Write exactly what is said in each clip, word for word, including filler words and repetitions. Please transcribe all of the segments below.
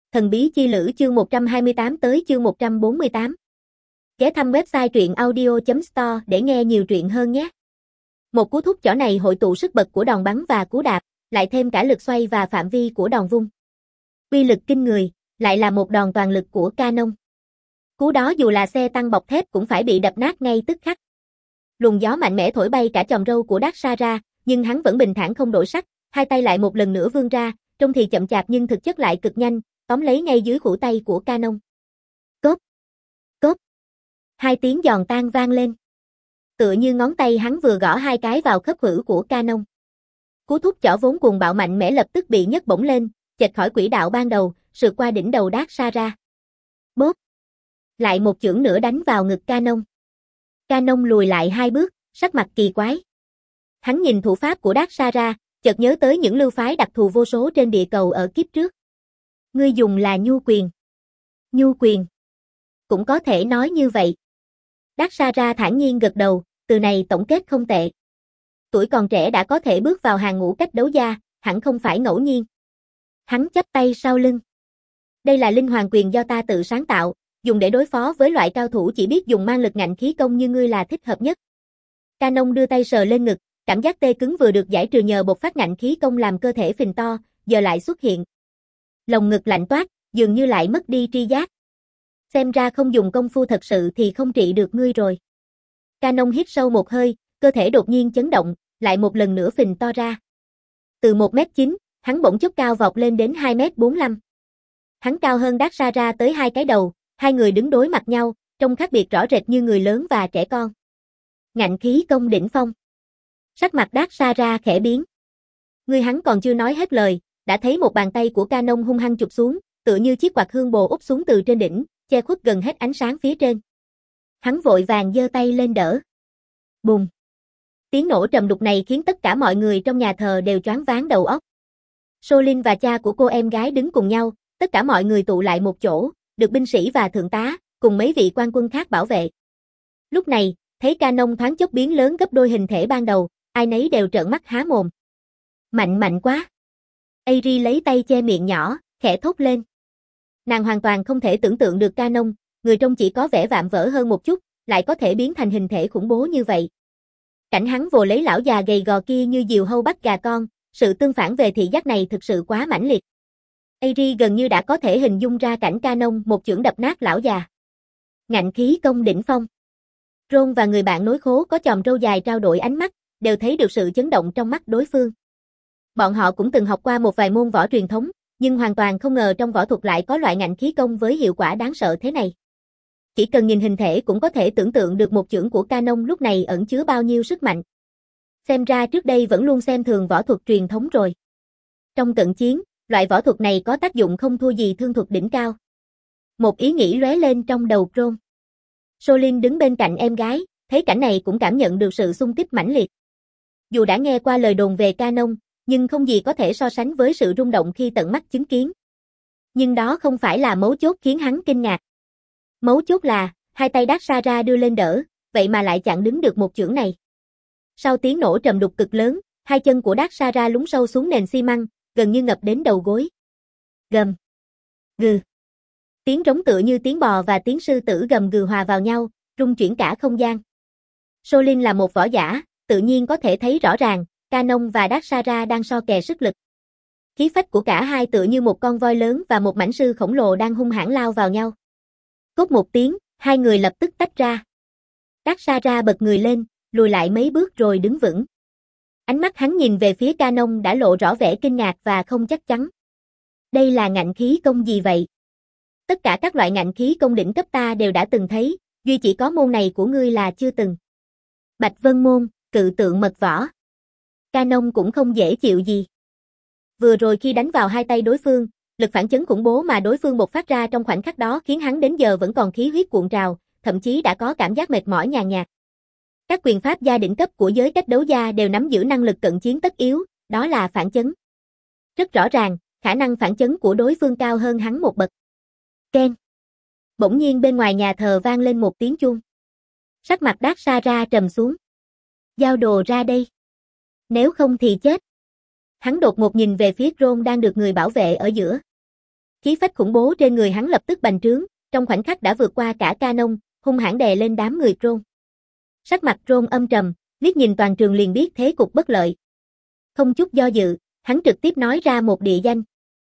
Thần bí chi lữ chương một trăm hai mươi tám tới chương một trăm bốn mươi tám. Ghé thăm website truyện audio chấm store để nghe nhiều truyện hơn nhé. Một cú thúc chỏ này hội tụ sức bật của đòn bắn và cú đạp, lại thêm cả lực xoay và phạm vi của đòn vung. Uy lực kinh người, lại là một đòn toàn lực của Canon. Cú đó dù là xe tăng bọc thép cũng phải bị đập nát ngay tức khắc. Luồng gió mạnh mẽ thổi bay cả chòm râu của Darkseid ra, nhưng hắn vẫn bình thản không đổi sắc, hai tay lại một lần nữa vươn ra, trông thì chậm chạp nhưng thực chất lại cực nhanh, tóm lấy ngay dưới khuỷu tay của Canon. Cốp, cốp. Hai tiếng giòn tan vang lên. Tựa như ngón tay hắn vừa gõ hai cái vào khớp khuỷu của Canon. Cú thúc chỏ vốn cuồng bạo mạnh mẽ lập tức bị nhấc bổng lên, chệch khỏi quỹ đạo ban đầu, sượt qua đỉnh đầu Darkseid ra. Bốp. Lại một chưởng nữa đánh vào ngực Canon. Canon lùi lại hai bước, sắc mặt kỳ quái. Hắn nhìn thủ pháp của Darkseid ra, chợt nhớ tới những lưu phái đặc thù vô số trên địa cầu ở kiếp trước. Ngươi dùng là nhu quyền. Nhu quyền. Cũng có thể nói như vậy. Darkseid ra thản nhiên gật đầu, từ này tổng kết không tệ. Tuổi còn trẻ đã có thể bước vào hàng ngũ cách đấu gia, hẳn không phải ngẫu nhiên. Hắn chắp tay sau lưng. Đây là linh hoàng quyền do ta tự sáng tạo, dùng để đối phó với loại cao thủ chỉ biết dùng mang lực ngạnh khí công như ngươi là thích hợp nhất. Canon đưa tay sờ lên ngực, cảm giác tê cứng vừa được giải trừ nhờ bộc phát ngạnh khí công làm cơ thể phình to, giờ lại xuất hiện. Lồng ngực lạnh toát, dường như lại mất đi tri giác. Xem ra không dùng công phu thật sự thì không trị được ngươi rồi. Canon hít sâu một hơi, cơ thể đột nhiên chấn động, lại một lần nữa phình to ra. Từ một mét chín, hắn bỗng chốc cao vọt lên đến hai mét bốn mươi lăm. Hắn cao hơn Darkseid ra tới hai cái đầu, hai người đứng đối mặt nhau, trông khác biệt rõ rệt như người lớn và trẻ con. Ngạnh khí công đỉnh phong. Sắc mặt Darkseid ra khẽ biến. Người hắn còn chưa nói hết lời, đã thấy một bàn tay của Canon hung hăng chụp xuống, tựa như chiếc quạt hương bồ úp xuống từ trên đỉnh, che khuất gần hết ánh sáng phía trên. Hắn vội vàng giơ tay lên đỡ. Bùng. Tiếng nổ trầm đục này khiến tất cả mọi người trong nhà thờ đều choáng váng đầu óc. Solin và cha của cô em gái đứng cùng nhau, tất cả mọi người tụ lại một chỗ, được binh sĩ và thượng tá, cùng mấy vị quan quân khác bảo vệ. Lúc này, thấy Canon thoáng chốc biến lớn gấp đôi hình thể ban đầu, ai nấy đều trợn mắt há mồm. Mạnh mạnh quá. Airi lấy tay che miệng nhỏ, khẽ thốt lên. Nàng hoàn toàn không thể tưởng tượng được Canon, người trông chỉ có vẻ vạm vỡ hơn một chút, lại có thể biến thành hình thể khủng bố như vậy. Cảnh hắn vồ lấy lão già gầy gò kia như diều hâu bắt gà con, sự tương phản về thị giác này thực sự quá mãnh liệt. Airi gần như đã có thể hình dung ra cảnh Canon một chưởng đập nát lão già. Ngạnh khí công đỉnh phong. Ron và người bạn nối khố có chòm râu dài trao đổi ánh mắt, đều thấy được sự chấn động trong mắt đối phương. Bọn họ cũng từng học qua một vài môn võ truyền thống, nhưng hoàn toàn không ngờ trong võ thuật lại có loại ngạnh khí công với hiệu quả đáng sợ thế này. Chỉ cần nhìn hình thể cũng có thể tưởng tượng được một chưởng của Canon lúc này ẩn chứa bao nhiêu sức mạnh. Xem ra trước đây vẫn luôn xem thường võ thuật truyền thống rồi. Trong cận chiến, loại võ thuật này có tác dụng không thua gì thương thuật đỉnh cao. Một ý nghĩ lóe lên trong đầu Ron. Solin đứng bên cạnh em gái, thấy cảnh này cũng cảm nhận được sự xung kích mãnh liệt. Dù đã nghe qua lời đồn về Canon, nhưng không gì có thể so sánh với sự rung động khi tận mắt chứng kiến. Nhưng đó không phải là mấu chốt khiến hắn kinh ngạc. Mấu chốt là, hai tay Darkseid ra đưa lên đỡ, vậy mà lại chặn đứng được một chưởng này. Sau tiếng nổ trầm đục cực lớn, hai chân của Darkseid ra lún sâu xuống nền xi măng, gần như ngập đến đầu gối. Gầm. Gừ. Tiếng rống tựa như tiếng bò và tiếng sư tử gầm gừ hòa vào nhau, rung chuyển cả không gian. Solin là một võ giả, tự nhiên có thể thấy rõ ràng, Canon và Darkseid ra đang so kè sức lực. Khí phách của cả hai tựa như một con voi lớn và một mãnh sư khổng lồ đang hung hãn lao vào nhau. Cốt một tiếng, hai người lập tức tách ra. Darkseid ra bật người lên, lùi lại mấy bước rồi đứng vững. Ánh mắt hắn nhìn về phía Canon đã lộ rõ vẻ kinh ngạc và không chắc chắn. Đây là ngạnh khí công gì vậy? Tất cả các loại ngạnh khí công đỉnh cấp ta đều đã từng thấy, duy chỉ có môn này của ngươi là chưa từng. Bạch Vân Môn, cự tượng mật võ. Canon cũng không dễ chịu gì. Vừa rồi khi đánh vào hai tay đối phương, lực phản chấn khủng bố mà đối phương bộc phát ra trong khoảnh khắc đó khiến hắn đến giờ vẫn còn khí huyết cuộn trào, thậm chí đã có cảm giác mệt mỏi nhàn nhạt. Các quyền pháp gia đỉnh cấp của giới cách đấu gia đều nắm giữ năng lực cận chiến tất yếu, đó là phản chấn. Rất rõ ràng, khả năng phản chấn của đối phương cao hơn hắn một bậc. Ken. Bỗng nhiên bên ngoài nhà thờ vang lên một tiếng chuông. Sắc mặt Darkseid ra trầm xuống. Giao đồ ra đây. Nếu không thì chết. Hắn đột ngột nhìn về phía Ron đang được người bảo vệ ở giữa. Khí phách khủng bố trên người hắn lập tức bành trướng, trong khoảnh khắc đã vượt qua cả Canon, hung hãn đè lên đám người Ron. Sắc mặt Ron âm trầm, liếc nhìn toàn trường liền biết thế cục bất lợi. Không chút do dự, hắn trực tiếp nói ra một địa danh.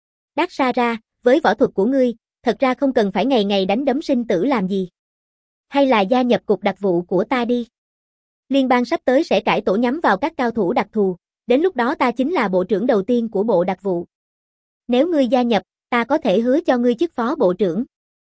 Daxara, với võ thuật của ngươi, thật ra không cần phải ngày ngày đánh đấm sinh tử làm gì. Hay là gia nhập cục đặc vụ của ta đi. Liên bang sắp tới sẽ cải tổ nhắm vào các cao thủ đặc thù, đến lúc đó ta chính là bộ trưởng đầu tiên của bộ đặc vụ. Nếu ngươi gia nhập, ta có thể hứa cho ngươi chức phó bộ trưởng.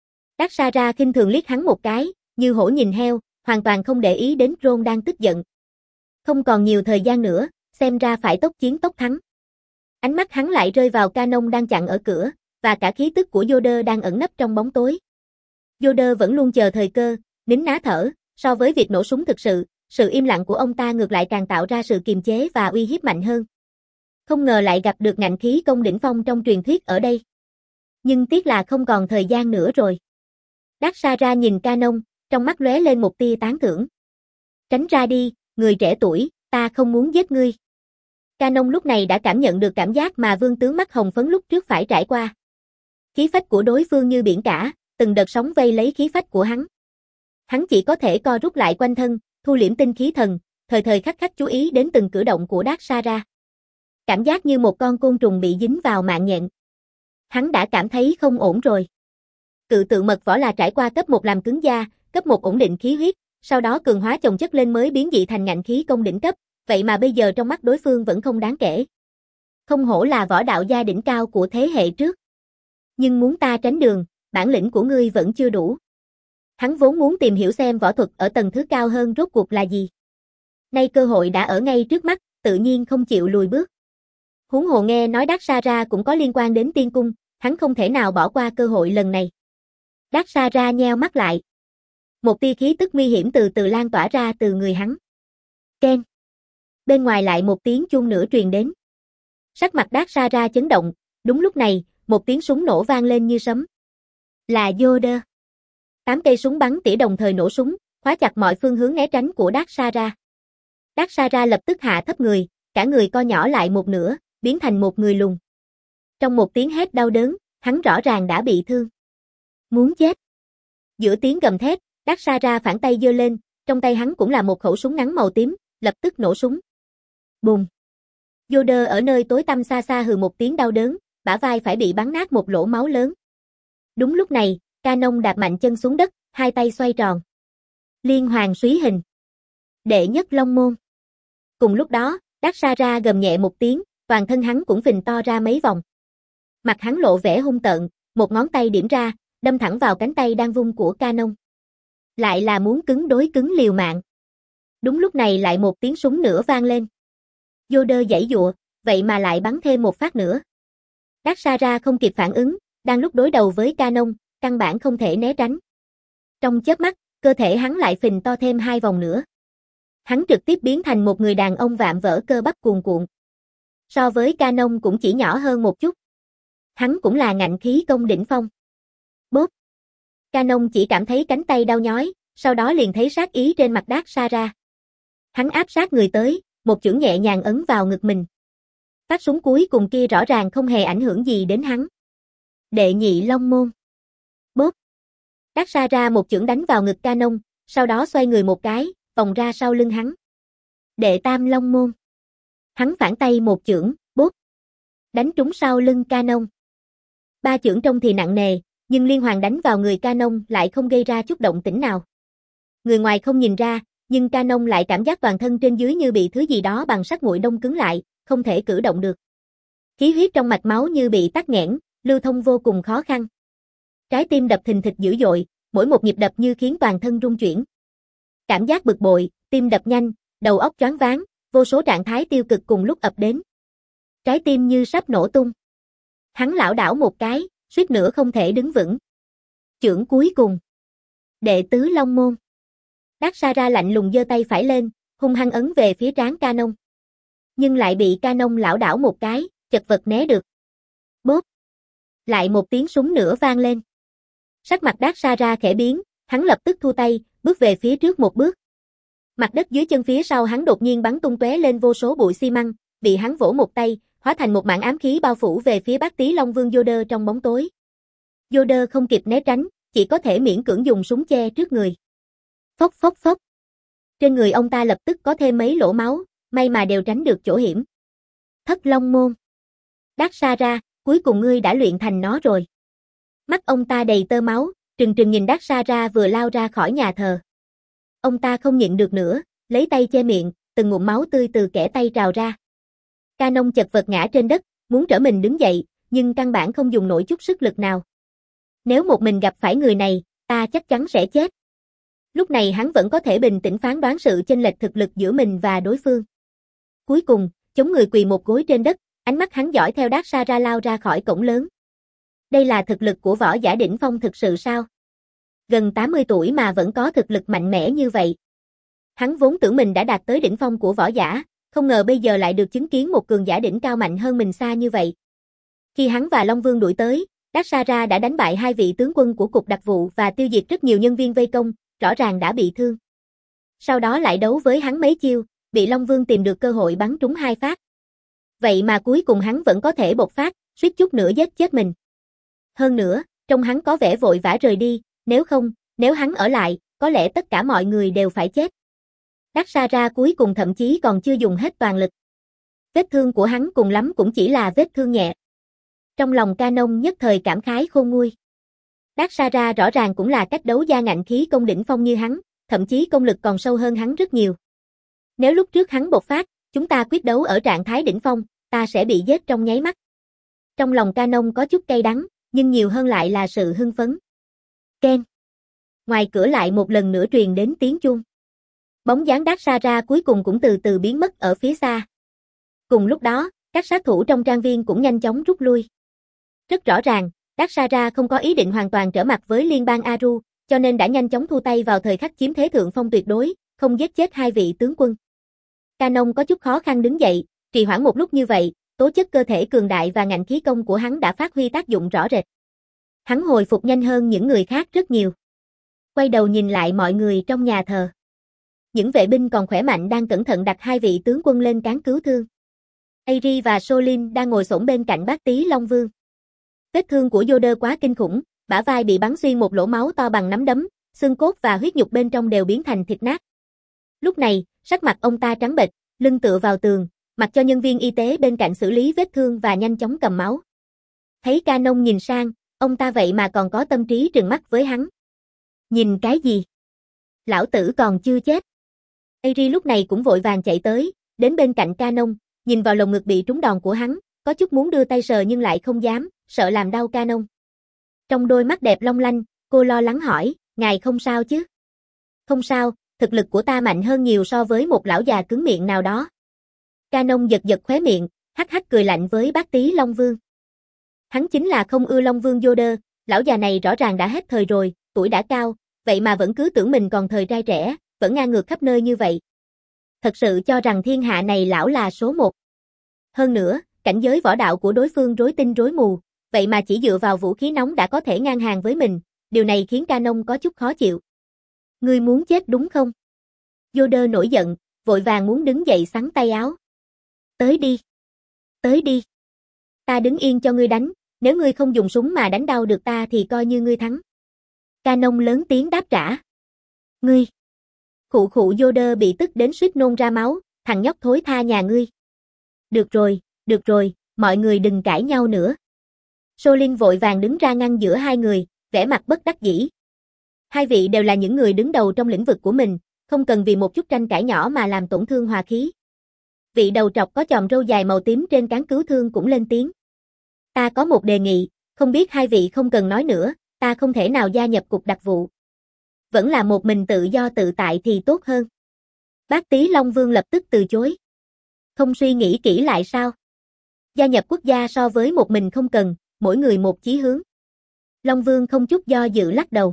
Daxara khinh thường liếc hắn một cái, như hổ nhìn heo, hoàn toàn không để ý đến Ron đang tức giận. Không còn nhiều thời gian nữa, xem ra phải tốc chiến tốc thắng. Ánh mắt hắn lại rơi vào Canon đang chặn ở cửa, và cả khí tức của Yoder đang ẩn nấp trong bóng tối. Yoder vẫn luôn chờ thời cơ, nín ná thở, so với việc nổ súng thực sự, sự im lặng của ông ta ngược lại càng tạo ra sự kiềm chế và uy hiếp mạnh hơn. Không ngờ lại gặp được ngạnh khí công đỉnh phong trong truyền thuyết ở đây. Nhưng tiếc là không còn thời gian nữa rồi. Daxara nhìn Canon, trong mắt lóe lên một tia tán thưởng. Tránh ra đi, người trẻ tuổi, ta không muốn giết ngươi. Canon lúc này đã cảm nhận được cảm giác mà vương tướng mắt hồng phấn lúc trước phải trải qua. Khí phách của đối phương như biển cả, từng đợt sóng vây lấy khí phách của hắn. Hắn chỉ có thể co rút lại quanh thân, thu liễm tinh khí thần, thời thời khắc khắc chú ý đến từng cử động của Daxara. Cảm giác như một con côn trùng bị dính vào mạng nhện. Hắn đã cảm thấy không ổn rồi. Cự tượng mật võ là trải qua cấp một làm cứng da, cấp một ổn định khí huyết, sau đó cường hóa chồng chất lên mới biến dị thành ngạnh khí công đỉnh cấp, vậy mà bây giờ trong mắt đối phương vẫn không đáng kể. Không hổ là võ đạo gia đỉnh cao của thế hệ trước. Nhưng muốn ta tránh đường, bản lĩnh của ngươi vẫn chưa đủ. Hắn vốn muốn tìm hiểu xem võ thuật ở tầng thứ cao hơn rốt cuộc là gì. Nay cơ hội đã ở ngay trước mắt, tự nhiên không chịu lùi bước. Huống hồ nghe nói Daxara cũng có liên quan đến tiên cung, hắn không thể nào bỏ qua cơ hội lần này. Daxara nheo mắt lại. Một tia khí tức nguy hiểm từ từ lan tỏa ra từ người hắn. Ken. Bên ngoài lại một tiếng chuông nữa truyền đến. Sắc mặt Daxara chấn động, đúng lúc này, một tiếng súng nổ vang lên như sấm. Là Yoder. Tám cây súng bắn tỉa đồng thời nổ súng, khóa chặt mọi phương hướng né tránh của Daxara. Daxara lập tức hạ thấp người, cả người co nhỏ lại một nửa, biến thành một người lùn. Trong một tiếng hét đau đớn, hắn rõ ràng đã bị thương. Muốn chết. Giữa tiếng gầm thét, Daxara phản tay giơ lên, trong tay hắn cũng là một khẩu súng ngắn màu tím, lập tức nổ súng. Bùm. Yoder ở nơi tối tăm xa xa hừ một tiếng đau đớn, bả vai phải bị bắn nát một lỗ máu lớn. Đúng lúc này, Canon đạp mạnh chân xuống đất, hai tay xoay tròn. Liên hoàn súy hình. Đệ nhất Long Môn. Cùng lúc đó, Daxara gầm nhẹ một tiếng, toàn thân hắn cũng phình to ra mấy vòng. Mặt hắn lộ vẻ hung tợn, một ngón tay điểm ra, đâm thẳng vào cánh tay đang vung của Canon. Lại là muốn cứng đối cứng liều mạng. Đúng lúc này lại một tiếng súng nữa vang lên. Yoder giãy giụa, vậy mà lại bắn thêm một phát nữa. Daxara không kịp phản ứng, đang lúc đối đầu với Canon, căn bản không thể né tránh. Trong chớp mắt, cơ thể hắn lại phình to thêm hai vòng nữa. Hắn trực tiếp biến thành một người đàn ông vạm vỡ cơ bắp cuồn cuộn. So với Canon cũng chỉ nhỏ hơn một chút. Hắn cũng là ngạnh khí công đỉnh phong. Bốp. Canon chỉ cảm thấy cánh tay đau nhói, sau đó liền thấy sát ý trên mặt Daxara. Hắn áp sát người tới, một chưởng nhẹ nhàng ấn vào ngực mình. Phát súng cuối cùng kia rõ ràng không hề ảnh hưởng gì đến hắn. Đệ nhị Long Môn. Bốp. Daxara một chưởng đánh vào ngực Canon, sau đó xoay người một cái, vòng ra sau lưng hắn. Đệ tam Long Môn. Hắn phản tay một chưởng, bốp. Đánh trúng sau lưng Canon. Ba chưởng trông thì nặng nề, nhưng liên hoàn đánh vào người Canon lại không gây ra chút động tĩnh nào. Người ngoài không nhìn ra, nhưng Canon lại cảm giác toàn thân trên dưới như bị thứ gì đó bằng sắt nguội đông cứng lại, không thể cử động được. Khí huyết trong mạch máu như bị tắc nghẽn, lưu thông vô cùng khó khăn. Trái tim đập thình thịch dữ dội, mỗi một nhịp đập như khiến toàn thân rung chuyển. Cảm giác bực bội, tim đập nhanh, đầu óc choáng váng, vô số trạng thái tiêu cực cùng lúc ập đến. Trái tim như sắp nổ tung. Hắn lảo đảo một cái, suýt nữa không thể đứng vững. Chưởng cuối cùng. Đệ tứ Long Môn. Daxara lạnh lùng giơ tay phải lên, hung hăng ấn về phía trán Canon. Nhưng lại bị Canon lảo đảo một cái, chật vật né được. Bốp. Lại một tiếng súng nữa vang lên. Sắc mặt Daxara khẽ biến, hắn lập tức thu tay, bước về phía trước một bước. Mặt đất dưới chân phía sau hắn đột nhiên bắn tung tóe lên vô số bụi xi măng, bị hắn vỗ một tay, hóa thành một mảng ám khí bao phủ về phía Bát Tí Long Vương Yoder trong bóng tối. Yoda không kịp né tránh, chỉ có thể miễn cưỡng dùng súng che trước người. Phốc phốc phốc. Trên người ông ta lập tức có thêm mấy lỗ máu, may mà đều tránh được chỗ hiểm. Thất Long Môn. Daxara, cuối cùng ngươi đã luyện thành nó rồi. Mắt ông ta đầy tơ máu, trừng trừng nhìn Daxara vừa lao ra khỏi nhà thờ. Ông ta không nhịn được nữa, lấy tay che miệng, từng ngụm máu tươi từ kẽ tay trào ra. Canon chật vật ngã trên đất, muốn trở mình đứng dậy, nhưng căn bản không dùng nổi chút sức lực nào. Nếu một mình gặp phải người này, ta chắc chắn sẽ chết. Lúc này hắn vẫn có thể bình tĩnh phán đoán sự chênh lệch thực lực giữa mình và đối phương. Cuối cùng, chống người quỳ một gối trên đất, ánh mắt hắn dõi theo Daxara lao ra khỏi cổng lớn. Đây là thực lực của võ giả đỉnh phong thực sự sao? Gần tám mươi tuổi mà vẫn có thực lực mạnh mẽ như vậy. Hắn vốn tưởng mình đã đạt tới đỉnh phong của võ giả, không ngờ bây giờ lại được chứng kiến một cường giả đỉnh cao mạnh hơn mình xa như vậy. Khi hắn và Long Vương đuổi tới, Daxara đã đánh bại hai vị tướng quân của cục đặc vụ và tiêu diệt rất nhiều nhân viên vây công, rõ ràng đã bị thương. Sau đó lại đấu với hắn mấy chiêu, bị Long Vương tìm được cơ hội bắn trúng hai phát. Vậy mà cuối cùng hắn vẫn có thể bộc phát, suýt chút nữa giết chết mình. Hơn nữa, trông hắn có vẻ vội vã rời đi, nếu không, nếu hắn ở lại, có lẽ tất cả mọi người đều phải chết. Daxara cuối cùng thậm chí còn chưa dùng hết toàn lực. Vết thương của hắn cùng lắm cũng chỉ là vết thương nhẹ. Trong lòng Canon nhất thời cảm khái khôn nguôi. Daxara rõ ràng cũng là cách đấu gia ngạnh khí công đỉnh phong như hắn, thậm chí công lực còn sâu hơn hắn rất nhiều. Nếu lúc trước hắn bộc phát, chúng ta quyết đấu ở trạng thái đỉnh phong, ta sẽ bị giết trong nháy mắt. Trong lòng Canon có chút cay đắng, nhưng nhiều hơn lại là sự hưng phấn. Ken. Ngoài cửa lại một lần nữa truyền đến tiếng chuông. Bóng dáng Daxara cuối cùng cũng từ từ biến mất ở phía xa. Cùng lúc đó, các sát thủ trong trang viên cũng nhanh chóng rút lui. Rất rõ ràng, Daxara không có ý định hoàn toàn trở mặt với liên bang Aru, cho nên đã nhanh chóng thu tay vào thời khắc chiếm thế thượng phong tuyệt đối, không giết chết hai vị tướng quân. Canon có chút khó khăn đứng dậy, trì hoãn một lúc như vậy, tố chất cơ thể cường đại và ngạnh khí công của hắn đã phát huy tác dụng rõ rệt. Hắn hồi phục nhanh hơn những người khác rất nhiều. Quay đầu nhìn lại mọi người trong nhà thờ. Những vệ binh còn khỏe mạnh đang cẩn thận đặt hai vị tướng quân lên cán cứu thương. Airi và Solin đang ngồi xổm bên cạnh bác tí Long Vương. Vết thương của Yoda quá kinh khủng, bả vai bị bắn xuyên một lỗ máu to bằng nắm đấm, xương cốt và huyết nhục bên trong đều biến thành thịt nát. Lúc này, sắc mặt ông ta trắng bệch, lưng tựa vào tường, mặc cho nhân viên y tế bên cạnh xử lý vết thương và nhanh chóng cầm máu. Thấy Canon nhìn sang, ông ta vậy mà còn có tâm trí trừng mắt với hắn. Nhìn cái gì? Lão tử còn chưa chết. Airi lúc này cũng vội vàng chạy tới, đến bên cạnh Canon, nhìn vào lồng ngực bị trúng đòn của hắn, có chút muốn đưa tay sờ nhưng lại không dám, sợ làm đau Canon. Trong đôi mắt đẹp long lanh, cô lo lắng hỏi, ngài không sao chứ? Không sao, thực lực của ta mạnh hơn nhiều so với một lão già cứng miệng nào đó. Canon giật giật khóe miệng, hắc hắc cười lạnh với bác tí Long Vương. Hắn chính là không ưa Long Vương Yoda, lão già này rõ ràng đã hết thời rồi, tuổi đã cao, vậy mà vẫn cứ tưởng mình còn thời trai trẻ, vẫn ngang ngược khắp nơi như vậy. Thật sự cho rằng thiên hạ này lão là số một. Hơn nữa, cảnh giới võ đạo của đối phương rối tinh rối mù, vậy mà chỉ dựa vào vũ khí nóng đã có thể ngang hàng với mình, điều này khiến Canon có chút khó chịu. Ngươi muốn chết đúng không? Yoda nổi giận, vội vàng muốn đứng dậy xắn tay áo. Tới đi. Tới đi. Ta đứng yên cho ngươi đánh, nếu ngươi không dùng súng mà đánh đau được ta thì coi như ngươi thắng. Canon lớn tiếng đáp trả. Ngươi. Khụ khụ Yoda bị tức đến suýt nôn ra máu, thằng nhóc thối tha nhà ngươi. Được rồi, được rồi, mọi người đừng cãi nhau nữa. Solin vội vàng đứng ra ngăn giữa hai người, vẻ mặt bất đắc dĩ. Hai vị đều là những người đứng đầu trong lĩnh vực của mình, không cần vì một chút tranh cãi nhỏ mà làm tổn thương hòa khí. Vị đầu trọc có chòm râu dài màu tím trên cán cứu thương cũng lên tiếng. Ta có một đề nghị, không biết hai vị không cần nói nữa, ta không thể nào gia nhập cục đặc vụ. Vẫn là một mình tự do tự tại thì tốt hơn. Bác tí Long Vương lập tức từ chối. Không suy nghĩ kỹ lại sao? Gia nhập quốc gia so với một mình không cần, mỗi người một chí hướng. Long Vương không chút do dự lắc đầu.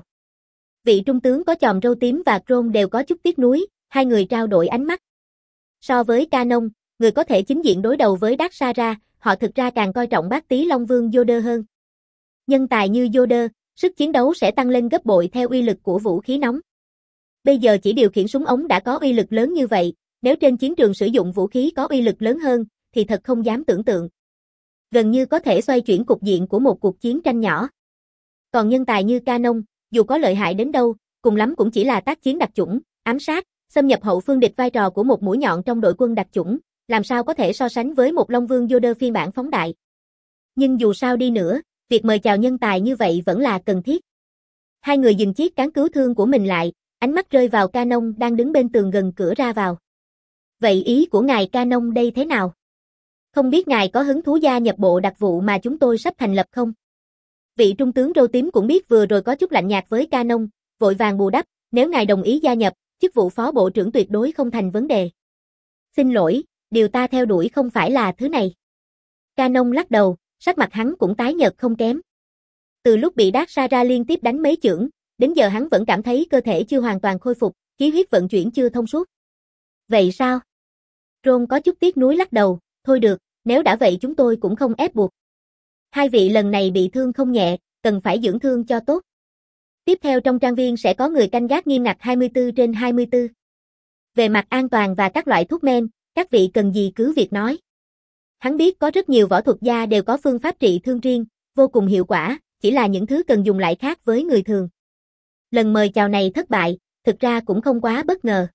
Vị trung tướng có chòm râu tím và Chrome đều có chút tiếc nuối, hai người trao đổi ánh mắt. So với Canon, người có thể chính diện đối đầu với Daxara, họ thực ra càng coi trọng bác tí Long Vương Yoda hơn. Nhân tài như Yoda, sức chiến đấu sẽ tăng lên gấp bội theo uy lực của vũ khí nóng. Bây giờ chỉ điều khiển súng ống đã có uy lực lớn như vậy, nếu trên chiến trường sử dụng vũ khí có uy lực lớn hơn, thì thật không dám tưởng tượng. Gần như có thể xoay chuyển cục diện của một cuộc chiến tranh nhỏ. Còn nhân tài như Canon, dù có lợi hại đến đâu, cùng lắm cũng chỉ là tác chiến đặc chủng, ám sát, xâm nhập hậu phương địch. Vai trò của một mũi nhọn trong đội quân đặc chủng, làm sao có thể so sánh với một Long Vương Yoda phiên bản phóng đại. Nhưng dù sao đi nữa, việc mời chào nhân tài như vậy vẫn là cần thiết. Hai người dừng chiếc cán cứu thương của mình lại, ánh mắt rơi vào Canon đang đứng bên tường gần cửa ra vào. Vậy ý của ngài Canon đây thế nào? Không biết ngài có hứng thú gia nhập bộ đặc vụ mà chúng tôi sắp thành lập không? Vị trung tướng râu tím cũng biết vừa rồi có chút lạnh nhạt với Canon, vội vàng bù đắp, nếu ngài đồng ý gia nhập, chức vụ phó bộ trưởng tuyệt đối không thành vấn đề. Xin lỗi, điều ta theo đuổi không phải là thứ này. Canon lắc đầu, sắc mặt hắn cũng tái nhợt không kém. Từ lúc bị Dark Sara liên tiếp đánh mấy chưởng, đến giờ hắn vẫn cảm thấy cơ thể chưa hoàn toàn khôi phục, khí huyết vận chuyển chưa thông suốt. Vậy sao? Ron có chút tiếc nuối lắc đầu, thôi được, nếu đã vậy chúng tôi cũng không ép buộc. Hai vị lần này bị thương không nhẹ, cần phải dưỡng thương cho tốt. Tiếp theo trong trang viên sẽ có người canh gác nghiêm ngặt hai mươi tư trên hai mươi tư. Về mặt an toàn và các loại thuốc men, các vị cần gì cứ việc nói. Hắn biết có rất nhiều võ thuật gia đều có phương pháp trị thương riêng, vô cùng hiệu quả, chỉ là những thứ cần dùng lại khác với người thường. Lần mời chào này thất bại, thực ra cũng không quá bất ngờ.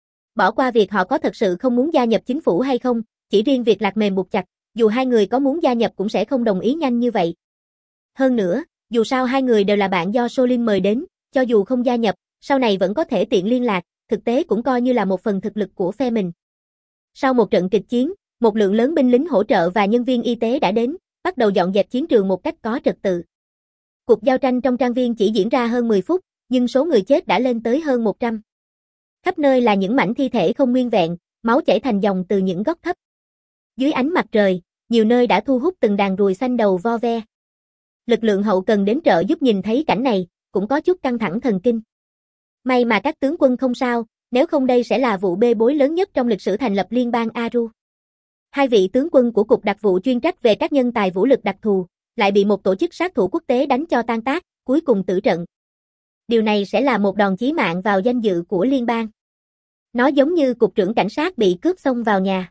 Bỏ qua việc họ có thật sự không muốn gia nhập chính phủ hay không, chỉ riêng việc lạc mềm buộc chặt, dù hai người có muốn gia nhập cũng sẽ không đồng ý nhanh như vậy. Hơn nữa, dù sao hai người đều là bạn do Solin mời đến, cho dù không gia nhập, sau này vẫn có thể tiện liên lạc, thực tế cũng coi như là một phần thực lực của phe mình. Sau một trận kịch chiến, một lượng lớn binh lính hỗ trợ và nhân viên y tế đã đến, bắt đầu dọn dẹp chiến trường một cách có trật tự. Cuộc giao tranh trong trang viên chỉ diễn ra hơn mười phút, nhưng số người chết đã lên tới hơn một trăm. Khắp nơi là những mảnh thi thể không nguyên vẹn, máu chảy thành dòng từ những góc thấp. Dưới ánh mặt trời, nhiều nơi đã thu hút từng đàn ruồi xanh đầu vo ve. Lực lượng hậu cần đến trợ giúp nhìn thấy cảnh này, cũng có chút căng thẳng thần kinh. May mà các tướng quân không sao, nếu không đây sẽ là vụ bê bối lớn nhất trong lịch sử thành lập liên bang Aru. Hai vị tướng quân của Cục Đặc vụ chuyên trách về các nhân tài vũ lực đặc thù, lại bị một tổ chức sát thủ quốc tế đánh cho tan tác, cuối cùng tử trận. Điều này sẽ là một đòn chí mạng vào danh dự của liên bang. Nó giống như cục trưởng cảnh sát bị cướp xông vào nhà.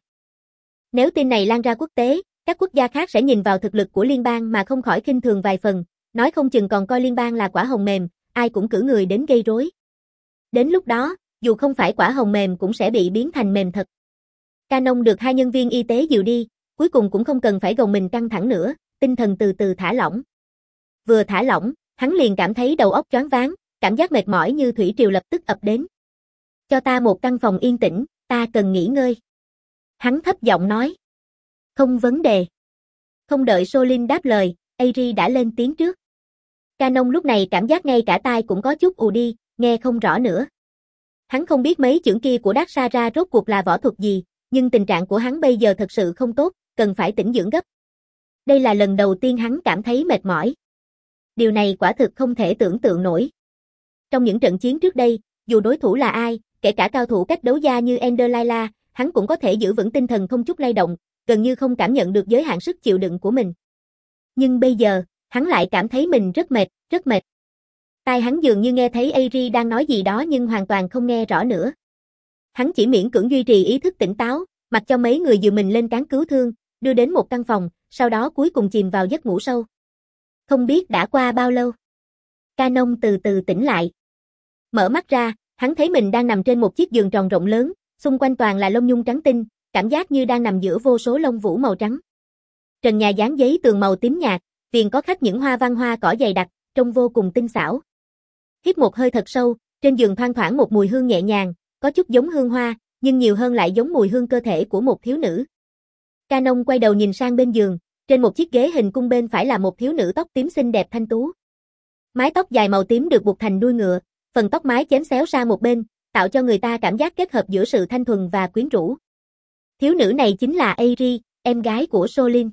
Nếu tin này lan ra quốc tế, các quốc gia khác sẽ nhìn vào thực lực của liên bang mà không khỏi khinh thường vài phần, nói không chừng còn coi liên bang là quả hồng mềm, ai cũng cử người đến gây rối. Đến lúc đó, dù không phải quả hồng mềm cũng sẽ bị biến thành mềm thật. Canon được hai nhân viên y tế dìu đi, cuối cùng cũng không cần phải gồng mình căng thẳng nữa, tinh thần từ từ thả lỏng. Vừa thả lỏng, hắn liền cảm thấy đầu óc choáng váng, cảm giác mệt mỏi như thủy triều lập tức ập đến. Cho ta một căn phòng yên tĩnh, ta cần nghỉ ngơi. Hắn thấp giọng nói. Không vấn đề. Không đợi Solin đáp lời, Airi đã lên tiếng trước. Canon lúc này cảm giác ngay cả tai cũng có chút ù đi, nghe không rõ nữa. Hắn không biết mấy chưởng kia của Dark Sara rốt cuộc là võ thuật gì, nhưng tình trạng của hắn bây giờ thật sự không tốt, cần phải tĩnh dưỡng gấp. Đây là lần đầu tiên hắn cảm thấy mệt mỏi. Điều này quả thực không thể tưởng tượng nổi. Trong những trận chiến trước đây, dù đối thủ là ai, kể cả cao thủ cách đấu gia như Ender Lyla, hắn cũng có thể giữ vững tinh thần không chút lay động, gần như không cảm nhận được giới hạn sức chịu đựng của mình. Nhưng bây giờ, hắn lại cảm thấy mình rất mệt, rất mệt. Tai hắn dường như nghe thấy Airi đang nói gì đó nhưng hoàn toàn không nghe rõ nữa. Hắn chỉ miễn cưỡng duy trì ý thức tỉnh táo, mặc cho mấy người dìu mình lên cán cứu thương, đưa đến một căn phòng, sau đó cuối cùng chìm vào giấc ngủ sâu. Không biết đã qua bao lâu. Canon từ từ tỉnh lại. Mở mắt ra, hắn thấy mình đang nằm trên một chiếc giường tròn rộng lớn, xung quanh toàn là lông nhung trắng tinh, cảm giác như đang nằm giữa vô số lông vũ màu trắng. Trần nhà dán giấy tường màu tím nhạt, viền có khắc những hoa văn hoa cỏ dày đặc, trông vô cùng tinh xảo. Hít một hơi thật sâu, trên giường thoang thoảng một mùi hương nhẹ nhàng, có chút giống hương hoa, nhưng nhiều hơn lại giống mùi hương cơ thể của một thiếu nữ. Canon quay đầu nhìn sang bên giường, trên một chiếc ghế hình cung bên phải là một thiếu nữ tóc tím xinh đẹp thanh tú. Mái tóc dài màu tím được buộc thành đuôi ngựa, phần tóc mái chém xéo sang một bên, tạo cho người ta cảm giác kết hợp giữa sự thanh thuần và quyến rũ. Thiếu nữ này chính là Airi, em gái của Solin.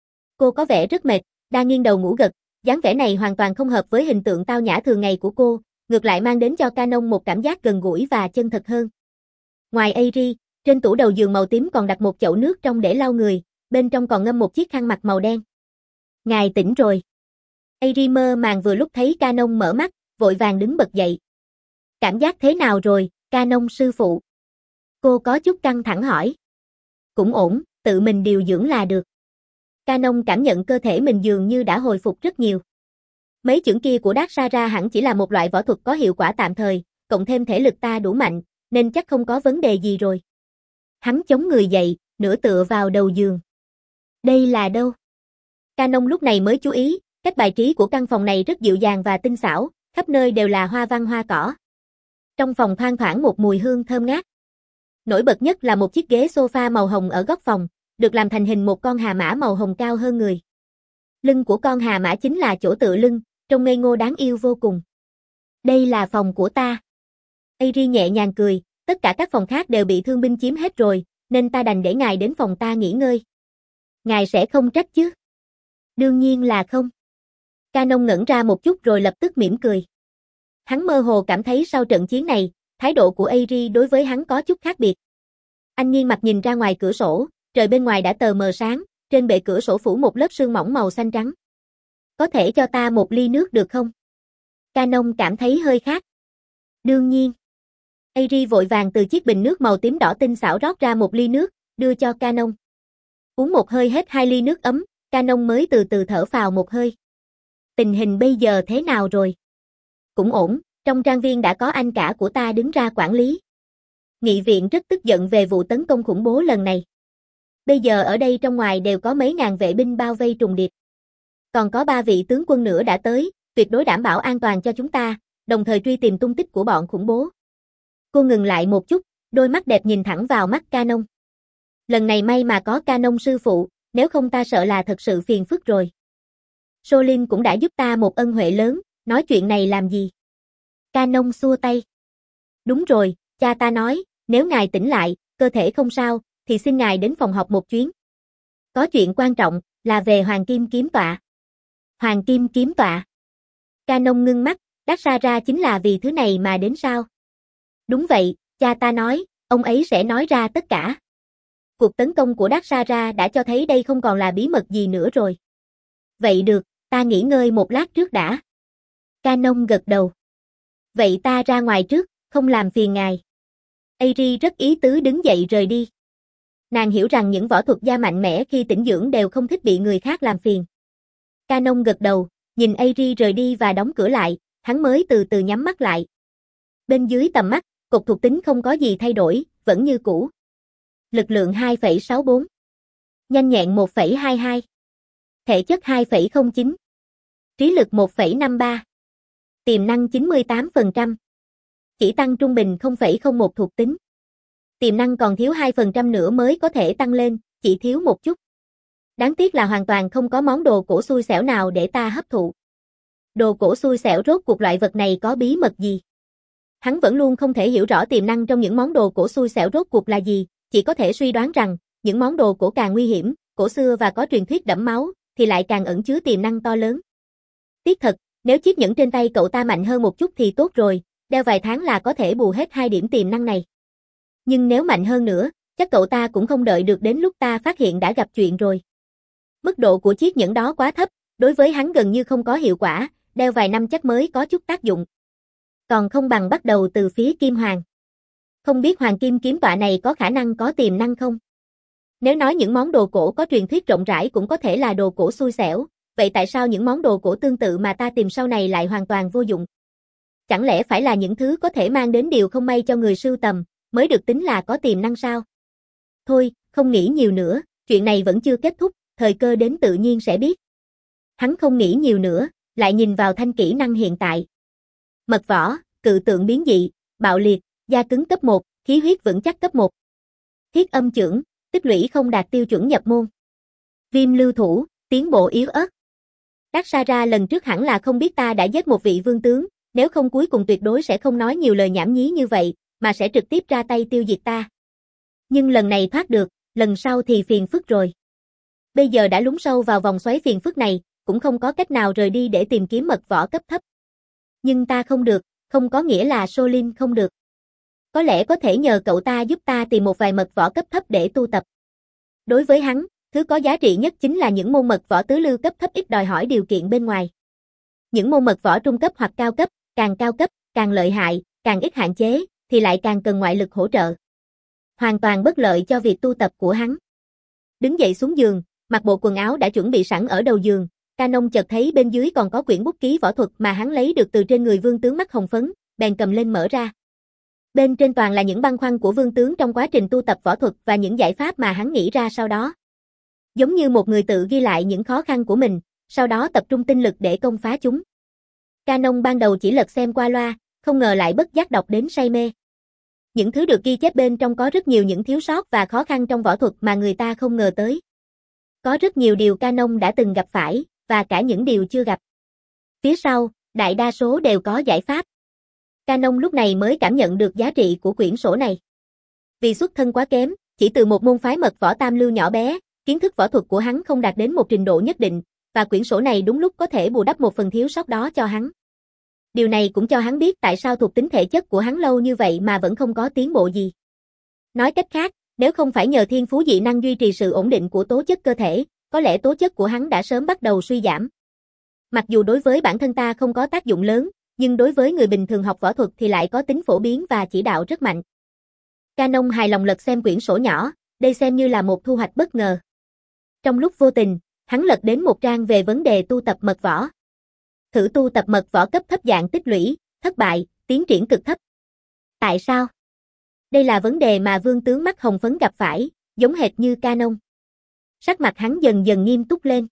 Cô có vẻ rất mệt, đang nghiêng đầu ngủ gật, dáng vẻ này hoàn toàn không hợp với hình tượng tao nhã thường ngày của cô, ngược lại mang đến cho Canon một cảm giác gần gũi và chân thật hơn. Ngoài Airi, trên tủ đầu giường màu tím còn đặt một chậu nước trong để lau người, bên trong còn ngâm một chiếc khăn mặt màu đen. Ngài tỉnh rồi. Airi mơ màng vừa lúc thấy Canon mở mắt, vội vàng đứng bật dậy. Cảm giác thế nào rồi, Canon sư phụ? Cô có chút căng thẳng hỏi. Cũng ổn, tự mình điều dưỡng là được. Canon cảm nhận cơ thể mình dường như đã hồi phục rất nhiều. Mấy chưởng kia của Dark Sara hẳn chỉ là một loại võ thuật có hiệu quả tạm thời, cộng thêm thể lực ta đủ mạnh, nên chắc không có vấn đề gì rồi. Hắn chống người dậy, nửa tựa vào đầu giường. Đây là đâu? Canon lúc này mới chú ý, cách bài trí của căn phòng này rất dịu dàng và tinh xảo, khắp nơi đều là hoa văn hoa cỏ. Trong phòng thoang thoảng một mùi hương thơm ngát. Nổi bật nhất là một chiếc ghế sofa màu hồng ở góc phòng, được làm thành hình một con hà mã màu hồng cao hơn người. Lưng của con hà mã chính là chỗ tựa lưng, trông ngây ngô đáng yêu vô cùng. Đây là phòng của ta. Airi nhẹ nhàng cười, tất cả các phòng khác đều bị thương binh chiếm hết rồi, nên ta đành để ngài đến phòng ta nghỉ ngơi. Ngài sẽ không trách chứ? Đương nhiên là không. Canon ngẩn ra một chút rồi lập tức mỉm cười. Hắn mơ hồ cảm thấy sau trận chiến này, thái độ của Airi đối với hắn có chút khác biệt. Anh nghiêng mặt nhìn ra ngoài cửa sổ, trời bên ngoài đã tờ mờ sáng, trên bệ cửa sổ phủ một lớp sương mỏng màu xanh trắng. Có thể cho ta một ly nước được không? Canon cảm thấy hơi khát. Đương nhiên. Airi vội vàng từ chiếc bình nước màu tím đỏ tinh xảo rót ra một ly nước, đưa cho Canon. Uống một hơi hết hai ly nước ấm, Canon mới từ từ thở phào một hơi. Tình hình bây giờ thế nào rồi? Cũng ổn, trong trang viên đã có anh cả của ta đứng ra quản lý. Nghị viện rất tức giận về vụ tấn công khủng bố lần này. Bây giờ ở đây trong ngoài đều có mấy ngàn vệ binh bao vây trùng điệp. Còn có ba vị tướng quân nữa đã tới, tuyệt đối đảm bảo an toàn cho chúng ta, đồng thời truy tìm tung tích của bọn khủng bố. Cô ngừng lại một chút, đôi mắt đẹp nhìn thẳng vào mắt Canon. Lần này may mà có Canon sư phụ, nếu không ta sợ là thật sự phiền phức rồi. Solin cũng đã giúp ta một ân huệ lớn, nói chuyện này làm gì? Canon xua tay. Đúng rồi, cha ta nói, nếu ngài tỉnh lại, cơ thể không sao, thì xin ngài đến phòng họp một chuyến. Có chuyện quan trọng, là về Hoàng Kim Kiếm Tọa. Hoàng Kim Kiếm Tọa. Canon ngưng mắt, Dark Sara chính là vì thứ này mà đến sao? Đúng vậy, cha ta nói, ông ấy sẽ nói ra tất cả. Cuộc tấn công của Dark Sara đã cho thấy đây không còn là bí mật gì nữa rồi. Vậy được, ta nghỉ ngơi một lát trước đã. Canon gật đầu. Vậy ta ra ngoài trước, không làm phiền ngài. Airi rất ý tứ đứng dậy rời đi. Nàng hiểu rằng những võ thuật gia mạnh mẽ khi tĩnh dưỡng đều không thích bị người khác làm phiền. Canon gật đầu, nhìn Airi rời đi và đóng cửa lại, hắn mới từ từ nhắm mắt lại. Bên dưới tầm mắt, cột thuộc tính không có gì thay đổi, vẫn như cũ. Lực lượng hai phẩy sáu bốn. Nhanh nhẹn một phẩy hai hai. Thể chất hai phẩy không chín. Trí lực một phẩy năm ba. Tiềm năng chín mươi tám phần trăm. Chỉ tăng trung bình không phẩy không một thuộc tính. Tiềm năng còn thiếu hai phần trăm nữa mới có thể tăng lên, chỉ thiếu một chút. Đáng tiếc là hoàn toàn không có món đồ cổ xui xẻo nào để ta hấp thụ. Đồ cổ xui xẻo rốt cuộc loại vật này có bí mật gì? Hắn vẫn luôn không thể hiểu rõ tiềm năng trong những món đồ cổ xui xẻo rốt cuộc là gì, chỉ có thể suy đoán rằng, những món đồ cổ càng nguy hiểm, cổ xưa và có truyền thuyết đẫm máu, thì lại càng ẩn chứa tiềm năng to lớn. Tiếc thật, nếu chiếc nhẫn trên tay cậu ta mạnh hơn một chút thì tốt rồi, đeo vài tháng là có thể bù hết hai điểm tiềm năng này. Nhưng nếu mạnh hơn nữa, chắc cậu ta cũng không đợi được đến lúc ta phát hiện đã gặp chuyện rồi. Mức độ của chiếc nhẫn đó quá thấp, đối với hắn gần như không có hiệu quả, đeo vài năm chắc mới có chút tác dụng. Còn không bằng bắt đầu từ phía Kim Hoàng. Không biết Hoàng Kim Kiếm Tọa này có khả năng có tiềm năng không? Nếu nói những món đồ cổ có truyền thuyết rộng rãi cũng có thể là đồ cổ xui xẻo, vậy tại sao những món đồ cổ tương tự mà ta tìm sau này lại hoàn toàn vô dụng? Chẳng lẽ phải là những thứ có thể mang đến điều không may cho người sưu tầm, mới được tính là có tiềm năng sao? Thôi, không nghĩ nhiều nữa, chuyện này vẫn chưa kết thúc, thời cơ đến tự nhiên sẽ biết. Hắn không nghĩ nhiều nữa, lại nhìn vào thanh kỹ năng hiện tại. Mật võ, cự tượng biến dị, bạo liệt, da cứng cấp một, khí huyết vững chắc cấp một. Thiết âm chưởng, tích lũy không đạt tiêu chuẩn nhập môn. Viêm lưu thủ, tiến bộ yếu ớt. Dark Sara lần trước hẳn là không biết ta đã giết một vị vương tướng, nếu không cuối cùng tuyệt đối sẽ không nói nhiều lời nhảm nhí như vậy, mà sẽ trực tiếp ra tay tiêu diệt ta. Nhưng lần này thoát được, lần sau thì phiền phức rồi. Bây giờ đã lún sâu vào vòng xoáy phiền phức này, cũng không có cách nào rời đi để tìm kiếm mật võ cấp thấp. Nhưng ta không được, không có nghĩa là Solin không được. Có lẽ có thể nhờ cậu ta giúp ta tìm một vài mật võ cấp thấp để tu tập. Đối với hắn, thứ có giá trị nhất chính là những môn mật võ tứ lưu cấp thấp ít đòi hỏi điều kiện bên ngoài. Những môn mật võ trung cấp hoặc cao cấp, càng cao cấp, càng lợi hại, càng ít hạn chế, thì lại càng cần ngoại lực hỗ trợ. Hoàn toàn bất lợi cho việc tu tập của hắn. Đứng dậy xuống giường, mặc bộ quần áo đã chuẩn bị sẵn ở đầu giường, Canon chợt thấy bên dưới còn có quyển bút ký võ thuật mà hắn lấy được từ trên người vương tướng mắt hồng phấn, bèn cầm lên mở ra. Bên trên toàn là những băn khoăn của vương tướng trong quá trình tu tập võ thuật và những giải pháp mà hắn nghĩ ra sau đó. Giống như một người tự ghi lại những khó khăn của mình, sau đó tập trung tinh lực để công phá chúng. Canon ban đầu chỉ lật xem qua loa, không ngờ lại bất giác đọc đến say mê. Những thứ được ghi chép bên trong có rất nhiều những thiếu sót và khó khăn trong võ thuật mà người ta không ngờ tới. Có rất nhiều điều Canon đã từng gặp phải, và cả những điều chưa gặp. Phía sau, đại đa số đều có giải pháp. Canon lúc này mới cảm nhận được giá trị của quyển sổ này. Vì xuất thân quá kém, chỉ từ một môn phái mật võ tam lưu nhỏ bé, kiến thức võ thuật của hắn không đạt đến một trình độ nhất định, và quyển sổ này đúng lúc có thể bù đắp một phần thiếu sót đó cho hắn. Điều này cũng cho hắn biết tại sao thuộc tính thể chất của hắn lâu như vậy mà vẫn không có tiến bộ gì. Nói cách khác, nếu không phải nhờ thiên phú dị năng duy trì sự ổn định của tố chất cơ thể, có lẽ tố chất của hắn đã sớm bắt đầu suy giảm. Mặc dù đối với bản thân ta không có tác dụng lớn, nhưng đối với người bình thường học võ thuật thì lại có tính phổ biến và chỉ đạo rất mạnh. Canon hài lòng lật xem quyển sổ nhỏ, đây xem như là một thu hoạch bất ngờ. Trong lúc vô tình, hắn lật đến một trang về vấn đề tu tập mật võ. Thử tu tập mật võ cấp thấp dạng tích lũy, thất bại, tiến triển cực thấp. Tại sao? Đây là vấn đề mà vương tướng mắt hồng phấn gặp phải, giống hệt như Canon. Sắc mặt hắn dần dần nghiêm túc lên.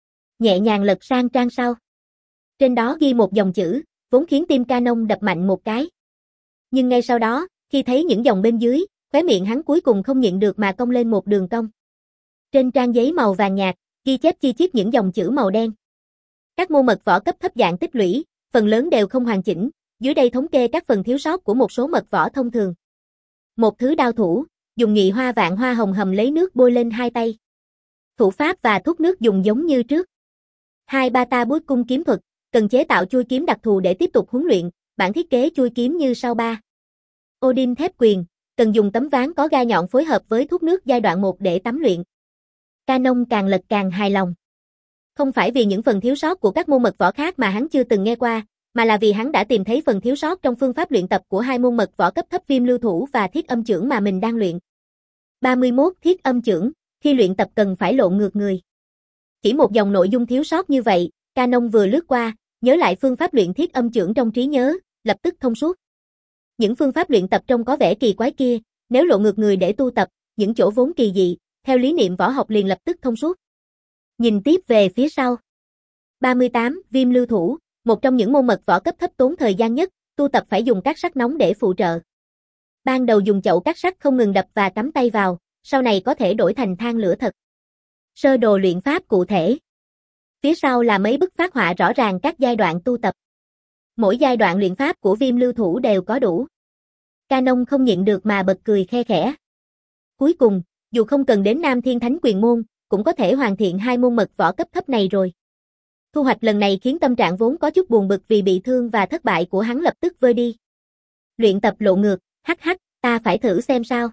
Nhẹ nhàng lật sang trang sau. Trên đó ghi một dòng chữ, vốn khiến tim Canon đập mạnh một cái. Nhưng ngay sau đó, khi thấy những dòng bên dưới, khóe miệng hắn cuối cùng không nhịn được mà cong lên một đường cong. Trên trang giấy màu vàng nhạt, ghi chép chi tiết những dòng chữ màu đen. Các môn mật võ cấp thấp dạng tích lũy, phần lớn đều không hoàn chỉnh, dưới đây thống kê các phần thiếu sót của một số mật võ thông thường. Một thứ đao thủ, dùng nhị hoa vạn hoa hồng hầm lấy nước bôi lên hai tay. Thủ pháp và thuốc nước dùng giống như trước. Hai bata bút cung kiếm thuật, cần chế tạo chui kiếm đặc thù để tiếp tục huấn luyện, bản thiết kế chui kiếm như sau ba. Odin thép quyền, cần dùng tấm ván có gai nhọn phối hợp với thuốc nước giai đoạn một để tắm luyện. Canon càng lật càng hài lòng. Không phải vì những phần thiếu sót của các môn mật võ khác mà hắn chưa từng nghe qua, mà là vì hắn đã tìm thấy phần thiếu sót trong phương pháp luyện tập của hai môn mật võ cấp thấp Viêm Lưu Thủ và Thiết Âm Chưởng mà mình đang luyện. ba mươi mốt Thiết Âm Chưởng, khi luyện tập cần phải lộn ngược người. Chỉ một dòng nội dung thiếu sót như vậy, Canon vừa lướt qua, nhớ lại phương pháp luyện Thiết Âm Chưởng trong trí nhớ, lập tức thông suốt. Những phương pháp luyện tập trông có vẻ kỳ quái kia, nếu lộn ngược người để tu tập, những chỗ vốn kỳ dị, theo lý niệm võ học liền lập tức thông suốt. Nhìn tiếp về phía sau. ba mươi tám Viêm Lưu Thủ, một trong những môn mật võ cấp thấp tốn thời gian nhất, tu tập phải dùng các sắt nóng để phụ trợ. Ban đầu dùng chậu cắt sắt không ngừng đập và cắm tay vào, sau này có thể đổi thành than lửa thật. Sơ đồ luyện pháp cụ thể. Phía sau là mấy bức phác họa rõ ràng các giai đoạn tu tập. Mỗi giai đoạn luyện pháp của Viêm Lưu Thủ đều có đủ. Canon không nhịn được mà bật cười khe khẽ. Cuối cùng, dù không cần đến Nam Thiên Thánh Quyền môn, cũng có thể hoàn thiện hai môn mật võ cấp thấp này rồi. Thu hoạch lần này khiến tâm trạng vốn có chút buồn bực vì bị thương và thất bại của hắn lập tức vơi đi. Luyện tập lộ ngược, hắc hắc, ta phải thử xem sao.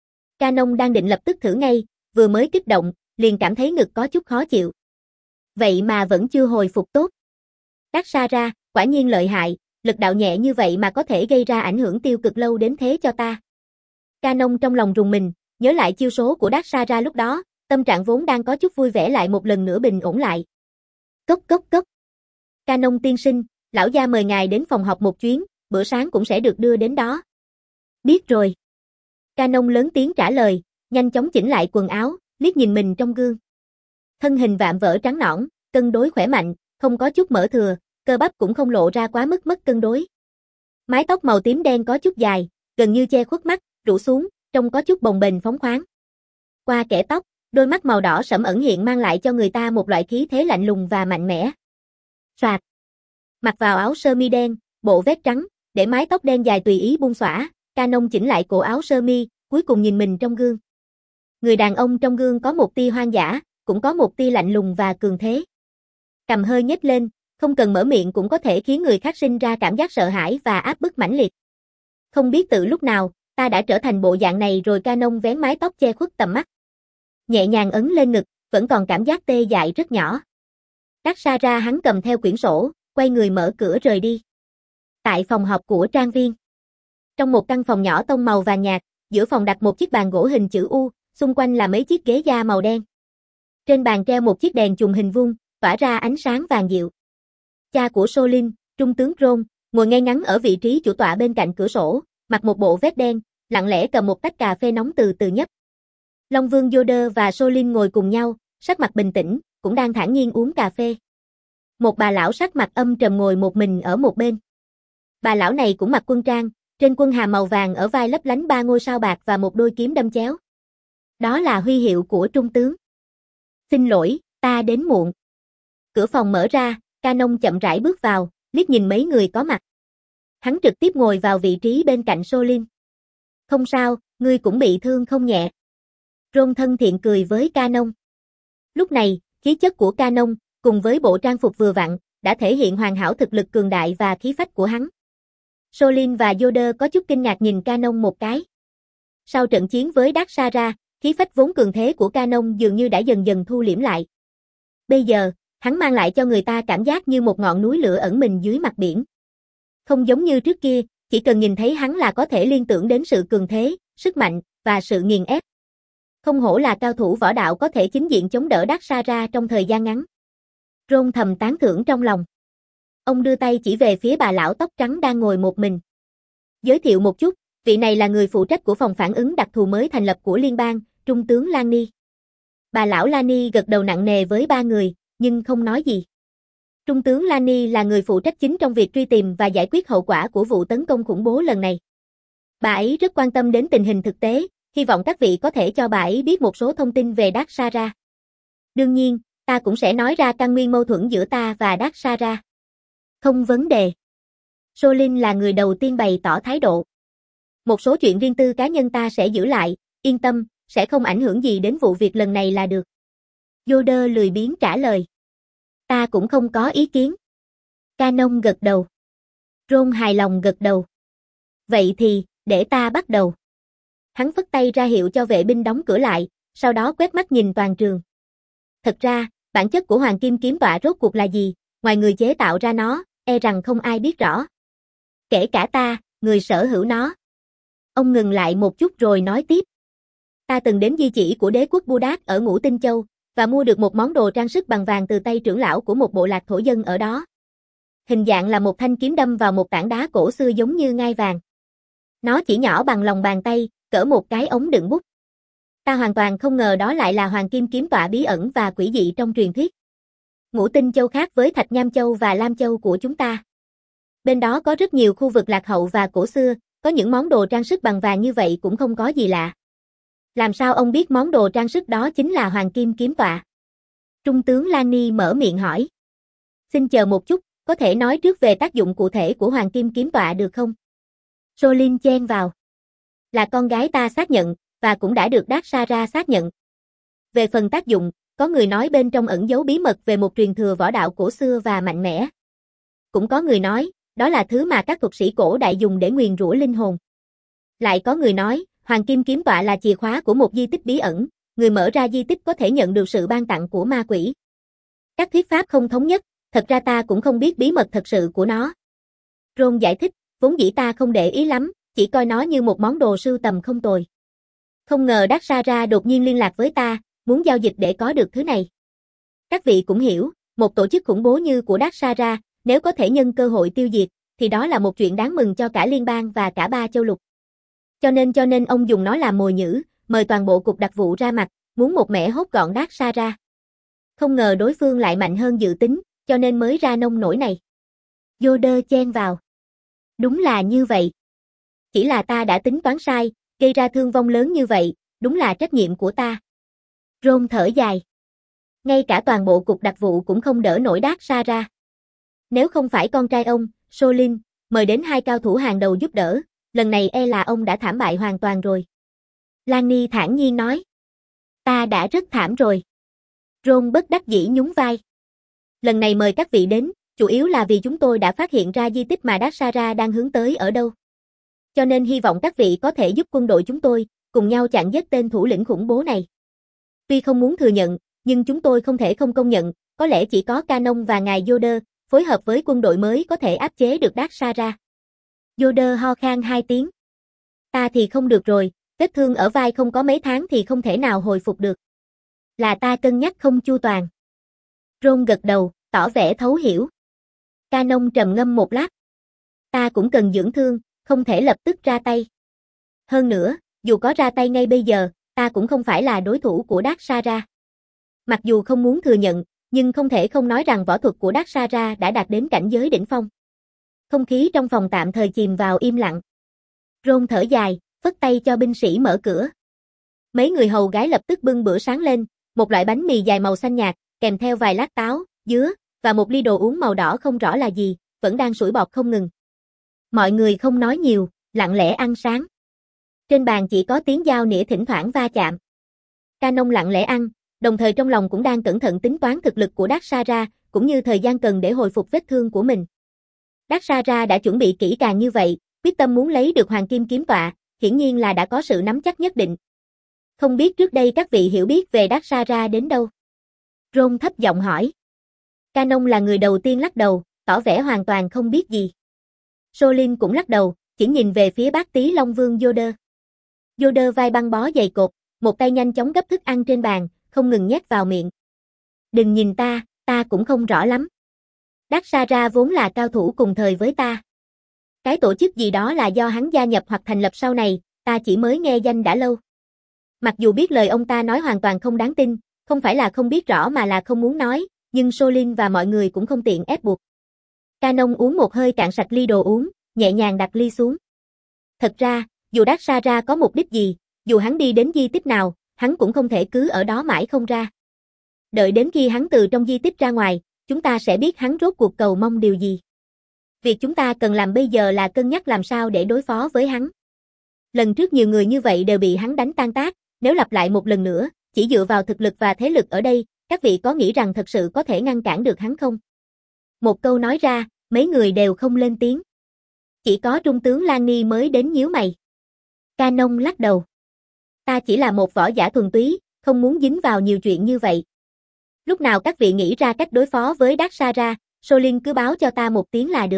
Canon đang định lập tức thử ngay, vừa mới kích động, liền cảm thấy ngực có chút khó chịu. Vậy mà vẫn chưa hồi phục tốt. Daksara, quả nhiên lợi hại, lực đạo nhẹ như vậy mà có thể gây ra ảnh hưởng tiêu cực lâu đến thế cho ta. Canon trong lòng rùng mình, nhớ lại chiêu số của Daksara lúc đó, tâm trạng vốn đang có chút vui vẻ lại một lần nữa bình ổn lại. Cốc cốc cốc. Canon tiên sinh, lão gia mời ngài đến phòng học một chuyến, bữa sáng cũng sẽ được đưa đến đó. Biết rồi. Canon lớn tiếng trả lời, nhanh chóng chỉnh lại quần áo, liếc nhìn mình trong gương. Thân hình vạm vỡ trắng nõn, cân đối khỏe mạnh, không có chút mỡ thừa, cơ bắp cũng không lộ ra quá mức mất cân đối. Mái tóc màu tím đen có chút dài, gần như che khuất mắt, rủ xuống, trông có chút bồng bềnh phóng khoáng. Qua kẽ tóc, đôi mắt màu đỏ sẫm ẩn hiện mang lại cho người ta một loại khí thế lạnh lùng và mạnh mẽ. Soạt. Mặc vào áo sơ mi đen, bộ vest trắng, để mái tóc đen dài tùy ý buông xõa, Canon chỉnh lại cổ áo sơ mi, cuối cùng nhìn mình trong gương. Người đàn ông trong gương có một tia hoang dã, cũng có một tia lạnh lùng và cường thế. Cầm hơi nhếch lên, không cần mở miệng cũng có thể khiến người khác sinh ra cảm giác sợ hãi và áp bức mãnh liệt. Không biết từ lúc nào, ta đã trở thành bộ dạng này rồi. Canon vén mái tóc che khuất tầm mắt. Nhẹ nhàng ấn lên ngực, vẫn còn cảm giác tê dại rất nhỏ. Daksara hắn cầm theo quyển sổ, quay người mở cửa rời đi. Tại phòng họp của trang viên. Trong một căn phòng nhỏ tông màu vàng nhạt, giữa phòng đặt một chiếc bàn gỗ hình chữ U, xung quanh là mấy chiếc ghế da màu đen. Trên bàn treo một chiếc đèn chùm hình vuông, tỏa ra ánh sáng vàng dịu. Cha của Solin, Trung tướng Ron, ngồi ngay ngắn ở vị trí chủ tọa bên cạnh cửa sổ, mặc một bộ vest đen, lặng lẽ cầm một tách cà phê nóng từ từ nhấp. Long Vương Yoder và Solin ngồi cùng nhau, sắc mặt bình tĩnh, cũng đang thản nhiên uống cà phê. Một bà lão sắc mặt âm trầm ngồi một mình ở một bên. Bà lão này cũng mặc quân trang, trên quân hàm màu vàng ở vai lấp lánh ba ngôi sao bạc và một đôi kiếm đâm chéo. Đó là huy hiệu của trung tướng. Xin lỗi, ta đến muộn. Cửa phòng mở ra, Canon chậm rãi bước vào, liếc nhìn mấy người có mặt. Hắn trực tiếp ngồi vào vị trí bên cạnh Solin. Không sao, ngươi cũng bị thương không nhẹ. Ron thân thiện cười với Canon. Lúc này, khí chất của Canon, cùng với bộ trang phục vừa vặn, đã thể hiện hoàn hảo thực lực cường đại và khí phách của hắn. Solin và Yoder có chút kinh ngạc nhìn Canon một cái. Sau trận chiến với Dark Sara, khí phách vốn cường thế của Canon dường như đã dần dần thu liễm lại. Bây giờ, hắn mang lại cho người ta cảm giác như một ngọn núi lửa ẩn mình dưới mặt biển. Không giống như trước kia, chỉ cần nhìn thấy hắn là có thể liên tưởng đến sự cường thế, sức mạnh, và sự nghiền ép. Không hổ là cao thủ võ đạo có thể chính diện chống đỡ Dark Sara trong thời gian ngắn. Ron thầm tán thưởng trong lòng. Ông đưa tay chỉ về phía bà lão tóc trắng đang ngồi một mình. Giới thiệu một chút, vị này là người phụ trách của phòng phản ứng đặc thù mới thành lập của liên bang, Trung tướng Lani. Bà lão Lani gật đầu nặng nề với ba người, nhưng không nói gì. Trung tướng Lani là người phụ trách chính trong việc truy tìm và giải quyết hậu quả của vụ tấn công khủng bố lần này. Bà ấy rất quan tâm đến tình hình thực tế, hy vọng các vị có thể cho bà ấy biết một số thông tin về Dark Sara. Đương nhiên, ta cũng sẽ nói ra căn nguyên mâu thuẫn giữa ta và Dark Sara. Không vấn đề. Solin là người đầu tiên bày tỏ thái độ. Một số chuyện riêng tư cá nhân ta sẽ giữ lại, yên tâm, sẽ không ảnh hưởng gì đến vụ việc lần này là được. Yoder lười biếng trả lời. Ta cũng không có ý kiến. Canon gật đầu. Ron hài lòng gật đầu. Vậy thì, để ta bắt đầu. Hắn phất tay ra hiệu cho vệ binh đóng cửa lại, sau đó quét mắt nhìn toàn trường. Thật ra, bản chất của Hoàng Kim Kiếm Tọa rốt cuộc là gì, ngoài người chế tạo ra nó, e rằng không ai biết rõ. Kể cả ta, người sở hữu nó. Ông ngừng lại một chút rồi nói tiếp. Ta từng đến di chỉ của đế quốc Budak ở Ngũ Tinh Châu, và mua được một món đồ trang sức bằng vàng từ tay trưởng lão của một bộ lạc thổ dân ở đó. Hình dạng là một thanh kiếm đâm vào một tảng đá cổ xưa giống như ngai vàng. Nó chỉ nhỏ bằng lòng bàn tay, cỡ một cái ống đựng bút. Ta hoàn toàn không ngờ đó lại là Hoàng Kim Kiếm Tọa bí ẩn và quỷ dị trong truyền thuyết. Ngũ Tinh Châu khác với Thạch Nham Châu và Lam Châu của chúng ta. Bên đó có rất nhiều khu vực lạc hậu và cổ xưa, có những món đồ trang sức bằng vàng như vậy cũng không có gì lạ. Làm sao ông biết món đồ trang sức đó chính là Hoàng Kim Kiếm Tọa? Trung tướng Lani mở miệng hỏi. Xin chờ một chút, có thể nói trước về tác dụng cụ thể của Hoàng Kim Kiếm Tọa được không? Solin chen vào. Là con gái ta xác nhận, và cũng đã được Dark Sara xác nhận. Về phần tác dụng, có người nói bên trong ẩn giấu bí mật về một truyền thừa võ đạo cổ xưa và mạnh mẽ. Cũng có người nói, đó là thứ mà các thuật sĩ cổ đại dùng để nguyền rủa linh hồn. Lại có người nói, Hoàng Kim Kiếm Tọa là chìa khóa của một di tích bí ẩn, người mở ra di tích có thể nhận được sự ban tặng của ma quỷ. Các thuyết pháp không thống nhất, thật ra ta cũng không biết bí mật thật sự của nó. Ron giải thích, vốn dĩ ta không để ý lắm, chỉ coi nó như một món đồ sưu tầm không tồi. Không ngờ Dark Sara đột nhiên liên lạc với ta, muốn giao dịch để có được thứ này. Các vị cũng hiểu, một tổ chức khủng bố như của Dark Sara, nếu có thể nhân cơ hội tiêu diệt, thì đó là một chuyện đáng mừng cho cả liên bang và cả ba châu lục. Cho nên cho nên ông dùng nó làm mồi nhử, mời toàn bộ cục đặc vụ ra mặt, muốn một mẻ hốt gọn Dark Sara. Không ngờ đối phương lại mạnh hơn dự tính, cho nên mới ra nông nổi này. Yoder chen vào. Đúng là như vậy. Chỉ là ta đã tính toán sai, gây ra thương vong lớn như vậy, đúng là trách nhiệm của ta. Ron thở dài. Ngay cả toàn bộ cục đặc vụ cũng không đỡ nổi Dark Sara. Nếu không phải con trai ông, Solin, mời đến hai cao thủ hàng đầu giúp đỡ, lần này e là ông đã thảm bại hoàn toàn rồi. Lani thản nhiên nói. Ta đã rất thảm rồi. Ron bất đắc dĩ nhún vai. Lần này mời các vị đến, chủ yếu là vì chúng tôi đã phát hiện ra di tích mà Dark Sara đang hướng tới ở đâu. Cho nên hy vọng các vị có thể giúp quân đội chúng tôi, cùng nhau chặn giết tên thủ lĩnh khủng bố này. Tuy không muốn thừa nhận, nhưng chúng tôi không thể không công nhận, có lẽ chỉ có Canon và ngài Yoder, phối hợp với quân đội mới có thể áp chế được Dark Sara. Yoder ho khan hai tiếng. Ta thì không được rồi, vết thương ở vai không có mấy tháng thì không thể nào hồi phục được. Là ta cân nhắc không chu toàn. Ron gật đầu, tỏ vẻ thấu hiểu. Canon trầm ngâm một lát. Ta cũng cần dưỡng thương, không thể lập tức ra tay. Hơn nữa, dù có ra tay ngay bây giờ, ta cũng không phải là đối thủ của Dark Sara. Mặc dù không muốn thừa nhận, nhưng không thể không nói rằng võ thuật của Dark Sara đã đạt đến cảnh giới đỉnh phong. Không khí trong phòng tạm thời chìm vào im lặng. Ron thở dài, phất tay cho binh sĩ mở cửa. Mấy người hầu gái lập tức bưng bữa sáng lên, một loại bánh mì dài màu xanh nhạt, kèm theo vài lát táo, dứa, và một ly đồ uống màu đỏ không rõ là gì, vẫn đang sủi bọt không ngừng. Mọi người không nói nhiều, lặng lẽ ăn sáng. Trên bàn chỉ có tiếng dao nĩa thỉnh thoảng va chạm. Canon lặng lẽ ăn, đồng thời trong lòng cũng đang cẩn thận tính toán thực lực của Dark Sara, cũng như thời gian cần để hồi phục vết thương của mình. Dark Sara đã chuẩn bị kỹ càng như vậy, quyết tâm muốn lấy được Hoàng Kim Kiếm Tọa, hiển nhiên là đã có sự nắm chắc nhất định. Không biết trước đây các vị hiểu biết về Dark Sara đến đâu? Ron thấp giọng hỏi. Canon là người đầu tiên lắc đầu, tỏ vẻ hoàn toàn không biết gì. Solin cũng lắc đầu, chỉ nhìn về phía bác tí Long Vương Yoder. Yoder vai băng bó dày cột, một tay nhanh chóng gấp thức ăn trên bàn, không ngừng nhét vào miệng. Đừng nhìn ta, ta cũng không rõ lắm. Dark Sara vốn là cao thủ cùng thời với ta. Cái tổ chức gì đó là do hắn gia nhập hoặc thành lập sau này, ta chỉ mới nghe danh đã lâu. Mặc dù biết lời ông ta nói hoàn toàn không đáng tin, không phải là không biết rõ mà là không muốn nói, nhưng Solin và mọi người cũng không tiện ép buộc. Canon uống một hơi cạn sạch ly đồ uống, nhẹ nhàng đặt ly xuống. Thật ra, dù Dark Sara có mục đích gì, dù hắn đi đến di tích nào, hắn cũng không thể cứ ở đó mãi không ra. Đợi đến khi hắn từ trong di tích ra ngoài, chúng ta sẽ biết hắn rốt cuộc cầu mong điều gì. Việc chúng ta cần làm bây giờ là cân nhắc làm sao để đối phó với hắn. Lần trước nhiều người như vậy đều bị hắn đánh tan tác, nếu lặp lại một lần nữa, chỉ dựa vào thực lực và thế lực ở đây, các vị có nghĩ rằng thật sự có thể ngăn cản được hắn không? Một câu nói ra, mấy người đều không lên tiếng. Chỉ có trung tướng Lan Ni mới đến nhíu mày. Canon lắc đầu. Ta chỉ là một võ giả thuần túy, không muốn dính vào nhiều chuyện như vậy. Lúc nào các vị nghĩ ra cách đối phó với Dark Sara, Solin cứ báo cho ta một tiếng là được.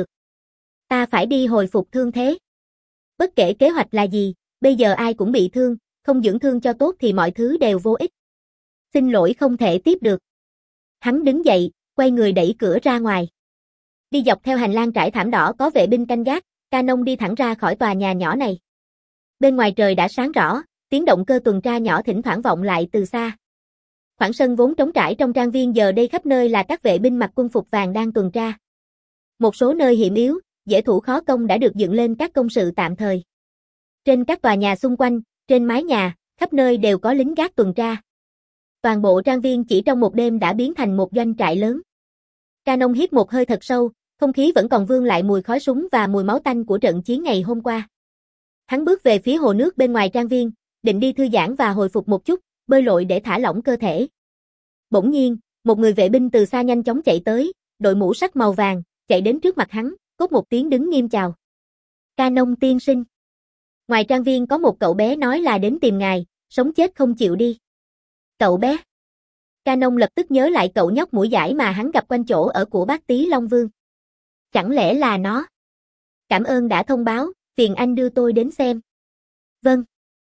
Ta phải đi hồi phục thương thế. Bất kể kế hoạch là gì, bây giờ ai cũng bị thương, không dưỡng thương cho tốt thì mọi thứ đều vô ích. Xin lỗi không thể tiếp được. Hắn đứng dậy, quay người đẩy cửa ra ngoài. Đi dọc theo hành lang trải thảm đỏ có vệ binh canh gác, Canon đi thẳng ra khỏi tòa nhà nhỏ này. Bên ngoài trời đã sáng rõ, tiếng động cơ tuần tra nhỏ thỉnh thoảng vọng lại từ xa. Khoảng sân vốn trống trải trong trang viên giờ đây khắp nơi là các vệ binh mặc quân phục vàng đang tuần tra. Một số nơi hiểm yếu, dễ thủ khó công đã được dựng lên các công sự tạm thời. Trên các tòa nhà xung quanh, trên mái nhà, khắp nơi đều có lính gác tuần tra. Toàn bộ trang viên chỉ trong một đêm đã biến thành một doanh trại lớn. Canon hít một hơi thật sâu, không khí vẫn còn vương lại mùi khói súng và mùi máu tanh của trận chiến ngày hôm qua. Hắn bước về phía hồ nước bên ngoài trang viên, định đi thư giãn và hồi phục một chút, bơi lội để thả lỏng cơ thể. Bỗng nhiên, một người vệ binh từ xa nhanh chóng chạy tới, đội mũ sắt màu vàng, chạy đến trước mặt hắn, cốt một tiếng đứng nghiêm chào. Canon tiên sinh. Ngoài trang viên có một cậu bé nói là đến tìm ngài, sống chết không chịu đi. Cậu bé. Canon lập tức nhớ lại cậu nhóc mũi dãi mà hắn gặp quanh chỗ ở của bác tí Long Vương. Chẳng lẽ là nó? Cảm ơn đã thông báo, phiền anh đưa tôi đến xem. Vâng.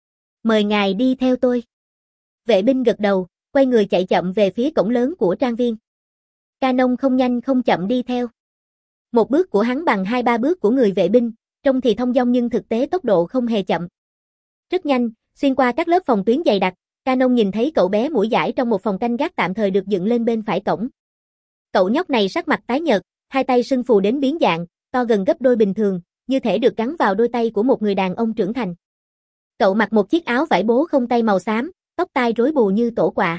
Mời ngài đi theo tôi. Vệ binh gật đầu, quay người chạy chậm về phía cổng lớn của trang viên. Canon không nhanh không chậm đi theo. Một bước của hắn bằng hai ba bước của người vệ binh, trông thì thông dong nhưng thực tế tốc độ không hề chậm. Rất nhanh, xuyên qua các lớp phòng tuyến dày đặc, Canon nhìn thấy cậu bé mũi dãi trong một phòng canh gác tạm thời được dựng lên bên phải cổng. Cậu nhóc này sắc mặt tái nhợt, hai tay sưng phù đến biến dạng, to gần gấp đôi bình thường, như thể được gắn vào đôi tay của một người đàn ông trưởng thành. Cậu mặc một chiếc áo vải bố không tay màu xám, tóc tai rối bù như tổ quạ.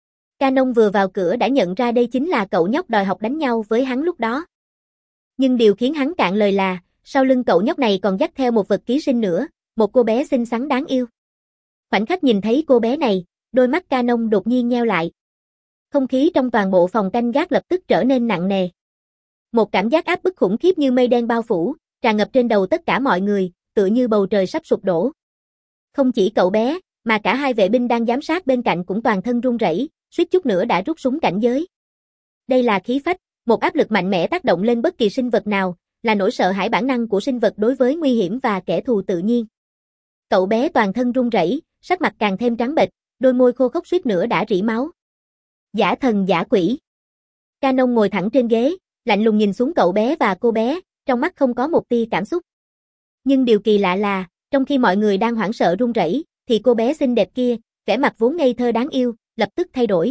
Canon vừa vào cửa đã nhận ra đây chính là cậu nhóc đòi học đánh nhau với hắn lúc đó. Nhưng điều khiến hắn cạn lời là, sau lưng cậu nhóc này còn dắt theo một vật ký sinh nữa, một cô bé xinh xắn đáng yêu. Khoảnh khắc nhìn thấy cô bé này, đôi mắt Canon đột nhiên nheo lại. Không khí trong toàn bộ phòng canh gác lập tức trở nên nặng nề. Một cảm giác áp bức khủng khiếp như mây đen bao phủ, tràn ngập trên đầu tất cả mọi người, tựa như bầu trời sắp sụp đổ. Không chỉ cậu bé, mà cả hai vệ binh đang giám sát bên cạnh cũng toàn thân run rẩy, suýt chút nữa đã rút súng cảnh giới. Đây là khí phách, một áp lực mạnh mẽ tác động lên bất kỳ sinh vật nào, là nỗi sợ hãi bản năng của sinh vật đối với nguy hiểm và kẻ thù tự nhiên. Cậu bé toàn thân run rẩy, sắc mặt càng thêm trắng bệch, đôi môi khô khốc suýt nữa đã rỉ máu. Giả thần giả quỷ. Canon ngồi thẳng trên ghế, lạnh lùng nhìn xuống cậu bé và cô bé, trong mắt không có một tia cảm xúc. Nhưng điều kỳ lạ là, trong khi mọi người đang hoảng sợ run rẩy, thì cô bé xinh đẹp kia, vẻ mặt vốn ngây thơ đáng yêu, lập tức thay đổi.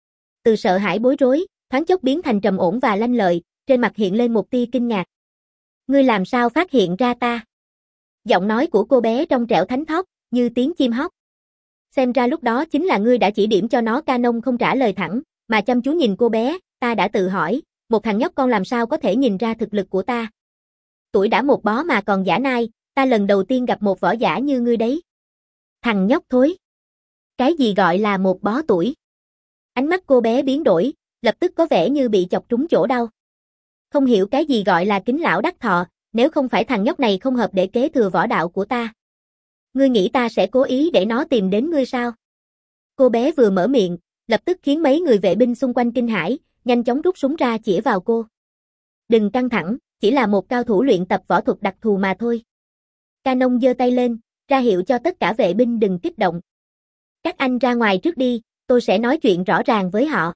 Từ sợ hãi bối rối, thoáng chốc biến thành trầm ổn và lanh lợi, trên mặt hiện lên một tia kinh ngạc. Ngươi làm sao phát hiện ra ta? Giọng nói của cô bé trong trẻo thánh thót, như tiếng chim hót. Xem ra lúc đó chính là ngươi đã chỉ điểm cho nó. Canon không trả lời thẳng, mà chăm chú nhìn cô bé, ta đã tự hỏi, một thằng nhóc con làm sao có thể nhìn ra thực lực của ta. Tuổi đã một bó mà còn giả nai, ta lần đầu tiên gặp một võ giả như ngươi đấy. Thằng nhóc thối. Cái gì gọi là một bó tuổi? Ánh mắt cô bé biến đổi, lập tức có vẻ như bị chọc trúng chỗ đau. Không hiểu cái gì gọi là kính lão đắc thọ, nếu không phải thằng nhóc này không hợp để kế thừa võ đạo của ta. Ngươi nghĩ ta sẽ cố ý để nó tìm đến ngươi sao? Cô bé vừa mở miệng, lập tức khiến mấy người vệ binh xung quanh kinh hãi, nhanh chóng rút súng ra chĩa vào cô. Đừng căng thẳng, chỉ là một cao thủ luyện tập võ thuật đặc thù mà thôi. Canon giơ tay lên, ra hiệu cho tất cả vệ binh đừng kích động. Các anh ra ngoài trước đi, tôi sẽ nói chuyện rõ ràng với họ.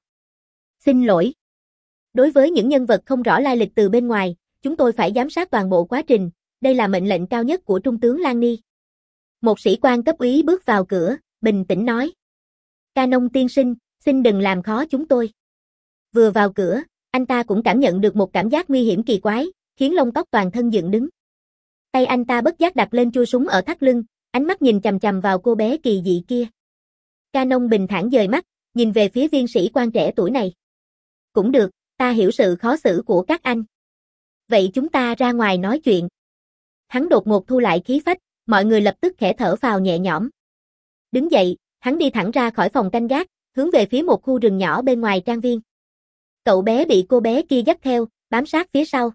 Xin lỗi. Đối với những nhân vật không rõ lai lịch từ bên ngoài, chúng tôi phải giám sát toàn bộ quá trình, đây là mệnh lệnh cao nhất của Trung tướng Lan Ni. Một sĩ quan cấp úy bước vào cửa, bình tĩnh nói. Canon tiên sinh, xin đừng làm khó chúng tôi. Vừa vào cửa, anh ta cũng cảm nhận được một cảm giác nguy hiểm kỳ quái, khiến lông tóc toàn thân dựng đứng. Tay anh ta bất giác đặt lên chuôi súng ở thắt lưng, ánh mắt nhìn chằm chằm vào cô bé kỳ dị kia. Canon bình thản dời mắt, nhìn về phía viên sĩ quan trẻ tuổi này. Cũng được, ta hiểu sự khó xử của các anh. Vậy chúng ta ra ngoài nói chuyện. Hắn đột ngột thu lại khí phách, mọi người lập tức khẽ thở phào nhẹ nhõm. Đứng dậy, hắn đi thẳng ra khỏi phòng canh gác, hướng về phía một khu rừng nhỏ bên ngoài trang viên. Cậu bé bị cô bé kia dắt theo, bám sát phía sau.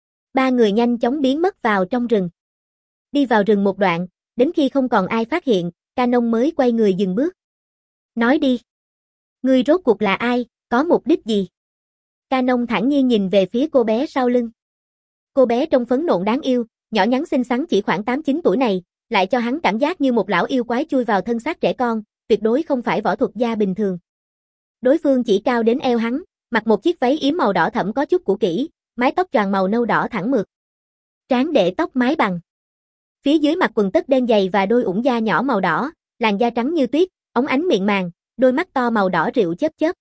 Ba người nhanh chóng biến mất vào trong rừng. Đi vào rừng một đoạn, đến khi không còn ai phát hiện, Canon mới quay người dừng bước. Nói đi. Ngươi rốt cuộc là ai, có mục đích gì? Canon thản nhiên nhìn về phía cô bé sau lưng. Cô bé trông phấn nộn đáng yêu, nhỏ nhắn xinh xắn chỉ khoảng tám chín tuổi này, lại cho hắn cảm giác như một lão yêu quái chui vào thân xác trẻ con, tuyệt đối không phải võ thuật gia bình thường. Đối phương chỉ cao đến eo hắn, mặc một chiếc váy yếm màu đỏ thẫm có chút cũ kỹ, mái tóc choàng màu nâu đỏ thẳng mượt. Trán để tóc mái bằng. Phía dưới mặc quần tất đen dày và đôi ủng da nhỏ màu đỏ, làn da trắng như tuyết, óng ánh miệng màng, đôi mắt to màu đỏ rượu chớp chớp.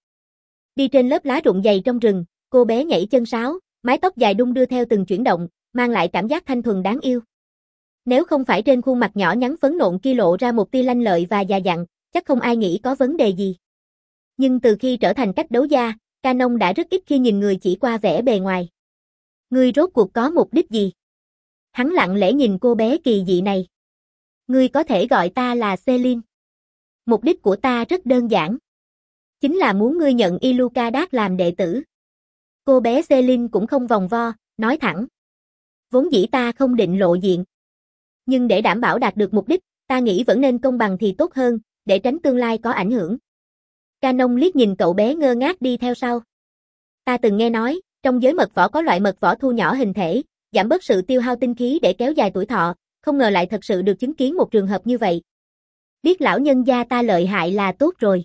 Đi trên lớp lá rụng dày trong rừng, cô bé nhảy chân sáo, mái tóc dài đung đưa theo từng chuyển động, mang lại cảm giác thanh thuần đáng yêu. Nếu không phải trên khuôn mặt nhỏ nhắn phấn nộn kia lộ ra một tia lanh lợi và già dặn, chắc không ai nghĩ có vấn đề gì. Nhưng từ khi trở thành cách đấu gia, Canon đã rất ít khi nhìn người chỉ qua vẻ bề ngoài. Ngươi rốt cuộc có mục đích gì? Hắn lặng lẽ nhìn cô bé kỳ dị này. Ngươi có thể gọi ta là Celine. Mục đích của ta rất đơn giản. Chính là muốn ngươi nhận Iluka làm đệ tử. Cô bé Celine cũng không vòng vo, nói thẳng. Vốn dĩ ta không định lộ diện. Nhưng để đảm bảo đạt được mục đích, ta nghĩ vẫn nên công bằng thì tốt hơn, để tránh tương lai có ảnh hưởng. Canon liếc nhìn cậu bé ngơ ngác đi theo sau. Ta từng nghe nói, trong giới mật võ có loại mật võ thu nhỏ hình thể, giảm bớt sự tiêu hao tinh khí để kéo dài tuổi thọ, không ngờ lại thật sự được chứng kiến một trường hợp như vậy. Biết lão nhân gia ta lợi hại là tốt rồi.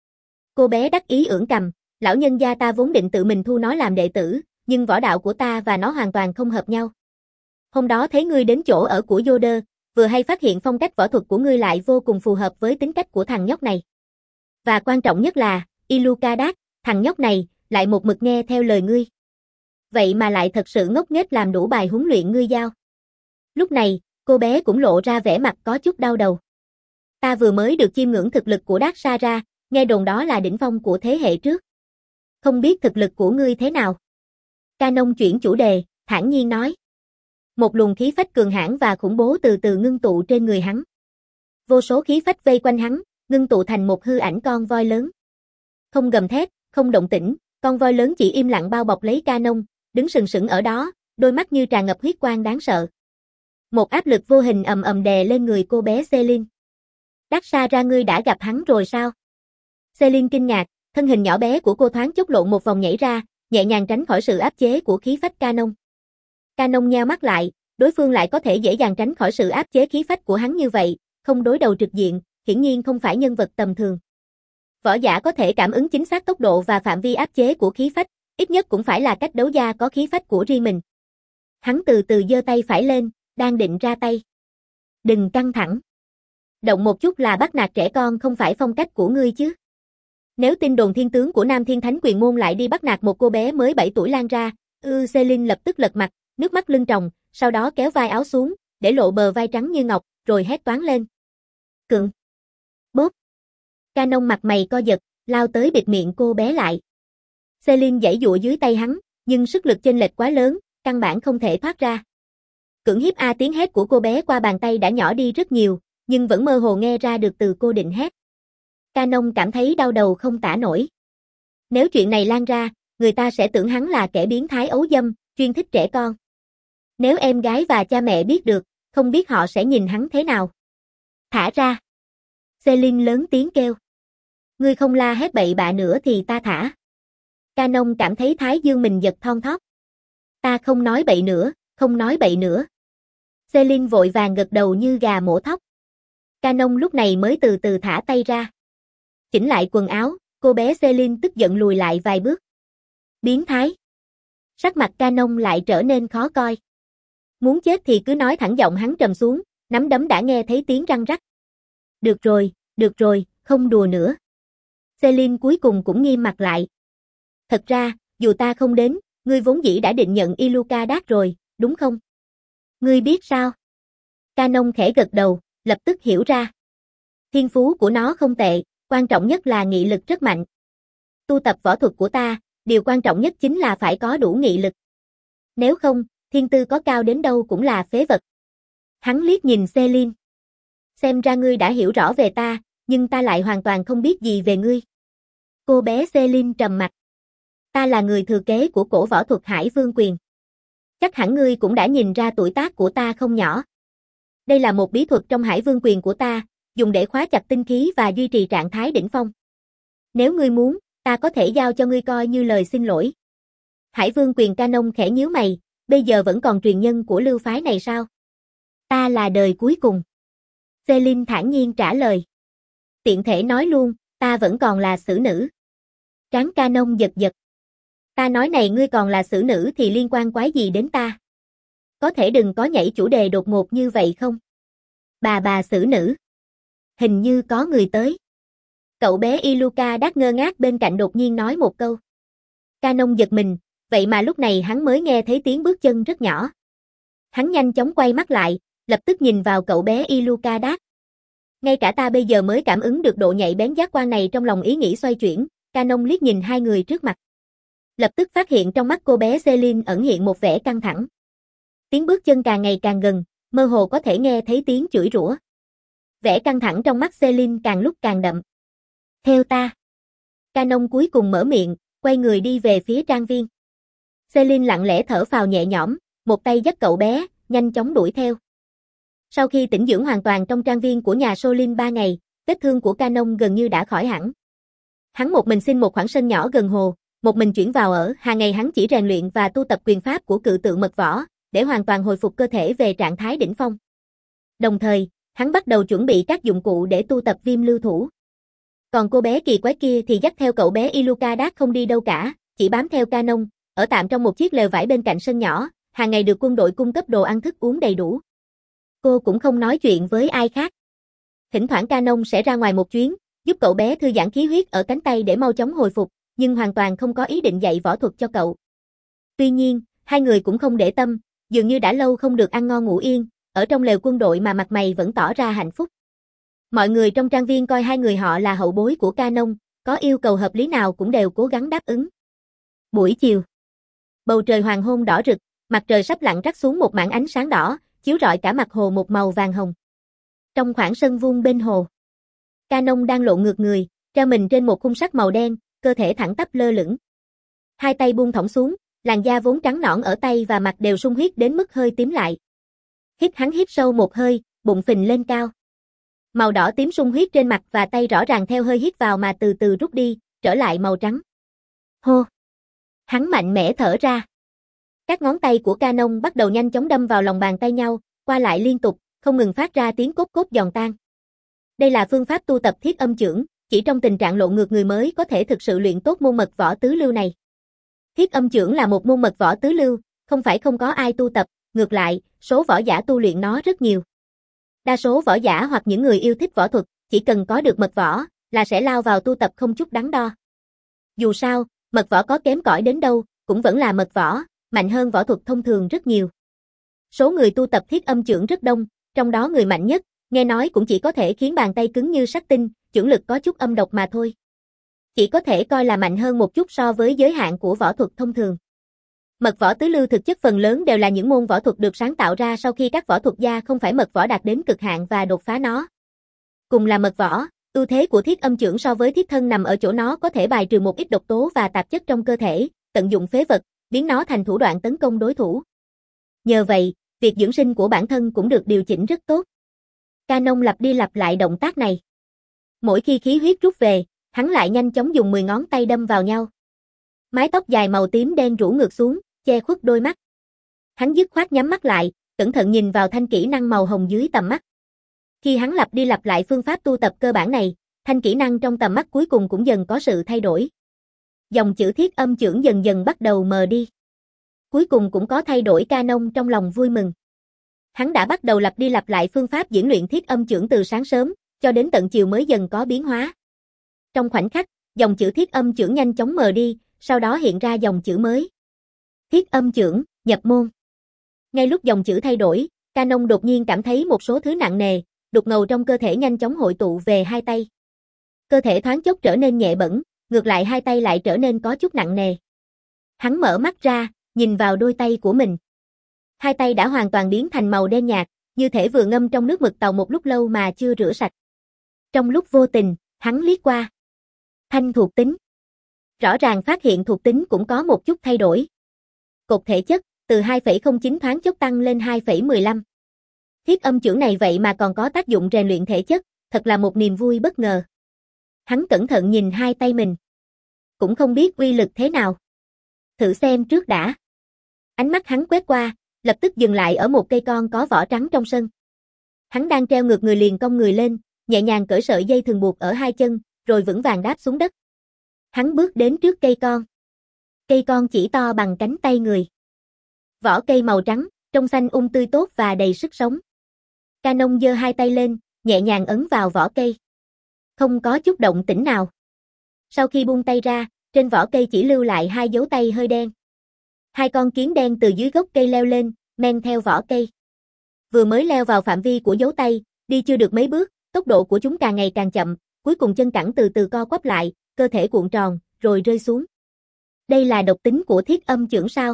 Cô bé đắc ý ưỡn cằm, lão nhân gia ta vốn định tự mình thu nó làm đệ tử, nhưng võ đạo của ta và nó hoàn toàn không hợp nhau. Hôm đó thấy ngươi đến chỗ ở của Yoder, vừa hay phát hiện phong cách võ thuật của ngươi lại vô cùng phù hợp với tính cách của thằng nhóc này. Và quan trọng nhất là, Iluka, thằng nhóc này, lại một mực nghe theo lời ngươi. Vậy mà lại thật sự ngốc nghếch làm đủ bài huấn luyện ngươi giao. Lúc này, cô bé cũng lộ ra vẻ mặt có chút đau đầu. Ta vừa mới được chiêm ngưỡng thực lực của Dark Sara, nghe đồn đó là đỉnh phong của thế hệ trước. Không biết thực lực của ngươi thế nào? Canon chuyển chủ đề, thản nhiên nói. Một luồng khí phách cường hãn và khủng bố từ từ ngưng tụ trên người hắn. Vô số khí phách vây quanh hắn, ngưng tụ thành một hư ảnh con voi lớn. Không gầm thét, không động tĩnh, con voi lớn chỉ im lặng bao bọc lấy Canon, đứng sừng sững ở đó, đôi mắt như tràn ngập huyết quang đáng sợ. Một áp lực vô hình ầm ầm đè lên người cô bé Celine. Dark Sara, ngươi đã gặp hắn rồi sao? Celine kinh ngạc, thân hình nhỏ bé của cô thoáng chốc lộn một vòng nhảy ra, nhẹ nhàng tránh khỏi sự áp chế của khí phách Canon. Canon nheo mắt lại, đối phương lại có thể dễ dàng tránh khỏi sự áp chế khí phách của hắn như vậy, không đối đầu trực diện, hiển nhiên không phải nhân vật tầm thường. Võ giả có thể cảm ứng chính xác tốc độ và phạm vi áp chế của khí phách, Ít nhất cũng phải là cách đấu gia có khí phách của riêng mình. Hắn từ từ giơ tay phải lên, đang định ra tay. Đừng căng thẳng. Động một chút là bắt nạt trẻ con không phải phong cách của ngươi chứ. Nếu tin đồn thiên tướng của Nam Thiên Thánh Quyền Môn lại đi bắt nạt một cô bé mới bảy tuổi lan ra, ư Celine lập tức lật mặt, nước mắt lưng tròng, sau đó kéo vai áo xuống, để lộ bờ vai trắng như ngọc, rồi hét toáng lên. Cựng. Bốp. Canon mặt mày co giật, lao tới bịt miệng cô bé lại. Celine giãy giụa dưới tay hắn, nhưng sức lực chênh lệch quá lớn, căn bản không thể thoát ra. Cưỡng hiếp a tiếng hét của cô bé qua bàn tay đã nhỏ đi rất nhiều, nhưng vẫn mơ hồ nghe ra được từ cô định hét. Canon cảm thấy đau đầu không tả nổi. Nếu chuyện này lan ra, người ta sẽ tưởng hắn là kẻ biến thái ấu dâm, chuyên thích trẻ con. Nếu em gái và cha mẹ biết được, không biết họ sẽ nhìn hắn thế nào. Thả ra. Celine lớn tiếng kêu. Ngươi không la hét bậy bạ nữa thì ta thả. Canon cảm thấy thái dương mình giật thon thóp. Ta không nói bậy nữa, không nói bậy nữa. Celine vội vàng gật đầu như gà mổ thóc. Canon lúc này mới từ từ thả tay ra. Chỉnh lại quần áo, cô bé Celine tức giận lùi lại vài bước. Biến thái. Sắc mặt Canon lại trở nên khó coi. Muốn chết thì cứ nói thẳng giọng hắn trầm xuống, nắm đấm đã nghe thấy tiếng răng rắc. Được rồi, được rồi, không đùa nữa. Celine cuối cùng cũng nghiêm mặt lại. Thật ra, dù ta không đến, ngươi vốn dĩ đã định nhận Iluka Đát rồi, đúng không? Ngươi biết sao? Canon khẽ gật đầu, lập tức hiểu ra. Thiên phú của nó không tệ, quan trọng nhất là nghị lực rất mạnh. Tu tập võ thuật của ta, điều quan trọng nhất chính là phải có đủ nghị lực. Nếu không, thiên tư có cao đến đâu cũng là phế vật. Hắn liếc nhìn Celine. Xem ra ngươi đã hiểu rõ về ta, nhưng ta lại hoàn toàn không biết gì về ngươi. Cô bé Celine trầm mặt. Ta là người thừa kế của cổ võ thuật Hải Vương Quyền. Chắc hẳn ngươi cũng đã nhìn ra tuổi tác của ta không nhỏ. Đây là một bí thuật trong Hải Vương Quyền của ta, dùng để khóa chặt tinh khí và duy trì trạng thái đỉnh phong. Nếu ngươi muốn, ta có thể giao cho ngươi coi như lời xin lỗi. Hải Vương Quyền Canon khẽ nhíu mày, bây giờ vẫn còn truyền nhân của lưu phái này sao? Ta là đời cuối cùng. Celine thản nhiên trả lời. Tiện thể nói luôn, ta vẫn còn là xử nữ. Trán Canon giật giật. Ta nói này ngươi còn là xử nữ thì liên quan quái gì đến ta? Có thể đừng có nhảy chủ đề đột ngột như vậy không? Bà bà xử nữ. Hình như có người tới. Cậu bé Iluka Đát ngơ ngác bên cạnh đột nhiên nói một câu. Canon giật mình, vậy mà lúc này hắn mới nghe thấy tiếng bước chân rất nhỏ. Hắn nhanh chóng quay mắt lại, lập tức nhìn vào cậu bé Iluka Đát. Ngay cả ta bây giờ mới cảm ứng được độ nhạy bén giác quan này, trong lòng ý nghĩ xoay chuyển, Canon liếc nhìn hai người trước mặt. Lập tức phát hiện trong mắt cô bé Celine ẩn hiện một vẻ căng thẳng. Tiếng bước chân càng ngày càng gần, mơ hồ có thể nghe thấy tiếng chửi rủa. Vẻ căng thẳng trong mắt Celine càng lúc càng đậm. Theo ta. Canon cuối cùng mở miệng, quay người đi về phía trang viên. Celine lặng lẽ thở phào nhẹ nhõm, một tay dắt cậu bé, nhanh chóng đuổi theo. Sau khi tĩnh dưỡng hoàn toàn trong trang viên của nhà Solin ba ngày, vết thương của Canon gần như đã khỏi hẳn. Hắn một mình xin một khoảng sân nhỏ gần hồ, một mình chuyển vào ở, hàng ngày hắn chỉ rèn luyện và tu tập quyền pháp của cự tượng mật võ, để hoàn toàn hồi phục cơ thể về trạng thái đỉnh phong. Đồng thời, hắn bắt đầu chuẩn bị các dụng cụ để tu tập viêm lưu thủ. Còn cô bé kỳ quái kia thì dắt theo cậu bé Iluka Đát không đi đâu cả, chỉ bám theo Canon, ở tạm trong một chiếc lều vải bên cạnh sân nhỏ, hàng ngày được quân đội cung cấp đồ ăn thức uống đầy đủ. Cô cũng không nói chuyện với ai khác. Thỉnh thoảng Canon sẽ ra ngoài một chuyến, giúp cậu bé thư giãn khí huyết ở cánh tay để mau chóng hồi phục, nhưng hoàn toàn không có ý định dạy võ thuật cho cậu. Tuy nhiên, hai người cũng không để tâm, dường như đã lâu không được ăn ngon ngủ yên, ở trong lều quân đội mà mặt mày vẫn tỏ ra hạnh phúc. Mọi người trong trang viên coi hai người họ là hậu bối của Canon, có yêu cầu hợp lý nào cũng đều cố gắng đáp ứng. Buổi chiều, bầu trời hoàng hôn đỏ rực, mặt trời sắp lặn rắc xuống một mảng ánh sáng đỏ, chiếu rọi cả mặt hồ một màu vàng hồng. Trong khoảng sân vuông bên hồ, Canon đang lộn ngược người, treo mình trên một khung sắt màu đen, cơ thể thẳng tắp lơ lửng. Hai tay buông thõng xuống, làn da vốn trắng nõn ở tay và mặt đều sung huyết đến mức hơi tím lại. Hít hắn hít sâu một hơi, bụng phình lên cao. Màu đỏ tím sung huyết trên mặt và tay rõ ràng theo hơi hít vào mà từ từ rút đi, trở lại màu trắng. Hô! Hắn mạnh mẽ thở ra. Các ngón tay của Canon bắt đầu nhanh chóng đâm vào lòng bàn tay nhau, qua lại liên tục, không ngừng phát ra tiếng cốt cốt giòn tan. Đây là phương pháp tu tập thiết âm chưởng, chỉ trong tình trạng lộn ngược người mới có thể thực sự luyện tốt môn mật võ tứ lưu này. Thiết âm chưởng là một môn mật võ tứ lưu, không phải không có ai tu tập, ngược lại, số võ giả tu luyện nó rất nhiều. Đa số võ giả hoặc những người yêu thích võ thuật, chỉ cần có được mật võ, là sẽ lao vào tu tập không chút đắn đo. Dù sao, mật võ có kém cỏi đến đâu, cũng vẫn là mật võ, mạnh hơn võ thuật thông thường rất nhiều. Số người tu tập thiết âm chưởng rất đông, trong đó người mạnh nhất, nghe nói cũng chỉ có thể khiến bàn tay cứng như sắt tinh, chưởng lực có chút âm độc mà thôi. Chỉ có thể coi là mạnh hơn một chút so với giới hạn của võ thuật thông thường. Mật võ tứ lưu thực chất phần lớn đều là những môn võ thuật được sáng tạo ra sau khi các võ thuật gia không phải mật võ đạt đến cực hạn và đột phá nó. Cùng là mật võ, ưu thế của thiết âm chưởng so với thiết thân nằm ở chỗ nó có thể bài trừ một ít độc tố và tạp chất trong cơ thể, tận dụng phế vật, biến nó thành thủ đoạn tấn công đối thủ. Nhờ vậy, việc dưỡng sinh của bản thân cũng được điều chỉnh rất tốt. Canon lặp đi lặp lại động tác này. Mỗi khi khí huyết rút về, hắn lại nhanh chóng dùng mười ngón tay đâm vào nhau. Mái tóc dài màu tím đen rủ ngược xuống, che khuất đôi mắt. Hắn dứt khoát nhắm mắt lại, cẩn thận nhìn vào thanh kỹ năng màu hồng dưới tầm mắt. Khi hắn lặp đi lặp lại phương pháp tu tập cơ bản này, thanh kỹ năng trong tầm mắt cuối cùng cũng dần có sự thay đổi. Dòng chữ thiết âm chưởng dần dần bắt đầu mờ đi. Cuối cùng cũng có thay đổi. Canon trong lòng vui mừng. Hắn đã bắt đầu lặp đi lặp lại phương pháp diễn luyện thiết âm chưởng từ sáng sớm, cho đến tận chiều mới dần có biến hóa. Trong khoảnh khắc, dòng chữ thiết âm chưởng nhanh chóng mờ đi, sau đó hiện ra dòng chữ mới. Thiết âm chưởng, nhập môn. Ngay lúc dòng chữ thay đổi, Canon đột nhiên cảm thấy một số thứ nặng nề, đục ngầu trong cơ thể nhanh chóng hội tụ về hai tay. Cơ thể thoáng chốc trở nên nhẹ bẫng, ngược lại hai tay lại trở nên có chút nặng nề. Hắn mở mắt ra, nhìn vào đôi tay của mình. Hai tay đã hoàn toàn biến thành màu đen nhạt, như thể vừa ngâm trong nước mực tàu một lúc lâu mà chưa rửa sạch. Trong lúc vô tình, hắn liếc qua. Thanh thuộc tính. Rõ ràng phát hiện thuộc tính cũng có một chút thay đổi. Cột thể chất, từ hai phẩy không chín thoáng chốc tăng lên hai phẩy mười lăm. Thiết âm chưởng này vậy mà còn có tác dụng rèn luyện thể chất, thật là một niềm vui bất ngờ. Hắn cẩn thận nhìn hai tay mình. Cũng không biết uy lực thế nào. Thử xem trước đã. Ánh mắt hắn quét qua, lập tức dừng lại ở một cây con có vỏ trắng trong sân. Hắn đang treo ngược người liền cong người lên, nhẹ nhàng cởi sợi dây thường buộc ở hai chân, rồi vững vàng đáp xuống đất. Hắn bước đến trước cây con. Cây con chỉ to bằng cánh tay người. Vỏ cây màu trắng, trong xanh um tươi tốt và đầy sức sống. Canon giơ hai tay lên, nhẹ nhàng ấn vào vỏ cây. Không có chút động tĩnh nào. Sau khi buông tay ra, trên vỏ cây chỉ lưu lại hai dấu tay hơi đen. Hai con kiến đen từ dưới gốc cây leo lên, men theo vỏ cây. Vừa mới leo vào phạm vi của dấu tay, đi chưa được mấy bước, tốc độ của chúng càng ngày càng chậm, cuối cùng chân cẳng từ từ co quắp lại, cơ thể cuộn tròn, rồi rơi xuống. Đây là độc tính của thiết âm chưởng sao?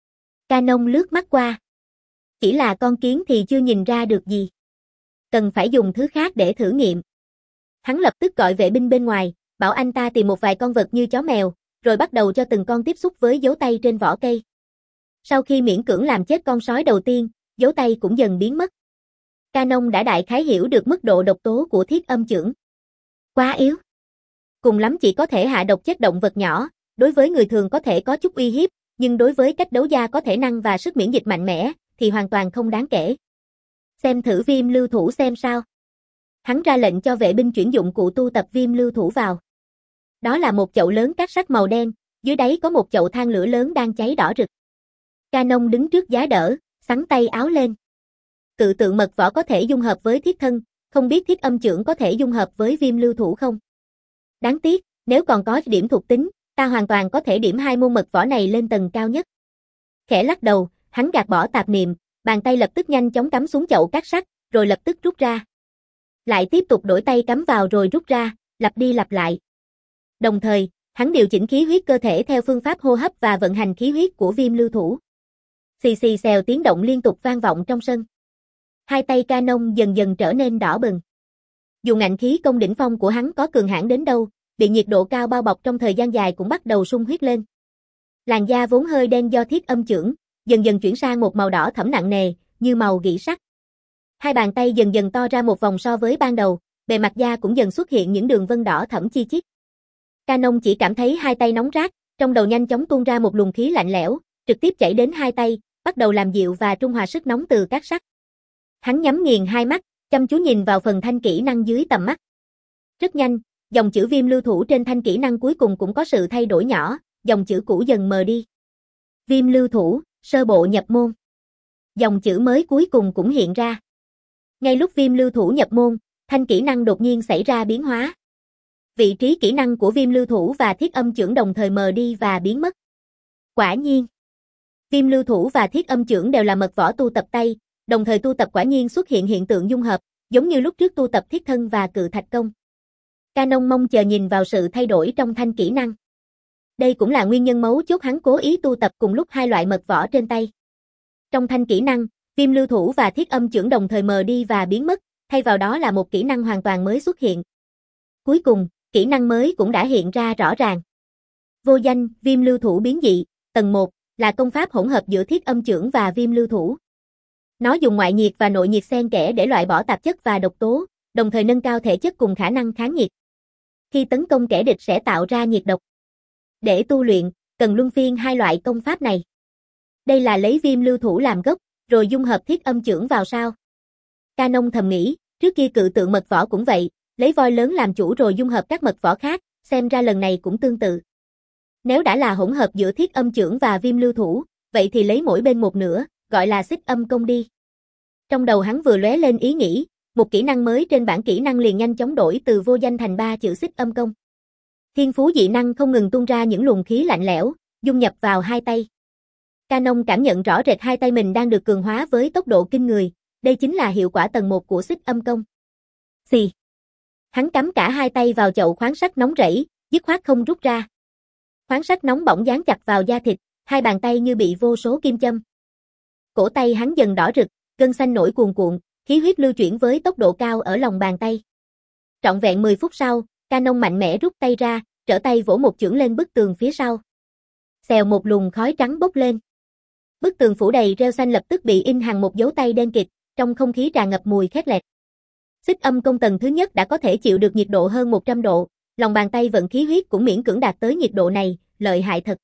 Canon lướt mắt qua. Chỉ là con kiến thì chưa nhìn ra được gì. Cần phải dùng thứ khác để thử nghiệm. Hắn lập tức gọi vệ binh bên ngoài, bảo anh ta tìm một vài con vật như chó mèo, rồi bắt đầu cho từng con tiếp xúc với dấu tay trên vỏ cây. Sau khi miễn cưỡng làm chết con sói đầu tiên, dấu tay cũng dần biến mất. Canon đã đại khái hiểu được mức độ độc tố của thiết âm chưởng. Quá yếu. Cùng lắm chỉ có thể hạ độc chết động vật nhỏ, đối với người thường có thể có chút uy hiếp, nhưng đối với cách đấu gia có thể năng và sức miễn dịch mạnh mẽ, thì hoàn toàn không đáng kể. Xem thử viêm lưu thủ xem sao. Hắn ra lệnh cho vệ binh chuyển dụng cụ tu tập viêm lưu thủ vào. Đó là một chậu lớn cát sắt màu đen, dưới đáy có một chậu than lửa lớn đang cháy đỏ rực. Canon đứng trước giá đỡ, xắn tay áo lên. Cự tượng mật võ có thể dung hợp với thiết thân, không biết thiết âm chưởng có thể dung hợp với viêm lưu thủ không? Đáng tiếc, nếu còn có điểm thuộc tính, ta hoàn toàn có thể điểm hai môn mật võ này lên tầng cao nhất. Khẽ lắc đầu, hắn gạt bỏ tạp niệm, bàn tay lập tức nhanh chóng cắm xuống chậu cát sắt, rồi lập tức rút ra. Lại tiếp tục đổi tay cắm vào rồi rút ra, lặp đi lặp lại. Đồng thời, hắn điều chỉnh khí huyết cơ thể theo phương pháp hô hấp và vận hành khí huyết của viêm lưu thủ. Xì xì xèo tiếng động liên tục vang vọng trong sân. Hai tay Canon dần dần trở nên đỏ bừng. Dù ngạnh khí công đỉnh phong của hắn có cường hãn đến đâu, bị nhiệt độ cao bao bọc trong thời gian dài cũng bắt đầu sung huyết lên. Làn da vốn hơi đen do thiết âm chưởng, dần dần chuyển sang một màu đỏ thẫm nặng nề, như màu gỉ sắt. Hai bàn tay dần dần to ra một vòng so với ban đầu, bề mặt da cũng dần xuất hiện những đường vân đỏ thẫm chi chít. Canon chỉ cảm thấy hai tay nóng rát, trong đầu nhanh chóng tuôn ra một luồng khí lạnh lẽo, trực tiếp chảy đến hai tay, bắt đầu làm dịu và trung hòa sức nóng từ cát sắt. Hắn nhắm nghiền hai mắt, chăm chú nhìn vào phần thanh kỹ năng dưới tầm mắt. Rất nhanh, dòng chữ viêm lưu thủ trên thanh kỹ năng cuối cùng cũng có sự thay đổi nhỏ, dòng chữ cũ dần mờ đi. Viêm lưu thủ, sơ bộ nhập môn. Dòng chữ mới cuối cùng cũng hiện ra. Ngay lúc viêm lưu thủ nhập môn, thanh kỹ năng đột nhiên xảy ra biến hóa. Vị trí kỹ năng của viêm lưu thủ và thiết âm chưởng đồng thời mờ đi và biến mất. Quả nhiên, viêm lưu thủ và thiết âm chưởng đều là mật võ tu tập tay, đồng thời tu tập quả nhiên xuất hiện hiện tượng dung hợp, giống như lúc trước tu tập thiết thân và cự thạch công. Canon mong chờ nhìn vào sự thay đổi trong thanh kỹ năng. Đây cũng là nguyên nhân mấu chốt hắn cố ý tu tập cùng lúc hai loại mật võ trên tay. Trong thanh kỹ năng, viêm lưu thủ và thiết âm chưởng đồng thời mờ đi và biến mất, thay vào đó là một kỹ năng hoàn toàn mới xuất hiện. Cuối cùng, kỹ năng mới cũng đã hiện ra rõ ràng. Vô danh, viêm lưu thủ biến dị, tầng một, là công pháp hỗn hợp giữa thiết âm chưởng và viêm lưu thủ. Nó dùng ngoại nhiệt và nội nhiệt xen kẽ để loại bỏ tạp chất và độc tố, đồng thời nâng cao thể chất cùng khả năng kháng nhiệt. Khi tấn công kẻ địch sẽ tạo ra nhiệt độc. Để tu luyện, cần luân phiên hai loại công pháp này. Đây là lấy viêm lưu thủ làm gốc, rồi dung hợp thiết âm chưởng vào sau. Canon thầm nghĩ, trước kia cự tượng mật võ cũng vậy, lấy voi lớn làm chủ rồi dung hợp các mật võ khác, xem ra lần này cũng tương tự. Nếu đã là hỗn hợp giữa thiết âm chưởng và viêm lưu thủ, vậy thì lấy mỗi bên một nửa, gọi là xích âm công đi. Trong đầu hắn vừa lóe lên ý nghĩ, một kỹ năng mới trên bảng kỹ năng liền nhanh chóng đổi từ vô danh thành ba chữ xích âm công. Thiên phú dị năng không ngừng tung ra những luồng khí lạnh lẽo, dung nhập vào hai tay. Canon cảm nhận rõ rệt hai tay mình đang được cường hóa với tốc độ kinh người, đây chính là hiệu quả tầng một của xích âm công. Xì. Hắn cắm cả hai tay vào chậu khoáng sắt nóng rẫy, dứt khoát không rút ra. Khoáng sắt nóng bỏng dán chặt vào da thịt, hai bàn tay như bị vô số kim châm. Cổ tay hắn dần đỏ rực, gân xanh nổi cuồn cuộn, khí huyết lưu chuyển với tốc độ cao ở lòng bàn tay. Trọn vẹn mười phút sau, Canon mạnh mẽ rút tay ra, trở tay vỗ một chưởng lên bức tường phía sau. Xèo một luồng khói trắng bốc lên. Bức tường phủ đầy rêu xanh lập tức bị in hằn một dấu tay đen kịt, trong không khí tràn ngập mùi khét lẹt. Xích âm công tầng thứ nhất đã có thể chịu được nhiệt độ hơn một trăm độ, lòng bàn tay vận khí huyết cũng miễn cưỡng đạt tới nhiệt độ này, lợi hại thật.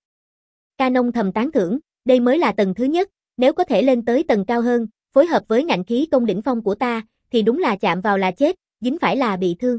Canon thầm tán thưởng, đây mới là tầng thứ nhất, nếu có thể lên tới tầng cao hơn, phối hợp với ngạnh khí công đỉnh phong của ta, thì đúng là chạm vào là chết, dính phải là bị thương.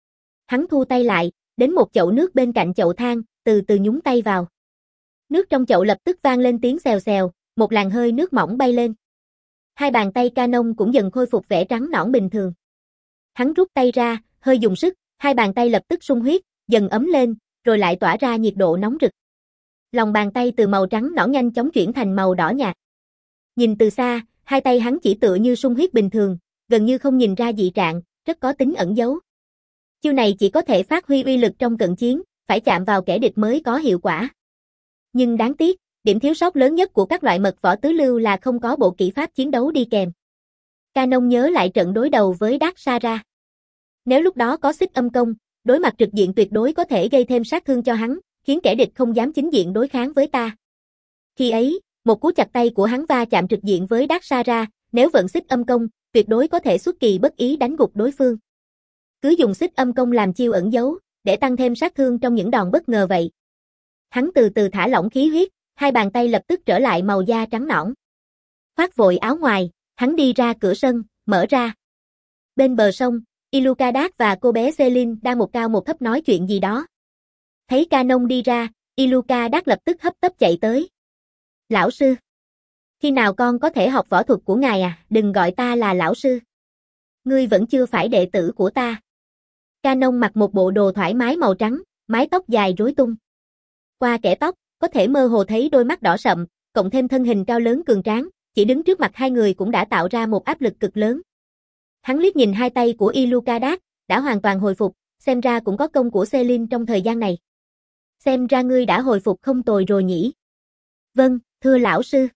Hắn thu tay lại, đến một chậu nước bên cạnh chậu than, từ từ nhúng tay vào. Nước trong chậu lập tức vang lên tiếng xèo xèo, một làn hơi nước mỏng bay lên. Hai bàn tay Canon cũng dần khôi phục vẻ trắng nõn bình thường. Hắn rút tay ra, hơi dùng sức, hai bàn tay lập tức sung huyết, dần ấm lên, rồi lại tỏa ra nhiệt độ nóng rực. Lòng bàn tay từ màu trắng nõn nhanh chóng chuyển thành màu đỏ nhạt. Nhìn từ xa, hai tay hắn chỉ tựa như sung huyết bình thường, gần như không nhìn ra dị trạng, rất có tính ẩn giấu. Chiêu này chỉ có thể phát huy uy lực trong cận chiến, phải chạm vào kẻ địch mới có hiệu quả. Nhưng đáng tiếc, điểm thiếu sót lớn nhất của các loại mật võ tứ lưu là không có bộ kỹ pháp chiến đấu đi kèm. Canon nhớ lại trận đối đầu với Dark Sara. Nếu lúc đó có xích âm công, đối mặt trực diện tuyệt đối có thể gây thêm sát thương cho hắn, khiến kẻ địch không dám chính diện đối kháng với ta. Khi ấy, một cú chặt tay của hắn va chạm trực diện với Dark Sara, nếu vận xích âm công, tuyệt đối có thể xuất kỳ bất ý đánh gục đối phương. Cứ dùng xích âm công làm chiêu ẩn giấu, để tăng thêm sát thương trong những đòn bất ngờ vậy. Hắn từ từ thả lỏng khí huyết, hai bàn tay lập tức trở lại màu da trắng nõn. Khoác vội áo ngoài, hắn đi ra cửa sân, mở ra. Bên bờ sông, Ilucadat và cô bé Celine đang một cao một thấp nói chuyện gì đó. Thấy Canon đi ra, Ilucadat lập tức hấp tấp chạy tới. Lão sư. Khi nào con có thể học võ thuật của ngài à, đừng gọi ta là lão sư. Ngươi vẫn chưa phải đệ tử của ta. Canon mặc một bộ đồ thoải mái màu trắng, mái tóc dài rối tung. Qua kẽ tóc, có thể mơ hồ thấy đôi mắt đỏ sậm, cộng thêm thân hình cao lớn cường tráng, chỉ đứng trước mặt hai người cũng đã tạo ra một áp lực cực lớn. Hắn liếc nhìn hai tay của Ilucadat, đã hoàn toàn hồi phục, xem ra cũng có công của Celine trong thời gian này. Xem ra ngươi đã hồi phục không tồi rồi nhỉ? Vâng, thưa lão sư.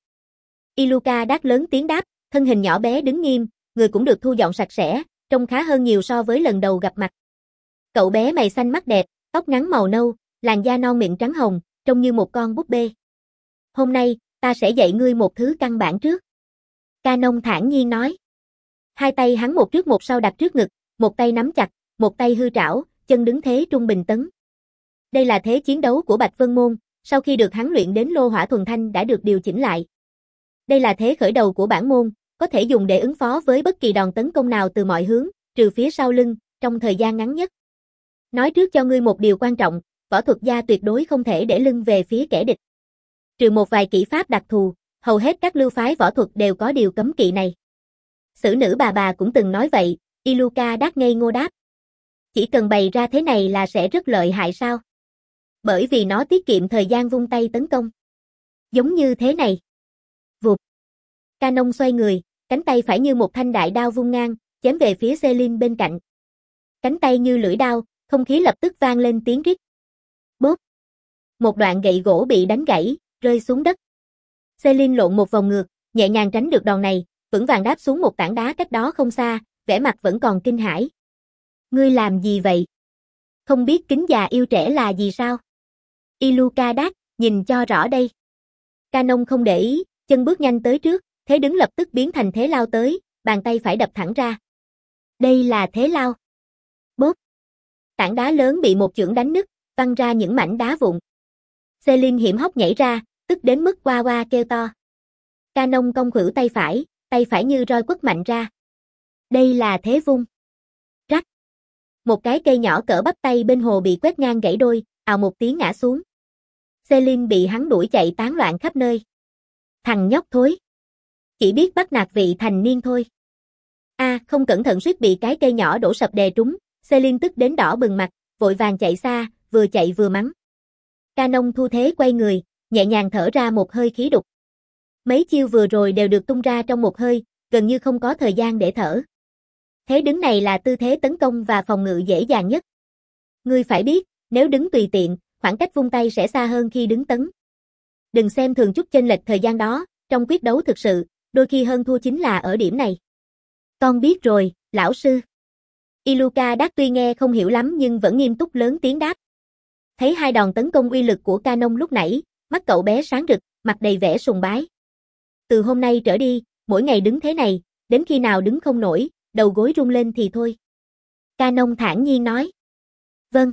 Ilucadat lớn tiếng đáp, thân hình nhỏ bé đứng nghiêm, người cũng được thu dọn sạch sẽ, trông khá hơn nhiều so với lần đầu gặp mặt. Cậu bé mày xanh mắt đẹp, tóc ngắn màu nâu, làn da non mịn trắng hồng, trông như một con búp bê. Hôm nay, ta sẽ dạy ngươi một thứ căn bản trước. Canon thản nhiên nói. Hai tay hắn một trước một sau đặt trước ngực, một tay nắm chặt, một tay hư trảo, chân đứng thế trung bình tấn. Đây là thế chiến đấu của Bạch Vân Môn, sau khi được hắn luyện đến lô hỏa thuần thanh đã được điều chỉnh lại. Đây là thế khởi đầu của bản môn, có thể dùng để ứng phó với bất kỳ đòn tấn công nào từ mọi hướng, trừ phía sau lưng, trong thời gian ngắn nhất. Nói trước cho ngươi một điều quan trọng, võ thuật gia tuyệt đối không thể để lưng về phía kẻ địch. Trừ một vài kỹ pháp đặc thù, hầu hết các lưu phái võ thuật đều có điều cấm kỵ này. Sử nữ bà bà cũng từng nói vậy, Iluka đáp ngây ngô đáp. Chỉ cần bày ra thế này là sẽ rất lợi hại sao? Bởi vì nó tiết kiệm thời gian vung tay tấn công. Giống như thế này. Vụt. Canon xoay người, cánh tay phải như một thanh đại đao vung ngang, chém về phía Celine bên cạnh. Cánh tay như lưỡi đao, không khí lập tức vang lên tiếng rít. Bốp. Một đoạn gậy gỗ bị đánh gãy, rơi xuống đất. Celine lộn một vòng ngược, nhẹ nhàng tránh được đòn này, vững vàng đáp xuống một tảng đá cách đó không xa, vẻ mặt vẫn còn kinh hãi. Ngươi làm gì vậy? Không biết kính già yêu trẻ là gì sao? Iluka đáp, nhìn cho rõ đây. Canon không để ý, chân bước nhanh tới trước, thế đứng lập tức biến thành thế lao tới, bàn tay phải đập thẳng ra. Đây là thế lao. Bốp. Tảng đá lớn bị một chưởng đánh nứt, văng ra những mảnh đá vụn. Celine hiểm hóc nhảy ra, tức đến mức oa oa kêu to. Canon cong khuỷu tay phải, tay phải như roi quất mạnh ra. Đây là thế vung. Rắc. Một cái cây nhỏ cỡ bắp tay bên hồ bị quét ngang gãy đôi, ào một tiếng ngã xuống. Celine bị hắn đuổi chạy tán loạn khắp nơi. Thằng nhóc thối. Chỉ biết bắt nạt vị thành niên thôi. A, à, không cẩn thận suýt bị cái cây nhỏ đổ sập đè trúng, Celine tức đến đỏ bừng mặt, vội vàng chạy xa, vừa chạy vừa mắng. Canon thu thế quay người, nhẹ nhàng thở ra một hơi khí đục. Mấy chiêu vừa rồi đều được tung ra trong một hơi, gần như không có thời gian để thở. Thế đứng này là tư thế tấn công và phòng ngự dễ dàng nhất. Ngươi phải biết, nếu đứng tùy tiện, khoảng cách vung tay sẽ xa hơn khi đứng tấn. Đừng xem thường chút chênh lệch thời gian đó, trong quyết đấu thực sự, đôi khi hơn thua chính là ở điểm này. Con biết rồi, lão sư. Iluka đáp tuy nghe không hiểu lắm nhưng vẫn nghiêm túc lớn tiếng đáp. Thấy hai đòn tấn công uy lực của Canon lúc nãy, mắt cậu bé sáng rực, mặt đầy vẻ sùng bái. Từ hôm nay trở đi, mỗi ngày đứng thế này, đến khi nào đứng không nổi, đầu gối rung lên thì thôi. Canon thản nhiên nói. Vâng.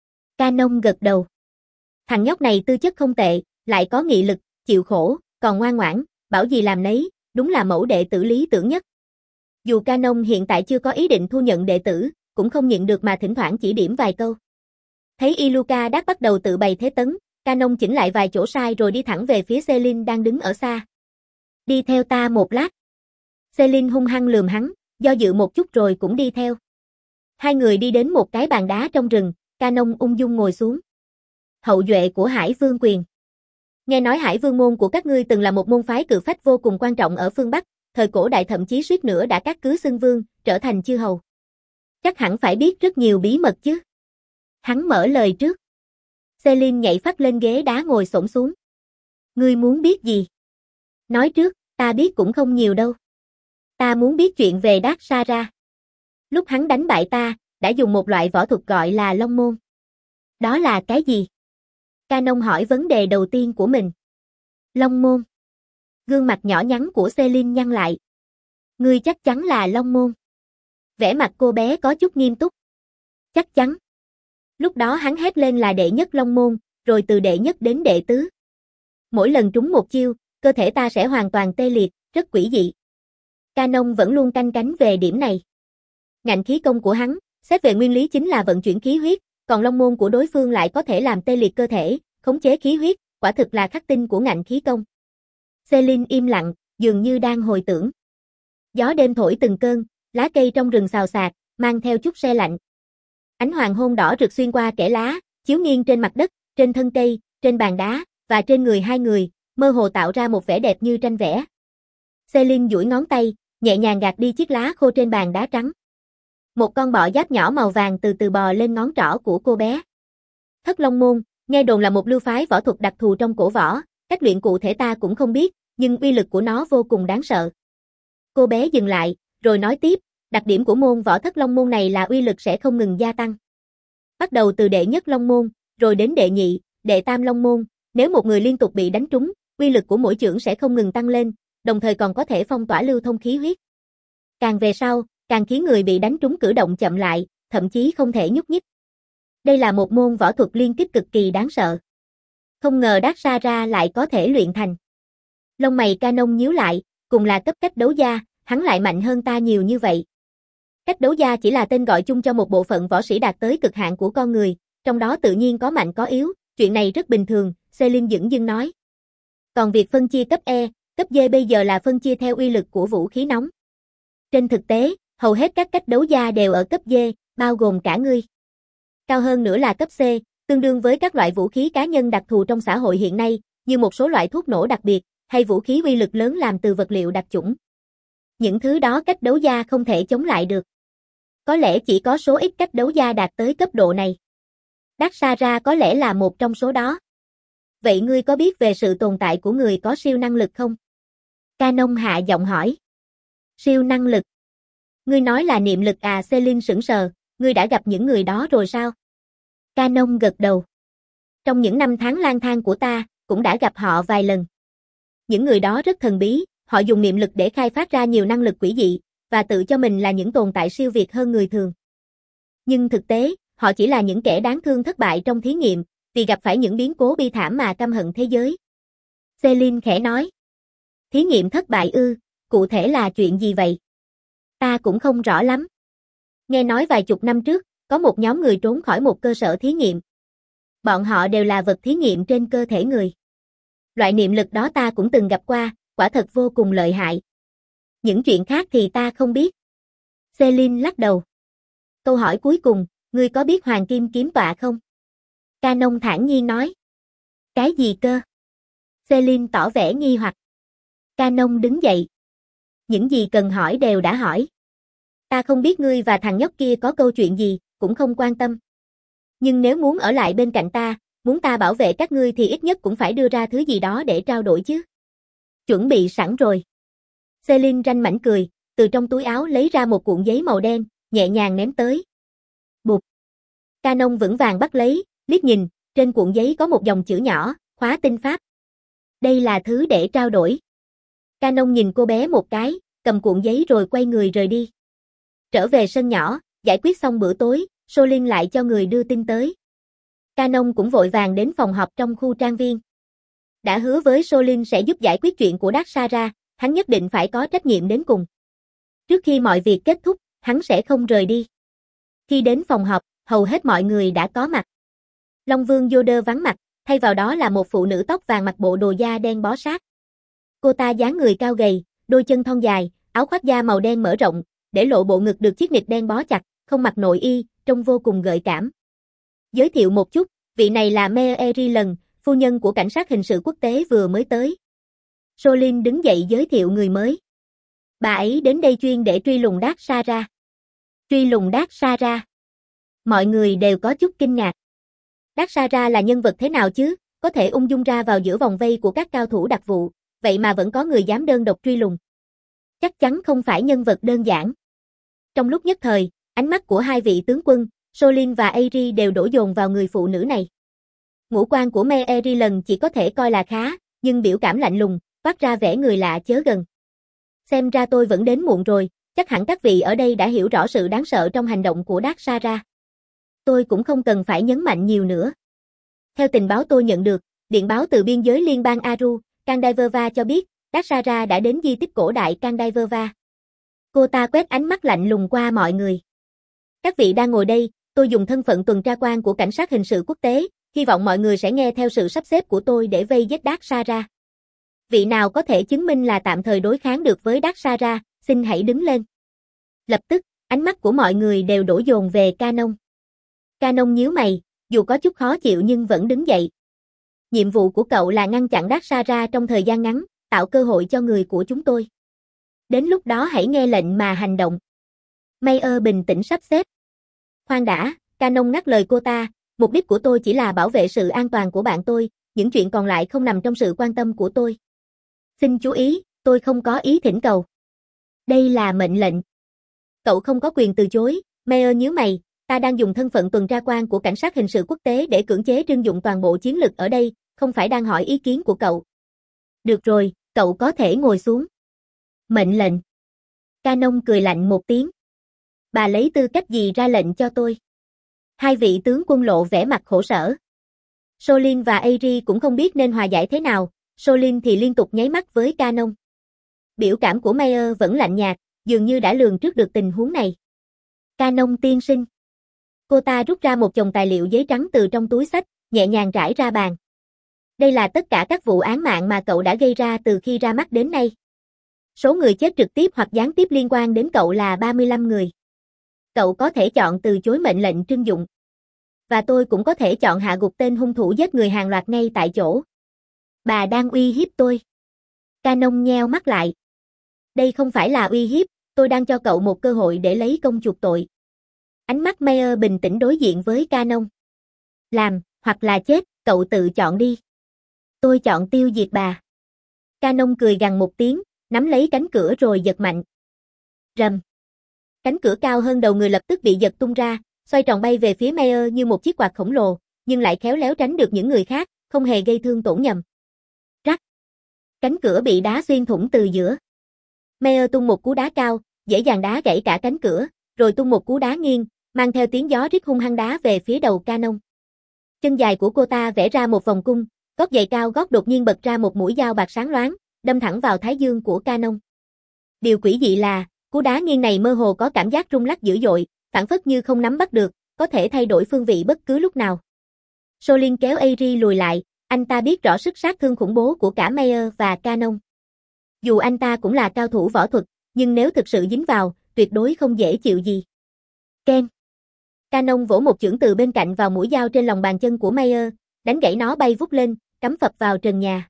Canon gật đầu. Thằng nhóc này tư chất không tệ, lại có nghị lực, chịu khổ, còn ngoan ngoãn, bảo gì làm nấy, đúng là mẫu đệ tử lý tưởng nhất. Dù Canon hiện tại chưa có ý định thu nhận đệ tử, cũng không nhịn được mà thỉnh thoảng chỉ điểm vài câu. Thấy Iluka đã bắt đầu tự bày thế tấn, Canon chỉnh lại vài chỗ sai rồi đi thẳng về phía Celine đang đứng ở xa. Đi theo ta một lát. Celine hung hăng lườm hắn, do dự một chút rồi cũng đi theo. Hai người đi đến một cái bàn đá trong rừng, Canon ung dung ngồi xuống. Hậu duệ của Hải Vương Quyền. Nghe nói Hải Vương môn của các ngươi từng là một môn phái cự phách vô cùng quan trọng ở phương Bắc, thời cổ đại thậm chí suýt nữa đã cát cứ xưng vương, trở thành chư hầu. Chắc hẳn phải biết rất nhiều bí mật chứ. Hắn mở lời trước. Celine nhảy phắt lên ghế đá ngồi xổm xuống. Ngươi muốn biết gì? Nói trước, ta biết cũng không nhiều đâu. Ta muốn biết chuyện về Đát Sa Ra. Lúc hắn đánh bại ta, đã dùng một loại võ thuật gọi là Long Môn. Đó là cái gì? Canon hỏi vấn đề đầu tiên của mình. Long Môn. Gương mặt nhỏ nhắn của Celine nhăn lại. Ngươi chắc chắn là Long Môn. Vẻ mặt cô bé có chút nghiêm túc. Chắc chắn. Lúc đó hắn hét lên là đệ nhất Long Môn, rồi từ đệ nhất đến đệ tứ. Mỗi lần trúng một chiêu, cơ thể ta sẽ hoàn toàn tê liệt, rất quỷ dị. Canon vẫn luôn canh cánh về điểm này. Ngạnh khí công của hắn, xét về nguyên lý chính là vận chuyển khí huyết, còn Long Môn của đối phương lại có thể làm tê liệt cơ thể, khống chế khí huyết, quả thực là khắc tinh của ngạnh khí công. Celine im lặng, dường như đang hồi tưởng. Gió đêm thổi từng cơn, lá cây trong rừng xào xạc, mang theo chút se lạnh. Ánh hoàng hôn đỏ rực xuyên qua kẽ lá, chiếu nghiêng trên mặt đất, trên thân cây, trên bàn đá, và trên người hai người, mơ hồ tạo ra một vẻ đẹp như tranh vẽ. Celine duỗi ngón tay, nhẹ nhàng gạt đi chiếc lá khô trên bàn đá trắng. Một con bọ giáp nhỏ màu vàng từ từ bò lên ngón trỏ của cô bé. Thất Long Môn, nghe đồn là một lưu phái võ thuật đặc thù trong cổ võ, cách luyện cụ thể ta cũng không biết, nhưng uy lực của nó vô cùng đáng sợ. Cô bé dừng lại, rồi nói tiếp, đặc điểm của môn võ Thất Long Môn này là uy lực sẽ không ngừng gia tăng. Bắt đầu từ đệ nhất Long Môn, rồi đến đệ nhị, đệ tam Long Môn, nếu một người liên tục bị đánh trúng, uy lực của mỗi chưởng sẽ không ngừng tăng lên, đồng thời còn có thể phong tỏa lưu thông khí huyết. Càng về sau, càng khiến người bị đánh trúng cử động chậm lại, thậm chí không thể nhúc nhích. Đây là một môn võ thuật liên kích cực kỳ đáng sợ. Không ngờ Đát Sa Ra lại có thể luyện thành. Lông mày Canon nhíu lại, cùng là cấp cách đấu gia, hắn lại mạnh hơn ta nhiều như vậy. Cách đấu gia chỉ là tên gọi chung cho một bộ phận võ sĩ đạt tới cực hạn của con người, trong đó tự nhiên có mạnh có yếu, chuyện này rất bình thường, Celine dửng dưng nói. Còn việc phân chia cấp E, cấp D bây giờ là phân chia theo uy lực của vũ khí nóng. Trên thực tế, hầu hết các cách đấu giá đều ở cấp D, bao gồm cả ngươi. Cao hơn nữa là cấp C, tương đương với các loại vũ khí cá nhân đặc thù trong xã hội hiện nay, như một số loại thuốc nổ đặc biệt, hay vũ khí uy lực lớn làm từ vật liệu đặc chủng. Những thứ đó cách đấu giá không thể chống lại được. Có lẽ chỉ có số ít cách đấu giá đạt tới cấp độ này. Daxara có lẽ là một trong số đó. Vậy ngươi có biết về sự tồn tại của người có siêu năng lực không? Canon hạ giọng hỏi. Siêu năng lực? Ngươi nói là niệm lực à? Celine sững sờ, ngươi đã gặp những người đó rồi sao? Canon gật đầu. Trong những năm tháng lang thang của ta, cũng đã gặp họ vài lần. Những người đó rất thần bí, họ dùng niệm lực để khai phát ra nhiều năng lực quỷ dị, và tự cho mình là những tồn tại siêu việt hơn người thường. Nhưng thực tế, họ chỉ là những kẻ đáng thương thất bại trong thí nghiệm, vì gặp phải những biến cố bi thảm mà căm hận thế giới. Celine khẽ nói. Thí nghiệm thất bại ư, cụ thể là chuyện gì vậy? Ta cũng không rõ lắm. Nghe nói vài chục năm trước, có một nhóm người trốn khỏi một cơ sở thí nghiệm. Bọn họ đều là vật thí nghiệm trên cơ thể người. Loại niệm lực đó ta cũng từng gặp qua, quả thật vô cùng lợi hại. Những chuyện khác thì ta không biết. Celine lắc đầu. Câu hỏi cuối cùng, ngươi có biết Hoàng Kim Kiếm Tọa không? Canon thản nhiên nói. Cái gì cơ? Celine tỏ vẻ nghi hoặc. Canon đứng dậy. Những gì cần hỏi đều đã hỏi. Ta không biết ngươi và thằng nhóc kia có câu chuyện gì, cũng không quan tâm. Nhưng nếu muốn ở lại bên cạnh ta, muốn ta bảo vệ các ngươi thì ít nhất cũng phải đưa ra thứ gì đó để trao đổi chứ. Chuẩn bị sẵn rồi. Celine ranh mảnh cười, từ trong túi áo lấy ra một cuộn giấy màu đen, nhẹ nhàng ném tới. Bụp. Canon vững vàng bắt lấy, liếc nhìn, trên cuộn giấy có một dòng chữ nhỏ, khóa tinh pháp. Đây là thứ để trao đổi. Canon nhìn cô bé một cái, cầm cuộn giấy rồi quay người rời đi. Trở về sân nhỏ, giải quyết xong bữa tối, Solin lại cho người đưa tin tới. Canon cũng vội vàng đến phòng họp trong khu trang viên. Đã hứa với Solin sẽ giúp giải quyết chuyện của Daxara, hắn nhất định phải có trách nhiệm đến cùng. Trước khi mọi việc kết thúc, hắn sẽ không rời đi. Khi đến phòng họp, hầu hết mọi người đã có mặt. Long Vương Yoder vắng mặt, thay vào đó là một phụ nữ tóc vàng mặc bộ đồ da đen bó sát. Cô ta dáng người cao gầy, đôi chân thon dài, áo khoác da màu đen mở rộng, để lộ bộ ngực được chiếc nịt đen bó chặt, không mặc nội y, trông vô cùng gợi cảm. Giới thiệu một chút, vị này là Mary Lần, phu nhân của cảnh sát hình sự quốc tế vừa mới tới. Solin đứng dậy giới thiệu người mới. Bà ấy đến đây chuyên để truy lùng Daxara. Truy lùng Daxara. Mọi người đều có chút kinh ngạc. Daxara là nhân vật thế nào chứ, có thể ung dung ra vào giữa vòng vây của các cao thủ đặc vụ, vậy mà vẫn có người dám đơn độc truy lùng. Chắc chắn không phải nhân vật đơn giản. Trong lúc nhất thời, ánh mắt của hai vị tướng quân, Solin và Airi đều đổ dồn vào người phụ nữ này. Ngũ quan của Mary Lần chỉ có thể coi là khá, nhưng biểu cảm lạnh lùng, toát ra vẻ người lạ chớ gần. Xem ra tôi vẫn đến muộn rồi, chắc hẳn các vị ở đây đã hiểu rõ sự đáng sợ trong hành động của Daxara. Tôi cũng không cần phải nhấn mạnh nhiều nữa. Theo tình báo tôi nhận được, điện báo từ biên giới liên bang Aru, Kandaverva cho biết, Daxara đã đến di tích cổ đại Kandaverva. Cô ta quét ánh mắt lạnh lùng qua mọi người. Các vị đang ngồi đây, tôi dùng thân phận tuần tra quan của cảnh sát hình sự quốc tế, hy vọng mọi người sẽ nghe theo sự sắp xếp của tôi để vây giết Daxara. Vị nào có thể chứng minh là tạm thời đối kháng được với Daxara, xin hãy đứng lên. Lập tức, ánh mắt của mọi người đều đổ dồn về Canon. Canon nhíu mày, dù có chút khó chịu nhưng vẫn đứng dậy. Nhiệm vụ của cậu là ngăn chặn Daxara trong thời gian ngắn, tạo cơ hội cho người của chúng tôi. Đến lúc đó hãy nghe lệnh mà hành động. Mayer bình tĩnh sắp xếp. Khoan đã, Canon ngắt lời cô ta, mục đích của tôi chỉ là bảo vệ sự an toàn của bạn tôi, những chuyện còn lại không nằm trong sự quan tâm của tôi. Xin chú ý, tôi không có ý thỉnh cầu. Đây là mệnh lệnh. Cậu không có quyền từ chối, Mayer nhíu mày, ta đang dùng thân phận tuần tra quan của cảnh sát hình sự quốc tế để cưỡng chế trưng dụng toàn bộ chiến lực ở đây, không phải đang hỏi ý kiến của cậu. Được rồi, cậu có thể ngồi xuống. Mệnh lệnh. Canon cười lạnh một tiếng. Bà lấy tư cách gì ra lệnh cho tôi? Hai vị tướng quân lộ vẻ mặt khổ sở. Solin và Airi cũng không biết nên hòa giải thế nào, Solin thì liên tục nháy mắt với Canon. Biểu cảm của Mayer vẫn lạnh nhạt, dường như đã lường trước được tình huống này. Canon tiên sinh. Cô ta rút ra một chồng tài liệu giấy trắng từ trong túi xách, nhẹ nhàng trải ra bàn. Đây là tất cả các vụ án mạng mà cậu đã gây ra từ khi ra mắt đến nay. Số người chết trực tiếp hoặc gián tiếp liên quan đến cậu là ba mươi lăm người. Cậu có thể chọn từ chối mệnh lệnh trưng dụng. Và tôi cũng có thể chọn hạ gục tên hung thủ giết người hàng loạt ngay tại chỗ. Bà đang uy hiếp tôi. Canon nheo mắt lại. Đây không phải là uy hiếp, tôi đang cho cậu một cơ hội để lấy công chuộc tội. Ánh mắt Meyer bình tĩnh đối diện với Canon. Làm, hoặc là chết, cậu tự chọn đi. Tôi chọn tiêu diệt bà. Canon cười gằn một tiếng, nắm lấy cánh cửa rồi giật mạnh. Rầm. Cánh cửa cao hơn đầu người lập tức bị giật tung ra, xoay tròn bay về phía Meyer như một chiếc quạt khổng lồ, nhưng lại khéo léo tránh được những người khác, không hề gây thương tổn nhầm. Rắc. Cánh cửa bị đá xuyên thủng từ giữa. Meyer tung một cú đá cao, dễ dàng đá gãy cả cánh cửa, rồi tung một cú đá nghiêng, mang theo tiếng gió rít hung hăng đá về phía đầu Canon. Chân dài của cô ta vẽ ra một vòng cung, gót giày cao gót đột nhiên bật ra một mũi dao bạc sáng loáng, đâm thẳng vào thái dương của Canon. Điều quỷ dị là, cú đá nghiêng này mơ hồ có cảm giác rung lắc dữ dội, phảng phất như không nắm bắt được, có thể thay đổi phương vị bất cứ lúc nào. Solin kéo Airi lùi lại, anh ta biết rõ sức sát thương khủng bố của cả Meyer và Canon. Dù anh ta cũng là cao thủ võ thuật, nhưng nếu thực sự dính vào, tuyệt đối không dễ chịu gì. Ken. Canon vỗ một chưởng từ bên cạnh vào mũi dao trên lòng bàn chân của Meyer, đánh gãy nó bay vút lên, cắm phập vào trần nhà.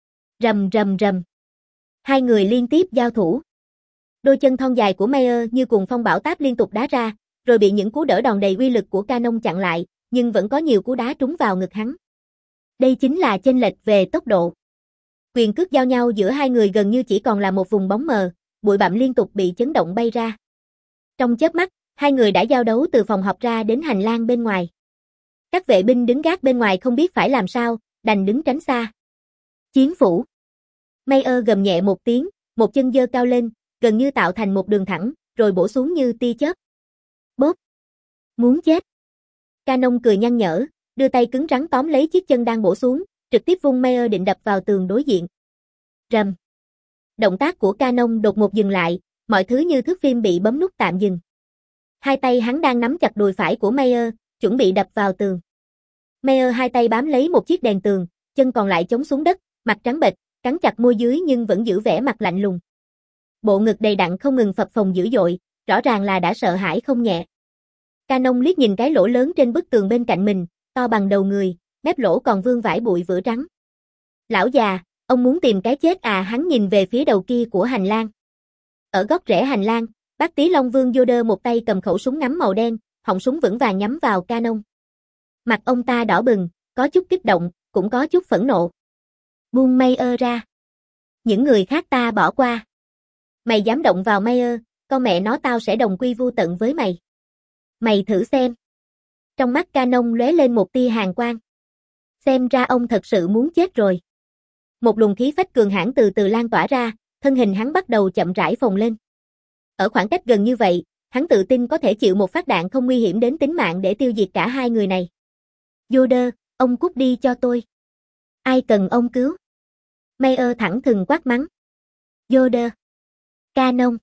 Rầm rầm rầm. Hai người liên tiếp giao thủ. Đôi chân thon dài của Meyer như cuồng phong bão táp liên tục đá ra, rồi bị những cú đỡ đòn đầy uy lực của Canon chặn lại, nhưng vẫn có nhiều cú đá trúng vào ngực hắn. Đây chính là chênh lệch về tốc độ. Quyền cước giao nhau giữa hai người gần như chỉ còn là một vùng bóng mờ, bụi bặm liên tục bị chấn động bay ra. Trong chớp mắt, hai người đã giao đấu từ phòng họp ra đến hành lang bên ngoài. Các vệ binh đứng gác bên ngoài không biết phải làm sao, đành đứng tránh xa. Chiến phủ. Meyer gầm nhẹ một tiếng, một chân giơ cao lên, gần như tạo thành một đường thẳng, rồi bổ xuống như tia chớp. Bốp. Muốn chết. Canon cười nhăn nhở, đưa tay cứng rắn tóm lấy chiếc chân đang bổ xuống, trực tiếp vung Meyer định đập vào tường đối diện. Rầm. Động tác của Canon đột ngột dừng lại, mọi thứ như thước phim bị bấm nút tạm dừng. Hai tay hắn đang nắm chặt đùi phải của Meyer, chuẩn bị đập vào tường. Meyer hai tay bám lấy một chiếc đèn tường, chân còn lại chống xuống đất, mặt trắng bệch, cắn chặt môi dưới nhưng vẫn giữ vẻ mặt lạnh lùng. Bộ ngực đầy đặn không ngừng phập phồng dữ dội, rõ ràng là đã sợ hãi không nhẹ. Canon liếc nhìn cái lỗ lớn trên bức tường bên cạnh mình, to bằng đầu người, mép lỗ còn vương vãi bụi vữa trắng. Lão già, ông muốn tìm cái chết à? Hắn nhìn về phía đầu kia của hành lang. Ở góc rẽ hành lang, bác tí Long Vương Yoder một tay cầm khẩu súng ngắm màu đen, họng súng vững vàng nhắm vào Canon. Mặt ông ta đỏ bừng, có chút kích động, cũng có chút phẫn nộ. Buông Meyer ra. Những người khác ta bỏ qua. Mày dám động vào Meyer, con mẹ nó tao sẽ đồng quy vu tận với mày. Mày thử xem. Trong mắt Canon lóe lên một tia hàn quang. Xem ra ông thật sự muốn chết rồi. Một luồng khí phách cường hãn từ từ lan tỏa ra, thân hình hắn bắt đầu chậm rãi phồng lên. Ở khoảng cách gần như vậy, hắn tự tin có thể chịu một phát đạn không nguy hiểm đến tính mạng để tiêu diệt cả hai người này. Yoder, ông cút đi cho tôi. Ai cần ông cứu? Meyer thẳng thừng quát mắng. Yoder. Canon.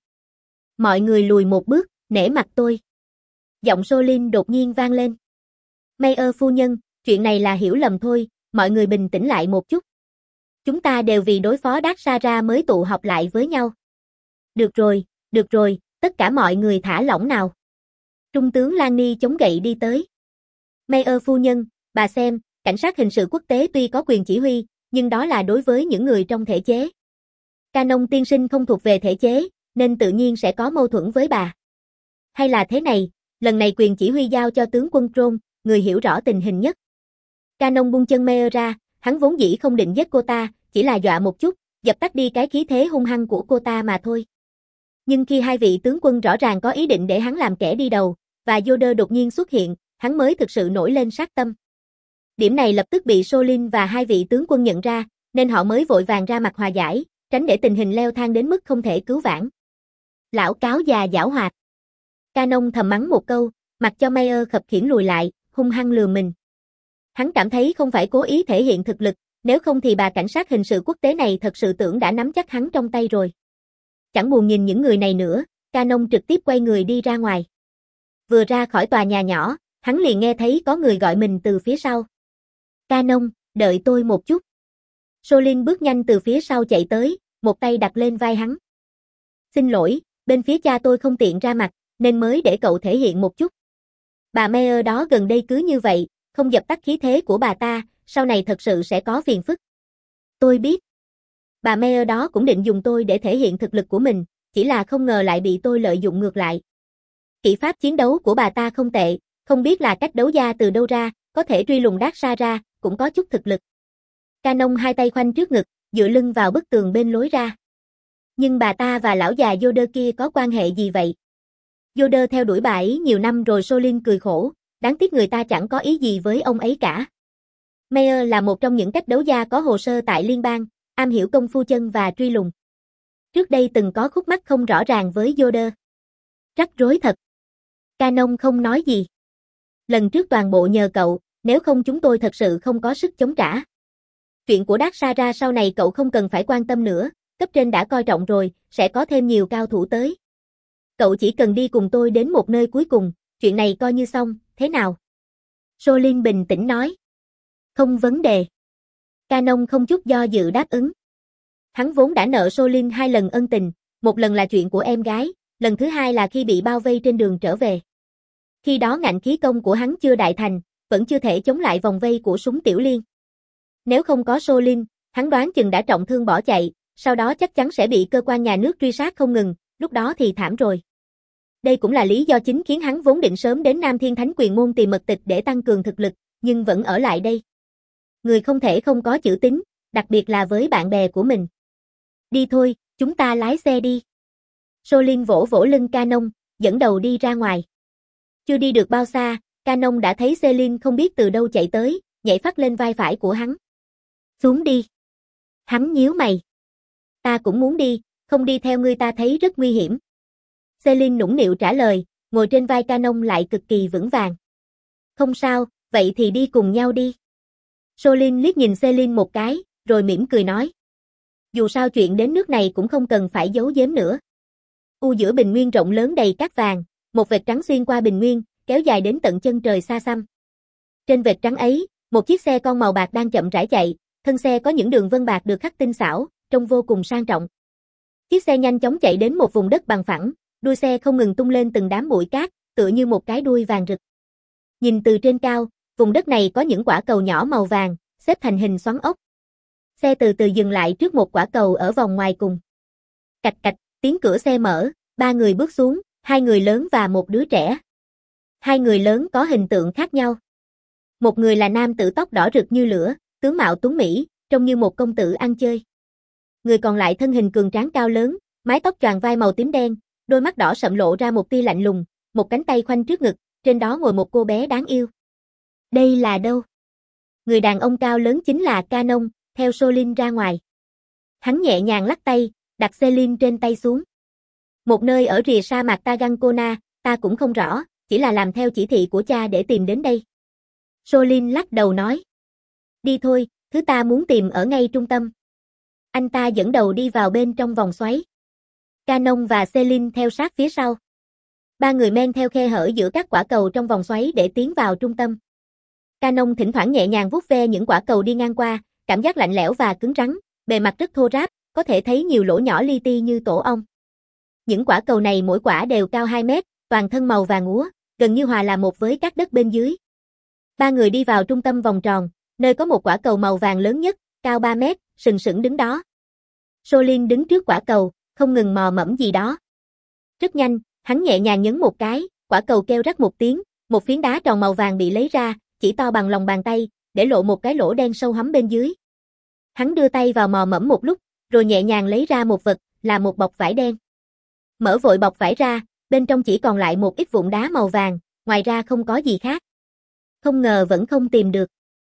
Mọi người lùi một bước, nể mặt tôi. Giọng Solin đột nhiên vang lên. Meyer phu nhân, chuyện này là hiểu lầm thôi, mọi người bình tĩnh lại một chút. Chúng ta đều vì đối phó Dark Sara mới tụ họp lại với nhau. Được rồi, được rồi, tất cả mọi người thả lỏng nào. Trung tướng Lanny chống gậy đi tới. Meyer phu nhân, bà xem, cảnh sát hình sự quốc tế tuy có quyền chỉ huy, nhưng đó là đối với những người trong thể chế. Canon tiên sinh không thuộc về thể chế, nên tự nhiên sẽ có mâu thuẫn với bà. Hay là thế này, lần này quyền chỉ huy giao cho tướng quân Tron, người hiểu rõ tình hình nhất. Canon buông chân Meyer ra, hắn vốn dĩ không định giết cô ta, chỉ là dọa một chút, dập tắt đi cái khí thế hung hăng của cô ta mà thôi. Nhưng khi hai vị tướng quân rõ ràng có ý định để hắn làm kẻ đi đầu, và Yoder đột nhiên xuất hiện, hắn mới thực sự nổi lên sát tâm. Điểm này lập tức bị Solin và hai vị tướng quân nhận ra, nên họ mới vội vàng ra mặt hòa giải, tránh để tình hình leo thang đến mức không thể cứu vãn. Lão cáo già giảo hoạt. Canon thầm mắng một câu, mặc cho Meyer khập khiễng lùi lại, hung hăng lừa mình. Hắn cảm thấy không phải cố ý thể hiện thực lực, nếu không thì bà cảnh sát hình sự quốc tế này thật sự tưởng đã nắm chắc hắn trong tay rồi. Chẳng buồn nhìn những người này nữa, Canon trực tiếp quay người đi ra ngoài. Vừa ra khỏi tòa nhà nhỏ, hắn liền nghe thấy có người gọi mình từ phía sau. Canon, đợi tôi một chút. Solin bước nhanh từ phía sau chạy tới, một tay đặt lên vai hắn. Xin lỗi, bên phía cha tôi không tiện ra mặt, nên mới để cậu thể hiện một chút. Bà Meyer đó gần đây cứ như vậy, không dập tắt khí thế của bà ta, sau này thật sự sẽ có phiền phức. Tôi biết. Bà Meyer đó cũng định dùng tôi để thể hiện thực lực của mình, chỉ là không ngờ lại bị tôi lợi dụng ngược lại. Kỹ pháp chiến đấu của bà ta không tệ, không biết là cách đấu gia từ đâu ra, có thể truy lùng Darkseid, cũng có chút thực lực. Canon hai tay khoanh trước ngực, dựa lưng vào bức tường bên lối ra. Nhưng bà ta và lão già Yoder kia có quan hệ gì vậy? Yoder theo đuổi bà ấy nhiều năm rồi. Solin cười khổ, đáng tiếc người ta chẳng có ý gì với ông ấy cả. Meyer là một trong những cách đấu gia có hồ sơ tại liên bang, am hiểu công phu chân và truy lùng. Trước đây từng có khúc mắc không rõ ràng với Yoder. Rắc rối thật. Canon không nói gì. Lần trước toàn bộ nhờ cậu, nếu không chúng tôi thật sự không có sức chống trả. Chuyện của Darkseid sau này cậu không cần phải quan tâm nữa, cấp trên đã coi trọng rồi, sẽ có thêm nhiều cao thủ tới. Cậu chỉ cần đi cùng tôi đến một nơi cuối cùng, chuyện này coi như xong, thế nào? Solin bình tĩnh nói. Không vấn đề. Canon không chút do dự đáp ứng. Hắn vốn đã nợ Solin hai lần ân tình, một lần là chuyện của em gái, lần thứ hai là khi bị bao vây trên đường trở về. Khi đó ngạnh khí công của hắn chưa đại thành, vẫn chưa thể chống lại vòng vây của súng Tiểu Liên. Nếu không có Solin, hắn đoán chừng đã trọng thương bỏ chạy, sau đó chắc chắn sẽ bị cơ quan nhà nước truy sát không ngừng, lúc đó thì thảm rồi. Đây cũng là lý do chính khiến hắn vốn định sớm đến Nam Thiên Thánh Quyền Môn tìm mật tịch để tăng cường thực lực, nhưng vẫn ở lại đây. Người không thể không có chữ tín, đặc biệt là với bạn bè của mình. Đi thôi, chúng ta lái xe đi. Solin vỗ vỗ lưng Canon, dẫn đầu đi ra ngoài. Chưa đi được bao xa, Canon đã thấy Celine không biết từ đâu chạy tới, nhảy phắt lên vai phải của hắn. Xuống đi. Hắn nhíu mày. Ta cũng muốn đi, không đi theo ngươi ta thấy rất nguy hiểm. Celine nũng nịu trả lời, ngồi trên vai Canon lại cực kỳ vững vàng. Không sao, vậy thì đi cùng nhau đi. Solin liếc nhìn Celine một cái, rồi mỉm cười nói. Dù sao chuyện đến nước này cũng không cần phải giấu giếm nữa. U giữa bình nguyên rộng lớn đầy cát vàng, một vệt trắng xuyên qua bình nguyên, kéo dài đến tận chân trời xa xăm. Trên vệt trắng ấy, một chiếc xe con màu bạc đang chậm rãi chạy, thân xe có những đường vân bạc được khắc tinh xảo, trông vô cùng sang trọng. Chiếc xe nhanh chóng chạy đến một vùng đất bằng phẳng, đuôi xe không ngừng tung lên từng đám bụi cát, tựa như một cái đuôi vàng rực. Nhìn từ trên cao, vùng đất này có những quả cầu nhỏ màu vàng, xếp thành hình xoắn ốc. Xe từ từ dừng lại trước một quả cầu ở vòng ngoài cùng. Cạch cạch, tiếng cửa xe mở, ba người bước xuống, hai người lớn và một đứa trẻ. Hai người lớn có hình tượng khác nhau. Một người là nam tử tóc đỏ rực như lửa, tướng mạo tuấn mỹ, trông như một công tử ăn chơi. Người còn lại thân hình cường tráng cao lớn, mái tóc choàng vai màu tím đen, đôi mắt đỏ sậm lộ ra một tia lạnh lùng, một cánh tay khoanh trước ngực, trên đó ngồi một cô bé đáng yêu. Đây là đâu? Người đàn ông cao lớn chính là Canon, theo Solin ra ngoài. Hắn nhẹ nhàng lắc tay, đặt Celine trên tay xuống. Một nơi ở rìa sa mạc Tagankona, ta cũng không rõ, chỉ là làm theo chỉ thị của cha để tìm đến đây. Solin lắc đầu nói. Đi thôi, thứ ta muốn tìm ở ngay trung tâm. Anh ta dẫn đầu đi vào bên trong vòng xoáy. Canon và Celine theo sát phía sau. Ba người men theo khe hở giữa các quả cầu trong vòng xoáy để tiến vào trung tâm. Canon thỉnh thoảng nhẹ nhàng vuốt ve những quả cầu đi ngang qua, cảm giác lạnh lẽo và cứng rắn, bề mặt rất thô ráp, có thể thấy nhiều lỗ nhỏ li ti như tổ ong. Những quả cầu này mỗi quả đều cao hai mét, toàn thân màu vàng úa, gần như hòa là một với các đất bên dưới. Ba người đi vào trung tâm vòng tròn, nơi có một quả cầu màu vàng lớn nhất, cao ba mét, sừng sững đứng đó. Solin đứng trước quả cầu, không ngừng mò mẫm gì đó. Rất nhanh, hắn nhẹ nhàng nhấn một cái, quả cầu kêu rắc một tiếng, một phiến đá tròn màu vàng bị lấy ra, chỉ to bằng lòng bàn tay, để lộ một cái lỗ đen sâu hắm bên dưới. Hắn đưa tay vào mò mẫm một lúc, rồi nhẹ nhàng lấy ra một vật, là một bọc vải đen. Mở vội bọc vải ra, bên trong chỉ còn lại một ít vụn đá màu vàng, ngoài ra không có gì khác. Không ngờ vẫn không tìm được.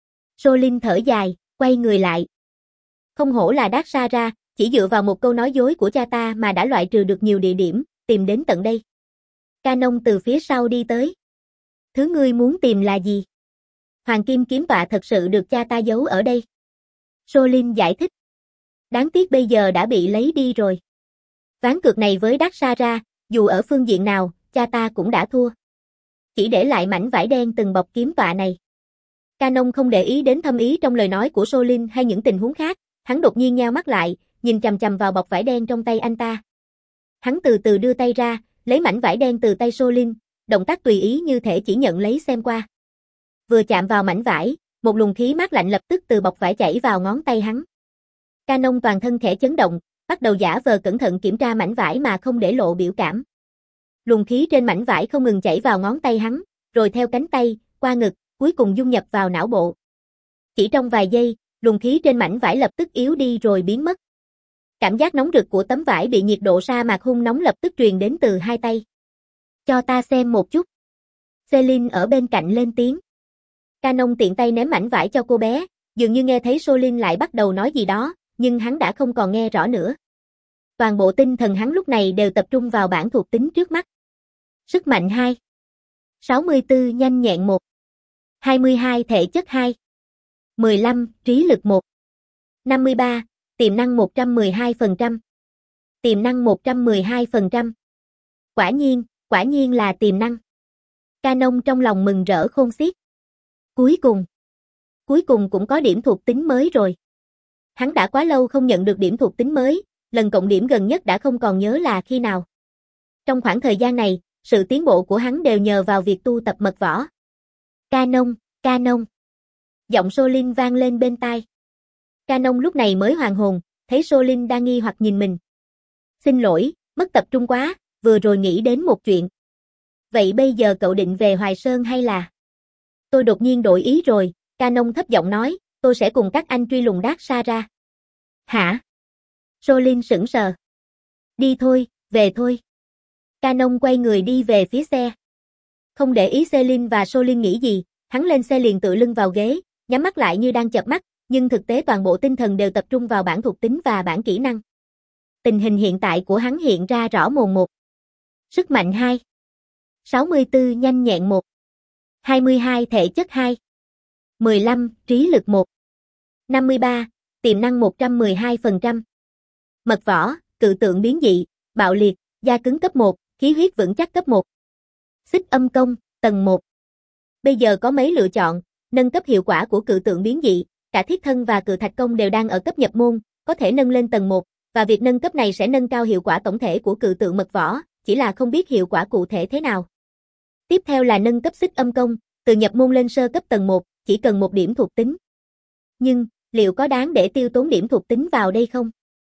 Solin thở dài, quay người lại. Không hổ là Darkseid, chỉ dựa vào một câu nói dối của cha ta mà đã loại trừ được nhiều địa điểm, tìm đến tận đây. Canon từ phía sau đi tới. Thứ ngươi muốn tìm là gì? Hoàng kim kiếm tọa thật sự được cha ta giấu ở đây. Solin giải thích. Đáng tiếc bây giờ đã bị lấy đi rồi. Ván cược này với Darkseid, dù ở phương diện nào, cha ta cũng đã thua. Chỉ để lại mảnh vải đen từng bọc kiếm tọa này. Canon không để ý đến thâm ý trong lời nói của Solin hay những tình huống khác, hắn đột nhiên nheo mắt lại, nhìn chằm chằm vào bọc vải đen trong tay anh ta. Hắn từ từ đưa tay ra, lấy mảnh vải đen từ tay Solin, động tác tùy ý như thể chỉ nhận lấy xem qua. Vừa chạm vào mảnh vải, một luồng khí mát lạnh lập tức từ bọc vải chảy vào ngón tay hắn. Canon toàn thân khẽ chấn động, bắt đầu giả vờ cẩn thận kiểm tra mảnh vải mà không để lộ biểu cảm. Luồng khí trên mảnh vải không ngừng chảy vào ngón tay hắn, rồi theo cánh tay, qua ngực, cuối cùng dung nhập vào não bộ. Chỉ trong vài giây, luồng khí trên mảnh vải lập tức yếu đi rồi biến mất. Cảm giác nóng rực của tấm vải bị nhiệt độ sa mạc hun nóng lập tức truyền đến từ hai tay. Cho ta xem một chút. Celine ở bên cạnh lên tiếng. Canon tiện tay ném mảnh vải cho cô bé, dường như nghe thấy Solin lại bắt đầu nói gì đó, nhưng hắn đã không còn nghe rõ nữa. Toàn bộ tinh thần hắn lúc này đều tập trung vào bảng thuộc tính trước mắt. Sức mạnh hai. sáu mươi tư nhanh nhẹn một. hai mươi hai thể chất hai. mười lăm trí lực một. năm mươi ba tiềm năng một trăm mười hai phần trăm. Tiềm năng một trăm mười hai phần trăm. Quả nhiên, quả nhiên là tiềm năng. Canon trong lòng mừng rỡ khôn xiết. Cuối cùng, cuối cùng cũng có điểm thuộc tính mới rồi. Hắn đã quá lâu không nhận được điểm thuộc tính mới, lần cộng điểm gần nhất đã không còn nhớ là khi nào. Trong khoảng thời gian này, sự tiến bộ của hắn đều nhờ vào việc tu tập mật võ. Canon, Canon. Giọng Solin vang lên bên tai. Canon lúc này mới hoàn hồn, thấy Solin đang nghi hoặc nhìn mình. Xin lỗi, mất tập trung quá, vừa rồi nghĩ đến một chuyện. Vậy bây giờ cậu định về Hoài Sơn hay là? Tôi đột nhiên đổi ý rồi, Canon thấp giọng nói, tôi sẽ cùng các anh truy lùng Đát Sa Ra. Hả? Solin sững sờ. Đi thôi, về thôi. Canon quay người đi về phía xe. Không để ý Celine và Solin nghĩ gì, hắn lên xe liền tựa lưng vào ghế, nhắm mắt lại như đang chợp mắt, nhưng thực tế toàn bộ tinh thần đều tập trung vào bảng thuộc tính và bảng kỹ năng. Tình hình hiện tại của hắn hiện ra rõ mồn một. Sức mạnh hai. sáu mươi tư nhanh nhẹn một. hai mươi hai thể chất hai. mười lăm trí lực một. năm mươi ba tiềm năng một trăm mười hai phần trăm. Mật võ, cự tượng biến dị, bạo liệt, da cứng cấp một, khí huyết vững chắc cấp một. Xích âm công, tầng một. Bây giờ có mấy lựa chọn, nâng cấp hiệu quả của cự tượng biến dị, cả thiết thân và cự thạch công đều đang ở cấp nhập môn, có thể nâng lên tầng một, và việc nâng cấp này sẽ nâng cao hiệu quả tổng thể của cự tượng mật võ, chỉ là không biết hiệu quả cụ thể thế nào. Tiếp theo là nâng cấp xích âm công, từ nhập môn lên sơ cấp tầng một, chỉ cần một điểm thuộc tính. Nhưng, liệu có đáng để tiêu tốn điểm thuộc tính vào đây không?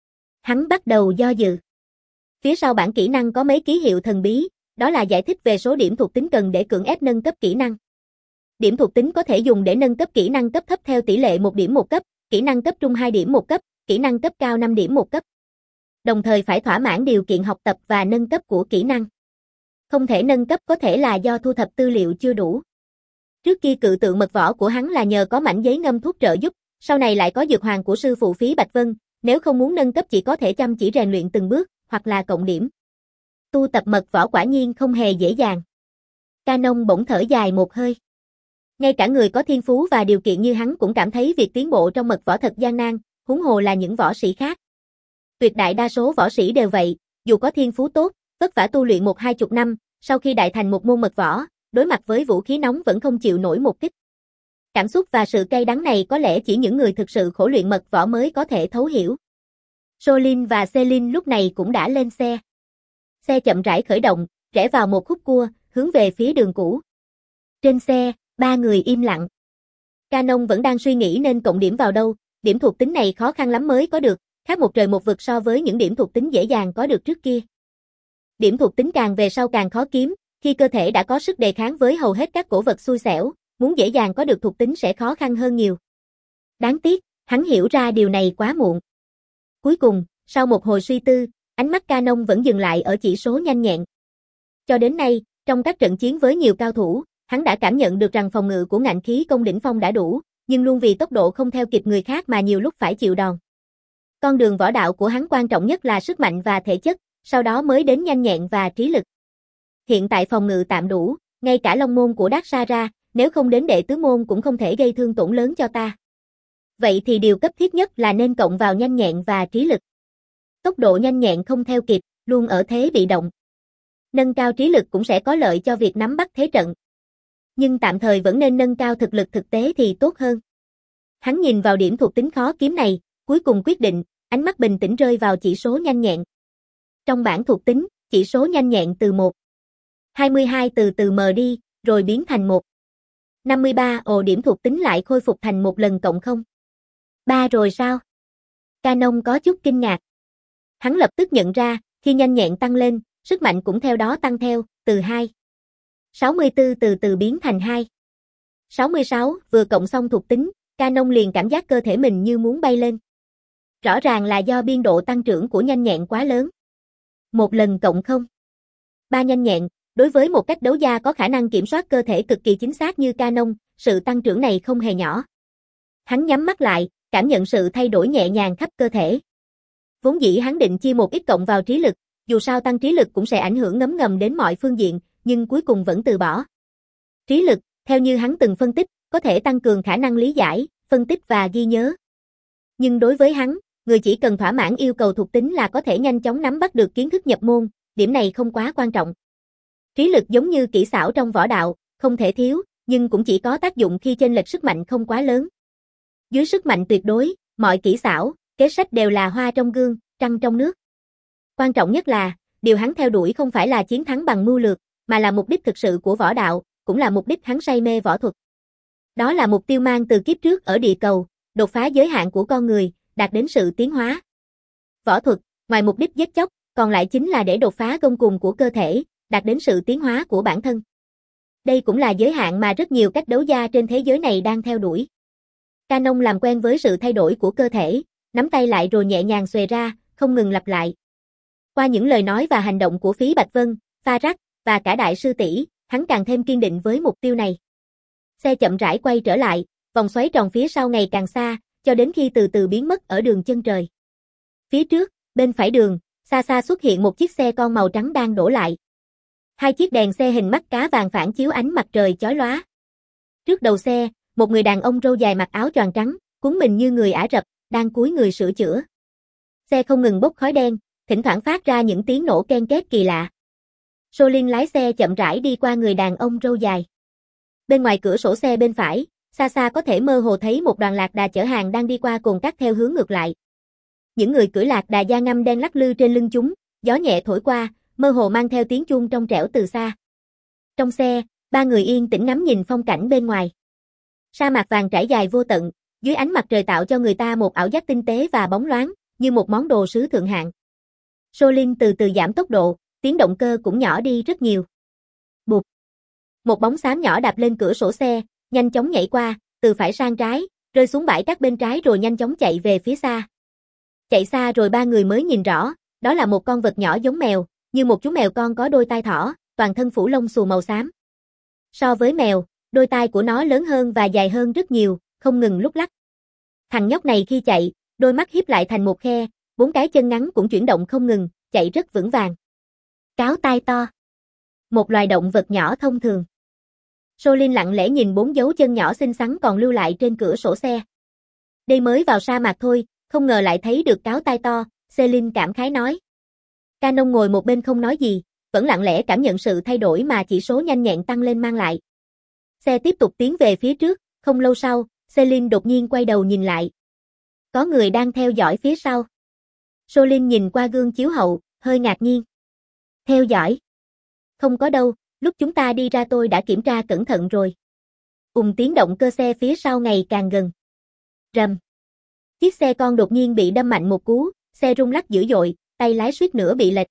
Hắn bắt đầu do dự. Phía sau bảng kỹ năng có mấy ký hiệu thần bí, đó là giải thích về số điểm thuộc tính cần để cưỡng ép nâng cấp kỹ năng. Điểm thuộc tính có thể dùng để nâng cấp kỹ năng cấp thấp theo tỷ lệ một điểm một cấp, kỹ năng cấp trung hai điểm một cấp, kỹ năng cấp cao năm điểm một cấp. Đồng thời phải thỏa mãn điều kiện học tập và nâng cấp của kỹ năng. Không thể nâng cấp có thể là do thu thập tư liệu chưa đủ. Trước kia cự tượng mật võ của hắn là nhờ có mảnh giấy ngâm thuốc trợ giúp, sau này lại có dược hoàng của sư phụ Phí Bạch Vân, nếu không muốn nâng cấp chỉ có thể chăm chỉ rèn luyện từng bước, hoặc là cộng điểm. Tu tập mật võ quả nhiên không hề dễ dàng. Canon bỗng thở dài một hơi. Ngay cả người có thiên phú và điều kiện như hắn cũng cảm thấy việc tiến bộ trong mật võ thật gian nan, huống hồ là những võ sĩ khác. Tuyệt đại đa số võ sĩ đều vậy, dù có thiên phú tốt, vất vả tu luyện một hai chục năm, sau khi đại thành một môn mật võ, đối mặt với vũ khí nóng vẫn không chịu nổi một kích. Cảm xúc và sự cay đắng này có lẽ chỉ những người thực sự khổ luyện mật võ mới có thể thấu hiểu. Solin và Celine lúc này cũng đã lên xe. Xe chậm rãi khởi động, rẽ vào một khúc cua, hướng về phía đường cũ. Trên xe, ba người im lặng. Canon vẫn đang suy nghĩ nên cộng điểm vào đâu, điểm thuộc tính này khó khăn lắm mới có được, khác một trời một vực so với những điểm thuộc tính dễ dàng có được trước kia. Điểm thuộc tính càng về sau càng khó kiếm, khi cơ thể đã có sức đề kháng với hầu hết các cổ vật xui xẻo, muốn dễ dàng có được thuộc tính sẽ khó khăn hơn nhiều. Đáng tiếc, hắn hiểu ra điều này quá muộn. Cuối cùng, sau một hồi suy tư, ánh mắt Canon vẫn dừng lại ở chỉ số nhanh nhẹn. Cho đến nay, trong các trận chiến với nhiều cao thủ, hắn đã cảm nhận được rằng phòng ngự của ngạnh khí công đỉnh phong đã đủ, nhưng luôn vì tốc độ không theo kịp người khác mà nhiều lúc phải chịu đòn. Con đường võ đạo của hắn quan trọng nhất là sức mạnh và thể chất, sau đó mới đến nhanh nhẹn và trí lực. Hiện tại phòng ngự tạm đủ, ngay cả long môn của Đát Sa Ra, nếu không đến đệ tứ môn cũng không thể gây thương tổn lớn cho ta. Vậy thì điều cấp thiết nhất là nên cộng vào nhanh nhẹn và trí lực. Tốc độ nhanh nhẹn không theo kịp, luôn ở thế bị động. Nâng cao trí lực cũng sẽ có lợi cho việc nắm bắt thế trận. Nhưng tạm thời vẫn nên nâng cao thực lực thực tế thì tốt hơn. Hắn nhìn vào điểm thuộc tính khó kiếm này, cuối cùng quyết định, ánh mắt bình tĩnh rơi vào chỉ số nhanh nhẹn. Trong bảng thuộc tính, chỉ số nhanh nhẹn từ một phẩy hai mươi hai từ từ mờ đi, rồi biến thành một phẩy năm mươi ba, ồ điểm thuộc tính lại khôi phục thành một lần cộng không. ba rồi sao? Canon có chút kinh ngạc. Hắn lập tức nhận ra, khi nhanh nhẹn tăng lên, sức mạnh cũng theo đó tăng theo, từ hai phẩy sáu mươi tư từ từ biến thành hai phẩy sáu mươi sáu, vừa cộng xong thuộc tính, Canon liền cảm giác cơ thể mình như muốn bay lên. Rõ ràng là do biên độ tăng trưởng của nhanh nhẹn quá lớn. Một lần cộng không. ba nhanh nhẹn, đối với một cách đấu gia có khả năng kiểm soát cơ thể cực kỳ chính xác như Canon, sự tăng trưởng này không hề nhỏ. Hắn nhắm mắt lại, cảm nhận sự thay đổi nhẹ nhàng khắp cơ thể. Vốn dĩ hắn định chia một ít cộng vào trí lực, dù sao tăng trí lực cũng sẽ ảnh hưởng ngấm ngầm đến mọi phương diện, nhưng cuối cùng vẫn từ bỏ. Trí lực, theo như hắn từng phân tích, có thể tăng cường khả năng lý giải, phân tích và ghi nhớ. Nhưng đối với hắn, người chỉ cần thỏa mãn yêu cầu thuộc tính là có thể nhanh chóng nắm bắt được kiến thức nhập môn, điểm này không quá quan trọng. Trí lực giống như kỹ xảo trong võ đạo, không thể thiếu, nhưng cũng chỉ có tác dụng khi chênh lệch sức mạnh không quá lớn. Dưới sức mạnh tuyệt đối, mọi kỹ xảo, kế sách đều là hoa trong gương, trăng trong nước. Quan trọng nhất là, điều hắn theo đuổi không phải là chiến thắng bằng mưu lược, mà là mục đích thực sự của võ đạo, cũng là mục đích hắn say mê võ thuật. Đó là mục tiêu mang từ kiếp trước ở địa cầu, đột phá giới hạn của con người, đạt đến sự tiến hóa. Võ thuật, ngoài mục đích giết chóc, còn lại chính là để đột phá gông cùng của cơ thể, đạt đến sự tiến hóa của bản thân. Đây cũng là giới hạn mà rất nhiều cách đấu gia trên thế giới này đang theo đuổi. Canon làm quen với sự thay đổi của cơ thể, nắm tay lại rồi nhẹ nhàng xuề ra, không ngừng lặp lại. Qua những lời nói và hành động của Phí Bạch Vân, Pha Rắc, và cả đại sư tỷ, hắn càng thêm kiên định với mục tiêu này. Xe chậm rãi quay trở lại, vòng xoáy tròn phía sau ngày càng xa, cho đến khi từ từ biến mất ở đường chân trời. Phía trước, bên phải đường, xa xa xuất hiện một chiếc xe con màu trắng đang đổ lại. Hai chiếc đèn xe hình mắt cá vàng phản chiếu ánh mặt trời chói lóa. Trước đầu xe, một người đàn ông râu dài mặc áo choàng trắng, cuốn mình như người Ả Rập, đang cúi người sửa chữa. Xe không ngừng bốc khói đen, thỉnh thoảng phát ra những tiếng nổ ken két kỳ lạ. Solin lái xe chậm rãi đi qua người đàn ông râu dài. Bên ngoài cửa sổ xe bên phải, xa xa có thể mơ hồ thấy một đoàn lạc đà chở hàng đang đi qua cồn cát theo hướng ngược lại. Những người cưỡi lạc đà da ngăm đen lắc lư trên lưng chúng, gió nhẹ thổi qua, mơ hồ mang theo tiếng chuông trong trẻo từ xa. Trong xe, ba người yên tĩnh ngắm nhìn phong cảnh bên ngoài. Sa mạc vàng trải dài vô tận, dưới ánh mặt trời tạo cho người ta một ảo giác tinh tế và bóng loáng, như một món đồ sứ thượng hạng. Solin từ từ giảm tốc độ, tiếng động cơ cũng nhỏ đi rất nhiều. Bụp. Một bóng xám nhỏ đạp lên cửa sổ xe, nhanh chóng nhảy qua, từ phải sang trái, rơi xuống bãi cát bên trái rồi nhanh chóng chạy về phía xa. Chạy xa rồi ba người mới nhìn rõ, đó là một con vật nhỏ giống mèo, như một chú mèo con có đôi tai thỏ, toàn thân phủ lông xù màu xám. So với mèo, đôi tai của nó lớn hơn và dài hơn rất nhiều, không ngừng lúc lắc. Thằng nhóc này khi chạy, đôi mắt híp lại thành một khe, bốn cái chân ngắn cũng chuyển động không ngừng, chạy rất vững vàng. Cáo tai to. Một loài động vật nhỏ thông thường. Solin lặng lẽ nhìn bốn dấu chân nhỏ xinh xắn còn lưu lại trên cửa sổ xe. Đây mới vào sa mạc thôi, không ngờ lại thấy được cáo tai to, Selin cảm khái nói. Canon ngồi một bên không nói gì, vẫn lặng lẽ cảm nhận sự thay đổi mà chỉ số nhanh nhẹn tăng lên mang lại. Xe tiếp tục tiến về phía trước, không lâu sau, Selin đột nhiên quay đầu nhìn lại. Có người đang theo dõi phía sau. Solin nhìn qua gương chiếu hậu, hơi ngạc nhiên. Theo dõi? Không có đâu, lúc chúng ta đi ra tôi đã kiểm tra cẩn thận rồi. Ùng tiếng động cơ xe phía sau ngày càng gần. Rầm. Chiếc xe con đột nhiên bị đâm mạnh một cú, xe rung lắc dữ dội, tay lái suýt nữa bị lệch.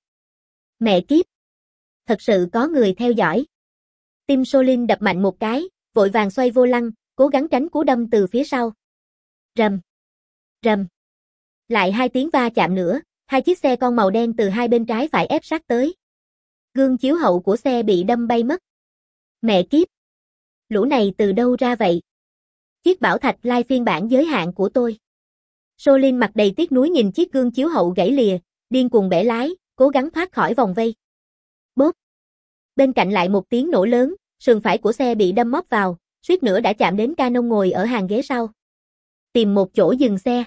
Mẹ kiếp. Thật sự có người theo dõi. Tim Solin đập mạnh một cái, vội vàng xoay vô lăng, cố gắng tránh cú đâm từ phía sau. Rầm. Rầm. Lại hai tiếng va chạm nữa, hai chiếc xe con màu đen từ hai bên trái phải ép sát tới. Gương chiếu hậu của xe bị đâm bay mất. Mẹ kiếp. Lũ này từ đâu ra vậy? Chiếc bảo thạch lai phiên bản giới hạn của tôi. Solin mặt đầy tiếc nuối nhìn chiếc gương chiếu hậu gãy lìa, điên cuồng bẻ lái, cố gắng thoát khỏi vòng vây. Bốp. Bên cạnh lại một tiếng nổ lớn, sườn phải của xe bị đâm móc vào, suýt nữa đã chạm đến Canon ngồi ở hàng ghế sau. Tìm một chỗ dừng xe.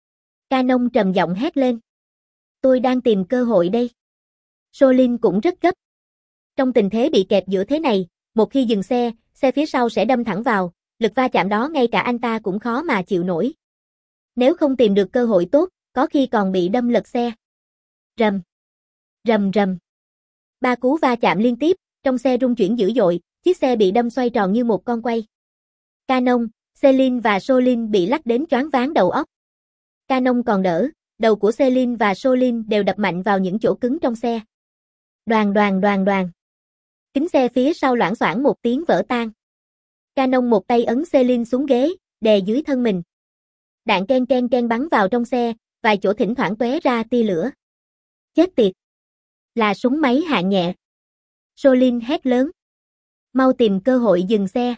Canon trầm giọng hét lên. Tôi đang tìm cơ hội đây. Solin cũng rất gấp. Trong tình thế bị kẹp giữa thế này, một khi dừng xe, xe phía sau sẽ đâm thẳng vào, lực va chạm đó ngay cả anh ta cũng khó mà chịu nổi. Nếu không tìm được cơ hội tốt, có khi còn bị đâm lật xe. Rầm, rầm rầm. Ba cú va chạm liên tiếp, trong xe rung chuyển dữ dội, chiếc xe bị đâm xoay tròn như một con quay. Canon, Celine và Solin bị lắc đến choáng váng đầu óc. Canon còn đỡ, đầu của Celine và Solin đều đập mạnh vào những chỗ cứng trong xe. Đoàng đoàng đoàng đoàng. Kính xe phía sau loảng xoảng một tiếng vỡ tan. Canon một tay ấn Celine xuống ghế, đè dưới thân mình. Đạn ken ken ken bắn vào trong xe, vài chỗ thỉnh thoảng tóe ra tia lửa. Chết tiệt! Là súng máy hạng nhẹ. Solin hét lớn. Mau tìm cơ hội dừng xe.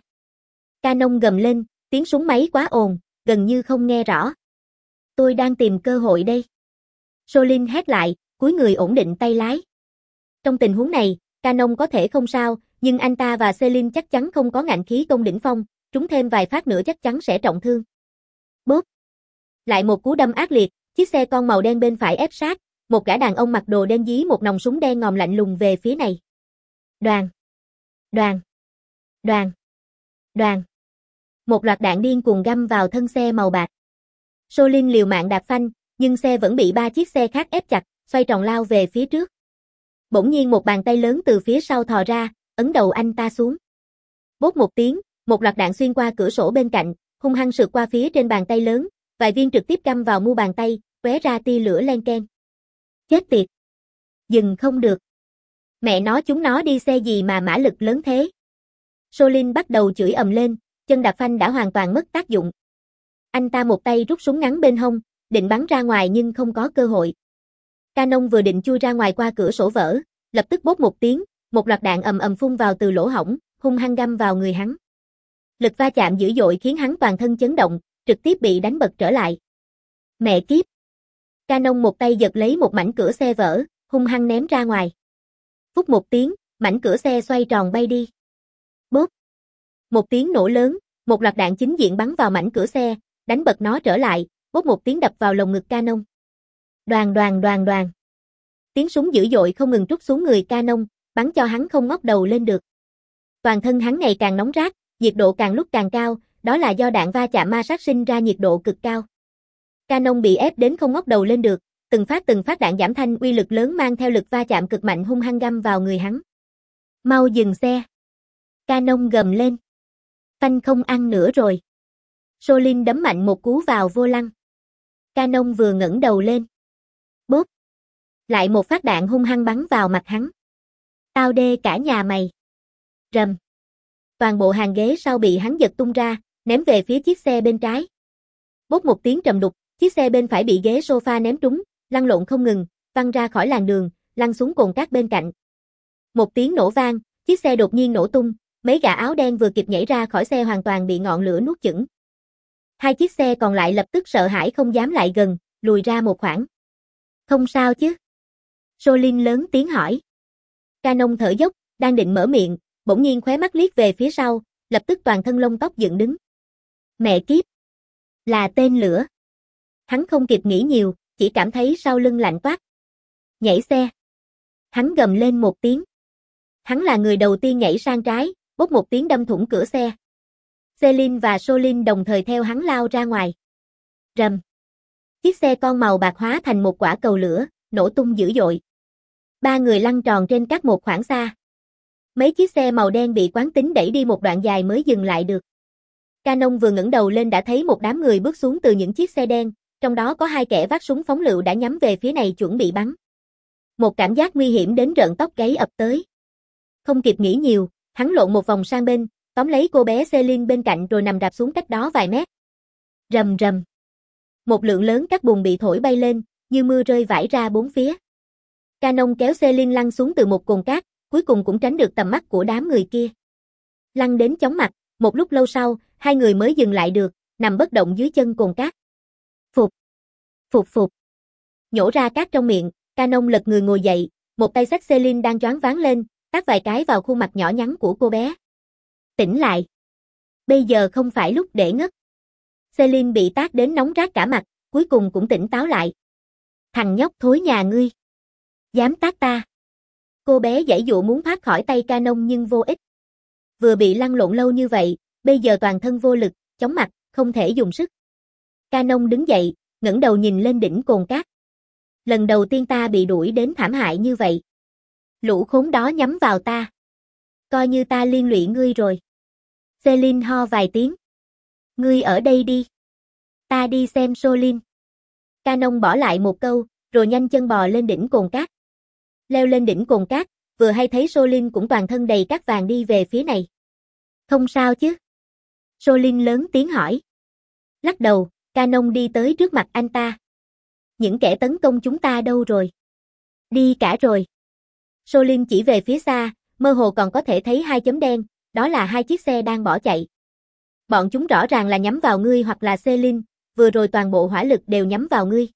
Canon gầm lên, tiếng súng máy quá ồn, gần như không nghe rõ. Tôi đang tìm cơ hội đây. Solin hét lại, cúi người ổn định tay lái. Trong tình huống này, Canon có thể không sao, nhưng anh ta và Celine chắc chắn không có ngạnh khí công đỉnh phong, trúng thêm vài phát nữa chắc chắn sẽ trọng thương. Bốp! Lại một cú đâm ác liệt, chiếc xe con màu đen bên phải ép sát, một gã đàn ông mặc đồ đen dí một nòng súng đen ngòm lạnh lùng về phía này. Đoàn! Đoàn! Đoàn! Đoàn! Một loạt đạn điên cuồng găm vào thân xe màu bạc. Solin liều mạng đạp phanh, nhưng xe vẫn bị ba chiếc xe khác ép chặt, xoay tròn lao về phía trước. Bỗng nhiên một bàn tay lớn từ phía sau thò ra, ấn đầu anh ta xuống. Bốp một tiếng, một loạt đạn xuyên qua cửa sổ bên cạnh, hung hăng sượt qua phía trên bàn tay lớn, vài viên trực tiếp cắm vào mu bàn tay, tóe ra tia lửa len ken. Chết tiệt! Dừng không được. Mẹ nó chúng nó đi xe gì mà mã lực lớn thế? Solin bắt đầu chửi ầm lên, chân đạp phanh đã hoàn toàn mất tác dụng. Anh ta một tay rút súng ngắn bên hông, định bắn ra ngoài nhưng không có cơ hội. Canon vừa định chui ra ngoài qua cửa sổ vỡ, lập tức bốp một tiếng, một loạt đạn ầm ầm phun vào từ lỗ hổng, hung hăng găm vào người hắn. Lực va chạm dữ dội khiến hắn toàn thân chấn động, trực tiếp bị đánh bật trở lại. Mẹ kiếp! Canon một tay giật lấy một mảnh cửa xe vỡ, hung hăng ném ra ngoài. Phút một tiếng, mảnh cửa xe xoay tròn bay đi. Bốp! Một tiếng nổ lớn, một loạt đạn chính diện bắn vào mảnh cửa xe, đánh bật nó trở lại, bốp một tiếng đập vào lồng ngực Canon. Đoàn đoàn đoàn đoàn. Tiếng súng dữ dội không ngừng trút xuống người Canon, bắn cho hắn không ngóc đầu lên được. Toàn thân hắn ngày càng nóng rát, nhiệt độ càng lúc càng cao, đó là do đạn va chạm ma sát sinh ra nhiệt độ cực cao. Canon bị ép đến không ngóc đầu lên được, từng phát từng phát đạn giảm thanh uy lực lớn mang theo lực va chạm cực mạnh hung hăng găm vào người hắn. Mau dừng xe. Canon gầm lên. Phanh không ăn nữa rồi. Solin đấm mạnh một cú vào vô lăng. Canon vừa ngẩng đầu lên. Bốp. Lại một phát đạn hung hăng bắn vào mặt hắn. Tao đê cả nhà mày. Rầm. Toàn bộ hàng ghế sau bị hắn giật tung ra, ném về phía chiếc xe bên trái. Bốp một tiếng trầm đục, chiếc xe bên phải bị ghế sofa ném trúng, lăn lộn không ngừng, văng ra khỏi làn đường, lăn xuống cồn cát bên cạnh. Một tiếng nổ vang, chiếc xe đột nhiên nổ tung, mấy gã áo đen vừa kịp nhảy ra khỏi xe hoàn toàn bị ngọn lửa nuốt chửng. Hai chiếc xe còn lại lập tức sợ hãi không dám lại gần, lùi ra một khoảng. Không sao chứ? Solin lớn tiếng hỏi. Canon thở dốc, đang định mở miệng, bỗng nhiên khóe mắt liếc về phía sau, lập tức toàn thân lông tóc dựng đứng. Mẹ kiếp! Là tên lửa. Hắn không kịp nghĩ nhiều, chỉ cảm thấy sau lưng lạnh toát. Nhảy xe. Hắn gầm lên một tiếng. Hắn là người đầu tiên nhảy sang trái, bốp một tiếng đâm thủng cửa xe. Celine và Solin đồng thời theo hắn lao ra ngoài. Rầm. Chiếc xe con màu bạc hóa thành một quả cầu lửa, nổ tung dữ dội. Ba người lăn tròn trên cát một khoảng xa. Mấy chiếc xe màu đen bị quán tính đẩy đi một đoạn dài mới dừng lại được. Canon vừa ngẩng đầu lên đã thấy một đám người bước xuống từ những chiếc xe đen, trong đó có hai kẻ vác súng phóng lựu đã nhắm về phía này chuẩn bị bắn. Một cảm giác nguy hiểm đến rợn tóc gáy ập tới. Không kịp nghĩ nhiều, hắn lộn một vòng sang bên, tóm lấy cô bé Celine bên cạnh rồi nằm rạp xuống cách đó vài mét. Rầm rầm. Một lượng lớn cát bùn bị thổi bay lên, như mưa rơi vãi ra bốn phía. Canon kéo Celine lăn xuống từ một cồn cát, cuối cùng cũng tránh được tầm mắt của đám người kia. Lăn đến chóng mặt, một lúc lâu sau, hai người mới dừng lại được, nằm bất động dưới chân cồn cát. Phục, phục phục. Nhổ ra cát trong miệng, Canon lật người ngồi dậy, một tay xách Celine đang choáng váng lên, tát vài cái vào khuôn mặt nhỏ nhắn của cô bé. Tỉnh lại. Bây giờ không phải lúc để ngất. Celine bị tát đến nóng rát cả mặt, cuối cùng cũng tỉnh táo lại. Thằng nhóc thối nhà ngươi. Dám tát ta. Cô bé giãy dụa muốn thoát khỏi tay Canon nhưng vô ích. Vừa bị lăn lộn lâu như vậy, bây giờ toàn thân vô lực, chóng mặt, không thể dùng sức. Canon đứng dậy, ngẩng đầu nhìn lên đỉnh cồn cát. Lần đầu tiên ta bị đuổi đến thảm hại như vậy. Lũ khốn đó nhắm vào ta. Coi như ta liên lụy ngươi rồi. Celine ho vài tiếng. Ngươi ở đây đi. Ta đi xem Solin. Canon bỏ lại một câu, rồi nhanh chân bò lên đỉnh cồn cát. Leo lên đỉnh cồn cát, vừa hay thấy Solin cũng toàn thân đầy cát vàng đi về phía này. Không sao chứ? Solin lớn tiếng hỏi. Lắc đầu, Canon đi tới trước mặt anh ta. Những kẻ tấn công chúng ta đâu rồi? Đi cả rồi. Solin chỉ về phía xa, mơ hồ còn có thể thấy hai chấm đen, đó là hai chiếc xe đang bỏ chạy. Bọn chúng rõ ràng là nhắm vào ngươi hoặc là Celine, vừa rồi toàn bộ hỏa lực đều nhắm vào ngươi.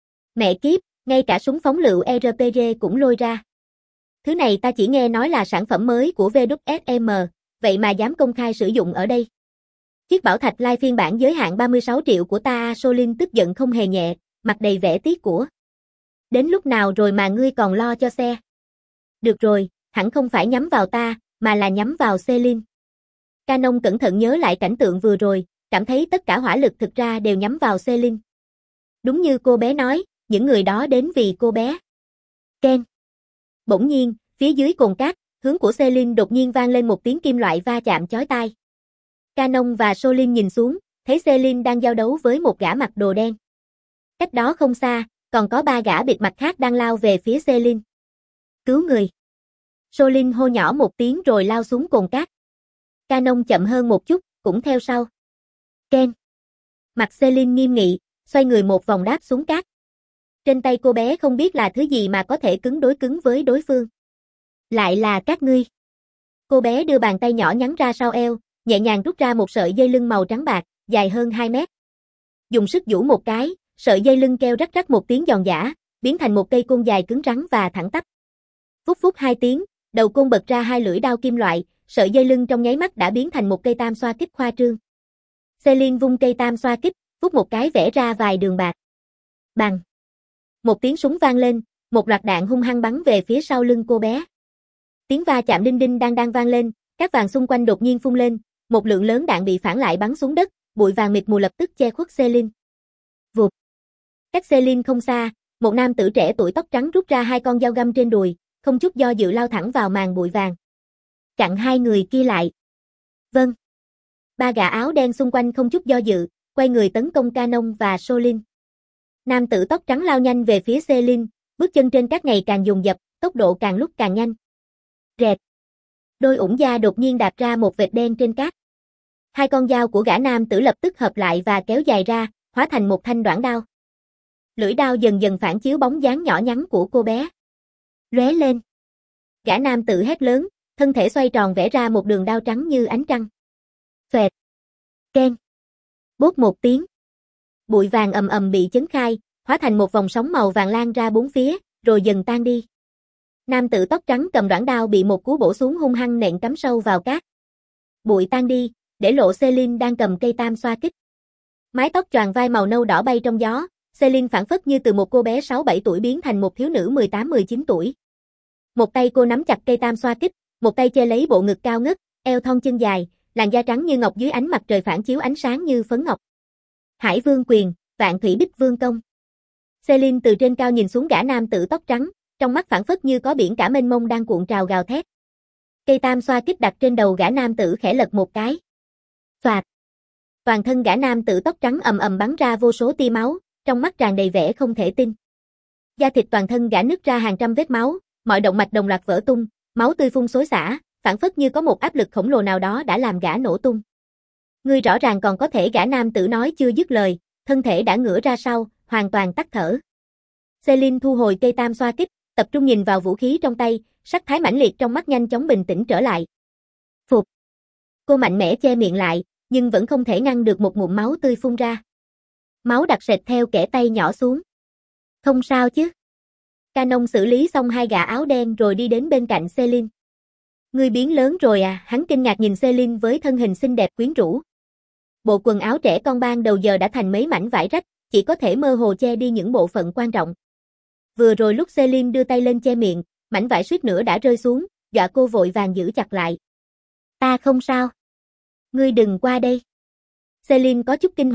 Mẹ kiếp, ngay cả súng phóng lựu e rờ pê giê cũng lôi ra. Thứ này ta chỉ nghe nói là sản phẩm mới của vê kép ét em, vậy mà dám công khai sử dụng ở đây. Chiếc bảo thạch lai phiên bản giới hạn ba mươi sáu triệu của ta. Solin tức giận không hề nhẹ, mặt đầy vẻ tiếc của. Đến lúc nào rồi mà ngươi còn lo cho xe? Được rồi, hẳn không phải nhắm vào ta, mà là nhắm vào Celine. Canon cẩn thận nhớ lại cảnh tượng vừa rồi, cảm thấy tất cả hỏa lực thực ra đều nhắm vào Celine. Đúng như cô bé nói, những người đó đến vì cô bé. Ken. Bỗng nhiên, phía dưới cồn cát, hướng của Celine đột nhiên vang lên một tiếng kim loại va chạm chói tai. Canon và Solin nhìn xuống, thấy Celine đang giao đấu với một gã mặc đồ đen. Cách đó không xa, còn có ba gã bịt mặt khác đang lao về phía Celine. Cứu người. Solin hô nhỏ một tiếng rồi lao xuống cồn cát. Canon chậm hơn một chút, cũng theo sau. Ken. Mặt Celine nghiêm nghị, xoay người một vòng đáp xuống cát. Trên tay cô bé không biết là thứ gì mà có thể cứng đối cứng với đối phương. Lại là các ngươi. Cô bé đưa bàn tay nhỏ nhắn ra sau eo, nhẹ nhàng rút ra một sợi dây lưng màu trắng bạc, dài hơn hai mét. Dùng sức giũ một cái, sợi dây lưng kêu rắc rắc một tiếng giòn giã, biến thành một cây côn dài cứng rắn và thẳng tắp. Phút phút hai tiếng, đầu côn bật ra hai lưỡi đao kim loại, sợi dây lưng trong nháy mắt đã biến thành một cây tam xoa kích khoa trương. Celine vung cây tam xoa kích, vút một cái vẽ ra vài đường bạc. Bằng. Một tiếng súng vang lên, một loạt đạn hung hăng bắn về phía sau lưng cô bé. Tiếng va chạm đinh đinh đang đang vang lên, các vàng xung quanh đột nhiên phun lên, một lượng lớn đạn bị phản lại bắn xuống đất, bụi vàng mịt mù lập tức che khuất Celine. Vụt. Cách Celine không xa, một nam tử trẻ tuổi tóc trắng rút ra hai con dao găm trên đùi, không chút do dự lao thẳng vào màn bụi vàng. Chặn hai người kia lại. Vâng. Ba gã áo đen xung quanh không chút do dự, quay người tấn công Canon và Solin. Nam tử tóc trắng lao nhanh về phía Celine, bước chân trên cát ngày càng dồn dập, tốc độ càng lúc càng nhanh. Rẹt. Đôi ủng da đột nhiên đạp ra một vệt đen trên cát. Hai con dao của gã nam tử lập tức hợp lại và kéo dài ra, hóa thành một thanh đoản đao. Lưỡi đao dần dần phản chiếu bóng dáng nhỏ nhắn của cô bé. Lóe lên. Gã nam tử hét lớn, thân thể xoay tròn vẽ ra một đường đao trắng như ánh trăng. Xoẹt. Ken. Bốp một tiếng. Bụi vàng ầm ầm bị chấn khai, hóa thành một vòng sóng màu vàng lan ra bốn phía, rồi dần tan đi. Nam tử tóc trắng cầm đoản đao bị một cú bổ xuống hung hăng nện cắm sâu vào cát. Bụi tan đi, để lộ Celine đang cầm cây tam xoa kích. Mái tóc choàng vai màu nâu đỏ bay trong gió, Celine phảng phất như từ một cô bé sáu bảy tuổi biến thành một thiếu nữ mười tám mười chín tuổi. Một tay cô nắm chặt cây tam xoa kích, một tay che lấy bộ ngực cao ngất, eo thon chân dài, làn da trắng như ngọc dưới ánh mặt trời phản chiếu ánh sáng như phấn ngọc. Hải Vương quyền, Vạn Thủy Bích Vương công. Celine từ trên cao nhìn xuống gã nam tử tóc trắng, trong mắt phảng phất như có biển cả mênh mông đang cuộn trào gào thét. Cây tam xoa kích đặt trên đầu gã nam tử khẽ lật một cái. Xoạt. Toàn thân gã nam tử tóc trắng ầm ầm bắn ra vô số tia máu, trong mắt tràn đầy vẻ không thể tin. Da thịt toàn thân gã nứt ra hàng trăm vết máu, mọi động mạch đồng loạt vỡ tung, máu tươi phun xối xả, phảng phất như có một áp lực khổng lồ nào đó đã làm gã nổ tung. Ngươi rõ ràng còn có thể. Gã nam tử nói chưa dứt lời, thân thể đã ngửa ra sau, hoàn toàn tắt thở. Celine thu hồi cây tam xoa kích, tập trung nhìn vào vũ khí trong tay, sắc thái mãnh liệt trong mắt nhanh chóng bình tĩnh trở lại. Phục. Cô mạnh mẽ che miệng lại, nhưng vẫn không thể ngăn được một ngụm máu tươi phun ra. Máu đặc sệt theo kẽ tay nhỏ xuống. Không sao chứ? Canon xử lý xong hai gã áo đen rồi đi đến bên cạnh Celine. Ngươi biến lớn rồi à? Hắn kinh ngạc nhìn Celine với thân hình xinh đẹp quyến rũ. Bộ quần áo trẻ con ban đầu giờ đã thành mấy mảnh vải rách, chỉ có thể mơ hồ che đi những bộ phận quan trọng. Vừa rồi lúc Celine đưa tay lên che miệng, mảnh vải suýt nữa đã rơi xuống, dọa cô vội vàng giữ chặt lại. Ta không sao. Ngươi đừng qua đây. Celine có chút kinh hoàng,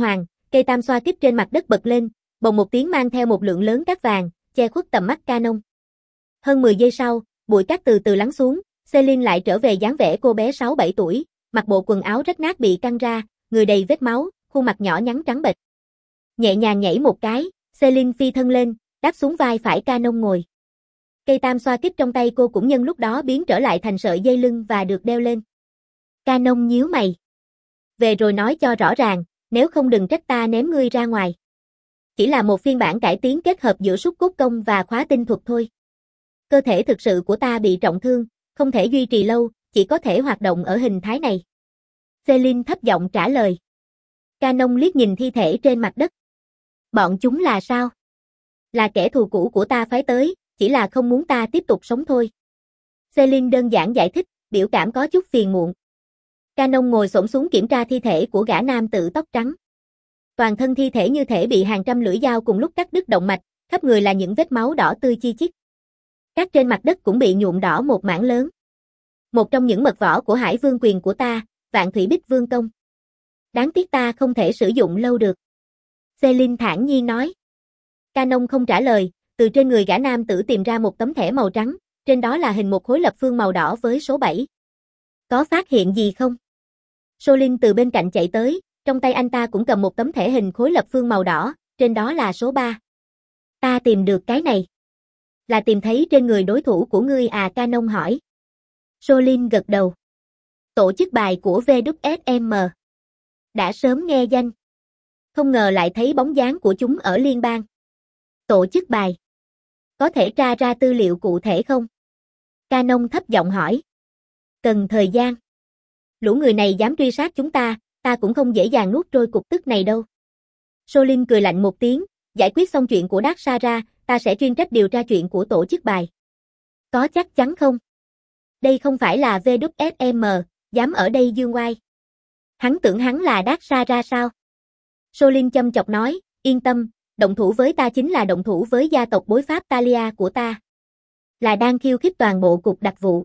cây tam xoa kích trên mặt đất bật lên, bồng một tiếng mang theo một lượng lớn cát vàng, che khuất tầm mắt Canon. Hơn mười giây sau, bụi cát từ từ lắng xuống, Celine lại trở về dáng vẻ cô bé sáu bảy tuổi, mặc bộ quần áo rách nát bị căng ra, người đầy vết máu, khuôn mặt nhỏ nhắn trắng bệch. Nhẹ nhàng nhảy một cái, Celine phi thân lên, đáp xuống vai phải Canon ngồi. Cây tam xoa kích trong tay cô cũng nhân lúc đó biến trở lại thành sợi dây lưng và được đeo lên. Canon nhíu mày. Về rồi nói cho rõ ràng, nếu không đừng trách ta ném ngươi ra ngoài. Chỉ là một phiên bản cải tiến kết hợp giữa sút cốt công và khóa tinh thuật thôi. Cơ thể thực sự của ta bị trọng thương, không thể duy trì lâu, chỉ có thể hoạt động ở hình thái này. Celine thấp giọng trả lời. Canon liếc nhìn thi thể trên mặt đất. Bọn chúng là sao? Là kẻ thù cũ của ta phái tới, chỉ là không muốn ta tiếp tục sống thôi. Celine đơn giản giải thích, biểu cảm có chút phiền muộn. Canon ngồi xổm xuống kiểm tra thi thể của gã nam tử tóc trắng. Toàn thân thi thể như thể bị hàng trăm lưỡi dao cùng lúc cắt đứt động mạch, khắp người là những vết máu đỏ tươi chi chít. Cát trên mặt đất cũng bị nhuộm đỏ một mảng lớn. Một trong những mật võ của Hải Vương quyền của ta, Vạn Thủy Bích Vương công. Đáng tiếc ta không thể sử dụng lâu được. Celine thản nhiên nói. Canon không trả lời, từ trên người gã nam tử tìm ra một tấm thẻ màu trắng, trên đó là hình một khối lập phương màu đỏ với số bảy. Có phát hiện gì không? Solin từ bên cạnh chạy tới, trong tay anh ta cũng cầm một tấm thẻ hình khối lập phương màu đỏ, trên đó là số ba. Ta tìm được cái này. Là tìm thấy trên người đối thủ của ngươi à? Canon hỏi. Solin gật đầu. Tổ chức bài của vê kép ét em. Đã sớm nghe danh. Không ngờ lại thấy bóng dáng của chúng ở liên bang. Tổ chức bài. Có thể tra ra tư liệu cụ thể không? Canon thấp giọng hỏi. Cần thời gian. Lũ người này dám truy sát chúng ta, ta cũng không dễ dàng nuốt trôi cục tức này đâu. Solin cười lạnh một tiếng, giải quyết xong chuyện của Dark Sara, ta sẽ chuyên trách điều tra chuyện của tổ chức bài. Có chắc chắn không? Đây không phải là vê kép ét em, dám ở đây dương oai. Hắn tưởng hắn là Dark Sara sao? Solin châm chọc nói, yên tâm, động thủ với ta chính là động thủ với gia tộc bối Pháp Talia của ta. Là đang khiêu khích toàn bộ cục đặc vụ.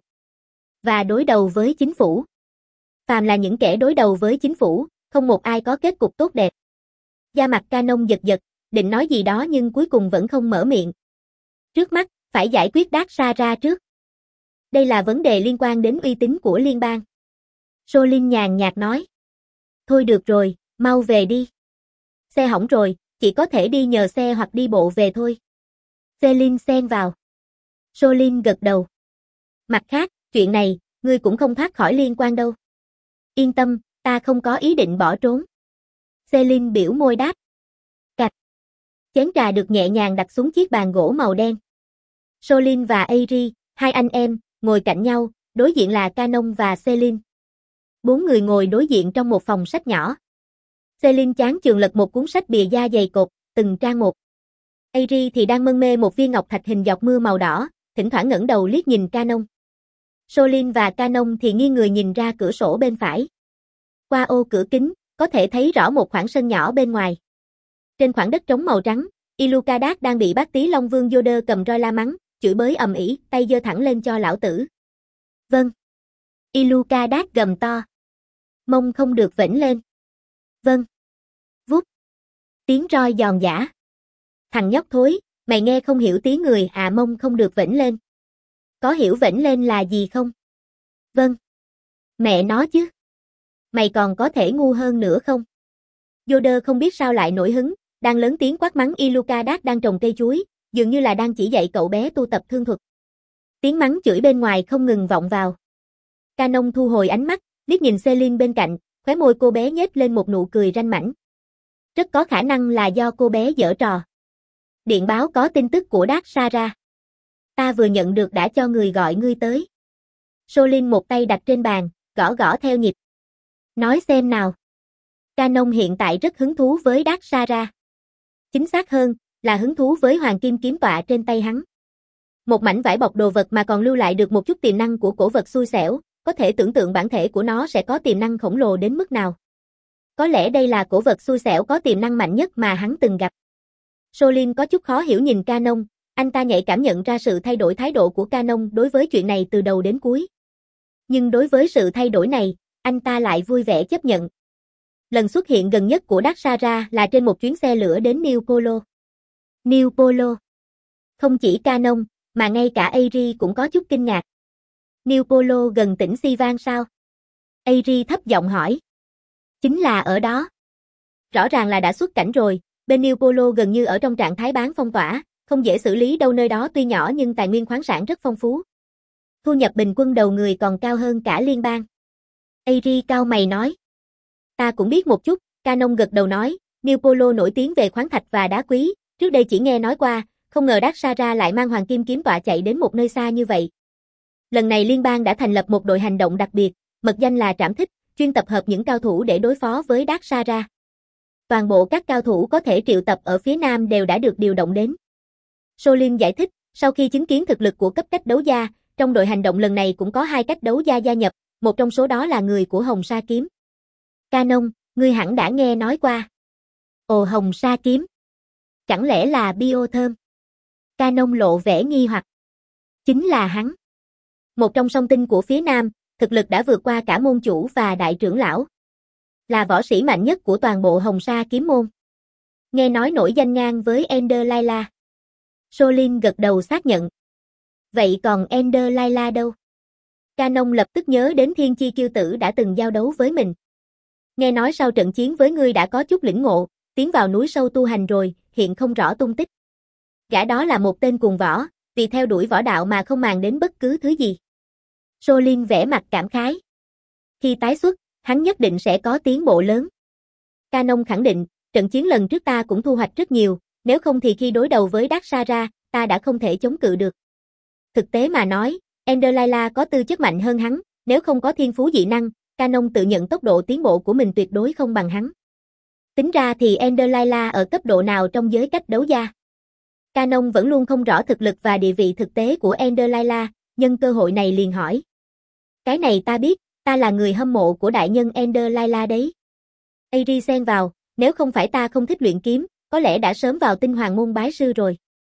Và đối đầu với chính phủ. Phàm là những kẻ đối đầu với chính phủ, không một ai có kết cục tốt đẹp. Da mặt Canon giật giật, định nói gì đó nhưng cuối cùng vẫn không mở miệng. Trước mắt, phải giải quyết Dark Sara trước. Đây là vấn đề liên quan đến uy tín của liên bang. Solin nhàn nhạt nói. Thôi được rồi, mau về đi. Xe hỏng rồi, chỉ có thể đi nhờ xe hoặc đi bộ về thôi. Celine xen vào. Solin gật đầu. Mặt khác, chuyện này, ngươi cũng không thoát khỏi liên quan đâu. Yên tâm, ta không có ý định bỏ trốn. Celine biểu môi đáp. Cạch. Chén trà được nhẹ nhàng đặt xuống chiếc bàn gỗ màu đen. Solin và Airi, hai anh em, ngồi cạnh nhau, đối diện là Canon và Celine. Bốn người ngồi đối diện trong một phòng sách nhỏ. Celine chán chường lật một cuốn sách bìa da dày cộp, từng trang một. Airi thì đang mân mê một viên ngọc thạch hình giọt mưa màu đỏ, thỉnh thoảng ngẩng đầu liếc nhìn Canon. Solin và Canon thì nghiêng người nhìn ra cửa sổ bên phải. Qua ô cửa kính, có thể thấy rõ một khoảng sân nhỏ bên ngoài. Trên khoảng đất trống màu trắng, Illukadak đang bị bác tí Long Vương Yoder cầm roi la mắng, chửi bới ầm ĩ, tay giơ thẳng lên cho lão tử. Vâng. Illukadak gầm to. Mông không được vểnh lên. Vâng. Vút. Tiếng roi giòn giã. Thằng nhóc thối, mày nghe không hiểu tiếng người à? Mông không được vểnh lên. Có hiểu vểnh lên là gì không? Vâng. Mẹ nó chứ. Mày còn có thể ngu hơn nữa không? Yoder không biết sao lại nổi hứng, đang lớn tiếng quát mắng Illukadak đang trồng cây chuối, dường như là đang chỉ dạy cậu bé tu tập thương thuật. Tiếng mắng chửi bên ngoài không ngừng vọng vào. Canon thu hồi ánh mắt, liếc nhìn Celine bên cạnh, khóe môi cô bé nhếch lên một nụ cười ranh mãnh. Rất có khả năng là do cô bé giở trò. Điện báo có tin tức của Dark Sara. Ta vừa nhận được đã cho người gọi ngươi tới. Solin một tay đặt trên bàn, gõ gõ theo nhịp. Nói xem nào. Canon hiện tại rất hứng thú với Dark Sara. Chính xác hơn, là hứng thú với hoàng kim kiếm tọa trên tay hắn. Một mảnh vải bọc đồ vật mà còn lưu lại được một chút tiềm năng của cổ vật xui xẻo, có thể tưởng tượng bản thể của nó sẽ có tiềm năng khổng lồ đến mức nào. Có lẽ đây là cổ vật xui xẻo có tiềm năng mạnh nhất mà hắn từng gặp. Solin có chút khó hiểu nhìn Canon, anh ta nhạy cảm nhận ra sự thay đổi thái độ của Canon đối với chuyện này từ đầu đến cuối. Nhưng đối với sự thay đổi này, anh ta lại vui vẻ chấp nhận. Lần xuất hiện gần nhất của Dark Sara là trên một chuyến xe lửa đến New Polo. New Polo. Không chỉ Canon, mà ngay cả Airi cũng có chút kinh ngạc. New Polo gần tỉnh Sivan sao? Airi thấp giọng hỏi. Chính là ở đó. Rõ ràng là đã xuất cảnh rồi, bên New Polo gần như ở trong trạng thái bán phong tỏa, không dễ xử lý đâu, nơi đó tuy nhỏ nhưng tài nguyên khoáng sản rất phong phú. Thu nhập bình quân đầu người còn cao hơn cả liên bang. Airi cao mày nói. Ta cũng biết một chút, Canon gật đầu nói, New Polo nổi tiếng về khoáng thạch và đá quý, trước đây chỉ nghe nói qua, không ngờ Dark Sara lại mang hoàng kim kiếm tọa chạy đến một nơi xa như vậy. Lần này liên bang đã thành lập một đội hành động đặc biệt, mật danh là Trảm Thích, chuyên tập hợp những cao thủ để đối phó với Dark Sara. Toàn bộ các cao thủ có thể triệu tập ở phía Nam đều đã được điều động đến. Solin giải thích, sau khi chứng kiến thực lực của cấp cách đấu gia, trong đội hành động lần này cũng có hai cách đấu gia gia nhập, một trong số đó là người của Hồng Sa Kiếm. Canon, ngươi hẳn đã nghe nói qua. Ồ, Hồng Sa Kiếm. Chẳng lẽ là Biotherm? Canon lộ vẻ nghi hoặc. Chính là hắn. Một trong song tinh của phía Nam, thực lực đã vượt qua cả môn chủ và đại trưởng lão. Là võ sĩ mạnh nhất của toàn bộ Hồng Sa Kiếm môn. Nghe nói nổi danh ngang với Ender Laila. Solin gật đầu xác nhận. Vậy còn Ender Laila đâu? Canon lập tức nhớ đến Thiên Chi Kiêu Tử đã từng giao đấu với mình. Nghe nói sau trận chiến với ngươi đã có chút lĩnh ngộ, tiến vào núi sâu tu hành rồi, hiện không rõ tung tích. Gã đó là một tên cuồng võ, vì theo đuổi võ đạo mà không màng đến bất cứ thứ gì. Solin vẽ mặt cảm khái. Khi tái xuất, hắn nhất định sẽ có tiến bộ lớn. Canon khẳng định, trận chiến lần trước ta cũng thu hoạch rất nhiều, nếu không thì khi đối đầu với Dark Sara, ta đã không thể chống cự được. Thực tế mà nói, Ender Laila có tư chất mạnh hơn hắn, nếu không có thiên phú dị năng, Canon tự nhận tốc độ tiến bộ của mình tuyệt đối không bằng hắn. Tính ra thì Ender Laila ở cấp độ nào trong giới cách đấu gia? Canon vẫn luôn không rõ thực lực và địa vị thực tế của Ender Laila, nhân cơ hội này liền hỏi. Cái này ta biết, ta là người hâm mộ của đại nhân Ender Laila đấy. Airi xen vào, nếu không phải ta không thích luyện kiếm, có lẽ đã sớm vào tinh hoàng môn bái sư rồi.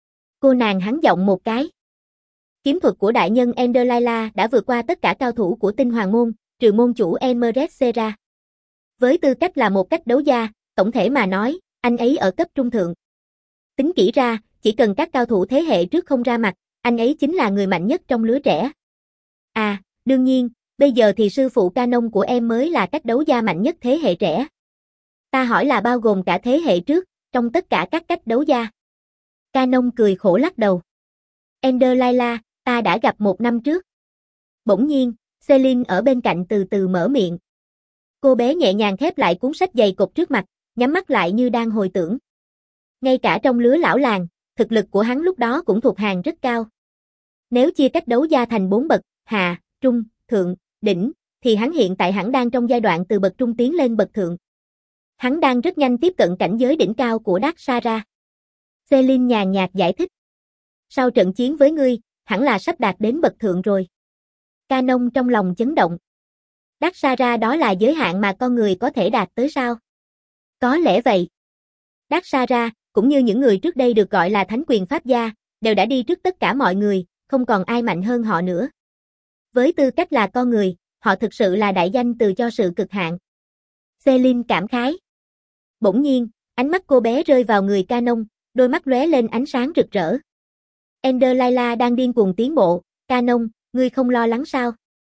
Cô nàng hắn giọng một cái. Kiếm thuật của đại nhân Ender Laila đã vượt qua tất cả cao thủ của tinh hoàng môn, trừ môn chủ Emerald Sera. Với tư cách là một cách đấu gia, tổng thể mà nói, anh ấy ở cấp trung thượng. Tính kỹ ra, chỉ cần các cao thủ thế hệ trước không ra mặt, anh ấy chính là người mạnh nhất trong lứa trẻ. À, đương nhiên, bây giờ thì sư phụ Canon của em mới là cách đấu gia mạnh nhất thế hệ trẻ. Ta hỏi là bao gồm cả thế hệ trước, trong tất cả các cách đấu gia. Canon cười khổ lắc đầu. Ender Laila, ta đã gặp một năm trước. Bỗng nhiên, Celine ở bên cạnh từ từ mở miệng. Cô bé nhẹ nhàng khép lại cuốn sách dày cộp trước mặt, nhắm mắt lại như đang hồi tưởng. Ngay cả trong lứa lão làng, thực lực của hắn lúc đó cũng thuộc hàng rất cao. Nếu chia cách đấu gia thành bốn bậc, hạ, trung, thượng, đỉnh, thì hắn hiện tại hẳn đang trong giai đoạn từ bậc trung tiến lên bậc thượng. Hắn đang rất nhanh tiếp cận cảnh giới đỉnh cao của Dark Sara. Celine nhàn nhạt giải thích. Sau trận chiến với ngươi, hẳn là sắp đạt đến bậc thượng rồi. Canon trong lòng chấn động. Dark Sara đó là giới hạn mà con người có thể đạt tới sao? Có lẽ vậy. Dark Sara, cũng như những người trước đây được gọi là thánh quyền pháp gia, đều đã đi trước tất cả mọi người, không còn ai mạnh hơn họ nữa. Với tư cách là con người, họ thực sự là đại danh từ cho sự cực hạn. Celine cảm khái. Bỗng nhiên, ánh mắt cô bé rơi vào người Canon, đôi mắt lóe lên ánh sáng rực rỡ. Ender Laila đang điên cuồng tiến bộ, Canon, ngươi không lo lắng sao?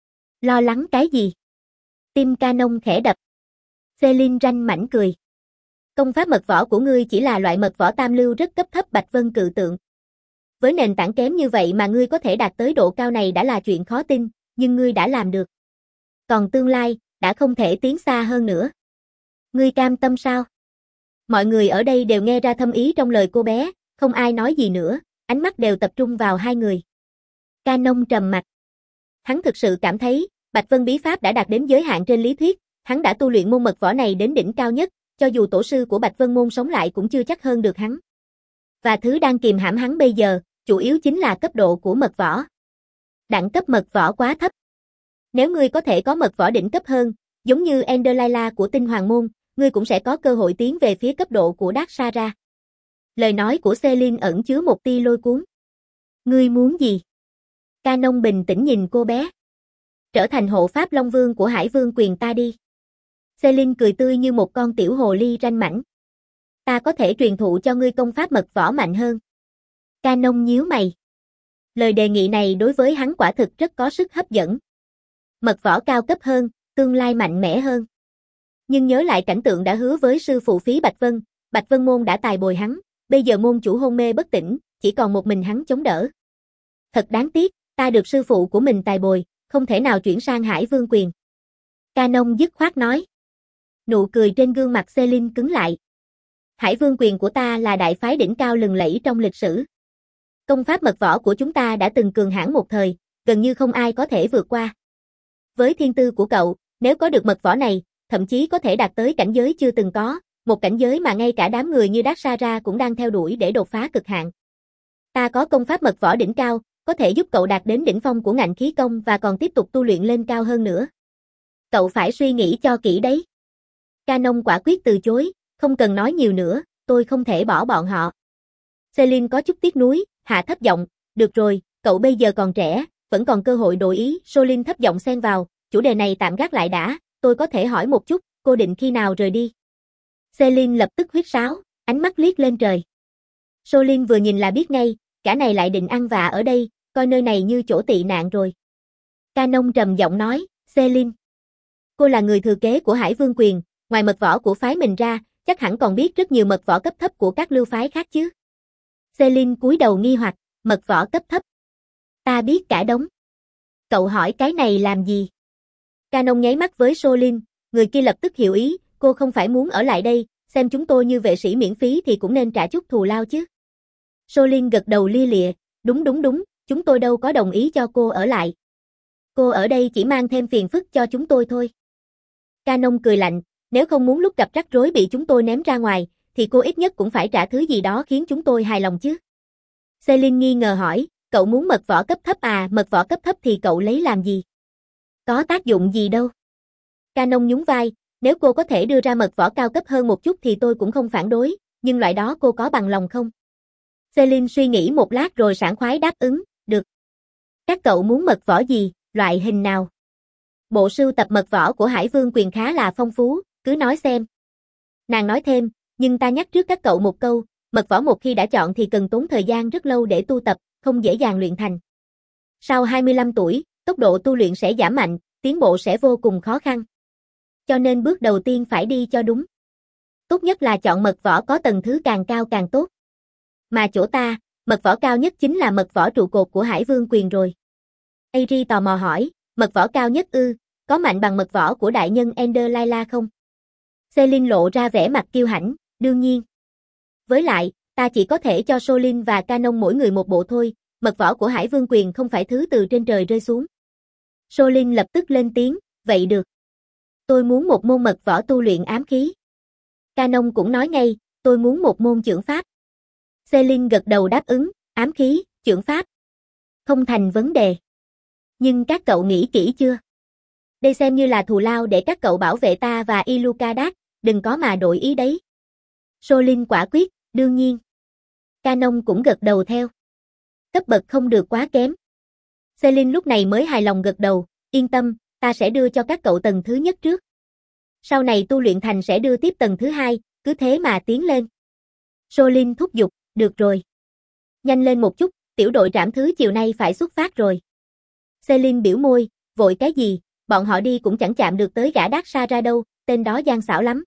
Lo lắng cái gì? Tim Canon khẽ đập. Celine ranh mảnh cười. Công pháp mật võ của ngươi chỉ là loại mật võ tam lưu rất cấp thấp Bạch Vân cự tượng. Với nền tảng kém như vậy mà ngươi có thể đạt tới độ cao này đã là chuyện khó tin, nhưng ngươi đã làm được. Còn tương lai, đã không thể tiến xa hơn nữa. Ngươi cam tâm sao? Mọi người ở đây đều nghe ra thâm ý trong lời cô bé, không ai nói gì nữa, ánh mắt đều tập trung vào hai người. Canon trầm mặt. Hắn thực sự cảm thấy, Bạch Vân bí pháp đã đạt đến giới hạn trên lý thuyết, hắn đã tu luyện môn mật võ này đến đỉnh cao nhất, cho dù tổ sư của Bạch Vân môn sống lại cũng chưa chắc hơn được hắn. Và thứ đang kìm hãm hắn bây giờ, chủ yếu chính là cấp độ của mật võ. Đẳng cấp mật võ quá thấp. Nếu ngươi có thể có mật võ đỉnh cấp hơn, giống như Ender Laila của tinh hoàng môn, ngươi cũng sẽ có cơ hội tiến về phía cấp độ của Dark Sara. Lời nói của Celine ẩn chứa một tia lôi cuốn. Ngươi muốn gì? Canon bình tĩnh nhìn cô bé. Trở thành hộ pháp Long Vương của Hải Vương quyền ta đi. Celine cười tươi như một con tiểu hồ ly ranh mãnh. Ta có thể truyền thụ cho ngươi công pháp mật võ mạnh hơn. Canon nhíu mày. Lời đề nghị này đối với hắn quả thực rất có sức hấp dẫn. Mật võ cao cấp hơn, tương lai mạnh mẽ hơn. Nhưng nhớ lại cảnh tượng đã hứa với sư phụ Phí Bạch Vân, Bạch Vân môn đã tài bồi hắn, bây giờ môn chủ hôn mê bất tỉnh, chỉ còn một mình hắn chống đỡ. Thật đáng tiếc, ta được sư phụ của mình tài bồi, không thể nào chuyển sang Hải Vương quyền. Canon dứt khoát nói. Nụ cười trên gương mặt Celine cứng lại. Hải Vương quyền của ta là đại phái đỉnh cao lừng lẫy trong lịch sử. Công pháp mật võ của chúng ta đã từng cường hãn một thời, gần như không ai có thể vượt qua. Với thiên tư của cậu, nếu có được mật võ này, thậm chí có thể đạt tới cảnh giới chưa từng có, một cảnh giới mà ngay cả đám người như Đát Sa Ra cũng đang theo đuổi để đột phá cực hạn. Ta có công pháp mật võ đỉnh cao, có thể giúp cậu đạt đến đỉnh phong của ngạnh khí công và còn tiếp tục tu luyện lên cao hơn nữa. Cậu phải suy nghĩ cho kỹ đấy. Canon quả quyết từ chối, không cần nói nhiều nữa, tôi không thể bỏ bọn họ. Celine có chút tiếc nuối, hạ thấp giọng, được rồi, cậu bây giờ còn trẻ, vẫn còn cơ hội đổi ý. Solin thấp giọng xen vào, chủ đề này tạm gác lại đã, tôi có thể hỏi một chút, cô định khi nào rời đi? Celine lập tức huýt sáo, ánh mắt liếc lên trời. Solin vừa nhìn là biết ngay, cả này lại định ăn vạ ở đây, coi nơi này như chỗ tị nạn rồi. Canon trầm giọng nói, Celine, cô là người thừa kế của Hải Vương quyền, ngoài mật võ của phái mình ra, chắc hẳn còn biết rất nhiều mật võ cấp thấp của các lưu phái khác chứ. Celine cúi đầu nghi hoặc, mật võ cấp thấp. Ta biết cả đống. Cậu hỏi cái này làm gì? Canon nháy mắt với Solin, người kia lập tức hiểu ý, cô không phải muốn ở lại đây, xem chúng tôi như vệ sĩ miễn phí thì cũng nên trả chút thù lao chứ. Solin gật đầu lia lịa, đúng đúng đúng, chúng tôi đâu có đồng ý cho cô ở lại. Cô ở đây chỉ mang thêm phiền phức cho chúng tôi thôi. Canon cười lạnh, nếu không muốn lúc gặp rắc rối bị chúng tôi ném ra ngoài, thì cô ít nhất cũng phải trả thứ gì đó khiến chúng tôi hài lòng chứ. Celine nghi ngờ hỏi, cậu muốn mật võ cấp thấp à, mật võ cấp thấp thì cậu lấy làm gì? Có tác dụng gì đâu. Canon nhún vai, nếu cô có thể đưa ra mật võ cao cấp hơn một chút thì tôi cũng không phản đối, nhưng loại đó cô có bằng lòng không? Celine suy nghĩ một lát rồi sảng khoái đáp ứng, được. Các cậu muốn mật võ gì, loại hình nào? Bộ sưu tập mật võ của Hải Vương quyền khá là phong phú, cứ nói xem. Nàng nói thêm, nhưng ta nhắc trước các cậu một câu, mật võ một khi đã chọn thì cần tốn thời gian rất lâu để tu tập, không dễ dàng luyện thành. Sau hai mươi lăm tuổi, tốc độ tu luyện sẽ giảm mạnh, tiến bộ sẽ vô cùng khó khăn. Cho nên bước đầu tiên phải đi cho đúng. Tốt nhất là chọn mật võ có tầng thứ càng cao càng tốt. Mà chỗ ta, mật võ cao nhất chính là mật võ trụ cột của Hải Vương quyền rồi. Ari tò mò hỏi, mật võ cao nhất ư, có mạnh bằng mật võ của đại nhân Ender Laila không? Celine lộ ra vẻ mặt kiêu hãnh, đương nhiên. Với lại, ta chỉ có thể cho Solin và Canon mỗi người một bộ thôi, mật võ của Hải Vương quyền không phải thứ từ trên trời rơi xuống. Solin lập tức lên tiếng, vậy được. Tôi muốn một môn mật võ tu luyện ám khí. Canon cũng nói ngay, tôi muốn một môn chưởng pháp. Celine gật đầu đáp ứng, ám khí, chưởng pháp. Không thành vấn đề. Nhưng các cậu nghĩ kỹ chưa? Đây xem như là thù lao để các cậu bảo vệ ta và Ilukadat, đừng có mà đổi ý đấy. Solin quả quyết, đương nhiên. Canon cũng gật đầu theo. Cấp bậc không được quá kém. Celine lúc này mới hài lòng gật đầu, yên tâm, ta sẽ đưa cho các cậu tầng thứ nhất trước. Sau này tu luyện thành sẽ đưa tiếp tầng thứ hai, cứ thế mà tiến lên. Solin thúc giục, được rồi. Nhanh lên một chút, tiểu đội trảm thứ chiều nay phải xuất phát rồi. Celine biểu môi, vội cái gì, bọn họ đi cũng chẳng chạm được tới gã Đát Sa Ra đâu, tên đó gian xảo lắm.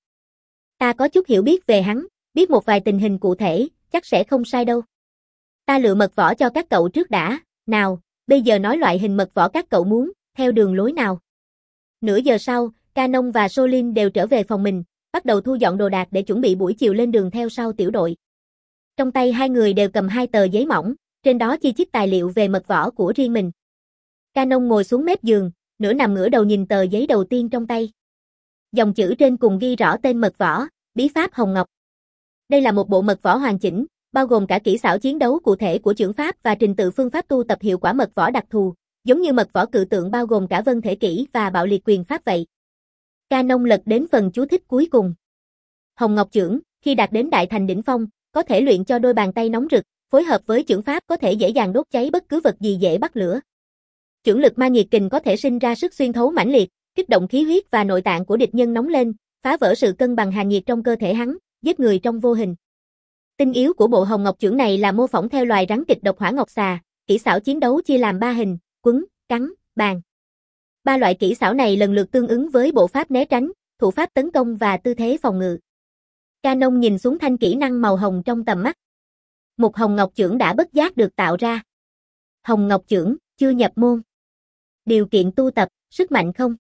Ta có chút hiểu biết về hắn, biết một vài tình hình cụ thể, chắc sẽ không sai đâu. Ta lựa mật võ cho các cậu trước đã, nào, bây giờ nói loại hình mật võ các cậu muốn, theo đường lối nào. Nửa giờ sau, Canon và Solin đều trở về phòng mình, bắt đầu thu dọn đồ đạc để chuẩn bị buổi chiều lên đường theo sau tiểu đội. Trong tay hai người đều cầm hai tờ giấy mỏng, trên đó chi chít tài liệu về mật võ của riêng mình. Canon ngồi xuống mép giường, nửa nằm ngửa đầu nhìn tờ giấy đầu tiên trong tay. Dòng chữ trên cùng ghi rõ tên mật võ, bí pháp Hồng Ngọc. Đây là một bộ mật võ hoàn chỉnh, bao gồm cả kỹ xảo chiến đấu cụ thể của chưởng pháp và trình tự phương pháp tu tập hiệu quả mật võ đặc thù, giống như mật võ cự tượng bao gồm cả vân thể kỹ và bạo liệt quyền pháp vậy. Canon lật đến phần chú thích cuối cùng. Hồng Ngọc chưởng, khi đạt đến đại thành đỉnh phong, có thể luyện cho đôi bàn tay nóng rực, phối hợp với chưởng pháp có thể dễ dàng đốt cháy bất cứ vật gì dễ bắt lửa. Chưởng lực ma nhiệt kình có thể sinh ra sức xuyên thấu mãnh liệt, kích động khí huyết và nội tạng của địch nhân nóng lên, phá vỡ sự cân bằng hàn nhiệt trong cơ thể hắn, giết người trong vô hình. Tinh yếu của bộ Hồng Ngọc Chưởng này là mô phỏng theo loài rắn kịch độc hỏa ngọc xà, kỹ xảo chiến đấu chia làm ba hình, quấn, cắn, bàn. Ba loại kỹ xảo này lần lượt tương ứng với bộ pháp né tránh, thủ pháp tấn công và tư thế phòng ngự. Canon nhìn xuống thanh kỹ năng màu hồng trong tầm mắt. Một Hồng Ngọc Chưởng đã bất giác được tạo ra. Hồng Ngọc Chưởng, chưa nhập môn. Điều kiện tu tập, sức mạnh không.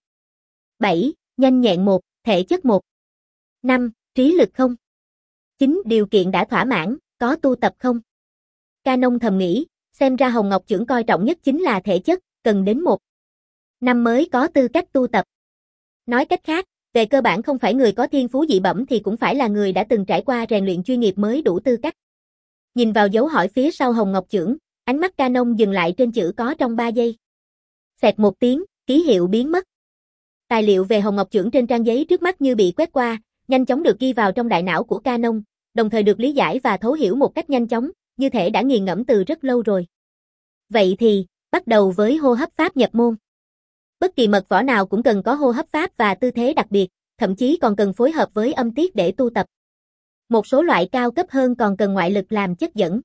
bảy. Nhanh nhẹn một, thể chất một. năm. Trí lực không. chín. Điều kiện đã thỏa mãn, có tu tập không. Canon thầm nghĩ, xem ra Hồng Ngọc Chưởng coi trọng nhất chính là thể chất, cần đến một năm mới có tư cách tu tập. Nói cách khác, về cơ bản không phải người có thiên phú dị bẩm thì cũng phải là người đã từng trải qua rèn luyện chuyên nghiệp mới đủ tư cách. Nhìn vào dấu hỏi phía sau Hồng Ngọc Chưởng, ánh mắt Canon dừng lại trên chữ có trong ba giây. Xẹt một tiếng, ký hiệu biến mất. Tài liệu về Hồng Ngọc Chưởng trên trang giấy trước mắt như bị quét qua, nhanh chóng được ghi vào trong đại não của Canon, đồng thời được lý giải và thấu hiểu một cách nhanh chóng, như thể đã nghiền ngẫm từ rất lâu rồi. Vậy thì, bắt đầu với hô hấp pháp nhập môn. Bất kỳ mật võ nào cũng cần có hô hấp pháp và tư thế đặc biệt, thậm chí còn cần phối hợp với âm tiết để tu tập. Một số loại cao cấp hơn còn cần ngoại lực làm chất dẫn.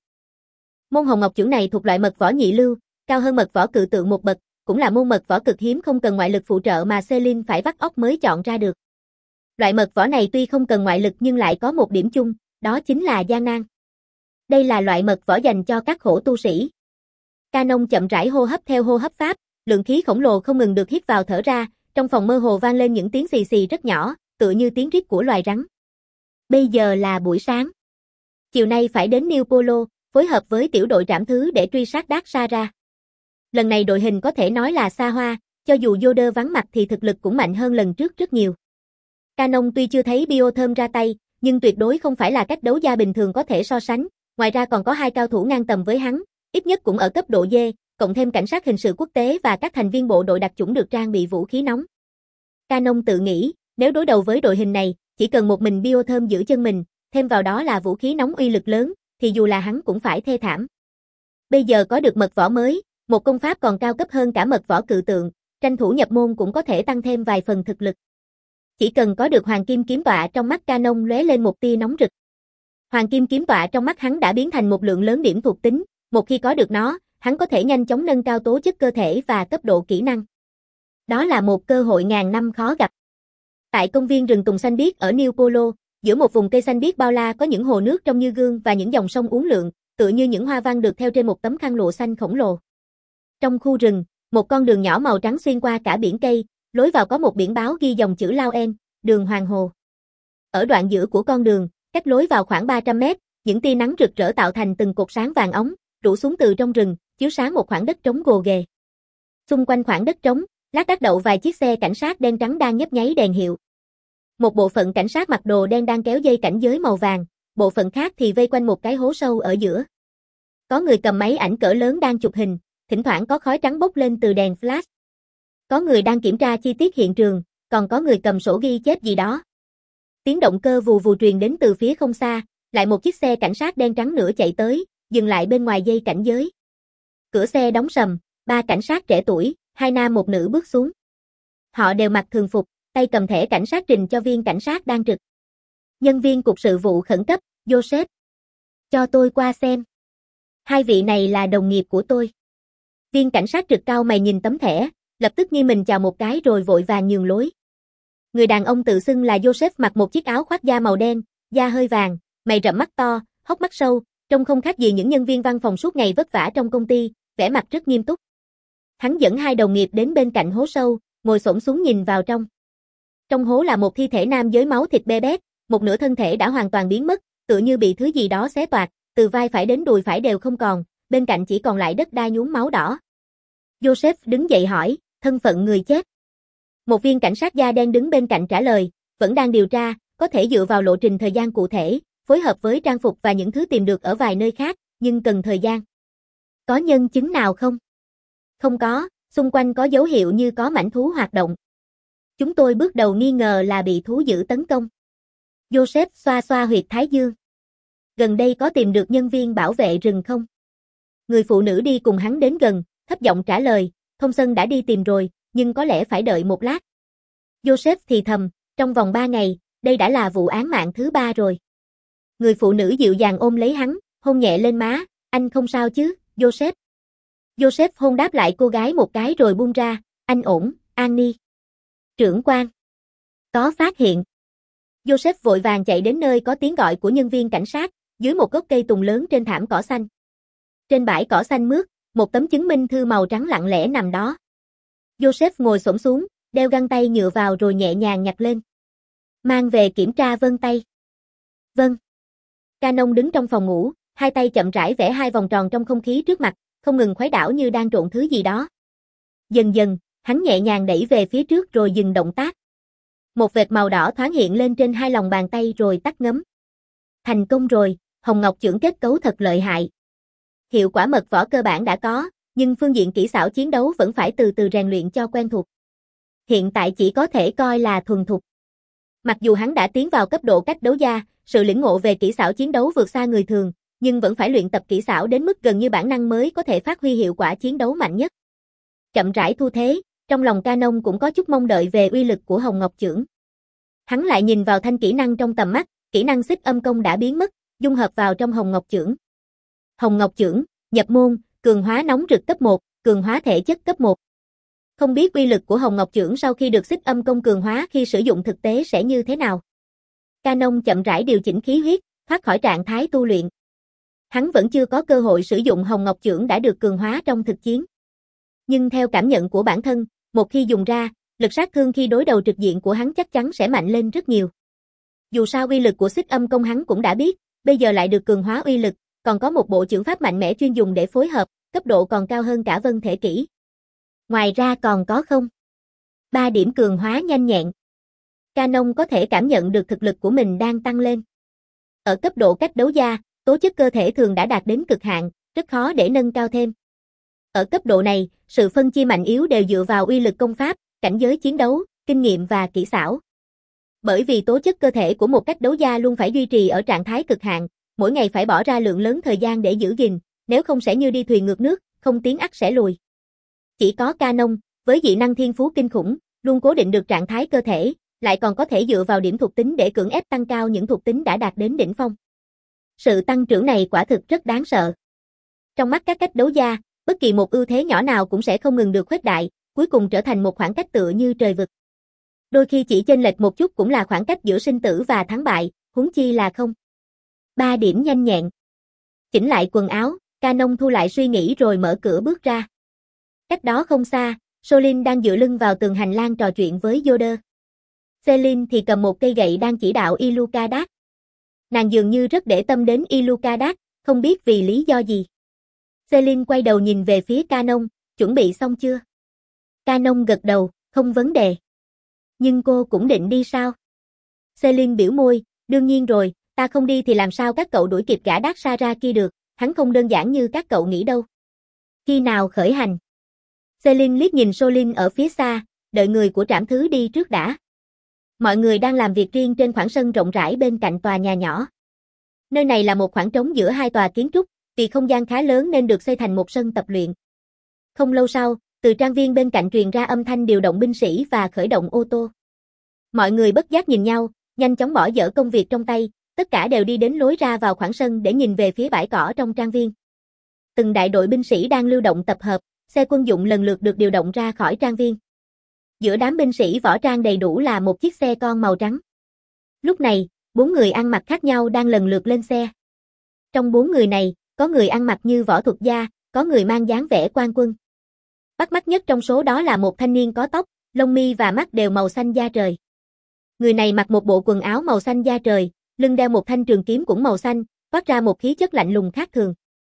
Môn Hồng Ngọc Chưởng này thuộc loại mật võ nhị lưu, cao hơn mật võ cự tượng một bậc, cũng là môn mật võ cực hiếm không cần ngoại lực phụ trợ mà Celine phải vắt óc mới chọn ra được. Loại mật võ này tuy không cần ngoại lực nhưng lại có một điểm chung, đó chính là gian nan. Đây là loại mật võ dành cho các khổ tu sĩ. Canon chậm rãi hô hấp theo hô hấp pháp, lượng khí khổng lồ không ngừng được hít vào thở ra, trong phòng mơ hồ vang lên những tiếng xì xì rất nhỏ, tựa như tiếng rít của loài rắn. Bây giờ là buổi sáng. Chiều nay phải đến New Polo, phối hợp với tiểu đội trảm thứ để truy sát Dark Sara. Lần này đội hình có thể nói là xa hoa, cho dù Yoder vắng mặt thì thực lực cũng mạnh hơn lần trước rất nhiều. Canon tuy chưa thấy Biotherm ra tay, nhưng tuyệt đối không phải là cách đấu gia bình thường có thể so sánh, ngoài ra còn có hai cao thủ ngang tầm với hắn, ít nhất cũng ở cấp độ D, cộng thêm cảnh sát hình sự quốc tế và các thành viên bộ đội đặc chủng được trang bị vũ khí nóng. Canon tự nghĩ, nếu đối đầu với đội hình này, chỉ cần một mình Biotherm giữ chân mình, thêm vào đó là vũ khí nóng uy lực lớn, thì dù là hắn cũng phải thê thảm. Bây giờ có được mật võ mới, một công pháp còn cao cấp hơn cả mật võ cự tượng, tranh thủ nhập môn cũng có thể tăng thêm vài phần thực lực. Chỉ cần có được Hoàng Kim Kiếm Tọa trong mắt Canon lóe lên một tia nóng rực. Hoàng Kim Kiếm Tọa trong mắt hắn đã biến thành một lượng lớn điểm thuộc tính, một khi có được nó, hắn có thể nhanh chóng nâng cao tố chất cơ thể và cấp độ kỹ năng. Đó là một cơ hội ngàn năm khó gặp. Tại công viên rừng tùng xanh biếc ở New Polo, giữa một vùng cây xanh biếc bao la có những hồ nước trông như gương và những dòng sông uốn lượn, tựa như những hoa văn được thêu trên một tấm khăn lụa xanh khổng lồ. Trong khu rừng, một con đường nhỏ màu trắng xuyên qua cả biển cây, lối vào có một biển báo ghi dòng chữ Lao En, đường Hoàng Hồ. Ở đoạn giữa của con đường, cách lối vào khoảng ba trăm mét, những tia nắng rực rỡ tạo thành từng cột sáng vàng óng, rủ xuống từ trong rừng, chiếu sáng một khoảng đất trống gồ ghề. Xung quanh khoảng đất trống, lác đác đậu vài chiếc xe cảnh sát đen trắng đang nhấp nháy đèn hiệu. Một bộ phận cảnh sát mặc đồ đen đang kéo dây cảnh giới màu vàng, bộ phận khác thì vây quanh một cái hố sâu ở giữa. Có người cầm máy ảnh cỡ lớn đang chụp hình, thỉnh thoảng có khói trắng bốc lên từ đèn flash. Có người đang kiểm tra chi tiết hiện trường, còn có người cầm sổ ghi chép gì đó. Tiếng động cơ vù vù truyền đến từ phía không xa, lại một chiếc xe cảnh sát đen trắng nữa chạy tới, dừng lại bên ngoài dây cảnh giới. Cửa xe đóng sầm, ba cảnh sát trẻ tuổi, hai nam một nữ bước xuống. Họ đều mặc thường phục, tay cầm thẻ cảnh sát trình cho viên cảnh sát đang trực. Nhân viên cục sự vụ khẩn cấp, Joseph. Cho tôi qua xem. Hai vị này là đồng nghiệp của tôi. Viên cảnh sát trực cao mày nhìn tấm thẻ, lập tức nghiêng mình chào một cái rồi vội vàng nhường lối. Người đàn ông tự xưng là Joseph mặc một chiếc áo khoác da màu đen, da hơi vàng, mày rậm mắt to, hốc mắt sâu, trông không khác gì những nhân viên văn phòng suốt ngày vất vả trong công ty, vẻ mặt rất nghiêm túc. Hắn dẫn hai đồng nghiệp đến bên cạnh hố sâu, ngồi xổm xuống nhìn vào trong. Trong hố là một thi thể nam với máu thịt be bét, một nửa thân thể đã hoàn toàn biến mất, tựa như bị thứ gì đó xé toạc, từ vai phải đến đùi phải đều không còn, bên cạnh chỉ còn lại đất đai nhuốm máu đỏ. Joseph đứng dậy hỏi, thân phận người chết. Một viên cảnh sát da đen đứng bên cạnh trả lời, vẫn đang điều tra, có thể dựa vào lộ trình thời gian cụ thể, phối hợp với trang phục và những thứ tìm được ở vài nơi khác, nhưng cần thời gian. Có nhân chứng nào không? Không có, xung quanh có dấu hiệu như có mãnh thú hoạt động. Chúng tôi bước đầu nghi ngờ là bị thú dữ tấn công. Joseph xoa xoa huyệt thái dương. Gần đây có tìm được nhân viên bảo vệ rừng không? Người phụ nữ đi cùng hắn đến gần, thấp giọng trả lời, Thompson đã đi tìm rồi, nhưng có lẽ phải đợi một lát. Joseph thì thầm, trong vòng ba ngày, đây đã là vụ án mạng thứ ba rồi. Người phụ nữ dịu dàng ôm lấy hắn, hôn nhẹ lên má, anh không sao chứ, Joseph. Joseph hôn đáp lại cô gái một cái rồi buông ra, anh ổn, Annie. Trưởng quan. Có phát hiện. Joseph vội vàng chạy đến nơi có tiếng gọi của nhân viên cảnh sát, dưới một gốc cây tùng lớn trên thảm cỏ xanh. Trên bãi cỏ xanh mướt, một tấm chứng minh thư màu trắng lặng lẽ nằm đó. Joseph ngồi xổm xuống, đeo găng tay nhựa vào rồi nhẹ nhàng nhặt lên. Mang về kiểm tra vân tay. Vâng. Canon đứng trong phòng ngủ, hai tay chậm rãi vẽ hai vòng tròn trong không khí trước mặt, không ngừng khuấy đảo như đang trộn thứ gì đó. Dần dần, hắn nhẹ nhàng đẩy về phía trước rồi dừng động tác. Một vệt màu đỏ thoáng hiện lên trên hai lòng bàn tay rồi tắt ngấm. Thành công rồi, Hồng Ngọc chưởng kết cấu thật lợi hại. Hiệu quả mật võ cơ bản đã có, nhưng phương diện kỹ xảo chiến đấu vẫn phải từ từ rèn luyện cho quen thuộc. Hiện tại chỉ có thể coi là thuần thục. Mặc dù hắn đã tiến vào cấp độ cách đấu gia, sự lĩnh ngộ về kỹ xảo chiến đấu vượt xa người thường, nhưng vẫn phải luyện tập kỹ xảo đến mức gần như bản năng mới có thể phát huy hiệu quả chiến đấu mạnh nhất. Chậm rãi thu thế, trong lòng Canon cũng có chút mong đợi về uy lực của Hồng Ngọc chưởng. Hắn lại nhìn vào thanh kỹ năng trong tầm mắt, kỹ năng xích âm công đã biến mất, dung hợp vào trong Hồng Ngọc chưởng. Hồng Ngọc chưởng, nhập môn, cường hóa nóng rực cấp một, cường hóa thể chất cấp một. Không biết uy lực của Hồng Ngọc chưởng sau khi được xích âm công cường hóa khi sử dụng thực tế sẽ như thế nào. Canon chậm rãi điều chỉnh khí huyết, thoát khỏi trạng thái tu luyện. Hắn vẫn chưa có cơ hội sử dụng Hồng Ngọc chưởng đã được cường hóa trong thực chiến. Nhưng theo cảm nhận của bản thân, một khi dùng ra, lực sát thương khi đối đầu trực diện của hắn chắc chắn sẽ mạnh lên rất nhiều. Dù sao uy lực của xích âm công hắn cũng đã biết, bây giờ lại được cường hóa uy lực, còn có một bộ chưởng pháp mạnh mẽ chuyên dùng để phối hợp, cấp độ còn cao hơn cả vân thể kỹ. Ngoài ra còn có không? ba điểm cường hóa nhanh nhẹn. Canon có thể cảm nhận được thực lực của mình đang tăng lên. Ở cấp độ cách đấu gia, tố chất cơ thể thường đã đạt đến cực hạn, rất khó để nâng cao thêm. Ở cấp độ này, sự phân chia mạnh yếu đều dựa vào uy lực công pháp, cảnh giới chiến đấu, kinh nghiệm và kỹ xảo. Bởi vì tố chất cơ thể của một cách đấu gia luôn phải duy trì ở trạng thái cực hạn, mỗi ngày phải bỏ ra lượng lớn thời gian để giữ gìn, nếu không sẽ như đi thuyền ngược nước, không tiến ắt sẽ lùi. Chỉ có Canon, với dị năng thiên phú kinh khủng, luôn cố định được trạng thái cơ thể, lại còn có thể dựa vào điểm thuộc tính để cưỡng ép tăng cao những thuộc tính đã đạt đến đỉnh phong. Sự tăng trưởng này quả thực rất đáng sợ. Trong mắt các cách đấu gia, bất kỳ một ưu thế nhỏ nào cũng sẽ không ngừng được khuếch đại, cuối cùng trở thành một khoảng cách tựa như trời vực. Đôi khi chỉ chênh lệch một chút cũng là khoảng cách giữa sinh tử và thắng bại, huống chi là không. ba điểm nhanh nhẹn. Chỉnh lại quần áo, Canon thu lại suy nghĩ rồi mở cửa bước ra. Cách đó không xa, Solin đang dựa lưng vào tường hành lang trò chuyện với Yoder. Celine thì cầm một cây gậy đang chỉ đạo Ilukadat. Nàng dường như rất để tâm đến Ilukadat, không biết vì lý do gì. Celine quay đầu nhìn về phía Canon, chuẩn bị xong chưa? Canon gật đầu, không vấn đề. Nhưng cô cũng định đi sao? Celine biểu môi, đương nhiên rồi, ta không đi thì làm sao các cậu đuổi kịp gã Đát Sa Ra kia được, hắn không đơn giản như các cậu nghĩ đâu. Khi nào khởi hành? Celine liếc nhìn Solin ở phía xa, đợi người của trảm thứ đi trước đã. Mọi người đang làm việc riêng trên khoảng sân rộng rãi bên cạnh tòa nhà nhỏ. Nơi này là một khoảng trống giữa hai tòa kiến trúc, vì không gian khá lớn nên được xây thành một sân tập luyện. Không lâu sau, từ trang viên bên cạnh truyền ra âm thanh điều động binh sĩ và khởi động ô tô. Mọi người bất giác nhìn nhau, nhanh chóng bỏ dở công việc trong tay, tất cả đều đi đến lối ra vào khoảng sân để nhìn về phía bãi cỏ trong trang viên. Từng đại đội binh sĩ đang lưu động tập hợp, xe quân dụng lần lượt được điều động ra khỏi trang viên. Giữa đám binh sĩ võ trang đầy đủ là một chiếc xe con màu trắng. Lúc này, bốn người ăn mặc khác nhau đang lần lượt lên xe. Trong bốn người này, có người ăn mặc như võ thuật gia, có người mang dáng vẻ quan quân. Bắt mắt nhất trong số đó là một thanh niên có tóc, lông mi và mắt đều màu xanh da trời. Người này mặc một bộ quần áo màu xanh da trời, lưng đeo một thanh trường kiếm cũng màu xanh, toát ra một khí chất lạnh lùng khác thường.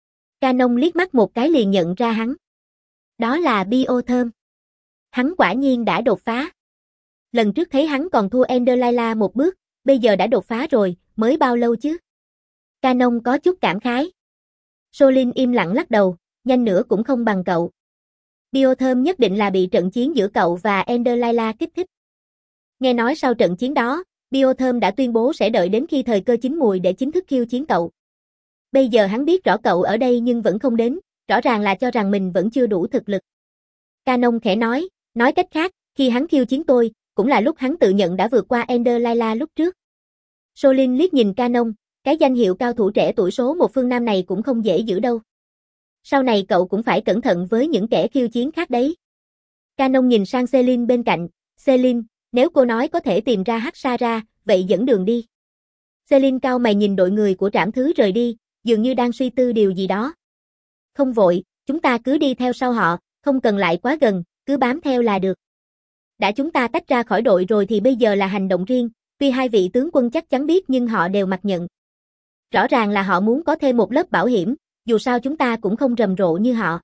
Canon liếc mắt một cái liền nhận ra hắn. Đó là Biotherm. Hắn quả nhiên đã đột phá. Lần trước thấy hắn còn thua Enderlaila một bước, bây giờ đã đột phá rồi, mới bao lâu chứ? Canon có chút cảm khái. Solin im lặng lắc đầu, nhanh nữa cũng không bằng cậu. Biotherm nhất định là bị trận chiến giữa cậu và Enderlaila kích thích. Nghe nói sau trận chiến đó, Biotherm đã tuyên bố sẽ đợi đến khi thời cơ chín mùi để chính thức khiêu chiến cậu. Bây giờ hắn biết rõ cậu ở đây nhưng vẫn không đến, rõ ràng là cho rằng mình vẫn chưa đủ thực lực. Canon khẽ nói, nói cách khác, khi hắn khiêu chiến tôi, cũng là lúc hắn tự nhận đã vượt qua Enderlaila lúc trước. Solin liếc nhìn Canon, cái danh hiệu cao thủ trẻ tuổi số một phương Nam này cũng không dễ giữ đâu. Sau này cậu cũng phải cẩn thận với những kẻ khiêu chiến khác đấy. Canon nhìn sang Celine bên cạnh, Celine, nếu cô nói có thể tìm ra Haksara, vậy dẫn đường đi. Celine cau mày nhìn đội người của Trảm Thứ rời đi, dường như đang suy tư điều gì đó. Không vội, chúng ta cứ đi theo sau họ, không cần lại quá gần, cứ bám theo là được. Đã chúng ta tách ra khỏi đội rồi thì bây giờ là hành động riêng, tuy hai vị tướng quân chắc chắn biết nhưng họ đều mặc nhận. Rõ ràng là họ muốn có thêm một lớp bảo hiểm, dù sao chúng ta cũng không rầm rộ như họ.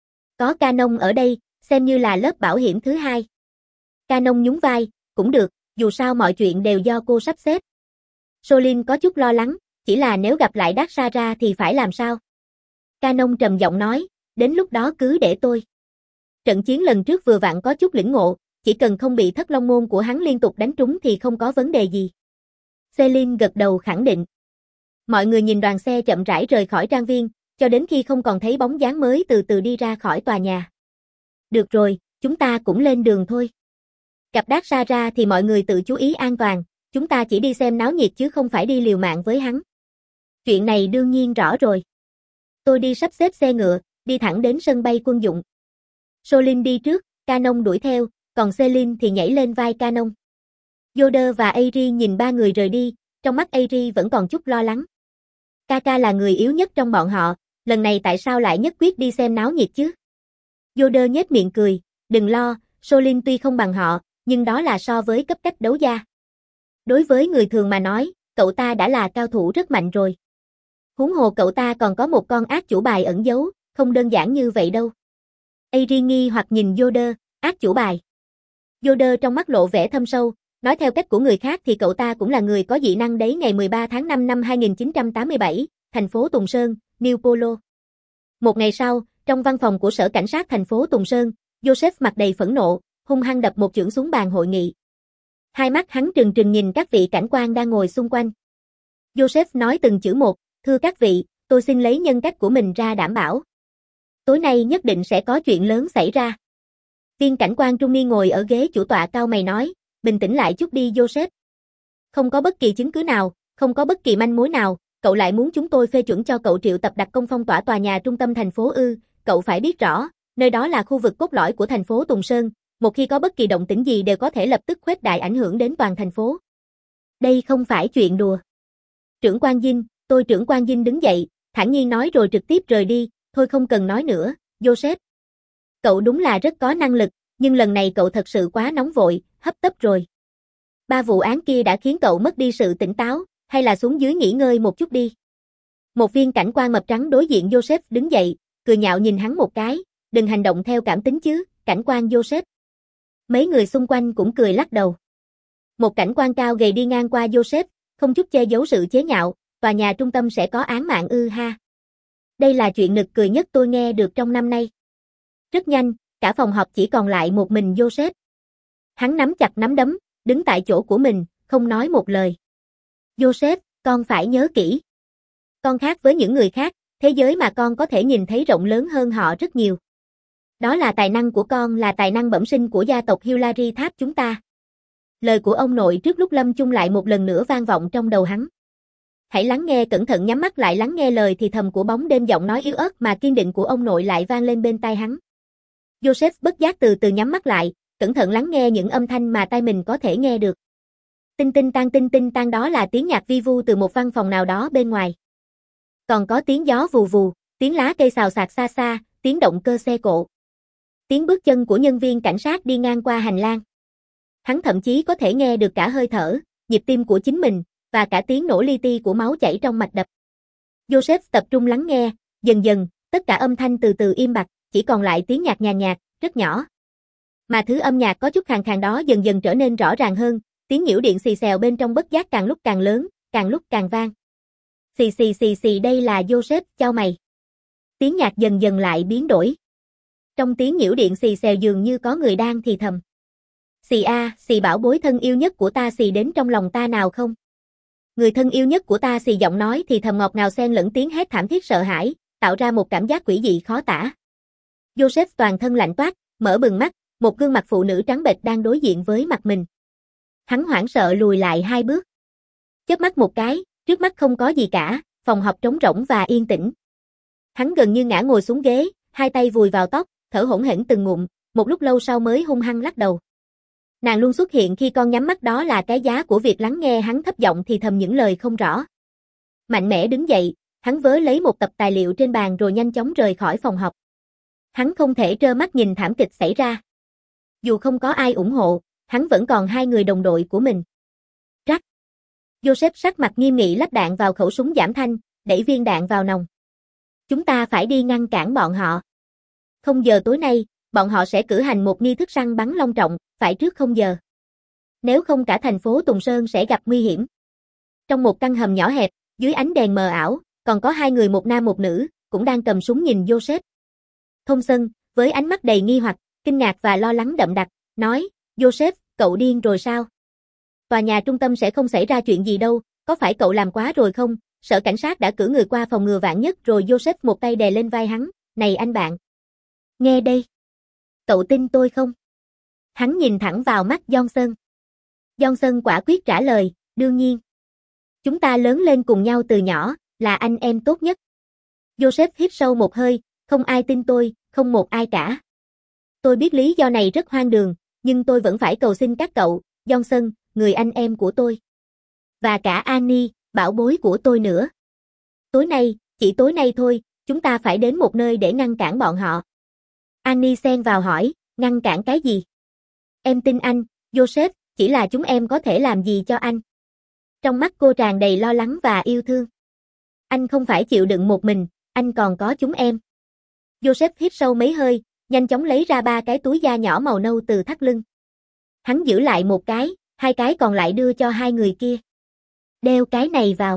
Có Canon ở đây, xem như là lớp bảo hiểm thứ hai. Canon nhún vai, cũng được, dù sao mọi chuyện đều do cô sắp xếp. Solin có chút lo lắng, chỉ là nếu gặp lại Haksara thì phải làm sao? Canon trầm giọng nói, đến lúc đó cứ để tôi. Trận chiến lần trước vừa vặn có chút lĩnh ngộ, chỉ cần không bị thất long môn của hắn liên tục đánh trúng thì không có vấn đề gì. Celine gật đầu khẳng định. Mọi người nhìn đoàn xe chậm rãi rời khỏi trang viên, cho đến khi không còn thấy bóng dáng mới từ từ đi ra khỏi tòa nhà. Được rồi, chúng ta cũng lên đường thôi. Gặp Haksara thì mọi người tự chú ý an toàn, chúng ta chỉ đi xem náo nhiệt chứ không phải đi liều mạng với hắn. Chuyện này đương nhiên rõ rồi. Tôi đi sắp xếp xe ngựa, đi thẳng đến sân bay quân dụng. Solin đi trước, Canon đuổi theo, còn Celine thì nhảy lên vai Canon. Yoda và Airi nhìn ba người rời đi, trong mắt Airi vẫn còn chút lo lắng. Kaka là người yếu nhất trong bọn họ, lần này tại sao lại nhất quyết đi xem náo nhiệt chứ? Yoda nhếch miệng cười, đừng lo, Solin tuy không bằng họ, nhưng đó là so với cấp cách đấu gia. Đối với người thường mà nói, cậu ta đã là cao thủ rất mạnh rồi. Huống hồ cậu ta còn có một con ác chủ bài ẩn giấu, không đơn giản như vậy đâu. Airi nghi hoặc nhìn Yoda, ác chủ bài. Yoda trong mắt lộ vẻ thâm sâu, nói theo cách của người khác thì cậu ta cũng là người có dị năng đấy. Ngày mười ba tháng năm năm hai nghìn chín trăm tám mươi bảy, thành phố Tùng Sơn, New Polo. Một ngày sau, trong văn phòng của sở cảnh sát thành phố Tùng Sơn, Joseph mặt đầy phẫn nộ, hung hăng đập một chưởng xuống bàn hội nghị. Hai mắt hắn trừng trừng nhìn các vị cảnh quan đang ngồi xung quanh. Joseph nói từng chữ một, thưa các vị, tôi xin lấy nhân cách của mình ra đảm bảo. Tối nay nhất định sẽ có chuyện lớn xảy ra. Viên cảnh quan trung niên ngồi ở ghế chủ tọa cau mày nói, bình tĩnh lại chút đi Joseph. Không có bất kỳ chứng cứ nào, không có bất kỳ manh mối nào, cậu lại muốn chúng tôi phê chuẩn cho cậu triệu tập đặc công phong tỏa tòa nhà trung tâm thành phố ư, cậu phải biết rõ, nơi đó là khu vực cốt lõi của thành phố Tùng Sơn, một khi có bất kỳ động tĩnh gì đều có thể lập tức khuếch đại ảnh hưởng đến toàn thành phố. Đây không phải chuyện đùa. Trưởng quan Dinh, tôi trưởng quan Dinh đứng dậy, thản nhiên nói rồi trực tiếp rời đi, thôi không cần nói nữa, Joseph. Cậu đúng là rất có năng lực, nhưng lần này cậu thật sự quá nóng vội, hấp tấp rồi. Ba vụ án kia đã khiến cậu mất đi sự tỉnh táo, hay là xuống dưới nghỉ ngơi một chút đi. Một viên cảnh quan mập trắng đối diện Joseph đứng dậy, cười nhạo nhìn hắn một cái, đừng hành động theo cảm tính chứ, cảnh quan Joseph. Mấy người xung quanh cũng cười lắc đầu. Một cảnh quan cao gầy đi ngang qua Joseph, không chút che giấu sự chế nhạo, tòa nhà trung tâm sẽ có án mạng ư ha. Đây là chuyện nực cười nhất tôi nghe được trong năm nay. Rất nhanh, cả phòng họp chỉ còn lại một mình Joseph. Hắn nắm chặt nắm đấm, đứng tại chỗ của mình, không nói một lời. Joseph, con phải nhớ kỹ. Con khác với những người khác, thế giới mà con có thể nhìn thấy rộng lớn hơn họ rất nhiều. Đó là tài năng của con, là tài năng bẩm sinh của gia tộc Hillary Tháp chúng ta. Lời của ông nội trước lúc lâm chung lại một lần nữa vang vọng trong đầu hắn. Hãy lắng nghe cẩn thận, nhắm mắt lại lắng nghe lời thì thầm của bóng đêm, giọng nói yếu ớt mà kiên định của ông nội lại vang lên bên tai hắn. Joseph bất giác từ từ nhắm mắt lại, cẩn thận lắng nghe những âm thanh mà tai mình có thể nghe được. Tinh tinh tan tinh tinh tan, đó là tiếng nhạc vi vu từ một văn phòng nào đó bên ngoài. Còn có tiếng gió vù vù, tiếng lá cây xào xạc xa xa, tiếng động cơ xe cộ. Tiếng bước chân của nhân viên cảnh sát đi ngang qua hành lang. Hắn thậm chí có thể nghe được cả hơi thở, nhịp tim của chính mình, và cả tiếng nổ li ti của máu chảy trong mạch đập. Joseph tập trung lắng nghe, dần dần, tất cả âm thanh từ từ im bặt, chỉ còn lại tiếng nhạc nhàn nhạt, rất nhỏ. Mà thứ âm nhạc có chút khàn khàn đó dần dần trở nên rõ ràng hơn, tiếng nhiễu điện xì xèo bên trong bất giác càng lúc càng lớn, càng lúc càng vang. Xì xì xì xì, đây là Joseph chau mày. Tiếng nhạc dần dần lại biến đổi. Trong tiếng nhiễu điện xì xèo dường như có người đang thì thầm. Xì a, xì bảo bối thân yêu nhất của ta, xì đến trong lòng ta nào không? Người thân yêu nhất của ta, xì giọng nói thì thầm ngọt ngào xen lẫn tiếng hét thảm thiết sợ hãi, tạo ra một cảm giác quỷ dị khó tả. Joseph toàn thân lạnh toát, mở bừng mắt, một gương mặt phụ nữ trắng bệch đang đối diện với mặt mình. Hắn hoảng sợ lùi lại hai bước. Chớp mắt một cái, trước mắt không có gì cả, phòng họp trống rỗng và yên tĩnh. Hắn gần như ngã ngồi xuống ghế, hai tay vùi vào tóc, thở hổn hển từng ngụm, một lúc lâu sau mới hung hăng lắc đầu. Nàng luôn xuất hiện khi con nhắm mắt, đó là cái giá của việc lắng nghe hắn thấp giọng thì thầm những lời không rõ. Mạnh mẽ đứng dậy, hắn vớ lấy một tập tài liệu trên bàn rồi nhanh chóng rời khỏi phòng họp. Hắn không thể trơ mắt nhìn thảm kịch xảy ra. Dù không có ai ủng hộ, hắn vẫn còn hai người đồng đội của mình. Rắc. Joseph sắc mặt nghiêm nghị lắp đạn vào khẩu súng giảm thanh, đẩy viên đạn vào nòng. Chúng ta phải đi ngăn cản bọn họ. Không giờ tối nay, bọn họ sẽ cử hành một nghi thức săn bắn long trọng, phải trước không giờ. Nếu không cả thành phố Tùng Sơn sẽ gặp nguy hiểm. Trong một căn hầm nhỏ hẹp, dưới ánh đèn mờ ảo, còn có hai người, một nam một nữ, cũng đang cầm súng nhìn Joseph. Thompson, với ánh mắt đầy nghi hoặc, kinh ngạc và lo lắng đậm đặc, nói, Joseph, cậu điên rồi sao? Tòa nhà trung tâm sẽ không xảy ra chuyện gì đâu, có phải cậu làm quá rồi không? Sở cảnh sát đã cử người qua phòng ngừa vạn nhất rồi. Joseph một tay đè lên vai hắn, này anh bạn. Nghe đây. Cậu tin tôi không? Hắn nhìn thẳng vào mắt Johnson. Johnson quả quyết trả lời, đương nhiên. Chúng ta lớn lên cùng nhau từ nhỏ, là anh em tốt nhất. Joseph hít sâu một hơi, không ai tin tôi, không một ai cả. Tôi biết lý do này rất hoang đường, nhưng tôi vẫn phải cầu xin các cậu, Johnson, người anh em của tôi. Và cả Annie, bảo bối của tôi nữa. Tối nay, chỉ tối nay thôi, chúng ta phải đến một nơi để ngăn cản bọn họ. Annie xen vào hỏi, ngăn cản cái gì? Em tin anh, Joseph, chỉ là chúng em có thể làm gì cho anh? Trong mắt cô tràn đầy lo lắng và yêu thương. Anh không phải chịu đựng một mình, anh còn có chúng em. Joseph hít sâu mấy hơi, nhanh chóng lấy ra ba cái túi da nhỏ màu nâu từ thắt lưng. Hắn giữ lại một cái, hai cái còn lại đưa cho hai người kia. Đeo cái này vào.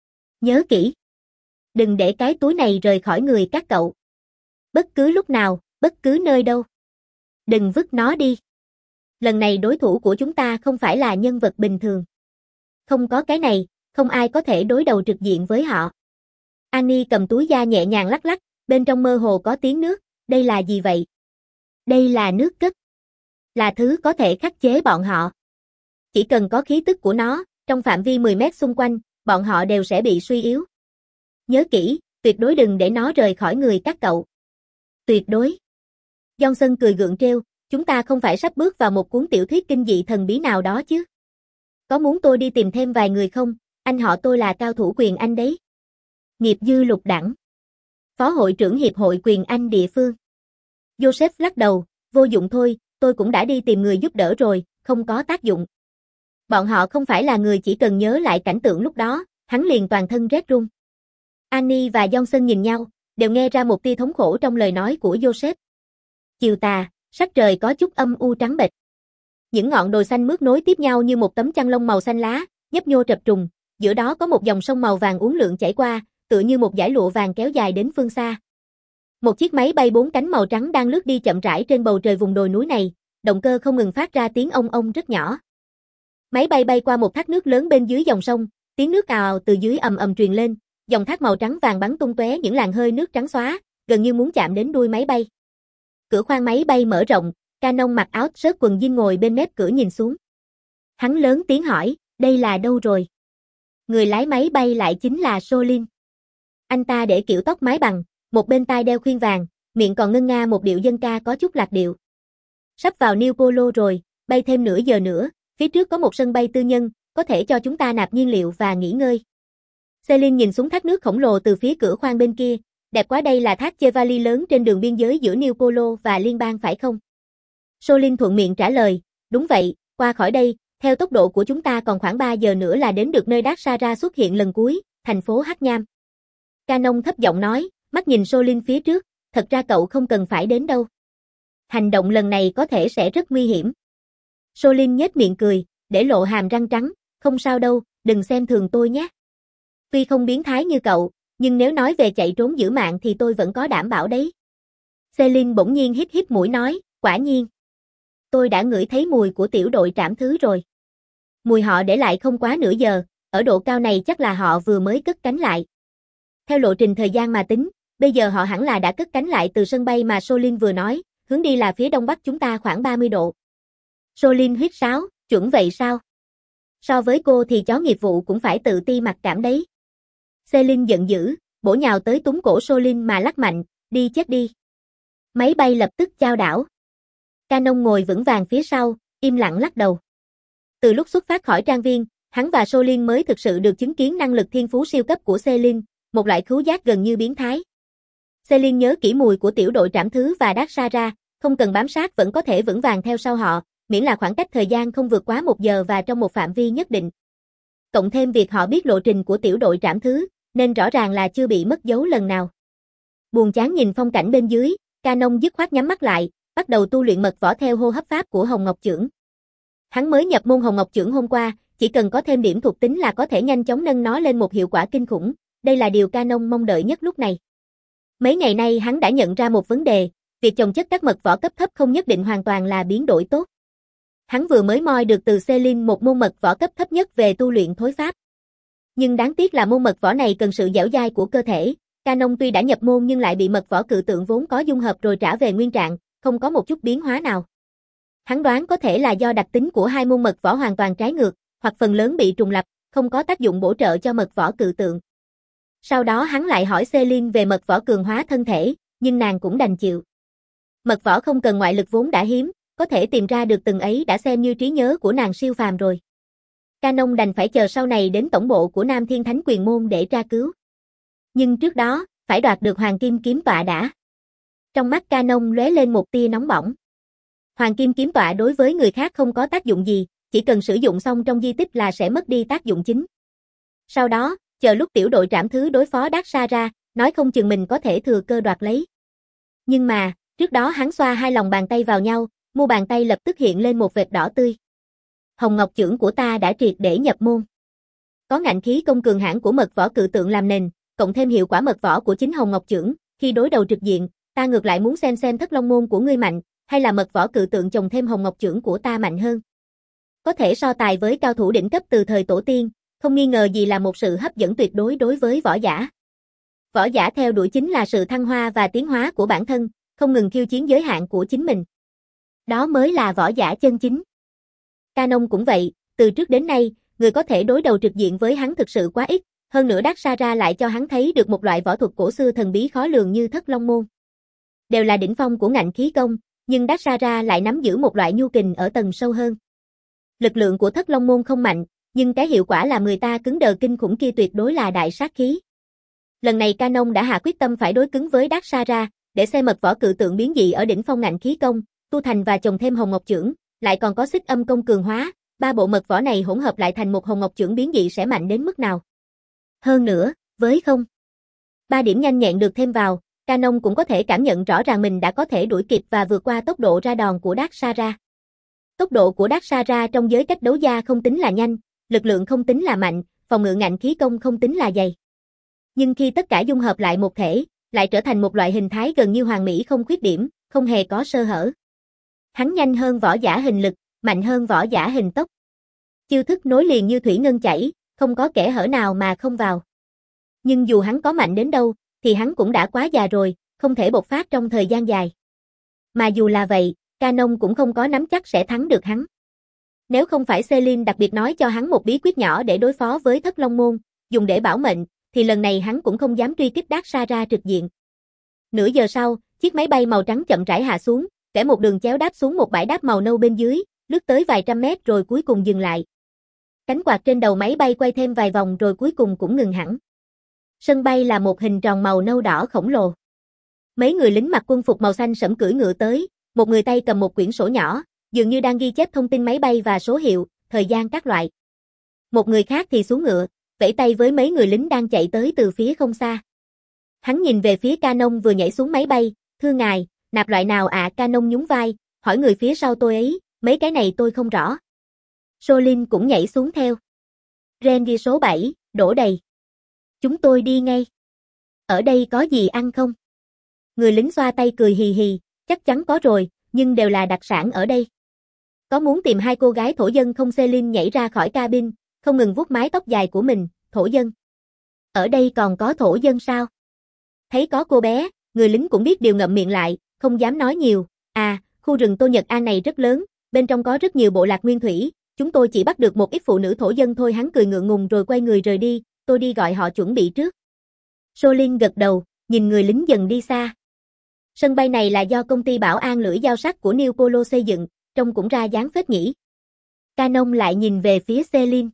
Nhớ kỹ. Đừng để cái túi này rời khỏi người các cậu. Bất cứ lúc nào, bất cứ nơi đâu. Đừng vứt nó đi. Lần này đối thủ của chúng ta không phải là nhân vật bình thường. Không có cái này, không ai có thể đối đầu trực diện với họ. Annie cầm túi da nhẹ nhàng lắc lắc, bên trong mơ hồ có tiếng nước, đây là gì vậy? Đây là nước cất. Là thứ có thể khắc chế bọn họ. Chỉ cần có khí tức của nó, trong phạm vi mười mét xung quanh, bọn họ đều sẽ bị suy yếu. Nhớ kỹ, tuyệt đối đừng để nó rời khỏi người các cậu. Tuyệt đối. Johnson cười gượng trêu, chúng ta không phải sắp bước vào một cuốn tiểu thuyết kinh dị thần bí nào đó chứ? Có muốn tôi đi tìm thêm vài người không? Anh họ tôi là cao thủ quyền Anh đấy. Nghiệp dư lục đẳng. Phó hội trưởng hiệp hội quyền Anh địa phương. Joseph lắc đầu, vô dụng thôi, tôi cũng đã đi tìm người giúp đỡ rồi, không có tác dụng. Bọn họ không phải là người, chỉ cần nhớ lại cảnh tượng lúc đó, hắn liền toàn thân rét run. Annie và Johnson nhìn nhau, đều nghe ra một tia thống khổ trong lời nói của Joseph. Chiều tà, sắc trời có chút âm u trắng bệch. Những ngọn đồi xanh mướt nối tiếp nhau như một tấm chăn lông màu xanh lá, nhấp nhô trập trùng, giữa đó có một dòng sông màu vàng uốn lượn chảy qua, tựa như một dải lụa vàng kéo dài đến phương xa. Một chiếc máy bay bốn cánh màu trắng đang lướt đi chậm rãi trên bầu trời vùng đồi núi này, động cơ không ngừng phát ra tiếng ông ông rất nhỏ. Máy bay bay qua một thác nước lớn bên dưới dòng sông, tiếng nước ào ào từ dưới ầm ầm truyền lên, dòng thác màu trắng vàng bắn tung tóe những làn hơi nước trắng xóa, gần như muốn chạm đến đuôi máy bay. Cửa khoang máy bay mở rộng, Canon mặc áo sớt quần jean ngồi bên mép cửa nhìn xuống. Hắn lớn tiếng hỏi, đây là đâu rồi? Người lái máy bay lại chính là Solin. Anh ta để kiểu tóc mái bằng, một bên tai đeo khuyên vàng, miệng còn ngân nga một điệu dân ca có chút lạc điệu. Sắp vào New Polo rồi, bay thêm nửa giờ nữa, phía trước có một sân bay tư nhân, có thể cho chúng ta nạp nhiên liệu và nghỉ ngơi. Celine nhìn xuống thác nước khổng lồ từ phía cửa khoang bên kia, đẹp quá, đây là thác Chevali lớn trên đường biên giới giữa New Polo và liên bang phải không? Solin thuận miệng trả lời, đúng vậy, qua khỏi đây, theo tốc độ của chúng ta còn khoảng ba giờ nữa là đến được nơi Dark Sara xuất hiện lần cuối, thành phố Hắc Nham. Canon thấp giọng nói, mắt nhìn Solin phía trước, thật ra cậu không cần phải đến đâu. Hành động lần này có thể sẽ rất nguy hiểm. Solin nhếch miệng cười, để lộ hàm răng trắng, không sao đâu, đừng xem thường tôi nhé. Tuy không biến thái như cậu, nhưng nếu nói về chạy trốn giữ mạng thì tôi vẫn có đảm bảo đấy. Celine bỗng nhiên hít hít mũi nói, quả nhiên. Tôi đã ngửi thấy mùi của tiểu đội trảm thứ rồi. Mùi họ để lại không quá nửa giờ, ở độ cao này chắc là họ vừa mới cất cánh lại. Theo lộ trình thời gian mà tính, bây giờ họ hẳn là đã cất cánh lại từ sân bay mà Solin vừa nói, hướng đi là phía đông bắc chúng ta khoảng ba mươi độ. Solin huýt sáo, chuẩn vậy sao? So với cô thì chó nghiệp vụ cũng phải tự ti mặc cảm đấy. Celine giận dữ, bổ nhào tới túm cổ Solin mà lắc mạnh, đi chết đi. Máy bay lập tức chao đảo. Canon ngồi vững vàng phía sau, im lặng lắc đầu. Từ lúc xuất phát khỏi trang viên, hắn và Solin mới thực sự được chứng kiến năng lực thiên phú siêu cấp của Celine, một loại khứu giác gần như biến thái. Celine nhớ kỹ mùi của tiểu đội trảm thứ và Daxara, không cần bám sát vẫn có thể vững vàng theo sau họ, miễn là khoảng cách thời gian không vượt quá một giờ và trong một phạm vi nhất định. Cộng thêm việc họ biết lộ trình của tiểu đội trảm thứ, nên rõ ràng là chưa bị mất dấu lần nào. Buồn chán nhìn phong cảnh bên dưới, Canon dứt khoát nhắm mắt lại, bắt đầu tu luyện mật võ theo hô hấp pháp của Hồng Ngọc Chưởng. Hắn mới nhập môn Hồng Ngọc Chưởng hôm qua, chỉ cần có thêm điểm thuộc tính là có thể nhanh chóng nâng nó lên một hiệu quả kinh khủng, đây là điều Canon mong đợi nhất lúc này. Mấy ngày nay hắn đã nhận ra một vấn đề, việc chồng chất các mật võ cấp thấp không nhất định hoàn toàn là biến đổi tốt. Hắn vừa mới moi được từ Celine một môn mật võ cấp thấp nhất về tu luyện thối pháp. Nhưng đáng tiếc là môn mật võ này cần sự dẻo dai của cơ thể, Canon tuy đã nhập môn nhưng lại bị mật võ cự tượng vốn có dung hợp rồi trả về nguyên trạng, không có một chút biến hóa nào. Hắn đoán có thể là do đặc tính của hai môn mật võ hoàn toàn trái ngược, hoặc phần lớn bị trùng lặp, không có tác dụng bổ trợ cho mật võ cự tượng. Sau đó hắn lại hỏi Celine về mật võ cường hóa thân thể, nhưng nàng cũng đành chịu. Mật võ không cần ngoại lực vốn đã hiếm, có thể tìm ra được từng ấy đã xem như trí nhớ của nàng siêu phàm rồi. Canon đành phải chờ sau này đến tổng bộ của Nam Thiên Thánh Quyền Môn để tra cứu. Nhưng trước đó, phải đoạt được Hoàng Kim Kiếm Tọa đã. Trong mắt Canon lóe lên một tia nóng bỏng. Hoàng Kim Kiếm Tọa đối với người khác không có tác dụng gì, chỉ cần sử dụng xong trong di tích là sẽ mất đi tác dụng chính. Sau đó, chờ lúc tiểu đội trảm thứ đối phó Daxara, nói không chừng mình có thể thừa cơ đoạt lấy. Nhưng mà, trước đó hắn xoa hai lòng bàn tay vào nhau, mu bàn tay lập tức hiện lên một vệt đỏ tươi. Hồng Ngọc Chưởng của ta đã triệt để nhập môn. Có ngạnh khí công cường hãn của mật võ cự tượng làm nền, cộng thêm hiệu quả mật võ của chính Hồng Ngọc Chưởng, khi đối đầu trực diện, ta ngược lại muốn xem xem Thất Long môn của ngươi mạnh, hay là mật võ cự tượng chồng thêm Hồng Ngọc Chưởng của ta mạnh hơn. Có thể so tài với cao thủ đỉnh cấp từ thời tổ tiên, không nghi ngờ gì là một sự hấp dẫn tuyệt đối đối với võ giả. Võ giả theo đuổi chính là sự thăng hoa và tiến hóa của bản thân, không ngừng khiêu chiến giới hạn của chính mình. Đó mới là võ giả chân chính. Canon cũng vậy, từ trước đến nay, người có thể đối đầu trực diện với hắn thực sự quá ít, hơn nữa Daxara lại cho hắn thấy được một loại võ thuật cổ xưa thần bí khó lường như Thất Long môn. Đều là đỉnh phong của ngạnh khí công, nhưng Daxara lại nắm giữ một loại nhu kình ở tầng sâu hơn. Lực lượng của Thất Long môn không mạnh, nhưng cái hiệu quả làm người ta cứng đờ kinh khủng kia tuyệt đối là đại sát khí. Lần này Canon đã hạ quyết tâm phải đối cứng với Daxara, để xem mật võ cự tượng biến dị ở đỉnh phong ngạnh khí công, tu thành và chồng thêm Hồng Ngọc Chưởng, lại còn có xích âm công cường hóa, ba bộ mật võ này hỗn hợp lại thành một Hồng Ngọc Chưởng biến dị sẽ mạnh đến mức nào. Hơn nữa, với không ba điểm nhanh nhẹn được thêm vào, Canon cũng có thể cảm nhận rõ ràng mình đã có thể đuổi kịp và vượt qua tốc độ ra đòn của Daxara. Tốc độ của Daxara trong giới cách đấu gia không tính là nhanh, lực lượng không tính là mạnh, phòng ngự ngạnh khí công không tính là dày. Nhưng khi tất cả dung hợp lại một thể, lại trở thành một loại hình thái gần như hoàn mỹ không khuyết điểm, không hề có sơ hở. Hắn nhanh hơn võ giả hình lực, mạnh hơn võ giả hình tốc. Chiêu thức nối liền như thủy ngân chảy, không có kẽ hở nào mà không vào. Nhưng dù hắn có mạnh đến đâu, thì hắn cũng đã quá già rồi, không thể bộc phát trong thời gian dài. Mà dù là vậy, Canon cũng không có nắm chắc sẽ thắng được hắn. Nếu không phải Celine đặc biệt nói cho hắn một bí quyết nhỏ để đối phó với Thất Long môn, dùng để bảo mệnh, thì lần này hắn cũng không dám truy kích Daxara trực diện. Nửa giờ sau, chiếc máy bay màu trắng chậm rãi hạ xuống, kẻ một đường chéo đáp xuống một bãi đáp màu nâu bên dưới, lướt tới vài trăm mét rồi cuối cùng dừng lại. Cánh quạt trên đầu máy bay quay thêm vài vòng rồi cuối cùng cũng ngừng hẳn. Sân bay là một hình tròn màu nâu đỏ khổng lồ. Mấy người lính mặc quân phục màu xanh sẫm cưỡi ngựa tới, một người tay cầm một quyển sổ nhỏ, dường như đang ghi chép thông tin máy bay và số hiệu, thời gian các loại. Một người khác thì xuống ngựa, vẫy tay với mấy người lính đang chạy tới từ phía không xa. Hắn nhìn về phía Canon vừa nhảy xuống máy bay, thưa ngài, nạp loại nào ạ? À? Canon nhún vai, hỏi người phía sau tôi ấy, mấy cái này tôi không rõ. Solin cũng nhảy xuống theo. Ren ghi số bảy, đổ đầy. Chúng tôi đi ngay. Ở đây có gì ăn không? Người lính xoa tay cười hì hì, chắc chắn có rồi, nhưng đều là đặc sản ở đây. Có muốn tìm hai cô gái thổ dân không? Celine nhảy ra khỏi cabin, không ngừng vuốt mái tóc dài của mình, thổ dân. Ở đây còn có thổ dân sao? Thấy có cô bé, người lính cũng biết điều ngậm miệng lại, không dám nói nhiều. À, khu rừng Tô Nhật An này rất lớn, bên trong có rất nhiều bộ lạc nguyên thủy, Chúng tôi chỉ bắt được một ít phụ nữ thổ dân thôi, hắn cười ngượng ngùng rồi quay người rời đi, tôi đi gọi họ chuẩn bị trước. Solin gật đầu, nhìn người lính dần đi xa. Sân bay này là do công ty bảo an lưỡi dao sắc của New Polo xây dựng, trông cũng ra dáng phết nhỉ. Canon lại nhìn về phía Celine.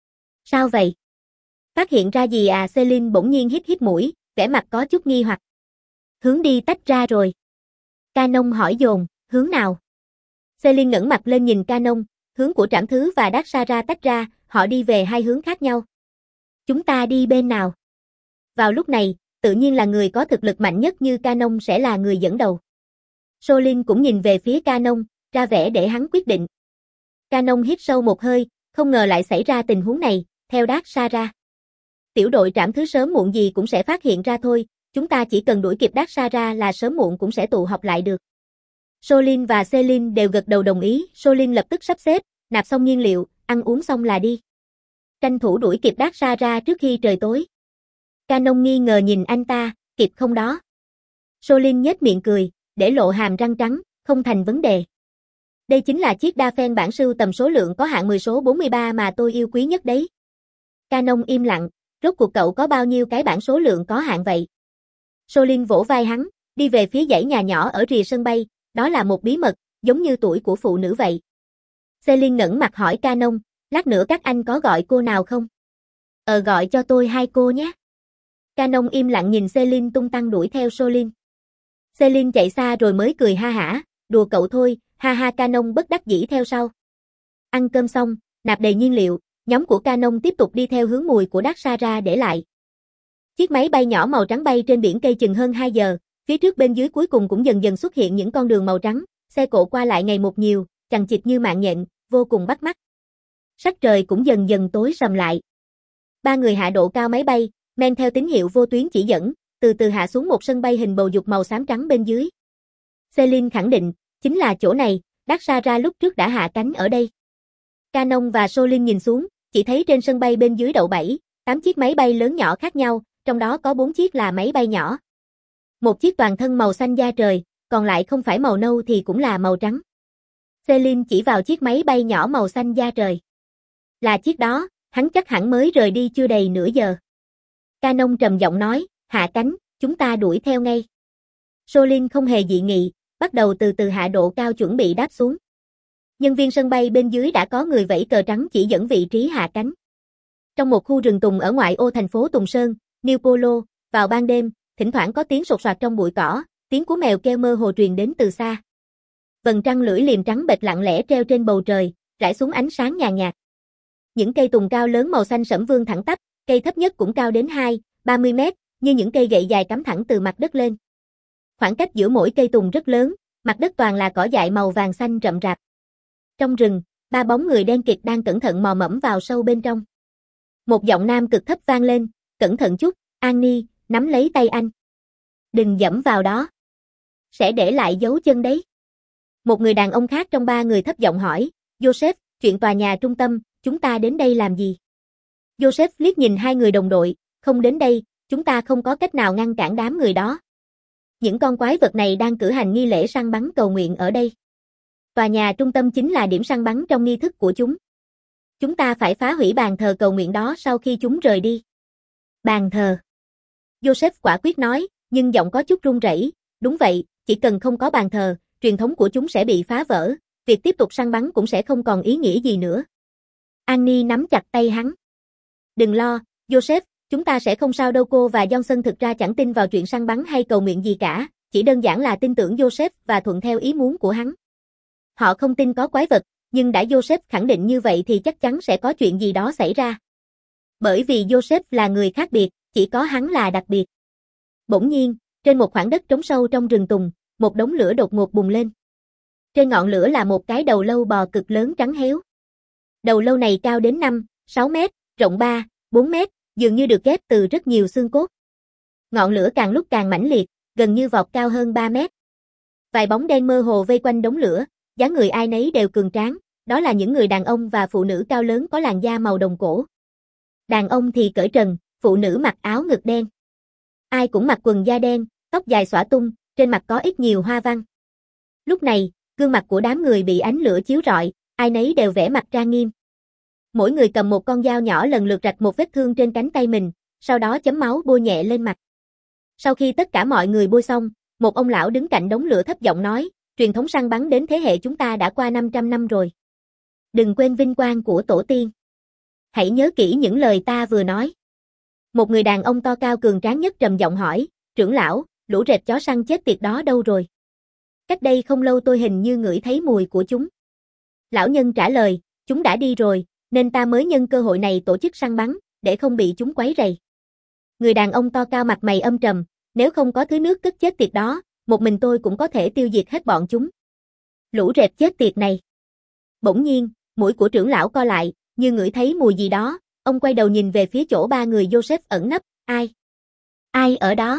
Sao vậy? Phát hiện ra gì à? Celine bỗng nhiên hít hít mũi, vẻ mặt có chút nghi hoặc. Hướng đi tách ra rồi. Canon hỏi dồn, hướng nào? Celine ngẩng mặt lên nhìn Canon, hướng của Trảm Thứ và Daxara tách ra, họ đi về hai hướng khác nhau. Chúng ta đi bên nào? Vào lúc này, tự nhiên là người có thực lực mạnh nhất như Canon sẽ là người dẫn đầu. Solin cũng nhìn về phía Canon, ra vẻ để hắn quyết định. Canon hít sâu một hơi, không ngờ lại xảy ra tình huống này, theo Daxara. Tiểu đội Trảm Thứ sớm muộn gì cũng sẽ phát hiện ra thôi, chúng ta chỉ cần đuổi kịp Daxara là sớm muộn cũng sẽ tụ họp lại được. Solin và Celine đều gật đầu đồng ý, Solin lập tức sắp xếp, nạp xong nhiên liệu, ăn uống xong là đi. Tranh thủ đuổi kịp Daxara trước khi trời tối. Canon nghi ngờ nhìn anh ta, kịp không đó? Solin nhếch miệng cười, để lộ hàm răng trắng, không thành vấn đề. Đây chính là chiếc đa phen bản sưu tầm số lượng có hạn mười số bốn mươi ba mà tôi yêu quý nhất đấy. Canon im lặng, rốt cuộc cậu có bao nhiêu cái bản số lượng có hạn vậy? Solin vỗ vai hắn, đi về phía dãy nhà nhỏ ở rìa sân bay, đó là một bí mật, giống như tuổi của phụ nữ vậy. Celine ngẩng mặt hỏi Canon, lát nữa các anh có gọi cô nào không? Ờ gọi cho tôi hai cô nhé. Canon im lặng nhìn Celine tung tăng đuổi theo Solin. Celine chạy xa rồi mới cười ha hả, đùa cậu thôi, ha ha. Canon bất đắc dĩ theo sau. Ăn cơm xong, nạp đầy nhiên liệu, nhóm của Canon tiếp tục đi theo hướng mùi của Daxara để lại. Chiếc máy bay nhỏ màu trắng bay trên biển cây chừng hơn hai giờ, phía trước bên dưới cuối cùng cũng dần dần xuất hiện những con đường màu trắng, xe cộ qua lại ngày một nhiều, chằng chịt như mạng nhện, vô cùng bắt mắt. Sắc trời cũng dần dần tối sầm lại. Ba người hạ độ cao máy bay, men theo tín hiệu vô tuyến chỉ dẫn, từ từ hạ xuống một sân bay hình bầu dục màu xám trắng bên dưới. Celine khẳng định, chính là chỗ này, Daxara lúc trước đã hạ cánh ở đây. Canon và Solin nhìn xuống, chỉ thấy trên sân bay bên dưới đậu bảy, tám chiếc máy bay lớn nhỏ khác nhau, trong đó có bốn chiếc là máy bay nhỏ. Một chiếc toàn thân màu xanh da trời, còn lại không phải màu nâu thì cũng là màu trắng. Celine chỉ vào chiếc máy bay nhỏ màu xanh da trời. Là chiếc đó, hắn chắc hẳn mới rời đi chưa đầy nửa giờ. Canon trầm giọng nói, hạ cánh, chúng ta đuổi theo ngay. Solin không hề dị nghị, bắt đầu từ từ hạ độ cao chuẩn bị đáp xuống. Nhân viên sân bay bên dưới đã có người vẫy cờ trắng chỉ dẫn vị trí hạ cánh. Trong một khu rừng tùng ở ngoại ô thành phố Tùng Sơn, New Polo, vào ban đêm, thỉnh thoảng có tiếng sột soạt trong bụi cỏ, tiếng của mèo kêu mơ hồ truyền đến từ xa. Vầng trăng lưỡi liềm trắng bệch lặng lẽ treo trên bầu trời, rải xuống ánh sáng nhàn nhạt. Những cây tùng cao lớn màu xanh sẫm vươn thẳng tắp, cây thấp nhất cũng cao đến hai, ba mươi mét, như những cây gậy dài cắm thẳng từ mặt đất lên. Khoảng cách giữa mỗi cây tùng rất lớn, mặt đất toàn là cỏ dại màu vàng xanh rậm rạp. Trong rừng, ba bóng người đen kịt đang cẩn thận mò mẫm vào sâu bên trong. Một giọng nam cực thấp vang lên, cẩn thận chút, An Ni, nắm lấy tay anh. Đừng dẫm vào đó. Sẽ để lại dấu chân đấy. Một người đàn ông khác trong ba người thấp giọng hỏi, Joseph, chuyện tòa nhà trung tâm, chúng ta đến đây làm gì? Joseph liếc nhìn hai người đồng đội, không đến đây, chúng ta không có cách nào ngăn cản đám người đó. Những con quái vật này đang cử hành nghi lễ săn bắn cầu nguyện ở đây. Tòa nhà trung tâm chính là điểm săn bắn trong nghi thức của chúng. Chúng ta phải phá hủy bàn thờ cầu nguyện đó sau khi chúng rời đi. Bàn thờ. Joseph quả quyết nói, nhưng giọng có chút run rẩy. Đúng vậy, chỉ cần không có bàn thờ, truyền thống của chúng sẽ bị phá vỡ, việc tiếp tục săn bắn cũng sẽ không còn ý nghĩa gì nữa. Annie nắm chặt tay hắn. Đừng lo, Joseph, chúng ta sẽ không sao đâu. Cô và Johnson thực ra chẳng tin vào chuyện săn bắn hay cầu nguyện gì cả, chỉ đơn giản là tin tưởng Joseph và thuận theo ý muốn của hắn. Họ không tin có quái vật, nhưng đã Joseph khẳng định như vậy thì chắc chắn sẽ có chuyện gì đó xảy ra. Bởi vì Joseph là người khác biệt, chỉ có hắn là đặc biệt. Bỗng nhiên, trên một khoảng đất trống sâu trong rừng tùng, một đống lửa đột ngột bùng lên. Trên ngọn lửa là một cái đầu lâu bò cực lớn trắng héo. Đầu lâu này cao đến năm, sáu mét, rộng ba, bốn mét, dường như được ghép từ rất nhiều xương cốt. Ngọn lửa càng lúc càng mãnh liệt, gần như vọt cao hơn ba mét. Vài bóng đen mơ hồ vây quanh đống lửa, dáng người ai nấy đều cường tráng, đó là những người đàn ông và phụ nữ cao lớn có làn da màu đồng cổ. Đàn ông thì cởi trần, phụ nữ mặc áo ngực đen. Ai cũng mặc quần da đen, tóc dài xõa tung, trên mặt có ít nhiều hoa văn. Lúc này, gương mặt của đám người bị ánh lửa chiếu rọi, ai nấy đều vẻ mặt trang nghiêm. Mỗi người cầm một con dao nhỏ lần lượt rạch một vết thương trên cánh tay mình, sau đó chấm máu bôi nhẹ lên mặt. Sau khi tất cả mọi người bôi xong, một ông lão đứng cạnh đống lửa thấp giọng nói, truyền thống săn bắn đến thế hệ chúng ta đã qua năm trăm năm rồi. Đừng quên vinh quang của tổ tiên. Hãy nhớ kỹ những lời ta vừa nói. Một người đàn ông to cao cường tráng nhất trầm giọng hỏi, trưởng lão, lũ rệp chó săn chết tiệt đó đâu rồi? Cách đây không lâu tôi hình như ngửi thấy mùi của chúng. Lão nhân trả lời, chúng đã đi rồi, nên ta mới nhân cơ hội này tổ chức săn bắn, để không bị chúng quấy rầy. Người đàn ông to cao mặt mày âm trầm, nếu không có thứ nước cất chết tiệt đó, một mình tôi cũng có thể tiêu diệt hết bọn chúng. Lũ rệp chết tiệt này. Bỗng nhiên, mũi của trưởng lão co lại, như ngửi thấy mùi gì đó, ông quay đầu nhìn về phía chỗ ba người Joseph ẩn nấp, ai? Ai ở đó?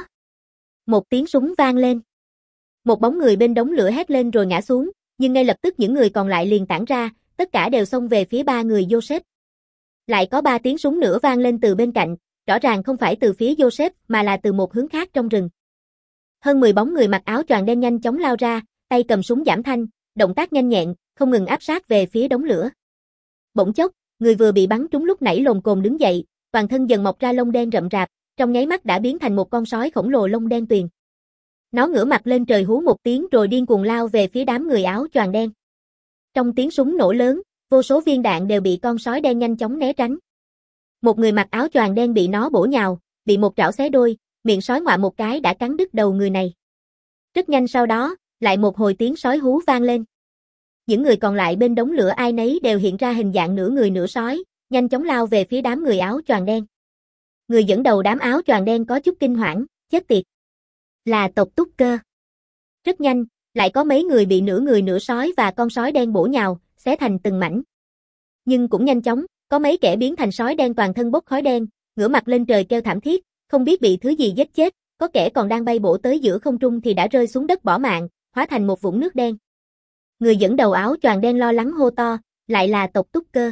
Một tiếng súng vang lên. Một bóng người bên đống lửa hét lên rồi ngã xuống, nhưng ngay lập tức những người còn lại liền tản ra, tất cả đều xông về phía ba người Joseph. Lại có ba tiếng súng nữa vang lên từ bên cạnh, rõ ràng không phải từ phía Joseph mà là từ một hướng khác trong rừng. Hơn mười bóng người mặc áo choàng đen nhanh chóng lao ra, tay cầm súng giảm thanh, động tác nhanh nhẹn, không ngừng áp sát về phía đống lửa. Bỗng chốc, người vừa bị bắn trúng lúc nãy lồm cồm đứng dậy, toàn thân dần mọc ra lông đen rậm rạp, trong nháy mắt đã biến thành một con sói khổng lồ lông đen tuyền. Nó ngửa mặt lên trời hú một tiếng rồi điên cuồng lao về phía đám người áo choàng đen. Trong tiếng súng nổ lớn, vô số viên đạn đều bị con sói đen nhanh chóng né tránh. Một người mặc áo choàng đen bị nó bổ nhào, bị một trảo xé đôi, miệng sói ngoạ một cái đã cắn đứt đầu người này. Rất nhanh sau đó, lại một hồi tiếng sói hú vang lên. Những người còn lại bên đống lửa ai nấy đều hiện ra hình dạng nửa người nửa sói, nhanh chóng lao về phía đám người áo choàng đen. Người dẫn đầu đám áo choàng đen có chút kinh hoảng, chết tiệt. Là tộc Túc Cơ. Rất nhanh, lại có mấy người bị nửa người nửa sói và con sói đen bổ nhào, xé thành từng mảnh. Nhưng cũng nhanh chóng, có mấy kẻ biến thành sói đen toàn thân bốc khói đen, ngửa mặt lên trời kêu thảm thiết, không biết bị thứ gì giết chết, có kẻ còn đang bay bổ tới giữa không trung thì đã rơi xuống đất bỏ mạng, hóa thành một vũng nước đen. Người dẫn đầu áo choàng đen lo lắng hô to, lại là tộc Túc Cơ.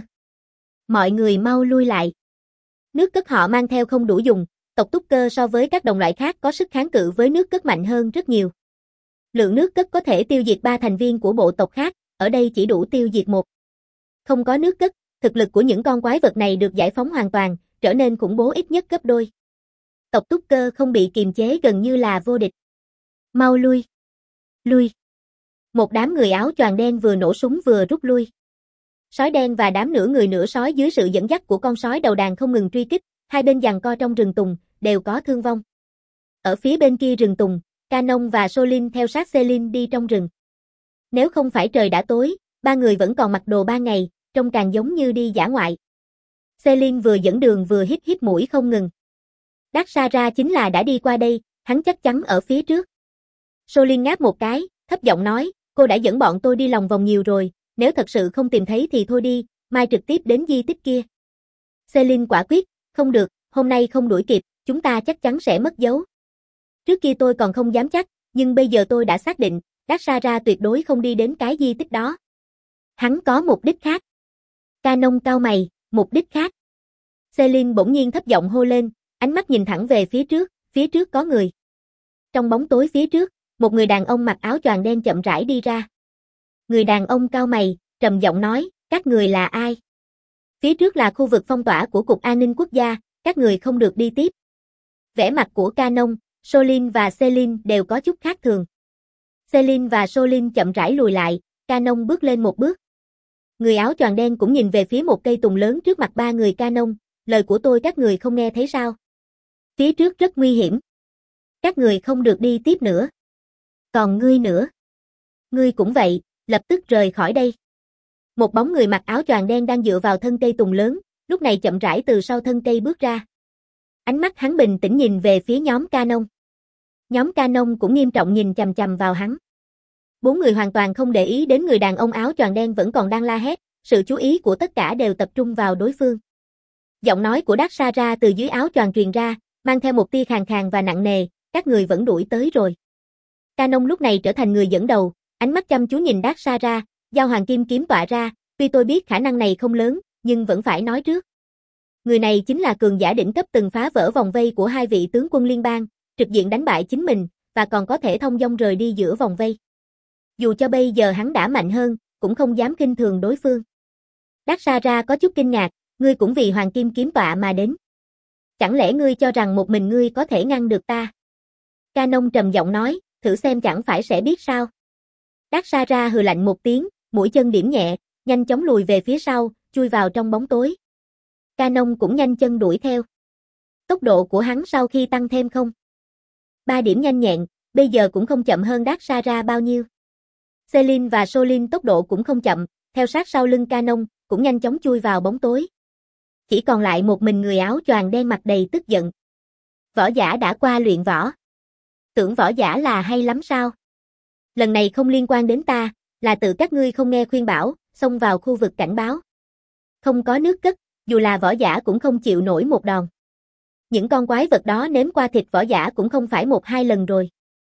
Mọi người mau lui lại. Nước cất họ mang theo không đủ dùng, tộc Túc Cơ so với các đồng loại khác có sức kháng cự với nước cất mạnh hơn rất nhiều. Lượng nước cất có thể tiêu diệt ba thành viên của bộ tộc khác, ở đây chỉ đủ tiêu diệt một. Không có nước cất, thực lực của những con quái vật này được giải phóng hoàn toàn, trở nên khủng bố ít nhất gấp đôi. Tộc Túc Cơ không bị kiềm chế gần như là vô địch. Mau lui. Lui. Một đám người áo choàng đen vừa nổ súng vừa rút lui. Sói đen và đám nửa người nửa sói dưới sự dẫn dắt của con sói đầu đàn không ngừng truy kích, hai bên giằng co trong rừng tùng, đều có thương vong. Ở phía bên kia rừng tùng, Canon và Solin theo sát Celine đi trong rừng. Nếu không phải trời đã tối, ba người vẫn còn mặc đồ ba ngày, trông càng giống như đi dã ngoại. Celine vừa dẫn đường vừa hít hít mũi không ngừng. Daxara chính là đã đi qua đây, hắn chắc chắn ở phía trước. Solin ngáp một cái, thấp giọng nói, cô đã dẫn bọn tôi đi lòng vòng nhiều rồi, nếu thật sự không tìm thấy thì thôi đi, mai trực tiếp đến di tích kia. Celine quả quyết, không được, hôm nay không đuổi kịp, chúng ta chắc chắn sẽ mất dấu. Trước kia tôi còn không dám chắc, nhưng bây giờ tôi đã xác định, Daxara tuyệt đối không đi đến cái di tích đó. Hắn có mục đích khác. Canon cau mày, mục đích khác. Celine bỗng nhiên thấp giọng hô lên, ánh mắt nhìn thẳng về phía trước, phía trước có người. Trong bóng tối phía trước, một người đàn ông mặc áo choàng đen chậm rãi đi ra. Người đàn ông cau mày, trầm giọng nói, các người là ai? Phía trước là khu vực phong tỏa của Cục An ninh Quốc gia, các người không được đi tiếp. Vẻ mặt của Canon, Solin và Celine đều có chút khác thường. Celine và Solin chậm rãi lùi lại, Canon bước lên một bước. Người áo choàng đen cũng nhìn về phía một cây tùng lớn trước mặt ba người Canon, lời của tôi các người không nghe thấy sao? Phía trước rất nguy hiểm. Các người không được đi tiếp nữa. Còn ngươi nữa. Ngươi cũng vậy, lập tức rời khỏi đây. Một bóng người mặc áo choàng đen đang dựa vào thân cây tùng lớn, lúc này chậm rãi từ sau thân cây bước ra. Ánh mắt hắn bình tĩnh nhìn về phía nhóm Canon. Nhóm Canon cũng nghiêm trọng nhìn chằm chằm vào hắn. Bốn người hoàn toàn không để ý đến người đàn ông áo choàng đen vẫn còn đang la hét, sự chú ý của tất cả đều tập trung vào đối phương. Giọng nói của Daxara từ dưới áo choàng truyền ra, mang theo một tia khàn khàn và nặng nề, các người vẫn đuổi tới rồi. Canon lúc này trở thành người dẫn đầu, ánh mắt chăm chú nhìn Daxara, dao hoàng kim kiếm tỏa ra, tuy tôi biết khả năng này không lớn, nhưng vẫn phải nói trước. Người này chính là cường giả đỉnh cấp từng phá vỡ vòng vây của hai vị tướng quân liên bang, trực diện đánh bại chính mình, và còn có thể thông dong rời đi giữa vòng vây. Dù cho bây giờ hắn đã mạnh hơn, cũng không dám khinh thường đối phương. Dakshara có chút kinh ngạc, ngươi cũng vì Hoàng Kim Kiếm Tọa mà đến. Chẳng lẽ ngươi cho rằng một mình ngươi có thể ngăn được ta? Canon trầm giọng nói, thử xem chẳng phải sẽ biết sao. Dakshara hừ lạnh một tiếng, mũi chân điểm nhẹ, nhanh chóng lùi về phía sau, chui vào trong bóng tối. Canon cũng nhanh chân đuổi theo. Tốc độ của hắn sau khi tăng thêm không. Ba điểm nhanh nhẹn, bây giờ cũng không chậm hơn Dakshara bao nhiêu. Celine và Solin tốc độ cũng không chậm, theo sát sau lưng Canon, cũng nhanh chóng chui vào bóng tối. Chỉ còn lại một mình người áo choàng đen mặt đầy tức giận. Võ giả đã qua luyện võ. Tưởng võ giả là hay lắm sao? Lần này không liên quan đến ta, là tự các ngươi không nghe khuyên bảo, xông vào khu vực cảnh báo. Không có nước cất, dù là võ giả cũng không chịu nổi một đòn. Những con quái vật đó nếm qua thịt võ giả cũng không phải một hai lần rồi.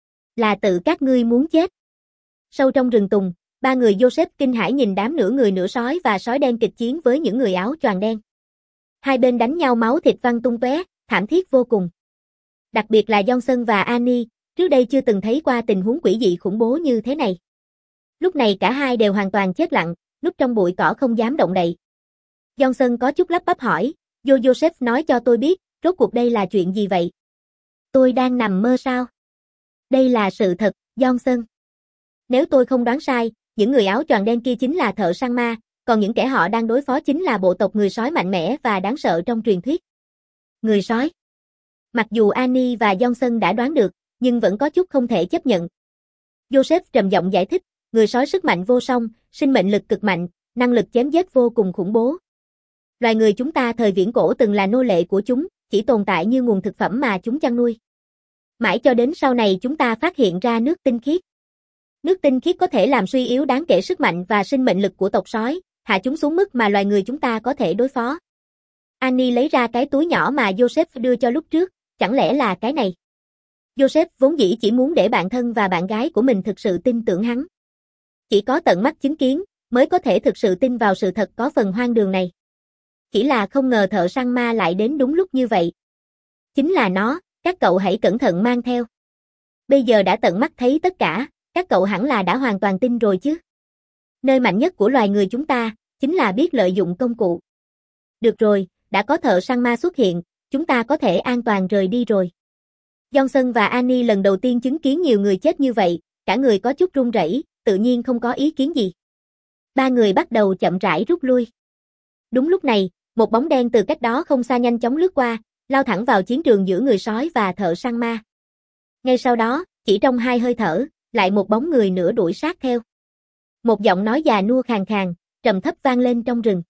Là tự các ngươi muốn chết. Sâu trong rừng tùng, ba người Joseph kinh hãi nhìn đám nửa người nửa sói và sói đen kịch chiến với những người áo choàng đen. Hai bên đánh nhau máu thịt văng tung tóe, thảm thiết vô cùng. Đặc biệt là Johnson và Annie, trước đây chưa từng thấy qua tình huống quỷ dị khủng bố như thế này. Lúc này cả hai đều hoàn toàn chết lặng, núp trong bụi cỏ không dám động đậy. Johnson có chút lắp bắp hỏi, Yo Joseph nói cho tôi biết, rốt cuộc đây là chuyện gì vậy? Tôi đang nằm mơ sao? Đây là sự thật, Johnson. Nếu tôi không đoán sai, những người áo choàng đen kia chính là thợ săn ma, còn những kẻ họ đang đối phó chính là bộ tộc người sói mạnh mẽ và đáng sợ trong truyền thuyết. Người sói. Mặc dù Annie và Johnson đã đoán được, nhưng vẫn có chút không thể chấp nhận. Joseph trầm giọng giải thích, người sói sức mạnh vô song, sinh mệnh lực cực mạnh, năng lực chém giết vô cùng khủng bố. Loài người chúng ta thời viễn cổ từng là nô lệ của chúng, chỉ tồn tại như nguồn thực phẩm mà chúng chăn nuôi. Mãi cho đến sau này chúng ta phát hiện ra nước tinh khiết. Nước tinh khiết có thể làm suy yếu đáng kể sức mạnh và sinh mệnh lực của tộc sói, hạ chúng xuống mức mà loài người chúng ta có thể đối phó. Annie lấy ra cái túi nhỏ mà Joseph đưa cho lúc trước, chẳng lẽ là cái này? Joseph vốn dĩ chỉ muốn để bạn thân và bạn gái của mình thực sự tin tưởng hắn. Chỉ có tận mắt chứng kiến, mới có thể thực sự tin vào sự thật có phần hoang đường này. Chỉ là không ngờ thợ săn ma lại đến đúng lúc như vậy. Chính là nó, các cậu hãy cẩn thận mang theo. Bây giờ đã tận mắt thấy tất cả, các cậu hẳn là đã hoàn toàn tin rồi chứ. Nơi mạnh nhất của loài người chúng ta, chính là biết lợi dụng công cụ. Được rồi, đã có thợ săn ma xuất hiện, chúng ta có thể an toàn rời đi rồi. Johnson và Annie lần đầu tiên chứng kiến nhiều người chết như vậy, cả người có chút run rẩy, tự nhiên không có ý kiến gì. Ba người bắt đầu chậm rãi rút lui. Đúng lúc này, một bóng đen từ cách đó không xa nhanh chóng lướt qua, lao thẳng vào chiến trường giữa người sói và thợ săn ma. Ngay sau đó, chỉ trong hai hơi thở, lại một bóng người nữa đuổi sát theo. Một giọng nói già nua khàn khàn, trầm thấp vang lên trong rừng.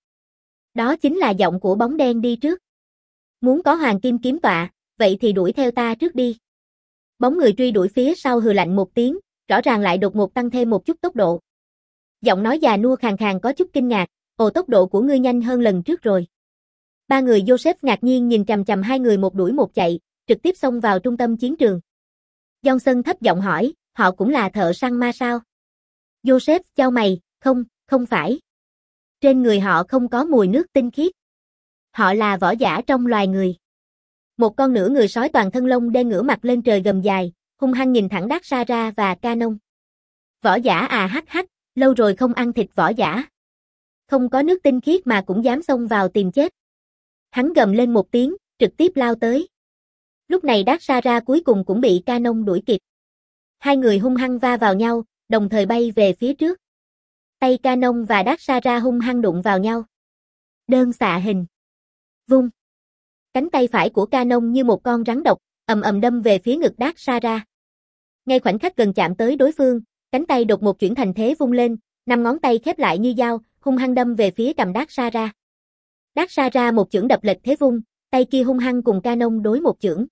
Đó chính là giọng của bóng đen đi trước. Muốn có Hoàng Kim Kiếm Tọa, vậy thì đuổi theo ta trước đi. Bóng người truy đuổi phía sau hừ lạnh một tiếng, rõ ràng lại đột ngột tăng thêm một chút tốc độ. Giọng nói già nua khàn khàn có chút kinh ngạc, ồ tốc độ của ngươi nhanh hơn lần trước rồi. Ba người Joseph ngạc nhiên nhìn chằm chằm hai người một đuổi một chạy, trực tiếp xông vào trung tâm chiến trường. Johnson thấp giọng hỏi, họ cũng là thợ săn ma sao? Joseph chau mày, không, không phải. Trên người họ không có mùi nước tinh khiết. Họ là võ giả trong loài người. Một con nửa người sói toàn thân lông đen ngửa mặt lên trời gầm dài, hung hăng nhìn thẳng Dakshara và Canon. Võ giả à hắc hắc, lâu rồi không ăn thịt võ giả. Không có nước tinh khiết mà cũng dám xông vào tìm chết. Hắn gầm lên một tiếng, trực tiếp lao tới. Lúc này Dakshara cuối cùng cũng bị Canon đuổi kịp. Hai người hung hăng va vào nhau, đồng thời bay về phía trước. Tay Canon và Dakshara hung hăng đụng vào nhau. Đơn xạ hình. Vung. Cánh tay phải của Canon như một con rắn độc, ầm ầm đâm về phía ngực Dakshara. Ngay khoảnh khắc gần chạm tới đối phương, cánh tay đột một chuyển thành thế vung lên, năm ngón tay khép lại như dao, hung hăng đâm về phía cằm Dakshara. Dakshara một chưởng đập lệch thế vung, tay kia hung hăng cùng Canon đối một chưởng.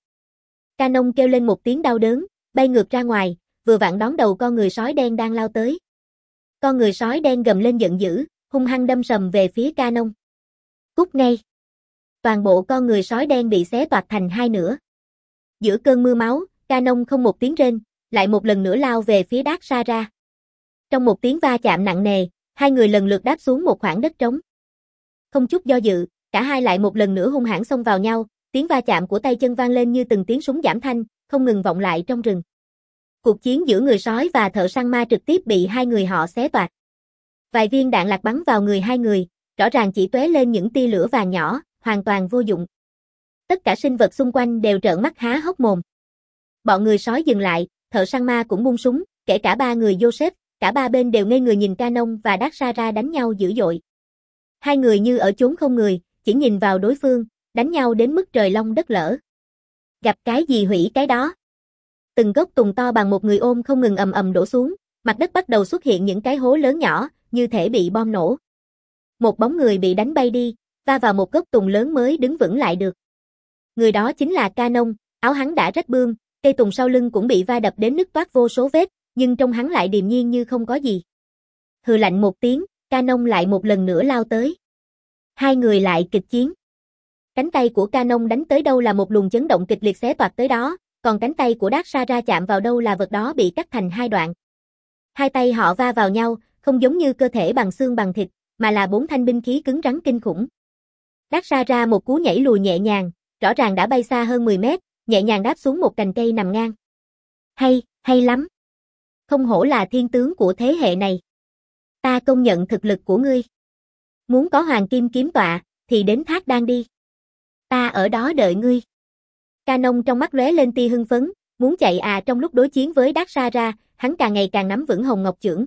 Canon kêu lên một tiếng đau đớn, bay ngược ra ngoài, vừa vặn đón đầu con người sói đen đang lao tới. Con người sói đen gầm lên giận dữ, hung hăng đâm sầm về phía Canon. Cút ngay. Toàn bộ con người sói đen bị xé toạc thành hai nửa. Giữa cơn mưa máu, Canon không một tiếng rên, lại một lần nữa lao về phía Dakshara. Trong một tiếng va chạm nặng nề, hai người lần lượt đáp xuống một khoảng đất trống. Không chút do dự, cả hai lại một lần nữa hung hãn xông vào nhau, tiếng va chạm của tay chân vang lên như từng tiếng súng giảm thanh, không ngừng vọng lại trong rừng. Cuộc chiến giữa người sói và thợ săn ma trực tiếp bị hai người họ xé toạc. Vài viên đạn lạc bắn vào người hai người, rõ ràng chỉ tóe lên những tia lửa vàng nhỏ, hoàn toàn vô dụng. Tất cả sinh vật xung quanh đều trợn mắt há hốc mồm. Bọn người sói dừng lại, thợ săn ma cũng buông súng, kể cả ba người Joseph, cả ba bên đều ngây người nhìn Canon và Daxara đánh nhau dữ dội. Hai người như ở chốn không người, chỉ nhìn vào đối phương, đánh nhau đến mức trời long đất lở. Gặp cái gì hủy cái đó. Từng gốc tùng to bằng một người ôm không ngừng ầm ầm đổ xuống, mặt đất bắt đầu xuất hiện những cái hố lớn nhỏ, như thể bị bom nổ. Một bóng người bị đánh bay đi, va vào một gốc tùng lớn mới đứng vững lại được. Người đó chính là Canon, áo hắn đã rách bươm, cây tùng sau lưng cũng bị va đập đến nứt toác vô số vết, nhưng trông hắn lại điềm nhiên như không có gì. Hừ lạnh một tiếng, Canon lại một lần nữa lao tới. Hai người lại kịch chiến. Cánh tay của Canon đánh tới đâu là một luồng chấn động kịch liệt xé toạc tới đó, còn cánh tay của Daxara chạm vào đâu là vật đó bị cắt thành hai đoạn. Hai tay họ va vào nhau, không giống như cơ thể bằng xương bằng thịt, mà là bốn thanh binh khí cứng rắn kinh khủng. Daxara một cú nhảy lùi nhẹ nhàng, rõ ràng đã bay xa hơn mười mét, nhẹ nhàng đáp xuống một cành cây nằm ngang. Hay, hay lắm. Không hổ là thiên tướng của thế hệ này. Ta công nhận thực lực của ngươi. Muốn có hoàng kim kiếm tọa, thì đến Thác Đan đi. Ta ở đó đợi ngươi. Canon trong mắt lóe lên tia hưng phấn, muốn chạy à trong lúc đối chiến với Daxara, hắn càng ngày càng nắm vững hồng ngọc chưởng.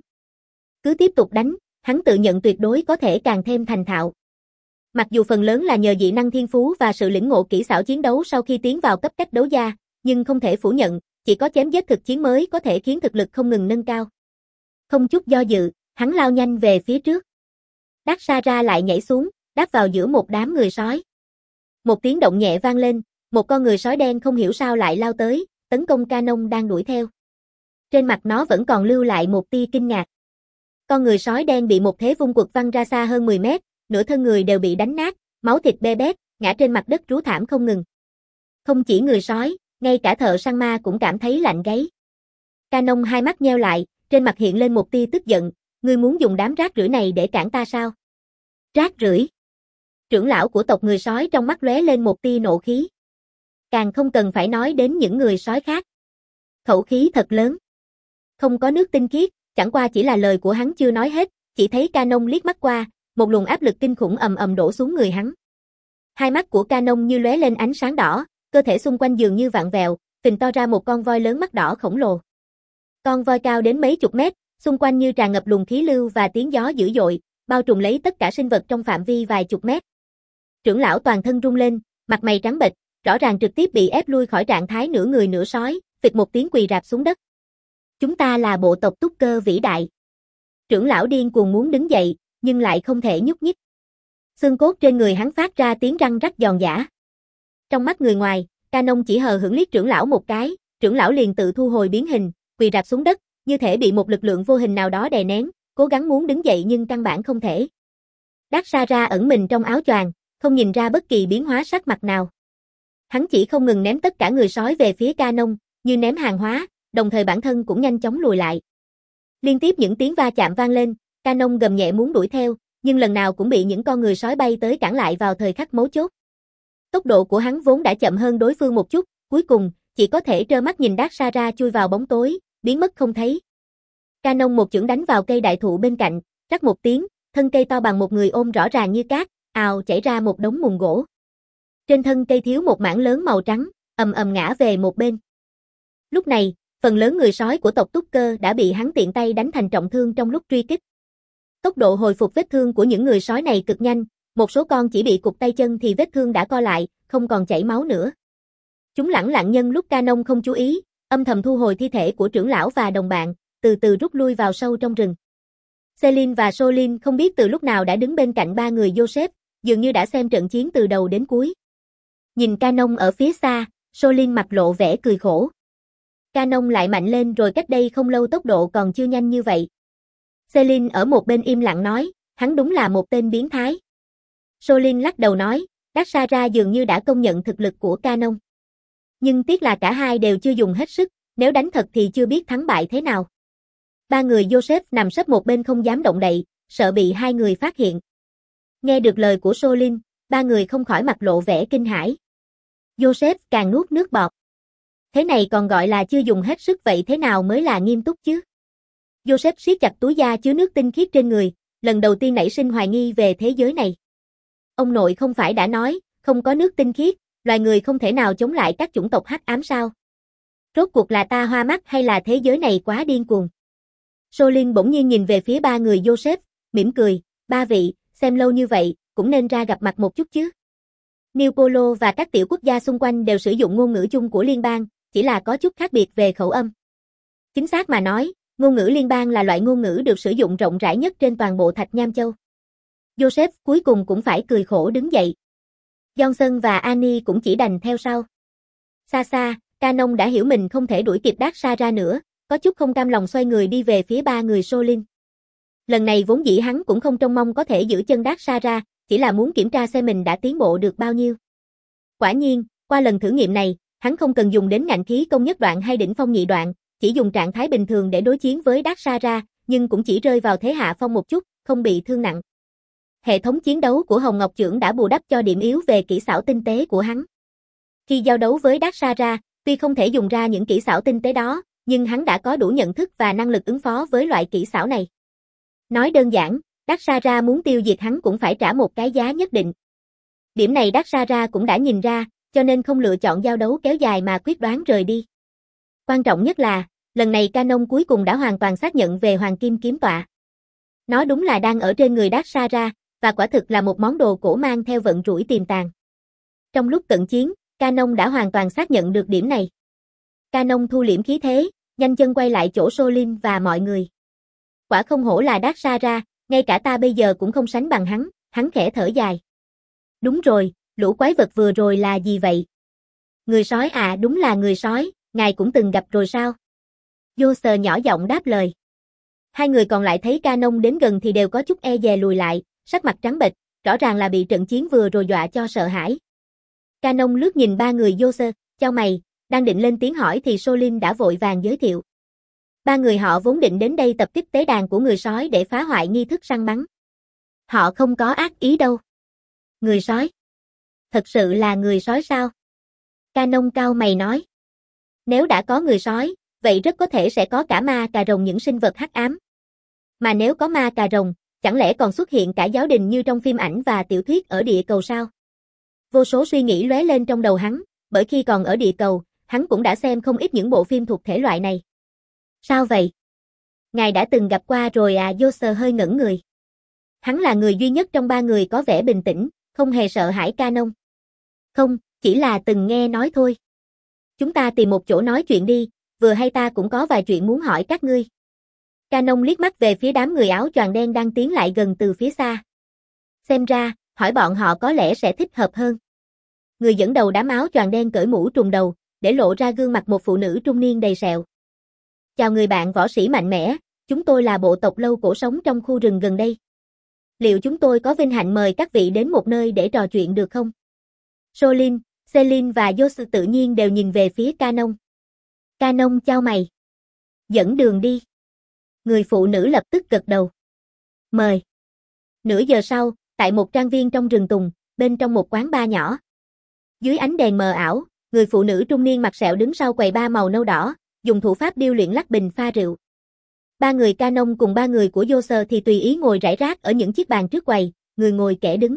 Cứ tiếp tục đánh, hắn tự nhận tuyệt đối có thể càng thêm thành thạo. Mặc dù phần lớn là nhờ dị năng thiên phú và sự lĩnh ngộ kỹ xảo chiến đấu sau khi tiến vào cấp cách đấu gia, nhưng không thể phủ nhận, chỉ có chém giết thực chiến mới có thể khiến thực lực không ngừng nâng cao. Không chút do dự, hắn lao nhanh về phía trước. Daxara lại nhảy xuống, đáp vào giữa một đám người sói. Một tiếng động nhẹ vang lên, một con người sói đen không hiểu sao lại lao tới, tấn công Canon đang đuổi theo. Trên mặt nó vẫn còn lưu lại một tia kinh ngạc. Con người sói đen bị một thế vung quật văng ra xa hơn mười mét, nửa thân người đều bị đánh nát, máu thịt be bét, ngã trên mặt đất rú thảm không ngừng. Không chỉ người sói, ngay cả thợ săn ma cũng cảm thấy lạnh gáy. Canon hai mắt nheo lại, trên mặt hiện lên một tia tức giận, ngươi muốn dùng đám rác rưởi này để cản ta sao? Rác rưởi? Trưởng lão của tộc người sói trong mắt lóe lên một tia nộ khí. Càng không cần phải nói đến những người sói khác. Khẩu khí thật lớn. Không có nước tinh khiết, chẳng qua chỉ là lời của hắn chưa nói hết, chỉ thấy Canon liếc mắt qua, một luồng áp lực kinh khủng ầm ầm đổ xuống người hắn. Hai mắt của Canon như lóe lên ánh sáng đỏ, cơ thể xung quanh dường như vặn vẹo, phình to ra một con voi lớn mắt đỏ khổng lồ. Con voi cao đến mấy chục mét, xung quanh như tràn ngập luồng khí lưu và tiếng gió dữ dội, bao trùm lấy tất cả sinh vật trong phạm vi vài chục mét. Trưởng lão toàn thân rung lên, mặt mày trắng bệch, rõ ràng trực tiếp bị ép lui khỏi trạng thái nửa người nửa sói, phịch một tiếng quỳ rạp xuống đất. Chúng ta là bộ tộc Túc Cơ vĩ đại. Trưởng lão điên cuồng muốn đứng dậy, nhưng lại không thể nhúc nhích. Xương cốt trên người hắn phát ra tiếng răng rắc giòn giã. Trong mắt người ngoài, Canon chỉ hờ hững liếc trưởng lão một cái, trưởng lão liền tự thu hồi biến hình, quỳ rạp xuống đất, như thể bị một lực lượng vô hình nào đó đè nén, cố gắng muốn đứng dậy nhưng căn bản không thể. Daxara ẩn mình trong áo choàng, không nhìn ra bất kỳ biến hóa sắc mặt nào. Hắn chỉ không ngừng ném tất cả người sói về phía Canon, như ném hàng hóa, đồng thời bản thân cũng nhanh chóng lùi lại. Liên tiếp những tiếng va chạm vang lên, Canon gầm nhẹ muốn đuổi theo, nhưng lần nào cũng bị những con người sói bay tới cản lại vào thời khắc mấu chốt. Tốc độ của hắn vốn đã chậm hơn đối phương một chút, cuối cùng, chỉ có thể trơ mắt nhìn Daxara chui vào bóng tối, biến mất không thấy. Canon một chưởng đánh vào cây đại thụ bên cạnh, rắc một tiếng, thân cây to bằng một người ôm rõ ràng như cát, ào chảy ra một đống mùn gỗ. Trên thân cây thiếu một mảng lớn màu trắng, ầm ầm ngã về một bên. Lúc này, phần lớn người sói của tộc Túc Cơ đã bị hắn tiện tay đánh thành trọng thương trong lúc truy kích. Tốc độ hồi phục vết thương của những người sói này cực nhanh, một số con chỉ bị cụt tay chân thì vết thương đã co lại, không còn chảy máu nữa. Chúng lẳng lặng nhân lúc Canon không chú ý, âm thầm thu hồi thi thể của trưởng lão và đồng bạn, từ từ rút lui vào sâu trong rừng. Celine và Solin không biết từ lúc nào đã đứng bên cạnh ba người Joseph, dường như đã xem trận chiến từ đầu đến cuối. Nhìn Canon ở phía xa, Solin mặt lộ vẻ cười khổ. Canon lại mạnh lên rồi, cách đây không lâu tốc độ còn chưa nhanh như vậy. Celine ở một bên im lặng nói, hắn đúng là một tên biến thái. Solin lắc đầu nói, Daxara dường như đã công nhận thực lực của Canon. Nhưng tiếc là cả hai đều chưa dùng hết sức, nếu đánh thật thì chưa biết thắng bại thế nào. Ba người Joseph nằm sấp một bên không dám động đậy, sợ bị hai người phát hiện. Nghe được lời của Solin, ba người không khỏi mặt lộ vẻ kinh hãi. Joseph càng nuốt nước bọt. Thế này còn gọi là chưa dùng hết sức, vậy thế nào mới là nghiêm túc chứ? Joseph siết chặt túi da chứa nước tinh khiết trên người, lần đầu tiên nảy sinh hoài nghi về thế giới này. Ông nội không phải đã nói, không có nước tinh khiết, loài người không thể nào chống lại các chủng tộc hắc ám sao? Rốt cuộc là ta hoa mắt hay là thế giới này quá điên cuồng? Solin bỗng nhiên nhìn về phía ba người Joseph, mỉm cười, ba vị, xem lâu như vậy, cũng nên ra gặp mặt một chút chứ. New Polo và các tiểu quốc gia xung quanh đều sử dụng ngôn ngữ chung của liên bang, chỉ là có chút khác biệt về khẩu âm. Chính xác mà nói, ngôn ngữ liên bang là loại ngôn ngữ được sử dụng rộng rãi nhất trên toàn bộ Thạch Nham Châu. Joseph cuối cùng cũng phải cười khổ đứng dậy. Johnson và Annie cũng chỉ đành theo sau. Xa xa, Canon đã hiểu mình không thể đuổi kịp Darkseid nữa, có chút không cam lòng xoay người đi về phía ba người Solin. Lần này vốn dĩ hắn cũng không trông mong có thể giữ chân Darkseid ra, chỉ là muốn kiểm tra xem mình đã tiến bộ được bao nhiêu. Quả nhiên, qua lần thử nghiệm này, hắn không cần dùng đến ngạnh khí công nhất đoạn hay đỉnh phong nhị đoạn, chỉ dùng trạng thái bình thường để đối chiến với Darkseid ra, nhưng cũng chỉ rơi vào thế hạ phong một chút, không bị thương nặng. Hệ thống chiến đấu của Hồng Ngọc Chưởng đã bù đắp cho điểm yếu về kỹ xảo tinh tế của hắn. Khi giao đấu với Darkseid ra, tuy không thể dùng ra những kỹ xảo tinh tế đó, nhưng hắn đã có đủ nhận thức và năng lực ứng phó với loại kỹ xảo này. Nói đơn giản, Darkseid ra muốn tiêu diệt hắn cũng phải trả một cái giá nhất định. Điểm này Darkseid ra cũng đã nhìn ra, cho nên không lựa chọn giao đấu kéo dài mà quyết đoán rời đi. Quan trọng nhất là, lần này Canon cuối cùng đã hoàn toàn xác nhận về Hoàng Kim Kiếm Tọa. Nó đúng là đang ở trên người Darkseid ra, và quả thực là một món đồ cổ mang theo vận rủi tiềm tàng. Trong lúc cận chiến, Canon đã hoàn toàn xác nhận được điểm này. Canon thu liễm khí thế, nhanh chân quay lại chỗ Solin và mọi người. Quả không hổ là Darkseid ra, ngay cả ta bây giờ cũng không sánh bằng hắn, hắn khẽ thở dài. Đúng rồi, lũ quái vật vừa rồi là gì vậy? Người sói à, đúng là người sói, ngài cũng từng gặp rồi sao? Joser nhỏ giọng đáp lời. Hai người còn lại thấy Canon đến gần thì đều có chút e dè lùi lại, sắc mặt trắng bệch, rõ ràng là bị trận chiến vừa rồi dọa cho sợ hãi. Canon lướt nhìn ba người Joser, chau mày, đang định lên tiếng hỏi thì Solin đã vội vàng giới thiệu. Ba người họ vốn định đến đây tập kích tế đàn của người sói để phá hoại nghi thức săn bắn. Họ không có ác ý đâu. Người sói? Thật sự là người sói sao? Canon cau mày nói. Nếu đã có người sói, vậy rất có thể sẽ có cả ma cà rồng những sinh vật hắc ám. Mà nếu có ma cà rồng, chẳng lẽ còn xuất hiện cả giáo đình như trong phim ảnh và tiểu thuyết ở địa cầu sao? Vô số suy nghĩ lóe lên trong đầu hắn, bởi khi còn ở địa cầu, hắn cũng đã xem không ít những bộ phim thuộc thể loại này. Sao vậy? Ngài đã từng gặp qua rồi à? Joser hơi ngẩn người. Hắn là người duy nhất trong ba người có vẻ bình tĩnh, không hề sợ hãi Canon. Không, chỉ là từng nghe nói thôi. Chúng ta tìm một chỗ nói chuyện đi, vừa hay ta cũng có vài chuyện muốn hỏi các ngươi. Canon liếc mắt về phía đám người áo choàng đen đang tiến lại gần từ phía xa. Xem ra, hỏi bọn họ có lẽ sẽ thích hợp hơn. Người dẫn đầu đám áo choàng đen cởi mũ trùm đầu, để lộ ra gương mặt một phụ nữ trung niên đầy sẹo. Chào người bạn võ sĩ mạnh mẽ, chúng tôi là bộ tộc lâu cổ sống trong khu rừng gần đây. Liệu chúng tôi có vinh hạnh mời các vị đến một nơi để trò chuyện được không? Solin, Celine và Joser tự nhiên đều nhìn về phía Canon. Canon chau mày. Dẫn đường đi. Người phụ nữ lập tức gật đầu. Mời. Nửa giờ sau, tại một trang viên trong rừng tùng, bên trong một quán bar nhỏ. Dưới ánh đèn mờ ảo, người phụ nữ trung niên mặt sẹo đứng sau quầy bar màu nâu đỏ, dùng thủ pháp điêu luyện lắc bình pha rượu. Ba người Canon cùng ba người của Joser thì tùy ý ngồi rải rác ở những chiếc bàn trước quầy, người ngồi kẻ đứng.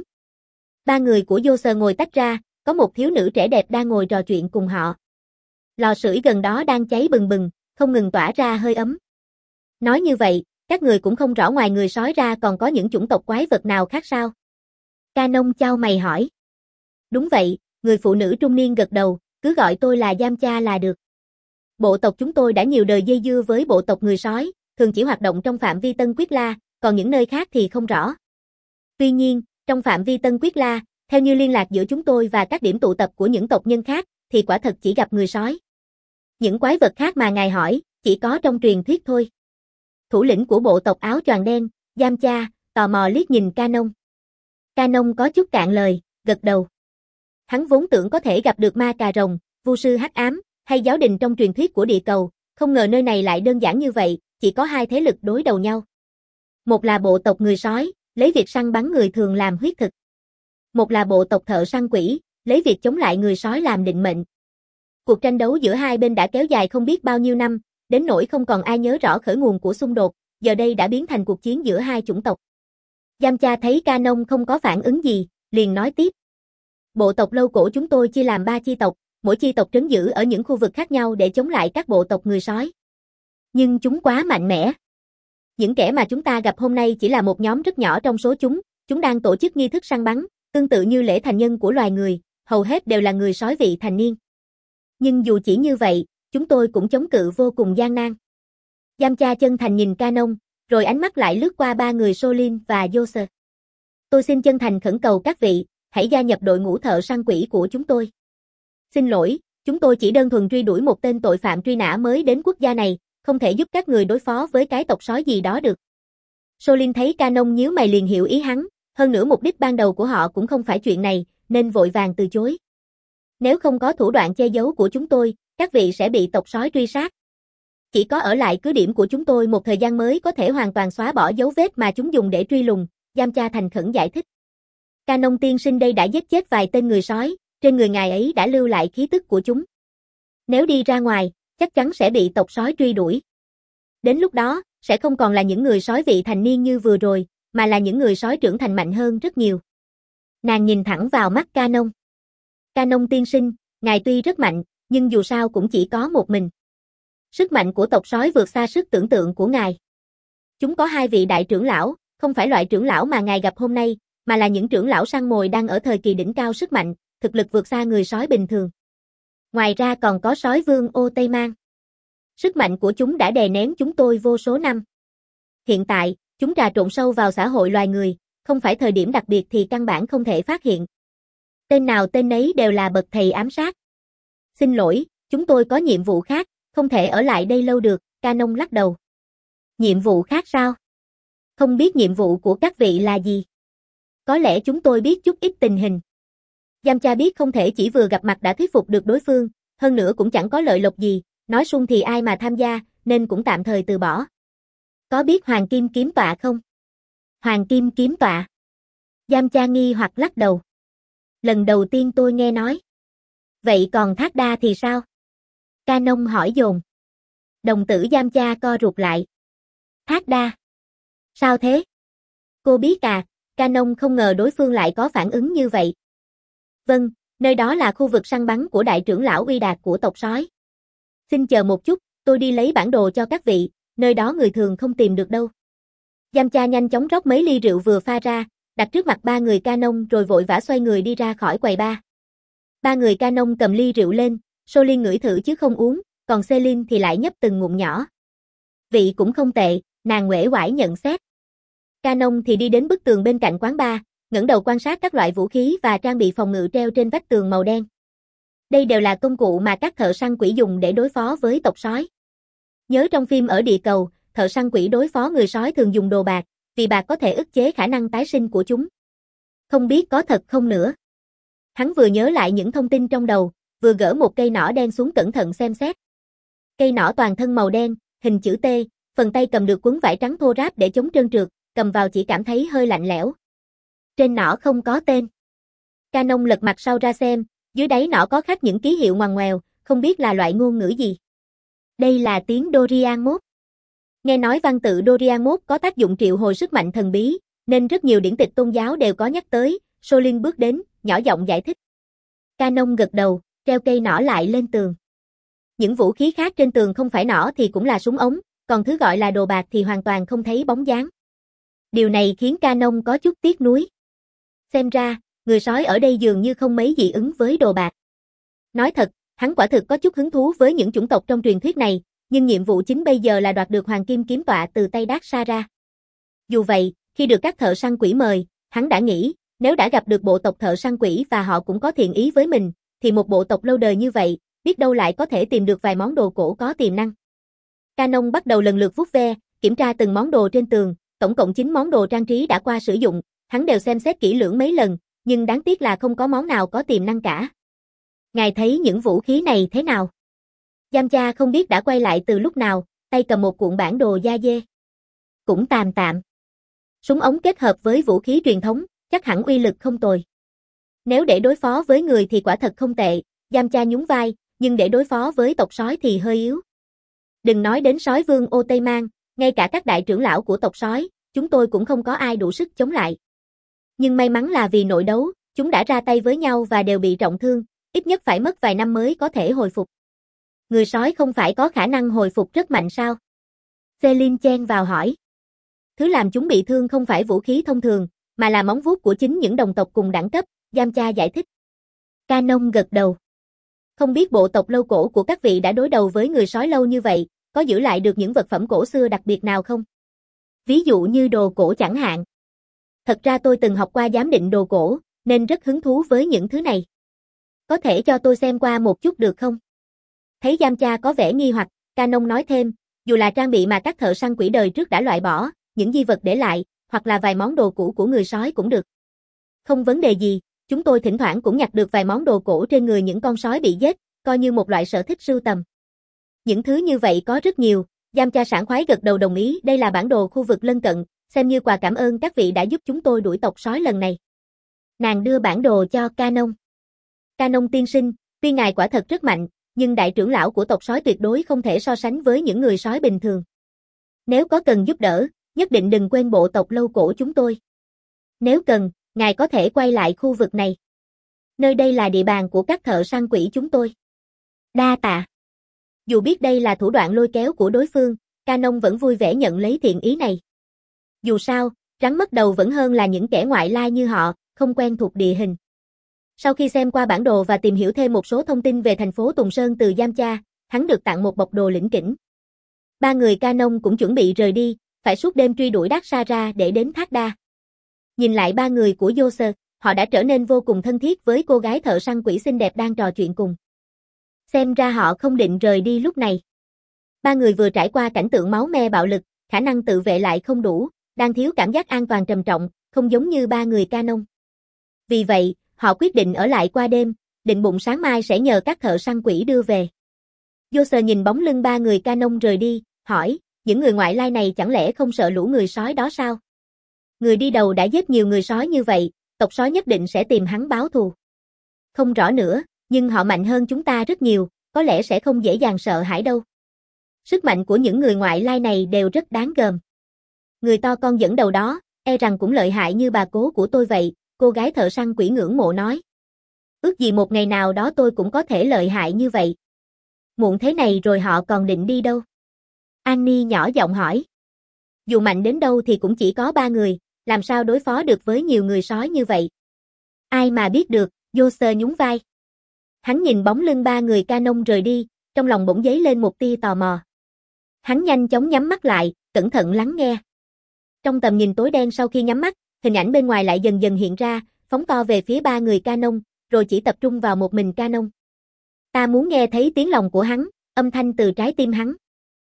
Ba người của Joser ngồi tách ra, có một thiếu nữ trẻ đẹp đang ngồi trò chuyện cùng họ. Lò sưởi gần đó đang cháy bừng bừng, không ngừng tỏa ra hơi ấm. Nói như vậy, các người cũng không rõ ngoài người sói ra còn có những chủng tộc quái vật nào khác sao? Canon chau mày hỏi. Đúng vậy, người phụ nữ trung niên gật đầu, cứ gọi tôi là Giam Cha là được. Bộ tộc chúng tôi đã nhiều đời dây dưa với bộ tộc người sói, thường chỉ hoạt động trong phạm vi Tân Quyết La, còn những nơi khác thì không rõ. Tuy nhiên, trong phạm vi Tân Quyết La, theo như liên lạc giữa chúng tôi và các điểm tụ tập của những tộc nhân khác, thì quả thật chỉ gặp người sói. Những quái vật khác mà ngài hỏi, chỉ có trong truyền thuyết thôi. Thủ lĩnh của bộ tộc áo choàng đen, Giam Cha, tò mò liếc nhìn Canon. Canon có chút cạn lời, gật đầu. Hắn vốn tưởng có thể gặp được ma cà rồng, vu sư hắc ám, hay giáo đình trong truyền thuyết của địa cầu, không ngờ nơi này lại đơn giản như vậy, chỉ có hai thế lực đối đầu nhau. Một là bộ tộc người sói, lấy việc săn bắn người thường làm huyết thực. Một là bộ tộc thợ săn quỷ, lấy việc chống lại người sói làm định mệnh. Cuộc tranh đấu giữa hai bên đã kéo dài không biết bao nhiêu năm, đến nỗi không còn ai nhớ rõ khởi nguồn của xung đột, giờ đây đã biến thành cuộc chiến giữa hai chủng tộc. Giam Cha thấy Ca Nông không có phản ứng gì, liền nói tiếp. Bộ tộc Lâu Cổ chúng tôi chia làm ba chi tộc, mỗi chi tộc trấn giữ ở những khu vực khác nhau để chống lại các bộ tộc người sói. Nhưng chúng quá mạnh mẽ. Những kẻ mà chúng ta gặp hôm nay chỉ là một nhóm rất nhỏ trong số chúng, chúng đang tổ chức nghi thức săn bắn, tương tự như lễ thành nhân của loài người, hầu hết đều là người sói vị thành niên. Nhưng dù chỉ như vậy, chúng tôi cũng chống cự vô cùng gian nan. Giam Cha chân thành nhìn Ca Nông, rồi ánh mắt lại lướt qua ba người Solin và Joseph. Tôi xin chân thành khẩn cầu các vị, hãy gia nhập đội ngũ thợ săn quỷ của chúng tôi. Xin lỗi, chúng tôi chỉ đơn thuần truy đuổi một tên tội phạm truy nã mới đến quốc gia này, không thể giúp các người đối phó với cái tộc sói gì đó được. Solin thấy Ca Nông nhíu mày liền hiểu ý hắn, hơn nữa mục đích ban đầu của họ cũng không phải chuyện này, nên vội vàng từ chối. Nếu không có thủ đoạn che giấu của chúng tôi, các vị sẽ bị tộc sói truy sát. Chỉ có ở lại cứ điểm của chúng tôi một thời gian mới có thể hoàn toàn xóa bỏ dấu vết mà chúng dùng để truy lùng, Giam Cha thành khẩn giải thích. Ca Nông tiên sinh đây đã giết chết vài tên người sói, trên người ngài ấy đã lưu lại khí tức của chúng. Nếu đi ra ngoài, chắc chắn sẽ bị tộc sói truy đuổi. Đến lúc đó, sẽ không còn là những người sói vị thành niên như vừa rồi, mà là những người sói trưởng thành mạnh hơn rất nhiều. Nàng nhìn thẳng vào mắt Ca Nông. Ca Nông tiên sinh, ngài tuy rất mạnh, nhưng dù sao cũng chỉ có một mình. Sức mạnh của tộc sói vượt xa sức tưởng tượng của ngài. Chúng có hai vị đại trưởng lão, không phải loại trưởng lão mà ngài gặp hôm nay, mà là những trưởng lão săn mồi đang ở thời kỳ đỉnh cao sức mạnh, thực lực vượt xa người sói bình thường. Ngoài ra còn có sói vương Ô Tây Mang. Sức mạnh của chúng đã đè nén chúng tôi vô số năm. Hiện tại, chúng trà trộn sâu vào xã hội loài người, không phải thời điểm đặc biệt thì căn bản không thể phát hiện. Tên nào tên nấy đều là bậc thầy ám sát. Xin lỗi, chúng tôi có nhiệm vụ khác, không thể ở lại đây lâu được, Ca Nông lắc đầu. Nhiệm vụ khác sao? Không biết nhiệm vụ của các vị là gì? Có lẽ chúng tôi biết chút ít tình hình. Giam Cha biết không thể chỉ vừa gặp mặt đã thuyết phục được đối phương, hơn nữa cũng chẳng có lợi lộc gì, nói suông thì ai mà tham gia, nên cũng tạm thời từ bỏ. Có biết Hoàng Kim Kiếm Tọa không? Hoàng Kim Kiếm Tọa. Giam Cha nghi hoặc lắc đầu. Lần đầu tiên tôi nghe nói. Vậy còn Thác Đa thì sao? Ca Nông hỏi dồn. Đồng tử Giam Cha co rụt lại. Thác Đa? Sao thế? Cô biết à, Ca Nông không ngờ đối phương lại có phản ứng như vậy. Vâng, nơi đó là khu vực săn bắn của đại trưởng lão uy đạt của tộc sói. Xin chờ một chút, tôi đi lấy bản đồ cho các vị, nơi đó người thường không tìm được đâu. Giam Cha nhanh chóng rót mấy ly rượu vừa pha ra, đặt trước mặt ba người Ca Nông rồi vội vã xoay người đi ra khỏi quầy bar. Ba người Ca Nông cầm ly rượu lên, Solin ngửi thử chứ không uống, còn Celine thì lại nhấp từng ngụm nhỏ. Vị cũng không tệ, nàng uể oải nhận xét. Ca Nông thì đi đến bức tường bên cạnh quán bar, ngẩng đầu quan sát các loại vũ khí và trang bị phòng ngự treo trên vách tường màu đen. Đây đều là công cụ mà các thợ săn quỷ dùng để đối phó với tộc sói. Nhớ trong phim ở địa cầu, thợ săn quỷ đối phó người sói thường dùng đồ bạc, vì bạc có thể ức chế khả năng tái sinh của chúng. Không biết có thật không nữa. Hắn vừa nhớ lại những thông tin trong đầu, vừa gỡ một cây nỏ đen xuống cẩn thận xem xét. Cây nỏ toàn thân màu đen, hình chữ T, phần tay cầm được quấn vải trắng thô ráp để chống trơn trượt, cầm vào chỉ cảm thấy hơi lạnh lẽo. Trên nỏ không có tên. Ca Nông lật mặt sau ra xem, dưới đáy nỏ có khắc những ký hiệu ngoằn ngoèo, không biết là loại ngôn ngữ gì. Đây là tiếng Dorian mốt. Nghe nói văn tự Dorian mốt có tác dụng triệu hồi sức mạnh thần bí, nên rất nhiều điển tịch tôn giáo đều có nhắc tới. Solin bước đến, nhỏ giọng giải thích. Ca Nông gật đầu, treo cây nỏ lại lên tường. Những vũ khí khác trên tường không phải nỏ thì cũng là súng ống, còn thứ gọi là đồ bạc thì hoàn toàn không thấy bóng dáng. Điều này khiến Ca Nông có chút tiếc nuối. Xem ra, người sói ở đây dường như không mấy dị ứng với đồ bạc. Nói thật, hắn quả thực có chút hứng thú với những chủng tộc trong truyền thuyết này, nhưng nhiệm vụ chính bây giờ là đoạt được Hoàng Kim Kiếm Tọa từ tay Dark-Sara. Dù vậy, khi được các thợ săn quỷ mời, hắn đã nghĩ, nếu đã gặp được bộ tộc thợ săn quỷ và họ cũng có thiện ý với mình, thì một bộ tộc lâu đời như vậy, biết đâu lại có thể tìm được vài món đồ cổ có tiềm năng. Ca Nông bắt đầu lần lượt vuốt ve, kiểm tra từng món đồ trên tường, tổng cộng chín món đồ trang trí đã qua sử dụng, hắn đều xem xét kỹ lưỡng mấy lần, nhưng đáng tiếc là không có món nào có tiềm năng cả. Ngài thấy những vũ khí này thế nào? Giam Cha không biết đã quay lại từ lúc nào, tay cầm một cuộn bản đồ da dê. Cũng tạm tạm. Súng ống kết hợp với vũ khí truyền thống, chắc hẳn uy lực không tồi. Nếu để đối phó với người thì quả thật không tệ, Giam Cha nhún vai, nhưng để đối phó với tộc sói thì hơi yếu. Đừng nói đến sói vương Ô Tây Mang, ngay cả các đại trưởng lão của tộc sói, chúng tôi cũng không có ai đủ sức chống lại. Nhưng may mắn là vì nội đấu, chúng đã ra tay với nhau và đều bị trọng thương, ít nhất phải mất vài năm mới có thể hồi phục. Người sói không phải có khả năng hồi phục rất mạnh sao? Celine chen vào hỏi. Thứ làm chúng bị thương không phải vũ khí thông thường, mà là móng vuốt của chính những đồng tộc cùng đẳng cấp, Yamcha giải thích. Canon gật đầu. Không biết bộ tộc lâu cổ của các vị đã đối đầu với người sói lâu như vậy, có giữ lại được những vật phẩm cổ xưa đặc biệt nào không? Ví dụ như đồ cổ chẳng hạn. Thật ra tôi từng học qua giám định đồ cổ, nên rất hứng thú với những thứ này. Có thể cho tôi xem qua một chút được không? Thấy Yamcha có vẻ nghi hoặc, Canon nói thêm, dù là trang bị mà các thợ săn quỷ đời trước đã loại bỏ, những di vật để lại, hoặc là vài món đồ cũ của người sói cũng được. Không vấn đề gì, chúng tôi thỉnh thoảng cũng nhặt được vài món đồ cổ trên người những con sói bị giết, coi như một loại sở thích sưu tầm. Những thứ như vậy có rất nhiều, Yamcha sảng khoái gật đầu đồng ý, đây là bản đồ khu vực lân cận, xem như quà cảm ơn các vị đã giúp chúng tôi đuổi tộc sói lần này. Nàng đưa bản đồ cho Canon. Canon tiên sinh, tuy ngài quả thật rất mạnh, nhưng đại trưởng lão của tộc sói tuyệt đối không thể so sánh với những người sói bình thường. Nếu có cần giúp đỡ, nhất định đừng quên bộ tộc lâu cổ chúng tôi. Nếu cần, ngài có thể quay lại khu vực này. Nơi đây là địa bàn của các thợ săn quỷ chúng tôi. Đa tạ. Dù biết đây là thủ đoạn lôi kéo của đối phương, Canon vẫn vui vẻ nhận lấy thiện ý này. Dù sao, rắn mất đầu vẫn hơn là những kẻ ngoại lai như họ, không quen thuộc địa hình. Sau khi xem qua bản đồ và tìm hiểu thêm một số thông tin về thành phố Tùng Sơn từ Yamcha, hắn được tặng một bọc đồ lỉnh kỉnh. Ba người Canon cũng chuẩn bị rời đi, phải suốt đêm truy đuổi Daksara để đến Thác Đa. Nhìn lại ba người của Yose, họ đã trở nên vô cùng thân thiết với cô gái thợ săn quỷ xinh đẹp đang trò chuyện cùng. Xem ra họ không định rời đi lúc này. Ba người vừa trải qua cảnh tượng máu me bạo lực, khả năng tự vệ lại không đủ, đang thiếu cảm giác an toàn trầm trọng, không giống như ba người Canon. Vì vậy, họ quyết định ở lại qua đêm, định bụng sáng mai sẽ nhờ các thợ săn quỷ đưa về. Yose nhìn bóng lưng ba người Canon rời đi, hỏi, những người ngoại lai này chẳng lẽ không sợ lũ người sói đó sao? Người đi đầu đã giết nhiều người sói như vậy, tộc sói nhất định sẽ tìm hắn báo thù. Không rõ nữa, nhưng họ mạnh hơn chúng ta rất nhiều, có lẽ sẽ không dễ dàng sợ hãi đâu. Sức mạnh của những người ngoại lai này đều rất đáng gờm. Người to con dẫn đầu đó, e rằng cũng lợi hại như bà cố của tôi vậy, cô gái thợ săn quỷ ngưỡng mộ nói. Ước gì một ngày nào đó tôi cũng có thể lợi hại như vậy. Muộn thế này rồi họ còn định đi đâu? Annie nhỏ giọng hỏi. Dù mạnh đến đâu thì cũng chỉ có ba người, làm sao đối phó được với nhiều người sói như vậy? Ai mà biết được, Yose nhún vai. Hắn nhìn bóng lưng ba người Canon rời đi, trong lòng bỗng dấy lên một tia tò mò. Hắn nhanh chóng nhắm mắt lại, cẩn thận lắng nghe. Trong tầm nhìn tối đen sau khi nhắm mắt, hình ảnh bên ngoài lại dần dần hiện ra, phóng to về phía ba người Canon, rồi chỉ tập trung vào một mình Canon. Ta muốn nghe thấy tiếng lòng của hắn, âm thanh từ trái tim hắn.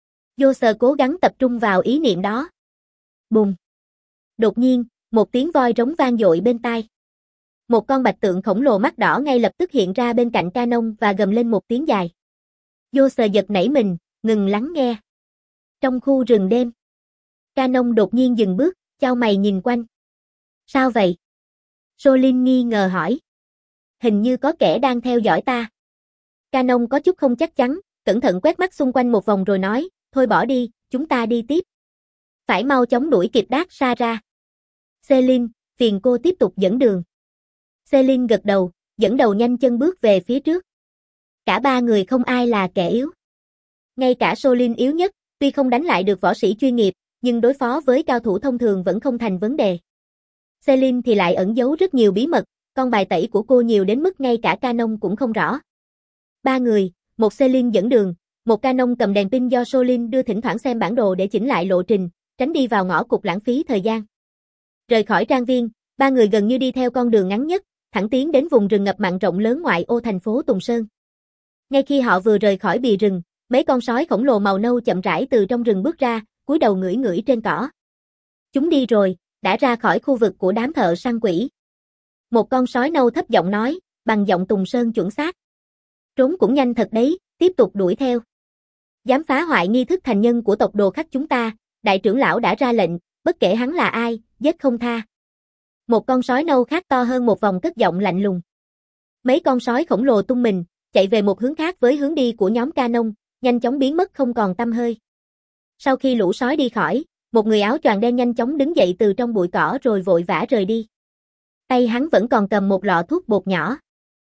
Yose cố gắng tập trung vào ý niệm đó. Bùng! Đột nhiên, một tiếng voi rống vang dội bên tai. Một con bạch tượng khổng lồ mắt đỏ ngay lập tức hiện ra bên cạnh Canon và gầm lên một tiếng dài. Yose giật nảy mình, ngừng lắng nghe. Trong khu rừng đêm, Canon đột nhiên dừng bước, chau mày nhìn quanh. Sao vậy? Solin nghi ngờ hỏi. Hình như có kẻ đang theo dõi ta. Canon có chút không chắc chắn, cẩn thận quét mắt xung quanh một vòng rồi nói, thôi bỏ đi, chúng ta đi tiếp. Phải mau chóng đuổi kịp Daksara. Celine, phiền cô tiếp tục dẫn đường. Celine gật đầu, dẫn đầu nhanh chân bước về phía trước. Cả ba người không ai là kẻ yếu. Ngay cả Solin yếu nhất, tuy không đánh lại được võ sĩ chuyên nghiệp, nhưng đối phó với cao thủ thông thường vẫn không thành vấn đề. Celine thì lại ẩn giấu rất nhiều bí mật, con bài tẩy của cô nhiều đến mức ngay cả Canon cũng không rõ. Ba người, một Celine dẫn đường, một Canon cầm đèn pin do Solin đưa thỉnh thoảng xem bản đồ để chỉnh lại lộ trình, tránh đi vào ngõ cụt lãng phí thời gian. Rời khỏi trang viên, ba người gần như đi theo con đường ngắn nhất, thẳng tiến đến vùng rừng ngập mặn rộng lớn ngoại ô thành phố Tùng Sơn. Ngay khi họ vừa rời khỏi bìa rừng, mấy con sói khổng lồ màu nâu chậm rãi từ trong rừng bước ra, cúi đầu ngửi ngửi trên cỏ. Chúng đi rồi, đã ra khỏi khu vực của đám thợ săn quỷ. Một con sói nâu thấp giọng nói, bằng giọng Tùng Sơn chuẩn xác. Trốn cũng nhanh thật đấy, tiếp tục đuổi theo. Dám phá hoại nghi thức thành nhân của tộc đồ khách chúng ta, đại trưởng lão đã ra lệnh, bất kể hắn là ai, giết không tha. Một con sói nâu khác to hơn một vòng cất giọng lạnh lùng. Mấy con sói khổng lồ tung mình, chạy về một hướng khác với hướng đi của nhóm Canon, nhanh chóng biến mất không còn tăm hơi. Sau khi lũ sói đi khỏi, Một người áo choàng đen nhanh chóng đứng dậy từ trong bụi cỏ rồi vội vã rời đi. Tay hắn vẫn còn cầm một lọ thuốc bột nhỏ.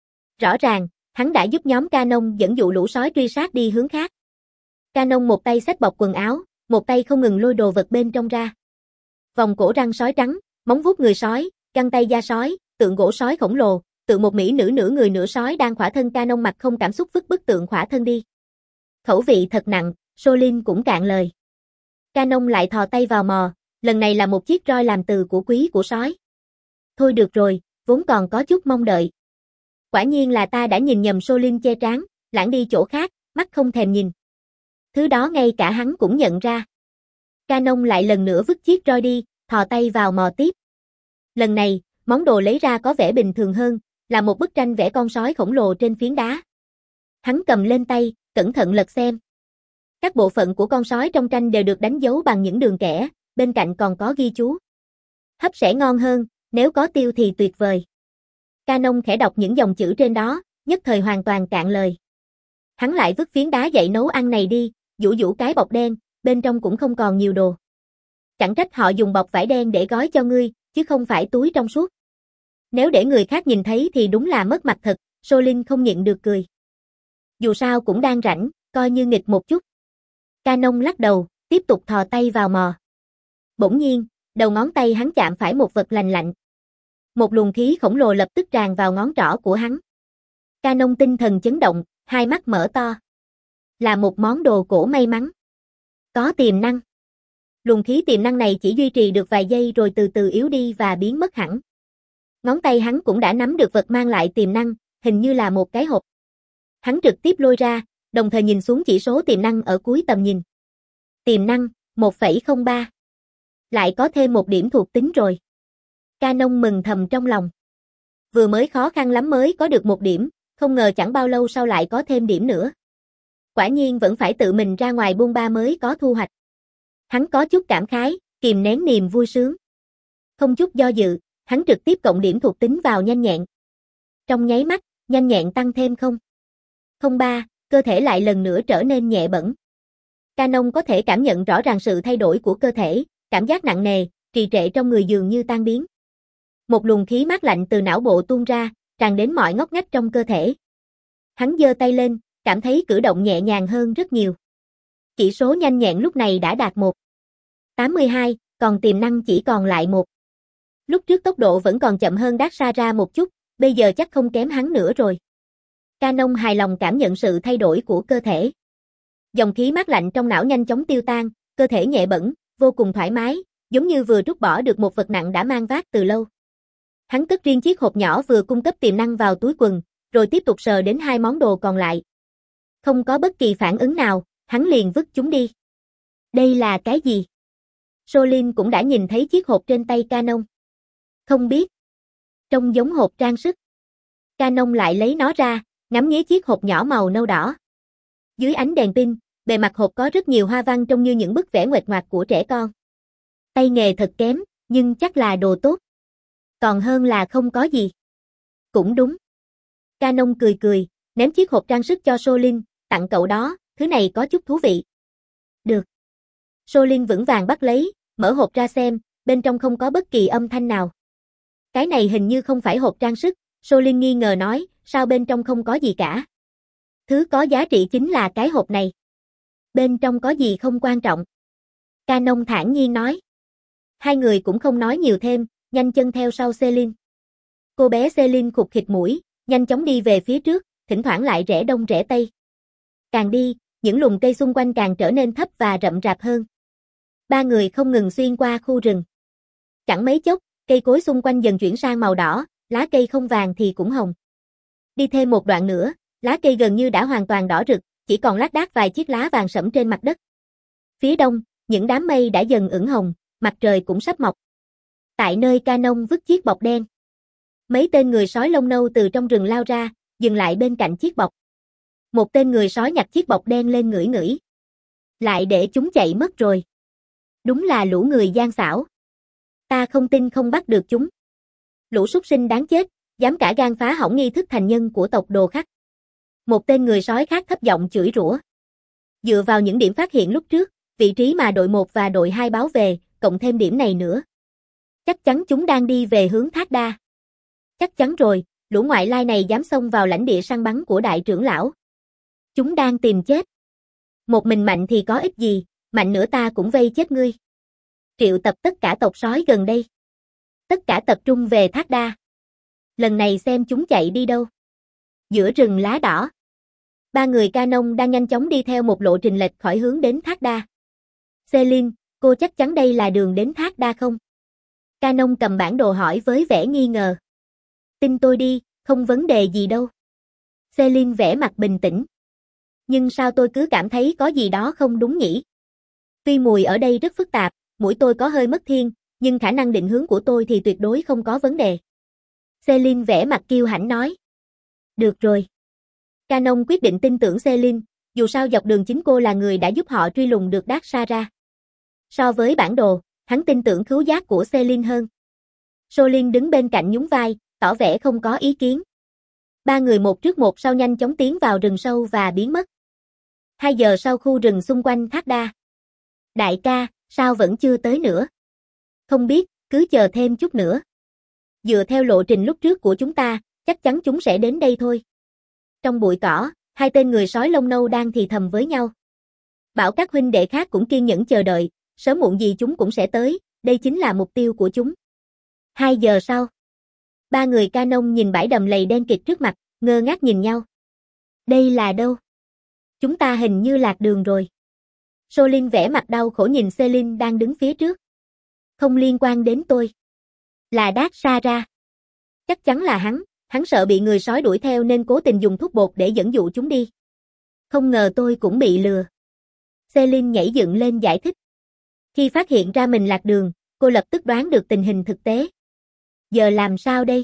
Rõ ràng, hắn đã giúp nhóm Canon dẫn dụ lũ sói truy sát đi hướng khác. Canon một tay xách bọc quần áo, một tay không ngừng lôi đồ vật bên trong ra. Vòng cổ răng sói trắng, móng vuốt người sói, găng tay da sói, tượng gỗ sói khổng lồ, tượng một mỹ nữ nửa người nửa sói đang khỏa thân. Canon mặt không cảm xúc vứt bức tượng khỏa thân đi. Khẩu vị thật nặng, Solin cũng cạn lời. Canon lại thò tay vào mò, lần này là một chiếc roi làm từ của quý của sói. Thôi được rồi, vốn còn có chút mong đợi. Quả nhiên là ta đã nhìn nhầm. Solin che trán, lãng đi chỗ khác, mắt không thèm nhìn. Thứ đó ngay cả hắn cũng nhận ra. Canon lại lần nữa vứt chiếc roi đi, thò tay vào mò tiếp. Lần này, món đồ lấy ra có vẻ bình thường hơn, là một bức tranh vẽ con sói khổng lồ trên phiến đá. Hắn cầm lên tay, cẩn thận lật xem. Các bộ phận của con sói trong tranh đều được đánh dấu bằng những đường kẻ, bên cạnh còn có ghi chú. Hấp sẽ ngon hơn, nếu có tiêu thì tuyệt vời. Canon khẽ đọc những dòng chữ trên đó, nhất thời hoàn toàn cạn lời. Hắn lại vứt phiến đá dạy nấu ăn này đi, vũ vũ cái bọc đen, bên trong cũng không còn nhiều đồ. Chẳng trách họ dùng bọc vải đen để gói cho ngươi, chứ không phải túi trong suốt. Nếu để người khác nhìn thấy thì đúng là mất mặt thật. Solin không nhịn được cười. Dù sao cũng đang rảnh, coi như nghịch một chút. Canon lắc đầu, tiếp tục thò tay vào mò. Bỗng nhiên, đầu ngón tay hắn chạm phải một vật lành lạnh. Một luồng khí khổng lồ lập tức tràn vào ngón trỏ của hắn. Canon tinh thần chấn động, hai mắt mở to. Là một món đồ cổ may mắn. Có tiềm năng. Luồng khí tiềm năng này chỉ duy trì được vài giây rồi từ từ yếu đi và biến mất hẳn. Ngón tay hắn cũng đã nắm được vật mang lại tiềm năng, hình như là một cái hộp. Hắn trực tiếp lôi ra, đồng thời nhìn xuống chỉ số tiềm năng ở cuối tầm nhìn. Tiềm năng, một phẩy không ba. Lại có thêm một điểm thuộc tính rồi. Canon mừng thầm trong lòng. Vừa mới khó khăn lắm mới có được một điểm, không ngờ chẳng bao lâu sau lại có thêm điểm nữa. Quả nhiên vẫn phải tự mình ra ngoài buôn ba mới có thu hoạch. Hắn có chút cảm khái, kìm nén niềm vui sướng. Không chút do dự, hắn trực tiếp cộng điểm thuộc tính vào nhanh nhẹn. Trong nháy mắt, nhanh nhẹn tăng thêm không. không ba, cơ thể lại lần nữa trở nên nhẹ bẫng. Canon có thể cảm nhận rõ ràng sự thay đổi của cơ thể, cảm giác nặng nề, trì trệ trong người dường như tan biến. Một luồng khí mát lạnh từ não bộ tuôn ra, tràn đến mọi ngóc ngách trong cơ thể. Hắn giơ tay lên, cảm thấy cử động nhẹ nhàng hơn rất nhiều. Chỉ số nhanh nhẹn lúc này đã đạt một phẩy tám mươi hai, còn tiềm năng chỉ còn lại một. Lúc trước tốc độ vẫn còn chậm hơn Daxara một chút, bây giờ chắc không kém hắn nữa rồi. Canon hài lòng cảm nhận sự thay đổi của cơ thể. Dòng khí mát lạnh trong não nhanh chóng tiêu tan, cơ thể nhẹ bẫng, vô cùng thoải mái, giống như vừa trút bỏ được một vật nặng đã mang vác từ lâu. Hắn cất riêng chiếc hộp nhỏ vừa cung cấp tiềm năng vào túi quần, rồi tiếp tục sờ đến hai món đồ còn lại. Không có bất kỳ phản ứng nào, hắn liền vứt chúng đi. Đây là cái gì? Solin cũng đã nhìn thấy chiếc hộp trên tay Canon. Không biết. Trông giống hộp trang sức. Canon lại lấy nó ra, ngắm nghía chiếc hộp nhỏ màu nâu đỏ. Dưới ánh đèn pin, bề mặt hộp có rất nhiều hoa văn trông như những bức vẽ nguệch ngoạc của trẻ con. Tay nghề thật kém, nhưng chắc là đồ tốt. Còn hơn là không có gì. Cũng đúng. Canon cười cười, ném chiếc hộp trang sức cho Solin, tặng cậu đó, thứ này có chút thú vị. Được. Solin vững vàng bắt lấy, mở hộp ra xem, bên trong không có bất kỳ âm thanh nào. Cái này hình như không phải hộp trang sức, Solin nghi ngờ nói, sao bên trong không có gì cả. Thứ có giá trị chính là cái hộp này. Bên trong có gì không quan trọng. Canon thản nhiên nói. Hai người cũng không nói nhiều thêm, nhanh chân theo sau Celine. Cô bé Celine khụt khịt mũi, nhanh chóng đi về phía trước, thỉnh thoảng lại rẽ đông rẽ tây. Càng đi, những lùm cây xung quanh càng trở nên thấp và rậm rạp hơn. Ba người không ngừng xuyên qua khu rừng. Chẳng mấy chốc, cây cối xung quanh dần chuyển sang màu đỏ, lá cây không vàng thì cũng hồng. Đi thêm một đoạn nữa, lá cây gần như đã hoàn toàn đỏ rực, chỉ còn lác đác vài chiếc lá vàng sẫm trên mặt đất. Phía đông, những đám mây đã dần ửng hồng, mặt trời cũng sắp mọc. Tại nơi Canon vứt chiếc bọc đen, mấy tên người sói lông nâu từ trong rừng lao ra, dừng lại bên cạnh chiếc bọc. Một tên người sói nhặt chiếc bọc đen lên ngửi ngửi. Lại để chúng chạy mất rồi. Đúng là lũ người gian xảo. Ta không tin không bắt được chúng. Lũ súc sinh đáng chết, dám cả gan phá hỏng nghi thức thành nhân của tộc Đồ Khắc. Một tên người sói khác thấp giọng chửi rủa. Dựa vào những điểm phát hiện lúc trước, Vị trí mà đội một và đội hai báo về, cộng thêm điểm này nữa. Chắc chắn chúng đang đi về hướng Thác Đa. Chắc chắn rồi, lũ ngoại lai này dám xông vào lãnh địa săn bắn của đại trưởng lão. Chúng đang tìm chết. Một mình mạnh thì có ích gì, mạnh nữa ta cũng vây chết ngươi. Triệu tập tất cả tộc sói gần đây. Tất cả tập trung về Thác Đa. Lần này xem chúng chạy đi đâu. Giữa rừng lá đỏ. Ba người Canon đang nhanh chóng đi theo một lộ trình lệch khỏi hướng đến Thác Đa. Celine, cô chắc chắn đây là đường đến Thác Đa không? Canon cầm bản đồ hỏi với vẻ nghi ngờ. Tin tôi đi, không vấn đề gì đâu. Celine vẻ mặt bình tĩnh. Nhưng sao tôi cứ cảm thấy có gì đó không đúng nhỉ? Tuy mùi ở đây rất phức tạp, mũi tôi có hơi mất thiên, nhưng khả năng định hướng của tôi thì tuyệt đối không có vấn đề. Celine vẻ mặt kiêu hãnh nói. Được rồi. Canon quyết định tin tưởng Celine, dù sao dọc đường chính cô là người đã giúp họ truy lùng được Dark Sara. So với bản đồ, hắn tin tưởng khứu giác của Celine hơn. Solin đứng bên cạnh nhún vai, tỏ vẻ không có ý kiến. Ba người một trước một sau nhanh chóng tiến vào rừng sâu và biến mất. Hai giờ sau khu rừng xung quanh Thác Đa. Đại ca, sao vẫn chưa tới nữa? Không biết, cứ chờ thêm chút nữa. Dựa theo lộ trình lúc trước của chúng ta, chắc chắn chúng sẽ đến đây thôi. Trong bụi cỏ, hai tên người sói lông nâu đang thì thầm với nhau. Bảo các huynh đệ khác cũng kiên nhẫn chờ đợi, sớm muộn gì chúng cũng sẽ tới, đây chính là mục tiêu của chúng. Hai giờ sau. Ba người Canon nhìn bãi đầm lầy đen kịt trước mặt, ngơ ngác nhìn nhau. Đây là đâu? Chúng ta hình như lạc đường rồi. Solin vẻ mặt đau khổ nhìn Celine đang đứng phía trước. Không liên quan đến tôi. Là Dark Sara. Chắc chắn là hắn, hắn sợ bị người sói đuổi theo nên cố tình dùng thuốc bột để dẫn dụ chúng đi. Không ngờ tôi cũng bị lừa. Celine nhảy dựng lên giải thích. Khi phát hiện ra mình lạc đường, cô lập tức đoán được tình hình thực tế. Giờ làm sao đây?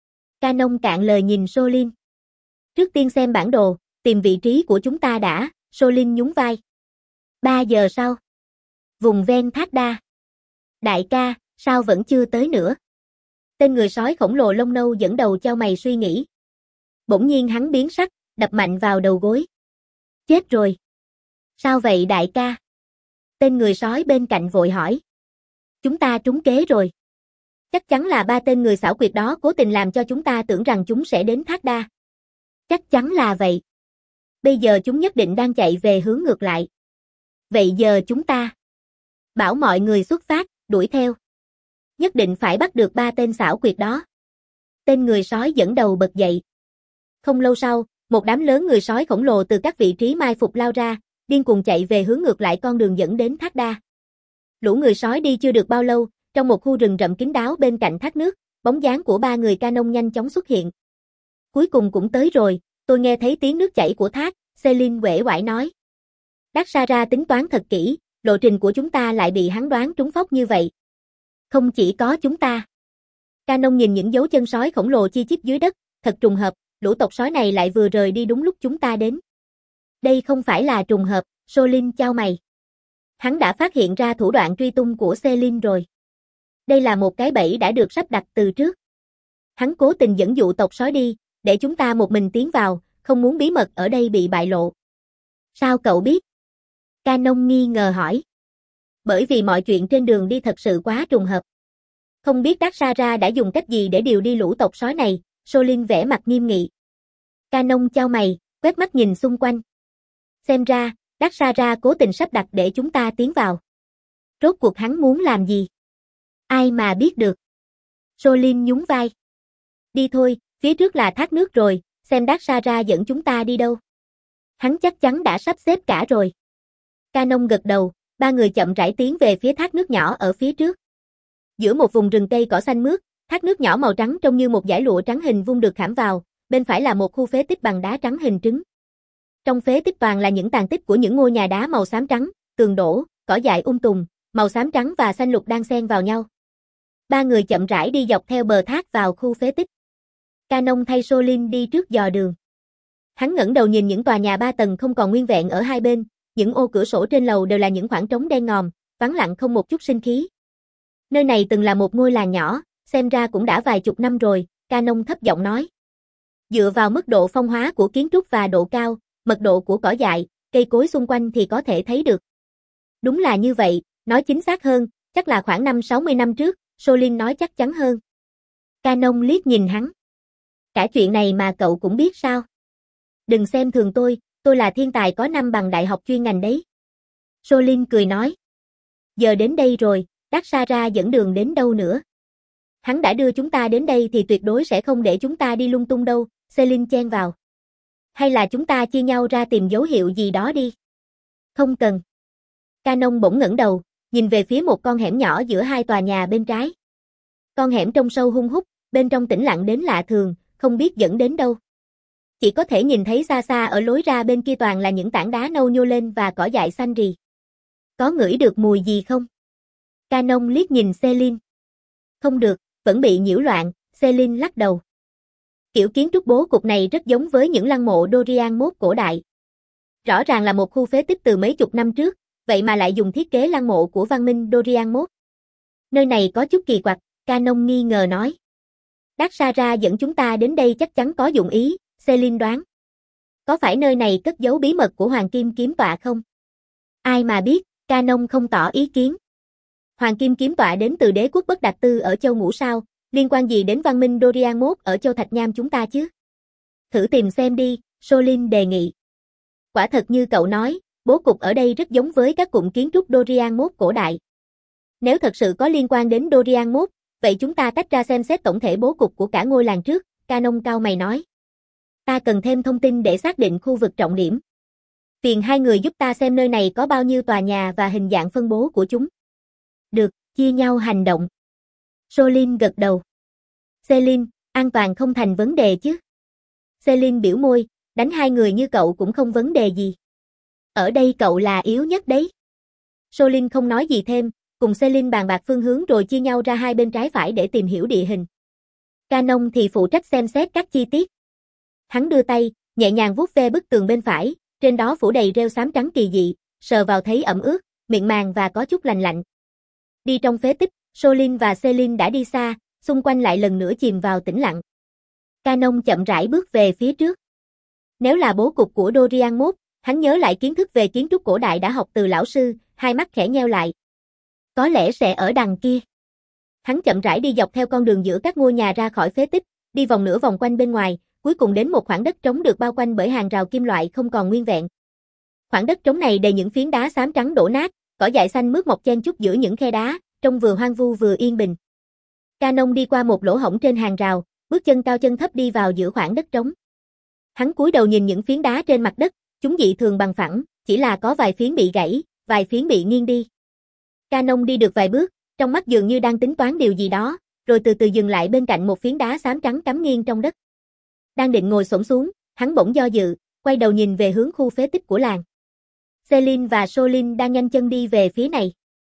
Canon cạn lời nhìn Solin. Trước tiên xem bản đồ, tìm vị trí của chúng ta đã, Solin nhún vai. Ba giờ sau. Vùng ven Thác Đa. Đại ca, sao vẫn chưa tới nữa? Tên người sói khổng lồ lông nâu dẫn đầu chau mày suy nghĩ. Bỗng nhiên hắn biến sắc, đập mạnh vào đầu gối. Chết rồi. Sao vậy đại ca? Tên người sói bên cạnh vội hỏi. Chúng ta trúng kế rồi. Chắc chắn là ba tên người xảo quyệt đó cố tình làm cho chúng ta tưởng rằng chúng sẽ đến Thác Đa. Chắc chắn là vậy. Bây giờ chúng nhất định đang chạy về hướng ngược lại. Vậy giờ chúng ta bảo mọi người xuất phát, đuổi theo. Nhất định phải bắt được ba tên xảo quyệt đó. Tên người sói dẫn đầu bật dậy. Không lâu sau, một đám lớn người sói khổng lồ từ các vị trí mai phục lao ra, điên cuồng chạy về hướng ngược lại con đường dẫn đến Thác Đa. Lũ người sói đi chưa được bao lâu, trong một khu rừng rậm kín đáo bên cạnh thác nước, bóng dáng của ba người Canon nhanh chóng xuất hiện. Cuối cùng cũng tới rồi, tôi nghe thấy tiếng nước chảy của thác, Celine uể oải nói. Dark Sara tính toán thật kỹ, lộ trình của chúng ta lại bị hắn đoán trúng phóc như vậy. Không chỉ có chúng ta. Canon nhìn những dấu chân sói khổng lồ chi chít dưới đất, thật trùng hợp, lũ tộc sói này lại vừa rời đi đúng lúc chúng ta đến. Đây không phải là trùng hợp, Solin chau mày. Hắn đã phát hiện ra thủ đoạn truy tung của Celine rồi. Đây là một cái bẫy đã được sắp đặt từ trước. Hắn cố tình dẫn dụ tộc sói đi, để chúng ta một mình tiến vào, không muốn bí mật ở đây bị bại lộ. Sao cậu biết? Canon nghi ngờ hỏi. Bởi vì mọi chuyện trên đường đi thật sự quá trùng hợp. Không biết Dark Sara đã dùng cách gì để điều đi lũ tộc sói này, Solin vẻ mặt nghiêm nghị. Canon chau mày, quét mắt nhìn xung quanh. Xem ra, Dark Sara cố tình sắp đặt để chúng ta tiến vào. Rốt cuộc hắn muốn làm gì? Ai mà biết được. Solin nhún vai. Đi thôi, phía trước là thác nước rồi, xem Dark Sara dẫn chúng ta đi đâu. Hắn chắc chắn đã sắp xếp cả rồi. Canon gật đầu, ba người chậm rãi tiến về phía thác nước nhỏ ở phía trước. Giữa một vùng rừng cây cỏ xanh mướt, thác nước nhỏ màu trắng trông như một dải lụa trắng hình vuông được khảm vào, bên phải là một khu phế tích bằng đá trắng hình trứng. Trong phế tích toàn là những tàn tích của những ngôi nhà đá màu xám trắng, tường đổ, cỏ dại um tùm, màu xám trắng và xanh lục đang xen vào nhau. Ba người chậm rãi đi dọc theo bờ thác vào khu phế tích. Canon thay Solin đi trước dò đường. Hắn ngẩng đầu nhìn những tòa nhà ba tầng không còn nguyên vẹn ở hai bên, những ô cửa sổ trên lầu đều là những khoảng trống đen ngòm, vắng lặng không một chút sinh khí. Nơi này từng là một ngôi làng nhỏ, xem ra cũng đã vài chục năm rồi, Canon thấp giọng nói. Dựa vào mức độ phong hóa của kiến trúc và độ cao, mật độ của cỏ dại, cây cối xung quanh thì có thể thấy được. Đúng là như vậy, nói chính xác hơn, chắc là khoảng năm sáu mươi năm trước, Solin nói chắc chắn hơn. Canon liếc nhìn hắn. Cả chuyện này mà cậu cũng biết sao? Đừng xem thường tôi, tôi là thiên tài có năm bằng đại học chuyên ngành đấy. Solin cười nói. Giờ đến đây rồi, Daxara dẫn đường đến đâu nữa? Hắn đã đưa chúng ta đến đây thì tuyệt đối sẽ không để chúng ta đi lung tung đâu, Selin chen vào. Hay là chúng ta chia nhau ra tìm dấu hiệu gì đó đi? Không cần. Canon bỗng ngẩng đầu, nhìn về phía một con hẻm nhỏ giữa hai tòa nhà bên trái. Con hẻm trông sâu hun hút, bên trong tĩnh lặng đến lạ thường, không biết dẫn đến đâu. Chỉ có thể nhìn thấy xa xa ở lối ra bên kia toàn là những tảng đá nâu nhô lên và cỏ dại xanh rì. Có ngửi được mùi gì không? Canon liếc nhìn Selin. Không được, vẫn bị nhiễu loạn, Selin lắc đầu. Kiểu kiến trúc bố cục này rất giống với những lăng mộ Dorian mốt cổ đại. Rõ ràng là một khu phế tích từ mấy chục năm trước, vậy mà lại dùng thiết kế lăng mộ của văn minh Dorian mốt. Nơi này có chút kỳ quặc, Canon nghi ngờ nói. Daxara dẫn chúng ta đến đây chắc chắn có dụng ý, Selin đoán. Có phải nơi này cất giấu bí mật của Hoàng Kim Kiếm Tọa không? Ai mà biết, Canon không tỏ ý kiến. Hoàng Kim Kiếm Tọa đến từ đế quốc Bất Đạt Tư ở châu Ngũ Sao, liên quan gì đến văn minh Dorian mốt ở châu Thạch Nham chúng ta chứ? Thử tìm xem đi, Solin đề nghị. Quả thật như cậu nói, bố cục ở đây rất giống với các cụm kiến trúc Dorian mốt cổ đại. Nếu thật sự có liên quan đến Dorian mốt, vậy chúng ta tách ra xem xét tổng thể bố cục của cả ngôi làng trước, Canon cao mày nói. Ta cần thêm thông tin để xác định khu vực trọng điểm. Phiền hai người giúp ta xem nơi này có bao nhiêu tòa nhà và hình dạng phân bố của chúng. Được, chia nhau hành động. Solin gật đầu. Selin, an toàn không thành vấn đề chứ? Selin biểu môi, đánh hai người như cậu cũng không vấn đề gì. Ở đây cậu là yếu nhất đấy. Solin không nói gì thêm, cùng Selin bàn bạc phương hướng rồi chia nhau ra hai bên trái phải để tìm hiểu địa hình. Canon thì phụ trách xem xét các chi tiết. Hắn đưa tay, nhẹ nhàng vuốt ve bức tường bên phải, trên đó phủ đầy rêu xám trắng kỳ dị, sờ vào thấy ẩm ướt, miệng màng và có chút lành lạnh. Đi trong phế tích, Solin và Selin đã đi xa, xung quanh lại lần nữa chìm vào tĩnh lặng. Canon chậm rãi bước về phía trước. Nếu là bố cục của Dorian mốt, hắn nhớ lại kiến thức về kiến trúc cổ đại đã học từ lão sư, hai mắt khẽ nheo lại. Có lẽ sẽ ở đằng kia. Hắn chậm rãi đi dọc theo con đường giữa các ngôi nhà ra khỏi phế tích, đi vòng nửa vòng quanh bên ngoài, cuối cùng đến một khoảng đất trống được bao quanh bởi hàng rào kim loại không còn nguyên vẹn. Khoảng đất trống này đầy những phiến đá xám trắng đổ nát, cỏ dại xanh mướt mọc chen chúc giữa những khe đá, trông vừa hoang vu vừa yên bình. Canon đi qua một lỗ hổng trên hàng rào, bước chân cao chân thấp đi vào giữa khoảng đất trống. Hắn cúi đầu nhìn những phiến đá trên mặt đất, chúng dị thường bằng phẳng, chỉ là có vài phiến bị gãy, vài phiến bị nghiêng đi. Canon đi được vài bước, trong mắt dường như đang tính toán điều gì đó, rồi từ từ dừng lại bên cạnh một phiến đá xám trắng cắm nghiêng trong đất. Đang định ngồi xổm xuống, hắn bỗng do dự, quay đầu nhìn về hướng khu phế tích của làng. Selin và Solin đang nhanh chân đi về phía này.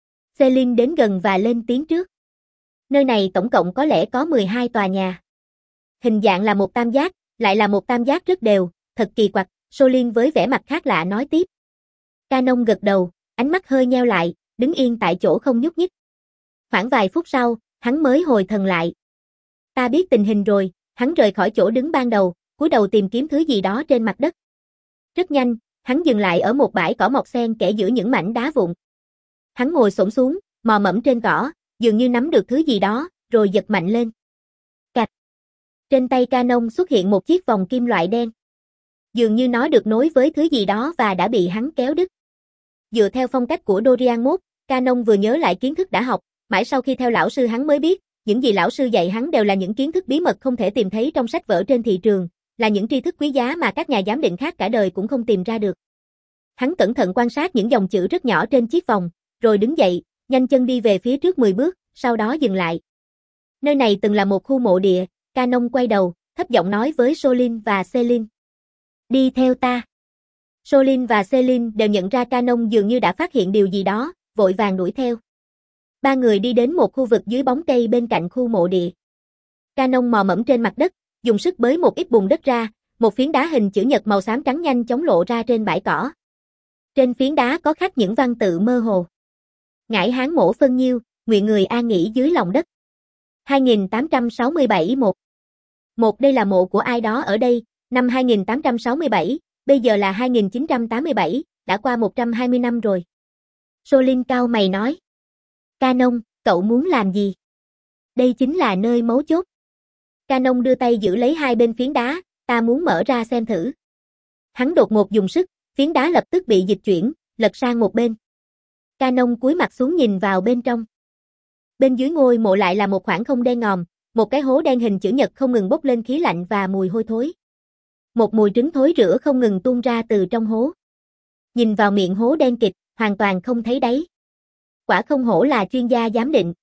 Selin đến gần và lên tiếng trước. Nơi này tổng cộng có lẽ có mười hai tòa nhà. Hình dạng là một tam giác, lại là một tam giác rất đều, thật kỳ quặc, Solin với vẻ mặt khác lạ nói tiếp. Canon gật đầu, ánh mắt hơi nheo lại, đứng yên tại chỗ không nhúc nhích. Khoảng vài phút sau, hắn mới hồi thần lại. Ta biết tình hình rồi, hắn rời khỏi chỗ đứng ban đầu, cúi đầu tìm kiếm thứ gì đó trên mặt đất. Rất nhanh, hắn dừng lại ở một bãi cỏ mọc xen kẽ giữa những mảnh đá vụn. Hắn ngồi xổm xuống, mò mẫm trên cỏ, dường như nắm được thứ gì đó, rồi giật mạnh lên. Cạch. Trên tay Canon xuất hiện một chiếc vòng kim loại đen. Dường như nó được nối với thứ gì đó và đã bị hắn kéo đứt. Dựa theo phong cách của Dorian mốt, Canon vừa nhớ lại kiến thức đã học, mãi sau khi theo lão sư hắn mới biết, những gì lão sư dạy hắn đều là những kiến thức bí mật không thể tìm thấy trong sách vở trên thị trường, là những tri thức quý giá mà các nhà giám định khác cả đời cũng không tìm ra được. Hắn cẩn thận quan sát những dòng chữ rất nhỏ trên chiếc vòng, rồi đứng dậy, nhanh chân đi về phía trước mười bước, sau đó dừng lại. Nơi này từng là một khu mộ địa, Canon quay đầu, thấp giọng nói với Solin và Selin. Đi theo ta. Solin và Selin đều nhận ra Canon dường như đã phát hiện điều gì đó, vội vàng đuổi theo. Ba người đi đến một khu vực dưới bóng cây bên cạnh khu mộ địa. Canon mò mẫm trên mặt đất, dùng sức bới một ít bùn đất ra, một phiến đá hình chữ nhật màu xám trắng nhanh chóng lộ ra trên bãi cỏ. Trên phiến đá có khắc những văn tự mơ hồ. Ngải Hán mổ phân nhiêu, nguyện người an nghỉ dưới lòng đất. hai nghìn tám trăm sáu mươi bảy một. Một đây là mộ của ai đó ở đây, năm hai nghìn tám trăm sáu mươi bảy, bây giờ là hai nghìn chín trăm tám mươi bảy, đã qua một trăm hai mươi năm rồi. Solin cau mày nói. Canon, cậu muốn làm gì? Đây chính là nơi mấu chốt. Canon đưa tay giữ lấy hai bên phiến đá, ta muốn mở ra xem thử. Hắn đột ngột dùng sức, phiến đá lập tức bị dịch chuyển, lật sang một bên. Canon cúi mặt xuống nhìn vào bên trong. Bên dưới ngôi mộ lại là một khoảng không đen ngòm, một cái hố đen hình chữ nhật không ngừng bốc lên khí lạnh và mùi hôi thối. Một mùi trứng thối rữa không ngừng tuôn ra từ trong hố. Nhìn vào miệng hố đen kịt, hoàn toàn không thấy đáy. Quả không hổ là chuyên gia giám định.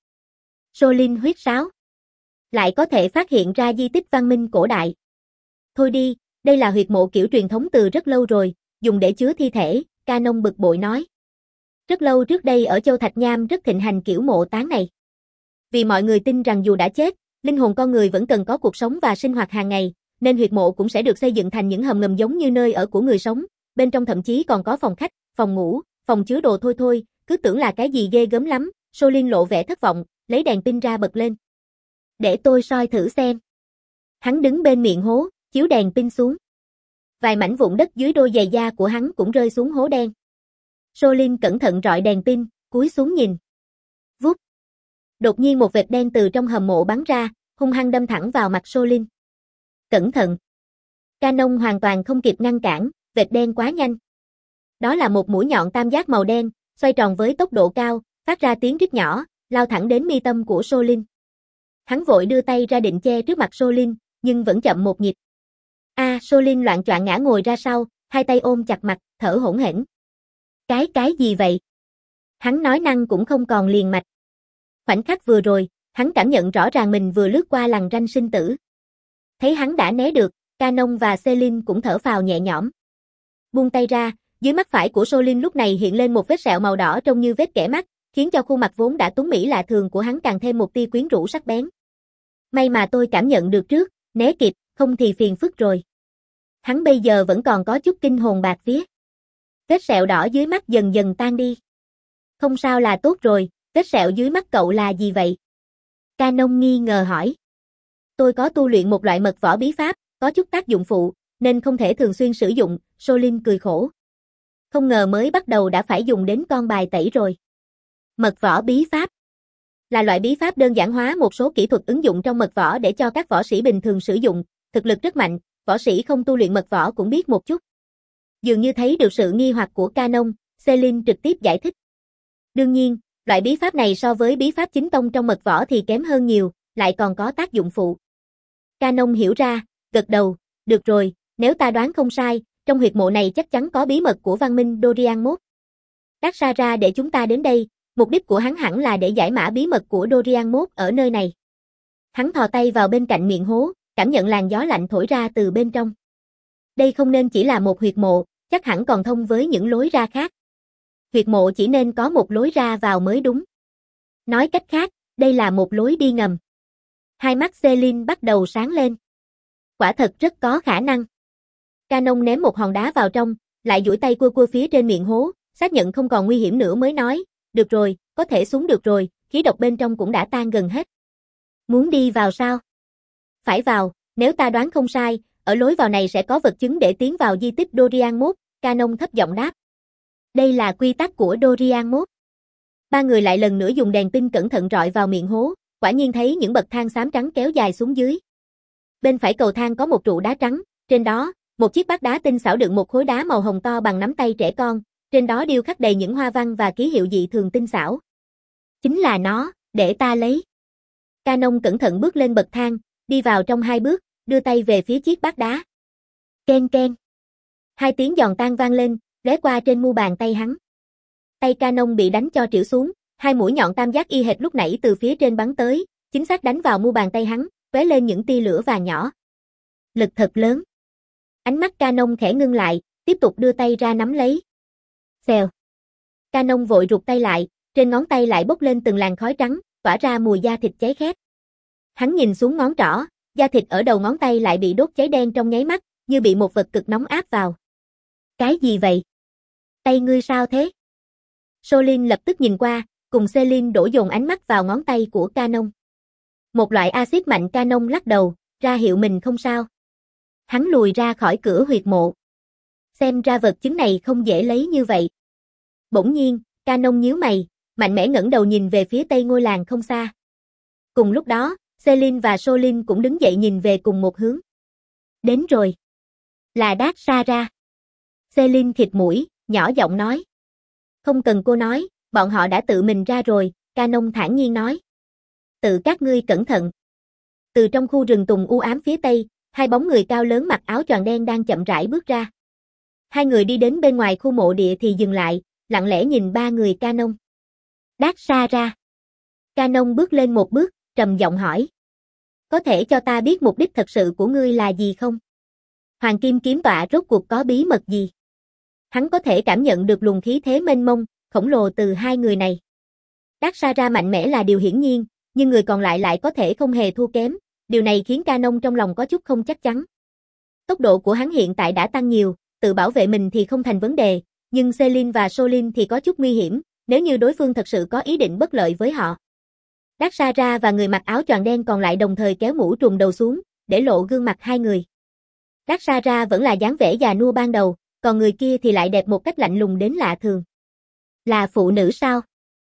Solin huýt sáo. Lại có thể phát hiện ra di tích văn minh cổ đại. Thôi đi, đây là huyệt mộ kiểu truyền thống từ rất lâu rồi, dùng để chứa thi thể, Canon bực bội nói. Rất lâu trước đây ở Châu Thạch Nham rất thịnh hành kiểu mộ táng này. Vì mọi người tin rằng dù đã chết, linh hồn con người vẫn cần có cuộc sống và sinh hoạt hàng ngày, nên huyệt mộ cũng sẽ được xây dựng thành những hầm ngầm giống như nơi ở của người sống, bên trong thậm chí còn có phòng khách, phòng ngủ, phòng chứa đồ thôi thôi, cứ tưởng là cái gì ghê gớm lắm, Solin lộ vẻ thất vọng, lấy đèn pin ra bật lên. Để tôi soi thử xem. Hắn đứng bên miệng hố, chiếu đèn pin xuống. Vài mảnh vụn đất dưới đôi giày da của hắn cũng rơi xuống hố đen. Solin cẩn thận rọi đèn pin, cúi xuống nhìn. Vút. Đột nhiên một vệt đen từ trong hầm mộ bắn ra, hung hăng đâm thẳng vào mặt Solin. Cẩn thận. Canon hoàn toàn không kịp ngăn cản, vệt đen quá nhanh. Đó là một mũi nhọn tam giác màu đen, xoay tròn với tốc độ cao, phát ra tiếng rít nhỏ, lao thẳng đến mi tâm của Solin. Hắn vội đưa tay ra định che trước mặt Solin, nhưng vẫn chậm một nhịp. A, à, Solin loạng choạng ngã ngồi ra sau, hai tay ôm chặt mặt, thở hổn hển. Cái cái gì vậy? Hắn nói năng cũng không còn liền mạch. Khoảnh khắc vừa rồi, hắn cảm nhận rõ ràng mình vừa lướt qua lằn ranh sinh tử. Thấy hắn đã né được, Canon và Selin cũng thở phào nhẹ nhõm. Buông tay ra, dưới mắt phải của Solin lúc này hiện lên một vết sẹo màu đỏ trông như vết kẻ mắt, khiến cho khuôn mặt vốn đã tuấn mỹ lạ thường của hắn càng thêm một tia quyến rũ sắc bén. May mà tôi cảm nhận được trước, né kịp, không thì phiền phức rồi. Hắn bây giờ vẫn còn có chút kinh hồn bạt vía. Vết sẹo đỏ dưới mắt dần dần tan đi. Không sao là tốt rồi, vết sẹo dưới mắt cậu là gì vậy? Canon nghi ngờ hỏi. Tôi có tu luyện một loại mật võ bí pháp, có chút tác dụng phụ, nên không thể thường xuyên sử dụng, Solin cười khổ. Không ngờ mới bắt đầu đã phải dùng đến con bài tẩy rồi. Mật võ bí pháp là loại bí pháp đơn giản hóa một số kỹ thuật ứng dụng trong mật võ để cho các võ sĩ bình thường sử dụng, thực lực rất mạnh, võ sĩ không tu luyện mật võ cũng biết một chút. Dường như thấy được sự nghi hoặc của Canon, Selin trực tiếp giải thích. Đương nhiên, loại bí pháp này so với bí pháp chính tông trong mật võ thì kém hơn nhiều, lại còn có tác dụng phụ. Canon hiểu ra, gật đầu, được rồi, nếu ta đoán không sai, trong huyệt mộ này chắc chắn có bí mật của văn minh Dorian Mốt. Daxara để chúng ta đến đây, mục đích của hắn hẳn là để giải mã bí mật của Dorian Mốt ở nơi này. Hắn thò tay vào bên cạnh miệng hố, cảm nhận làn gió lạnh thổi ra từ bên trong. Đây không nên chỉ là một huyệt mộ, chắc hẳn còn thông với những lối ra khác. Huyệt mộ chỉ nên có một lối ra vào mới đúng. Nói cách khác, đây là một lối đi ngầm. Hai mắt Selin bắt đầu sáng lên. Quả thật rất có khả năng. Canon ném một hòn đá vào trong, lại duỗi tay cua cua phía trên miệng hố, xác nhận không còn nguy hiểm nữa mới nói, được rồi, có thể xuống được rồi, khí độc bên trong cũng đã tan gần hết. Muốn đi vào sao? Phải vào, nếu ta đoán không sai, ở lối vào này sẽ có vật chứng để tiến vào di tích Dorian Mốt, Canon thấp giọng đáp. Đây là quy tắc của Dorian Mốt. Ba người lại lần nữa dùng đèn pin cẩn thận rọi vào miệng hố, quả nhiên thấy những bậc thang xám trắng kéo dài xuống dưới. Bên phải cầu thang có một trụ đá trắng, trên đó, một chiếc bát đá tinh xảo đựng một khối đá màu hồng to bằng nắm tay trẻ con, trên đó điêu khắc đầy những hoa văn và ký hiệu dị thường tinh xảo. Chính là nó, để ta lấy. Canon cẩn thận bước lên bậc thang, đi vào trong hai bước, đưa tay về phía chiếc bát đá. Ken ken. Hai tiếng giòn tan vang lên, lóe qua trên mu bàn tay hắn. Tay Canon bị đánh cho trĩu xuống, hai mũi nhọn tam giác y hệt lúc nãy từ phía trên bắn tới, chính xác đánh vào mu bàn tay hắn, tóe lên những tia lửa vàng nhỏ. Lực thật lớn. Ánh mắt Canon khẽ ngưng lại, tiếp tục đưa tay ra nắm lấy. Xèo. Canon vội rụt tay lại, trên ngón tay lại bốc lên từng làn khói trắng, tỏa ra mùi da thịt cháy khét. Hắn nhìn xuống ngón trỏ, da thịt ở đầu ngón tay lại bị đốt cháy đen trong nháy mắt, như bị một vật cực nóng áp vào. Cái gì vậy? Tay ngươi sao thế? Solin lập tức nhìn qua, cùng Selin đổ dồn ánh mắt vào ngón tay của Canon. Một loại axit mạnh. Canon lắc đầu, ra hiệu mình không sao. Hắn lùi ra khỏi cửa huyệt mộ. Xem ra vật chứng này không dễ lấy như vậy. Bỗng nhiên, Canon nhíu mày, mạnh mẽ ngẩng đầu nhìn về phía tây ngôi làng không xa. Cùng lúc đó, Celine và Solin cũng đứng dậy nhìn về cùng một hướng. Đến rồi. Là Dark Sara. Celine khịt mũi, nhỏ giọng nói. Không cần cô nói, bọn họ đã tự mình ra rồi, Canon thản nhiên nói. Tự các ngươi cẩn thận. Từ trong khu rừng tùng u ám phía tây, hai bóng người cao lớn mặc áo choàng đen đang chậm rãi bước ra. Hai người đi đến bên ngoài khu mộ địa thì dừng lại, lặng lẽ nhìn ba người Canon. Dark Sara. Canon bước lên một bước, trầm giọng hỏi. Có thể cho ta biết mục đích thật sự của ngươi là gì không? Hoàng kim kiếm tọa rốt cuộc có bí mật gì? Hắn có thể cảm nhận được luồng khí thế mênh mông, khổng lồ từ hai người này. Dark Sara mạnh mẽ là điều hiển nhiên, nhưng người còn lại lại có thể không hề thua kém, điều này khiến Canon trong lòng có chút không chắc chắn. Tốc độ của hắn hiện tại đã tăng nhiều, tự bảo vệ mình thì không thành vấn đề, nhưng Celine và Solin thì có chút nguy hiểm, nếu như đối phương thật sự có ý định bất lợi với họ. Dark Sara và người mặc áo choàng đen còn lại đồng thời kéo mũ trùm đầu xuống, để lộ gương mặt hai người. Dark Sara vẫn là dáng vẻ già nua ban đầu, còn người kia thì lại đẹp một cách lạnh lùng đến lạ thường. Là phụ nữ sao?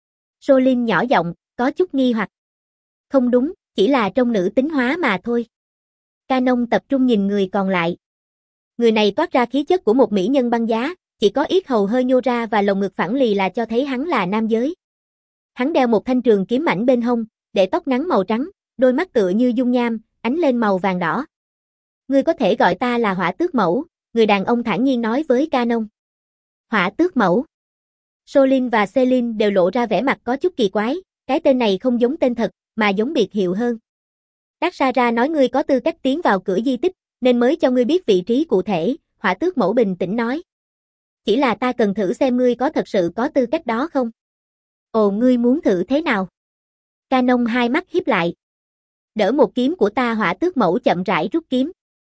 Solin nhỏ giọng, có chút nghi hoặc. Không đúng, chỉ là trong nữ tính hóa mà thôi. Canon tập trung nhìn người còn lại. Người này toát ra khí chất của một mỹ nhân băng giá, chỉ có yết hầu hơi nhô ra và lồng ngực phẳng lì là cho thấy hắn là nam giới. Hắn đeo một thanh trường kiếm mảnh bên hông, để tóc ngắn màu trắng, đôi mắt tựa như dung nham, ánh lên màu vàng đỏ. Ngươi có thể gọi ta là Hỏa Tước Mẫu, người đàn ông thản nhiên nói với Canon. Hỏa Tước Mẫu. Solin và Celine đều lộ ra vẻ mặt có chút kỳ quái, cái tên này không giống tên thật, mà giống biệt hiệu hơn. Dark Sara nói ngươi có tư cách tiến vào cửa di tích, nên mới cho ngươi biết vị trí cụ thể, Hỏa Tước Mẫu bình tĩnh nói. Chỉ là ta cần thử xem ngươi có thật sự có tư cách đó không? Ồ, ngươi muốn thử thế nào? Canon hai mắt híp lại. Đỡ một kiếm của ta. Hỏa Tước Mẫu chậm rãi rút kiếm.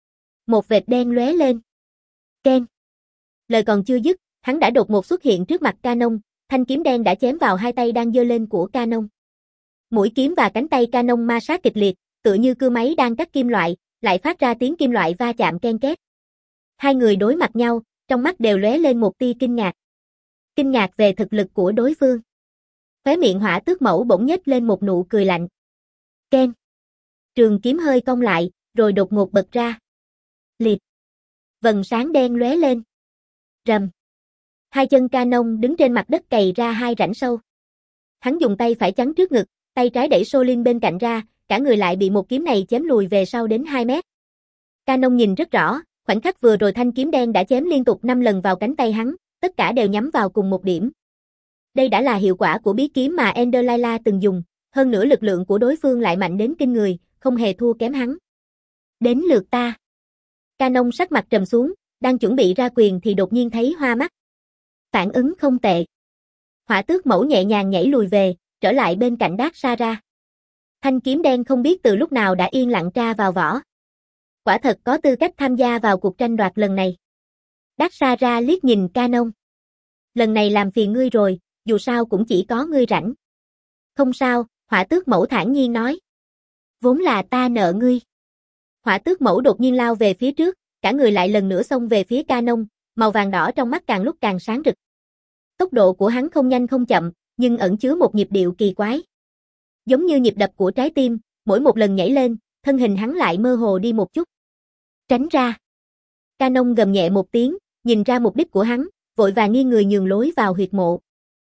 Một vệt đen lóe lên. Keng. Lời còn chưa dứt, hắn đã đột ngột xuất hiện trước mặt Canon, thanh kiếm đen đã chém vào hai tay đang giơ lên của Canon. Mũi kiếm và cánh tay Canon ma sát kịch liệt, tựa như cưa máy đang cắt kim loại, lại phát ra tiếng kim loại va chạm ken két. Hai người đối mặt nhau, trong mắt đều lóe lên một tia kinh ngạc. Kinh ngạc về thực lực của đối phương. Khóe miệng Hỏa Tước Mẫu bỗng nhếch lên một nụ cười lạnh. Ken. Trường kiếm hơi cong lại, rồi đột ngột bật ra. Liệt. Vầng sáng đen lóe lên. Rầm. Hai chân Canon đứng trên mặt đất cày ra hai rãnh sâu. Hắn dùng tay phải chắn trước ngực, tay trái đẩy Solin bên cạnh ra, cả người lại bị một kiếm này chém lùi về sau đến hai mét. Canon nhìn rất rõ, khoảnh khắc vừa rồi thanh kiếm đen đã chém liên tục năm lần vào cánh tay hắn, tất cả đều nhắm vào cùng một điểm. Đây đã là hiệu quả của bí kiếm mà Ender Lila từng dùng, hơn nữa lực lượng của đối phương lại mạnh đến kinh người, không hề thua kém hắn. Đến lượt ta. Canon sắc mặt trầm xuống, đang chuẩn bị ra quyền thì đột nhiên thấy hoa mắt. Phản ứng không tệ. Hỏa Tước Mẫu nhẹ nhàng nhảy lùi về, trở lại bên cạnh Dark Sara. Thanh kiếm đen không biết từ lúc nào đã yên lặng tra vào vỏ. Quả thật có tư cách tham gia vào cuộc tranh đoạt lần này. Dark Sara liếc nhìn Canon. Lần này làm phiền ngươi rồi, dù sao cũng chỉ có ngươi rảnh. Không sao, Hỏa Tước Mẫu thản nhiên nói. Vốn là ta nợ ngươi. Hỏa Tước Mẫu đột nhiên lao về phía trước, cả người lại lần nữa xông về phía Canon, màu vàng đỏ trong mắt càng lúc càng sáng rực. Tốc độ của hắn không nhanh không chậm, nhưng ẩn chứa một nhịp điệu kỳ quái. Giống như nhịp đập của trái tim, mỗi một lần nhảy lên, thân hình hắn lại mơ hồ đi một chút. Tránh ra. Canon gầm nhẹ một tiếng, nhìn ra mục đích của hắn, vội vàng nghiêng người nhường lối vào huyệt mộ.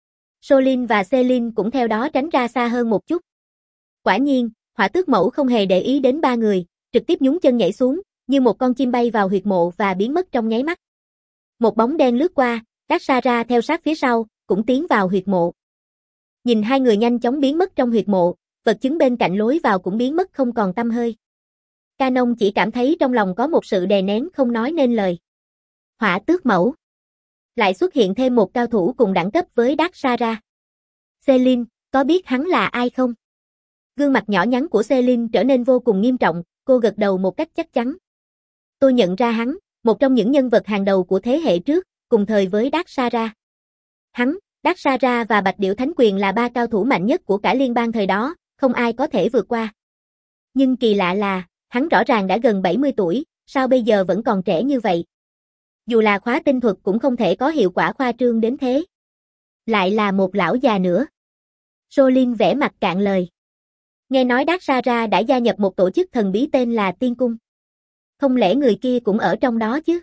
Solin và Celine cũng theo đó tránh ra xa hơn một chút. Quả nhiên, Hỏa Tước Mẫu không hề để ý đến ba người, trực tiếp nhún chân nhảy xuống, như một con chim bay vào huyệt mộ và biến mất trong nháy mắt. Một bóng đen lướt qua, Dark Sara theo sát phía sau, cũng tiến vào huyệt mộ. Nhìn hai người nhanh chóng biến mất trong huyệt mộ, vật chứng bên cạnh lối vào cũng biến mất không còn tăm hơi. Canon chỉ cảm thấy trong lòng có một sự đè nén không nói nên lời. Hỏa Tước Mẫu. Lại xuất hiện thêm một cao thủ cùng đẳng cấp với Dark Sara. Celine, có biết hắn là ai không? Gương mặt nhỏ nhắn của Celine trở nên vô cùng nghiêm trọng, cô gật đầu một cách chắc chắn. Tôi nhận ra hắn, một trong những nhân vật hàng đầu của thế hệ trước, cùng thời với Dark Sara. Hắn, Dark Sara và Bạch Điểu Thánh Quyền là ba cao thủ mạnh nhất của cả liên bang thời đó, không ai có thể vượt qua. Nhưng kỳ lạ là, hắn rõ ràng đã gần bảy mươi tuổi, sao bây giờ vẫn còn trẻ như vậy? Dù là khóa tinh thuật cũng không thể có hiệu quả khoa trương đến thế. Lại là một lão già nữa. Solin vẻ mặt cạn lời. Nghe nói Daxara đã gia nhập một tổ chức thần bí tên là Tiên Cung. Không lẽ người kia cũng ở trong đó chứ?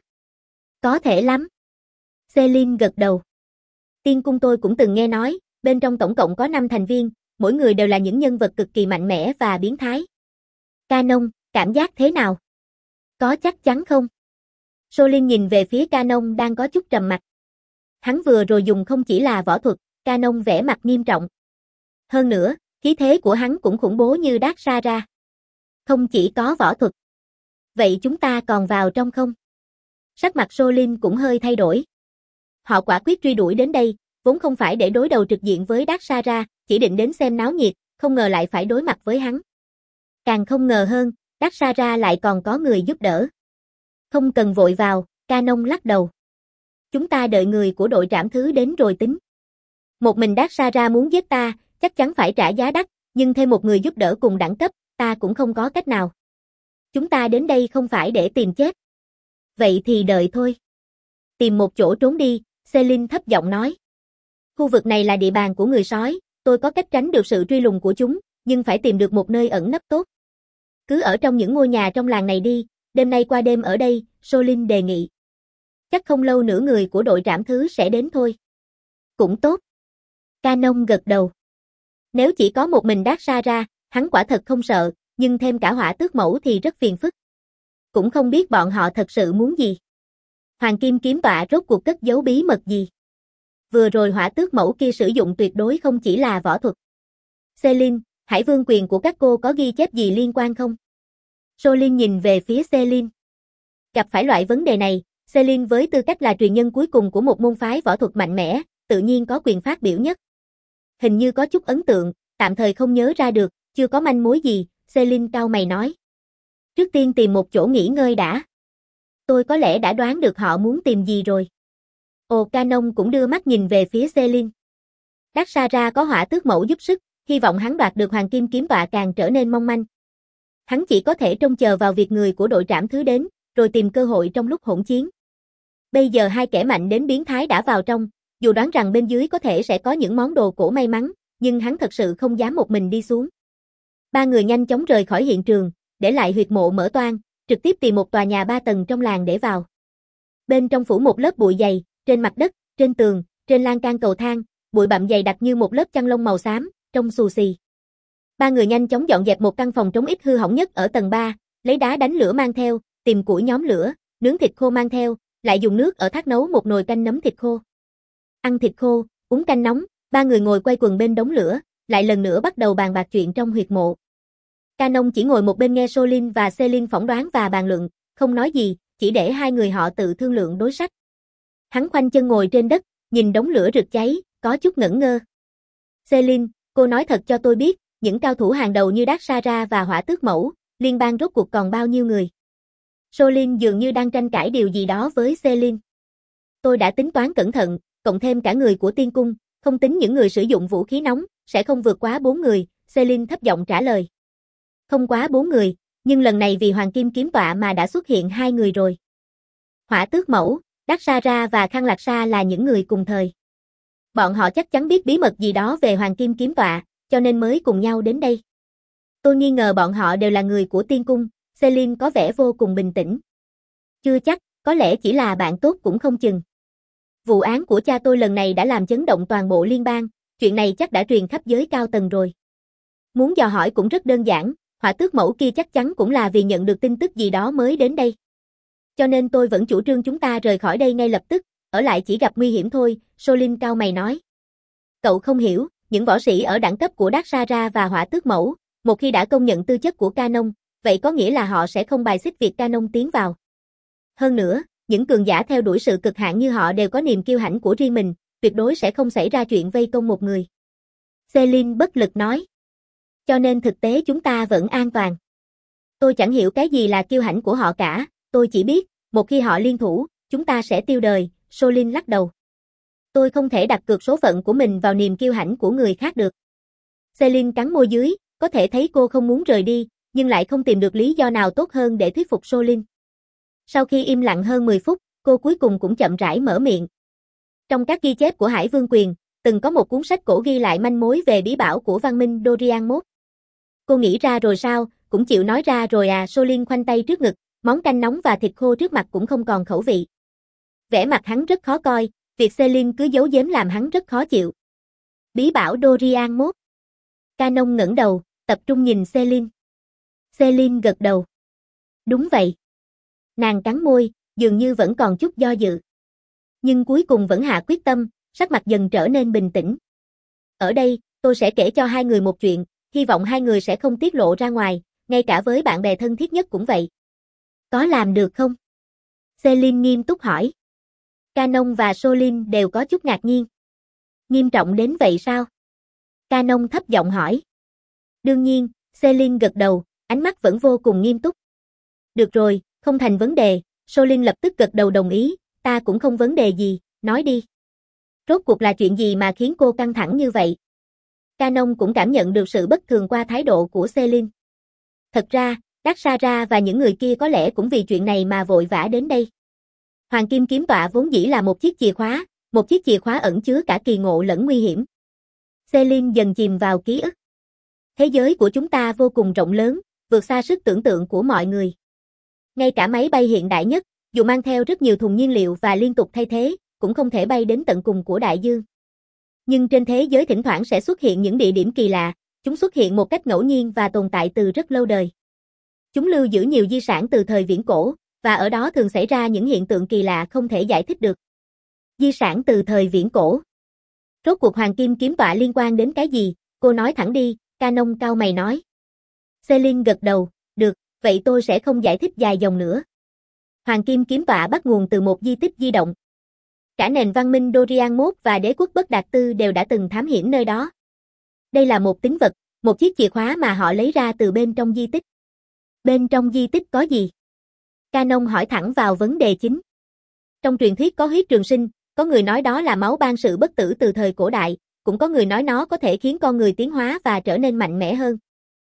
Có thể lắm. Selin gật đầu. Tiên Cung tôi cũng từng nghe nói, bên trong tổng cộng có năm thành viên, mỗi người đều là những nhân vật cực kỳ mạnh mẽ và biến thái. Canon, cảm giác thế nào? Có chắc chắn không? Solin nhìn về phía Canon đang có chút trầm mặc. Hắn vừa rồi dùng không chỉ là võ thuật, Canon vẻ mặt nghiêm trọng. Hơn nữa, khí thế của hắn cũng khủng bố như Daxara. Không chỉ có võ thuật. Vậy chúng ta còn vào trong không? Sắc mặt Solin cũng hơi thay đổi. Họ quả quyết truy đuổi đến đây, vốn không phải để đối đầu trực diện với Daxara, chỉ định đến xem náo nhiệt, không ngờ lại phải đối mặt với hắn. Càng không ngờ hơn, Daxara lại còn có người giúp đỡ. Không cần vội vào, Canon lắc đầu. Chúng ta đợi người của đội trảm thứ đến rồi tính. Một mình Daxara muốn giết ta, chắc chắn phải trả giá đắt, nhưng thêm một người giúp đỡ cùng đẳng cấp, ta cũng không có cách nào. Chúng ta đến đây không phải để tìm chết. Vậy thì đợi thôi. Tìm một chỗ trốn đi, Selin thấp giọng nói. Khu vực này là địa bàn của người sói, tôi có cách tránh được sự truy lùng của chúng, nhưng phải tìm được một nơi ẩn nấp tốt. Cứ ở trong những ngôi nhà trong làng này đi, đêm nay qua đêm ở đây, Solin đề nghị. Chắc không lâu nữa người của đội trảm thứ sẽ đến thôi. Cũng tốt. Canon gật đầu. Nếu chỉ có một mình Daxara, hắn quả thật không sợ, nhưng thêm cả hỏa tước mẫu thì rất phiền phức. Cũng không biết bọn họ thật sự muốn gì. Hoàng kim kiếm tọa rốt cuộc cất giấu bí mật gì. Vừa rồi hỏa tước mẫu kia sử dụng tuyệt đối không chỉ là võ thuật. Selin, hải vương quyền của các cô có ghi chép gì liên quan không? Solin nhìn về phía Selin. Gặp phải loại vấn đề này, Selin với tư cách là truyền nhân cuối cùng của một môn phái võ thuật mạnh mẽ, tự nhiên có quyền phát biểu nhất. Hình như có chút ấn tượng, tạm thời không nhớ ra được, chưa có manh mối gì, Selin cau mày nói. Trước tiên tìm một chỗ nghỉ ngơi đã. Tôi có lẽ đã đoán được họ muốn tìm gì rồi. Ồ, Canon cũng đưa mắt nhìn về phía Selin. Daxara có hỏa tước mẫu giúp sức, hy vọng hắn đoạt được hoàng kim kiếm tọa càng trở nên mong manh. Hắn chỉ có thể trông chờ vào việc người của đội trảm thứ đến, rồi tìm cơ hội trong lúc hỗn chiến. Bây giờ hai kẻ mạnh đến biến thái đã vào trong, dù đoán rằng bên dưới có thể sẽ có những món đồ cổ may mắn, nhưng hắn thật sự không dám một mình đi xuống. Ba người nhanh chóng rời khỏi hiện trường, để lại huyệt mộ mở toang, trực tiếp tìm một tòa nhà ba tầng trong làng để vào. Bên trong phủ một lớp bụi dày, trên mặt đất, trên tường, trên lan can cầu thang, bụi bặm dày đặc như một lớp chăn lông màu xám, trông xù xì. Ba người nhanh chóng dọn dẹp một căn phòng trống ít hư hỏng nhất ở tầng ba, lấy đá đánh lửa mang theo, tìm củi nhóm lửa, nướng thịt khô mang theo, lại dùng nước ở thác nấu một nồi canh nấm thịt khô. Ăn thịt khô, uống canh nóng, ba người ngồi quay quần bên đống lửa, lại lần nữa bắt đầu bàn bạc chuyện trong huyệt mộ. Canon chỉ ngồi một bên nghe Solin và Selin phỏng đoán và bàn luận, không nói gì, chỉ để hai người họ tự thương lượng đối sách. Hắn khoanh chân ngồi trên đất, nhìn đống lửa rực cháy, có chút ngẩn ngơ. Selin, cô nói thật cho tôi biết, những cao thủ hàng đầu như Daxara và hỏa tước mẫu, liên bang rốt cuộc còn bao nhiêu người? Solin dường như đang tranh cãi điều gì đó với Selin. Tôi đã tính toán cẩn thận, cộng thêm cả người của tiên cung, không tính những người sử dụng vũ khí nóng, sẽ không vượt quá bốn người, Selin thấp giọng trả lời. Không quá bốn người, nhưng lần này vì hoàng kim kiếm tọa mà đã xuất hiện hai người rồi. Hỏa tước mẫu, Daxara và Khăn Lạc Sa là những người cùng thời. Bọn họ chắc chắn biết bí mật gì đó về hoàng kim kiếm tọa, cho nên mới cùng nhau đến đây. Tôi nghi ngờ bọn họ đều là người của tiên cung, Selin có vẻ vô cùng bình tĩnh. Chưa chắc, có lẽ chỉ là bạn tốt cũng không chừng. Vụ án của cha tôi lần này đã làm chấn động toàn bộ liên bang, chuyện này chắc đã truyền khắp giới cao tầng rồi. Muốn dò hỏi cũng rất đơn giản, hỏa tước mẫu kia chắc chắn cũng là vì nhận được tin tức gì đó mới đến đây. Cho nên tôi vẫn chủ trương chúng ta rời khỏi đây ngay lập tức, ở lại chỉ gặp nguy hiểm thôi, Solin cau mày nói. Cậu không hiểu, những võ sĩ ở đẳng cấp của Daxara và hỏa tước mẫu, một khi đã công nhận tư chất của Canon, vậy có nghĩa là họ sẽ không bài xích việc Canon tiến vào. Hơn nữa, những cường giả theo đuổi sự cực hạn như họ đều có niềm kiêu hãnh của riêng mình, tuyệt đối sẽ không xảy ra chuyện vây công một người. Selin bất lực nói. Cho nên thực tế chúng ta vẫn an toàn. Tôi chẳng hiểu cái gì là kiêu hãnh của họ cả, tôi chỉ biết, một khi họ liên thủ, chúng ta sẽ tiêu đời, Solin lắc đầu. Tôi không thể đặt cược số phận của mình vào niềm kiêu hãnh của người khác được. Selin cắn môi dưới, có thể thấy cô không muốn rời đi, nhưng lại không tìm được lý do nào tốt hơn để thuyết phục Solin. Sau khi im lặng hơn mười phút, cô cuối cùng cũng chậm rãi mở miệng. Trong các ghi chép của Hải Vương Quyền, từng có một cuốn sách cổ ghi lại manh mối về bí bảo của văn minh Dorian Mốt. Cô nghĩ ra rồi sao, cũng chịu nói ra rồi à. Solin khoanh tay trước ngực, món canh nóng và thịt khô trước mặt cũng không còn khẩu vị. Vẻ mặt hắn rất khó coi, việc Celine cứ giấu giếm làm hắn rất khó chịu. Bí bảo Dorian Mốt. Canon ngẩng đầu, tập trung nhìn Celine. Celine gật đầu. Đúng vậy. Nàng cắn môi, dường như vẫn còn chút do dự. Nhưng cuối cùng vẫn hạ quyết tâm, sắc mặt dần trở nên bình tĩnh. Ở đây, tôi sẽ kể cho hai người một chuyện, hy vọng hai người sẽ không tiết lộ ra ngoài, ngay cả với bạn bè thân thiết nhất cũng vậy. Có làm được không? Celine nghiêm túc hỏi. Canon và Solin đều có chút ngạc nhiên. Nghiêm trọng đến vậy sao? Canon thấp giọng hỏi. Đương nhiên, Celine gật đầu, ánh mắt vẫn vô cùng nghiêm túc. Được rồi, không thành vấn đề, Solin lập tức gật đầu đồng ý, ta cũng không vấn đề gì, nói đi. Rốt cuộc là chuyện gì mà khiến cô căng thẳng như vậy? Canon cũng cảm nhận được sự bất thường qua thái độ của Celine. Thật ra, Daxara và những người kia có lẽ cũng vì chuyện này mà vội vã đến đây. Hoàng kim kiếm tọa vốn dĩ là một chiếc chìa khóa, một chiếc chìa khóa ẩn chứa cả kỳ ngộ lẫn nguy hiểm. Celine dần chìm vào ký ức. Thế giới của chúng ta vô cùng rộng lớn, vượt xa sức tưởng tượng của mọi người. Ngay cả máy bay hiện đại nhất, dù mang theo rất nhiều thùng nhiên liệu và liên tục thay thế, cũng không thể bay đến tận cùng của đại dương. Nhưng trên thế giới thỉnh thoảng sẽ xuất hiện những địa điểm kỳ lạ, chúng xuất hiện một cách ngẫu nhiên và tồn tại từ rất lâu đời. Chúng lưu giữ nhiều di sản từ thời viễn cổ, và ở đó thường xảy ra những hiện tượng kỳ lạ không thể giải thích được. Di sản từ thời viễn cổ. Rốt cuộc hoàng kim kiếm tọa liên quan đến cái gì? Cô nói thẳng đi, Canon cau mày nói. Celine gật đầu, được, vậy tôi sẽ không giải thích dài dòng nữa. Hoàng kim kiếm tọa bắt nguồn từ một di tích di động. Cả nền văn minh Dorian Mốt và đế quốc Bất Đạt Tư đều đã từng thám hiểm nơi đó. Đây là một tín vật, một chiếc chìa khóa mà họ lấy ra từ bên trong di tích. Bên trong di tích có gì? Canon hỏi thẳng vào vấn đề chính. Trong truyền thuyết có huyết trường sinh, có người nói đó là máu ban sự bất tử từ thời cổ đại, cũng có người nói nó có thể khiến con người tiến hóa và trở nên mạnh mẽ hơn.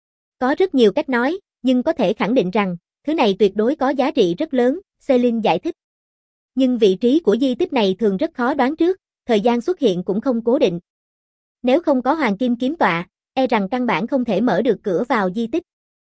Có rất nhiều cách nói, nhưng có thể khẳng định rằng, thứ này tuyệt đối có giá trị rất lớn, Celine giải thích. Nhưng vị trí của di tích này thường rất khó đoán trước, thời gian xuất hiện cũng không cố định. Nếu không có hoàng kim kiếm tọa, e rằng căn bản không thể mở được cửa vào di tích.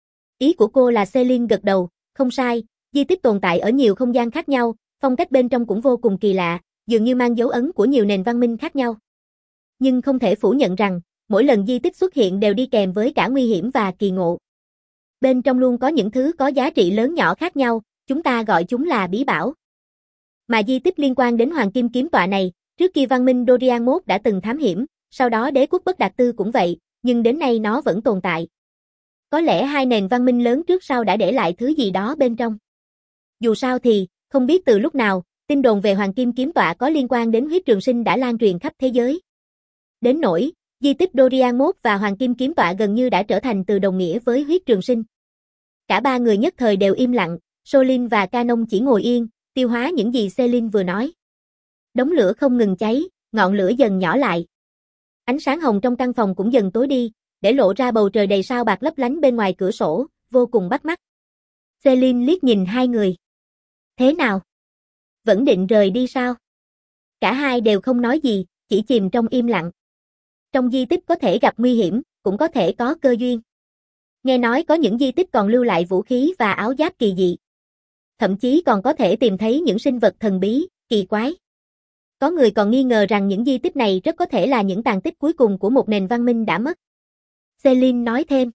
Ý của cô là Celine gật đầu, không sai, di tích tồn tại ở nhiều không gian khác nhau, phong cách bên trong cũng vô cùng kỳ lạ, dường như mang dấu ấn của nhiều nền văn minh khác nhau. Nhưng không thể phủ nhận rằng, mỗi lần di tích xuất hiện đều đi kèm với cả nguy hiểm và kỳ ngộ. Bên trong luôn có những thứ có giá trị lớn nhỏ khác nhau, chúng ta gọi chúng là bí bảo. Mà di tích liên quan đến hoàng kim kiếm tọa này, trước kia văn minh Dorian Mốt đã từng thám hiểm, sau đó đế quốc Bất Đạt Tư cũng vậy, nhưng đến nay nó vẫn tồn tại. Có lẽ hai nền văn minh lớn trước sau đã để lại thứ gì đó bên trong. Dù sao thì, không biết từ lúc nào, tin đồn về hoàng kim kiếm tọa có liên quan đến huyết trường sinh đã lan truyền khắp thế giới. Đến nỗi, di tích Dorian Mốt và hoàng kim kiếm tọa gần như đã trở thành từ đồng nghĩa với huyết trường sinh. Cả ba người nhất thời đều im lặng, Solin và Canon chỉ ngồi yên, tiêu hóa những gì Celine vừa nói. Đống lửa không ngừng cháy, ngọn lửa dần nhỏ lại. Ánh sáng hồng trong căn phòng cũng dần tối đi, để lộ ra bầu trời đầy sao bạc lấp lánh bên ngoài cửa sổ, vô cùng bắt mắt. Celine liếc nhìn hai người. Thế nào? Vẫn định rời đi sao? Cả hai đều không nói gì, chỉ chìm trong im lặng. Trong di tích có thể gặp nguy hiểm, cũng có thể có cơ duyên. Nghe nói có những di tích còn lưu lại vũ khí và áo giáp kỳ dị. Thậm chí còn có thể tìm thấy những sinh vật thần bí, kỳ quái. Có người còn nghi ngờ rằng những di tích này rất có thể là những tàn tích cuối cùng của một nền văn minh đã mất. Celine nói thêm.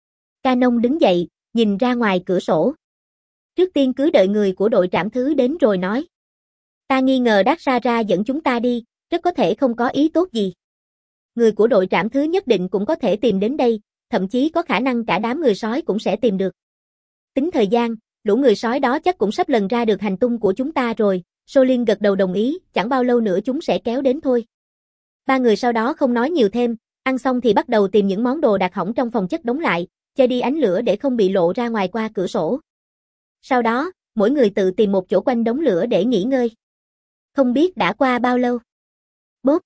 Canon đứng dậy, nhìn ra ngoài cửa sổ. Trước tiên cứ đợi người của đội trảm thứ đến rồi nói. Ta nghi ngờ Daxara dẫn chúng ta đi, rất có thể không có ý tốt gì. Người của đội trảm thứ nhất định cũng có thể tìm đến đây, thậm chí có khả năng cả đám người sói cũng sẽ tìm được. Tính thời gian, lũ người sói đó chắc cũng sắp lần ra được hành tung của chúng ta rồi, Solin gật đầu đồng ý, chẳng bao lâu nữa chúng sẽ kéo đến thôi. Ba người sau đó không nói nhiều thêm, ăn xong thì bắt đầu tìm những món đồ đạc hỏng trong phòng chất đóng lại, che đi ánh lửa để không bị lộ ra ngoài qua cửa sổ. Sau đó, mỗi người tự tìm một chỗ quanh đống lửa để nghỉ ngơi. Không biết đã qua bao lâu. Bốp.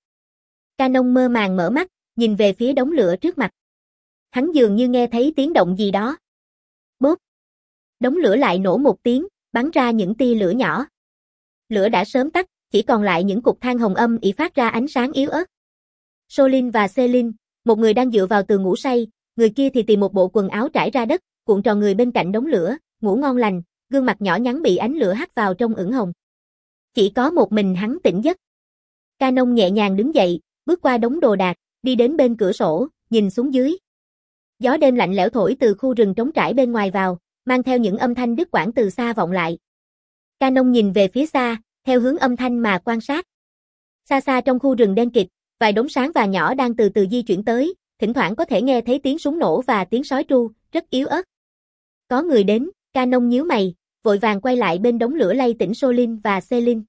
Canon mơ màng mở mắt, nhìn về phía đống lửa trước mặt. Hắn dường như nghe thấy tiếng động gì đó. Bốp. Đống lửa lại nổ một tiếng, bắn ra những tia lửa nhỏ. Lửa đã sớm tắt, chỉ còn lại những cục than hồng âm ỉ phát ra ánh sáng yếu ớt. Solin và Celine, một người đang dựa vào tường ngủ say, người kia thì tìm một bộ quần áo trải ra đất, cuộn tròn người bên cạnh đống lửa, ngủ ngon lành, gương mặt nhỏ nhắn bị ánh lửa hắt vào trong ửng hồng. Chỉ có một mình hắn tỉnh giấc. Canon nhẹ nhàng đứng dậy, bước qua đống đồ đạc, đi đến bên cửa sổ, nhìn xuống dưới. Gió đêm lạnh lẽo thổi từ khu rừng trống trải bên ngoài vào, mang theo những âm thanh đứt quãng từ xa vọng lại. Canon nhìn về phía xa, theo hướng âm thanh mà quan sát. Xa xa trong khu rừng đen kịt, vài đốm sáng và nhỏ đang từ từ di chuyển tới, thỉnh thoảng có thể nghe thấy tiếng súng nổ và tiếng sói tru, rất yếu ớt. Có người đến, Canon nhíu mày, vội vàng quay lại bên đống lửa lay tỉnh Solin và Celine.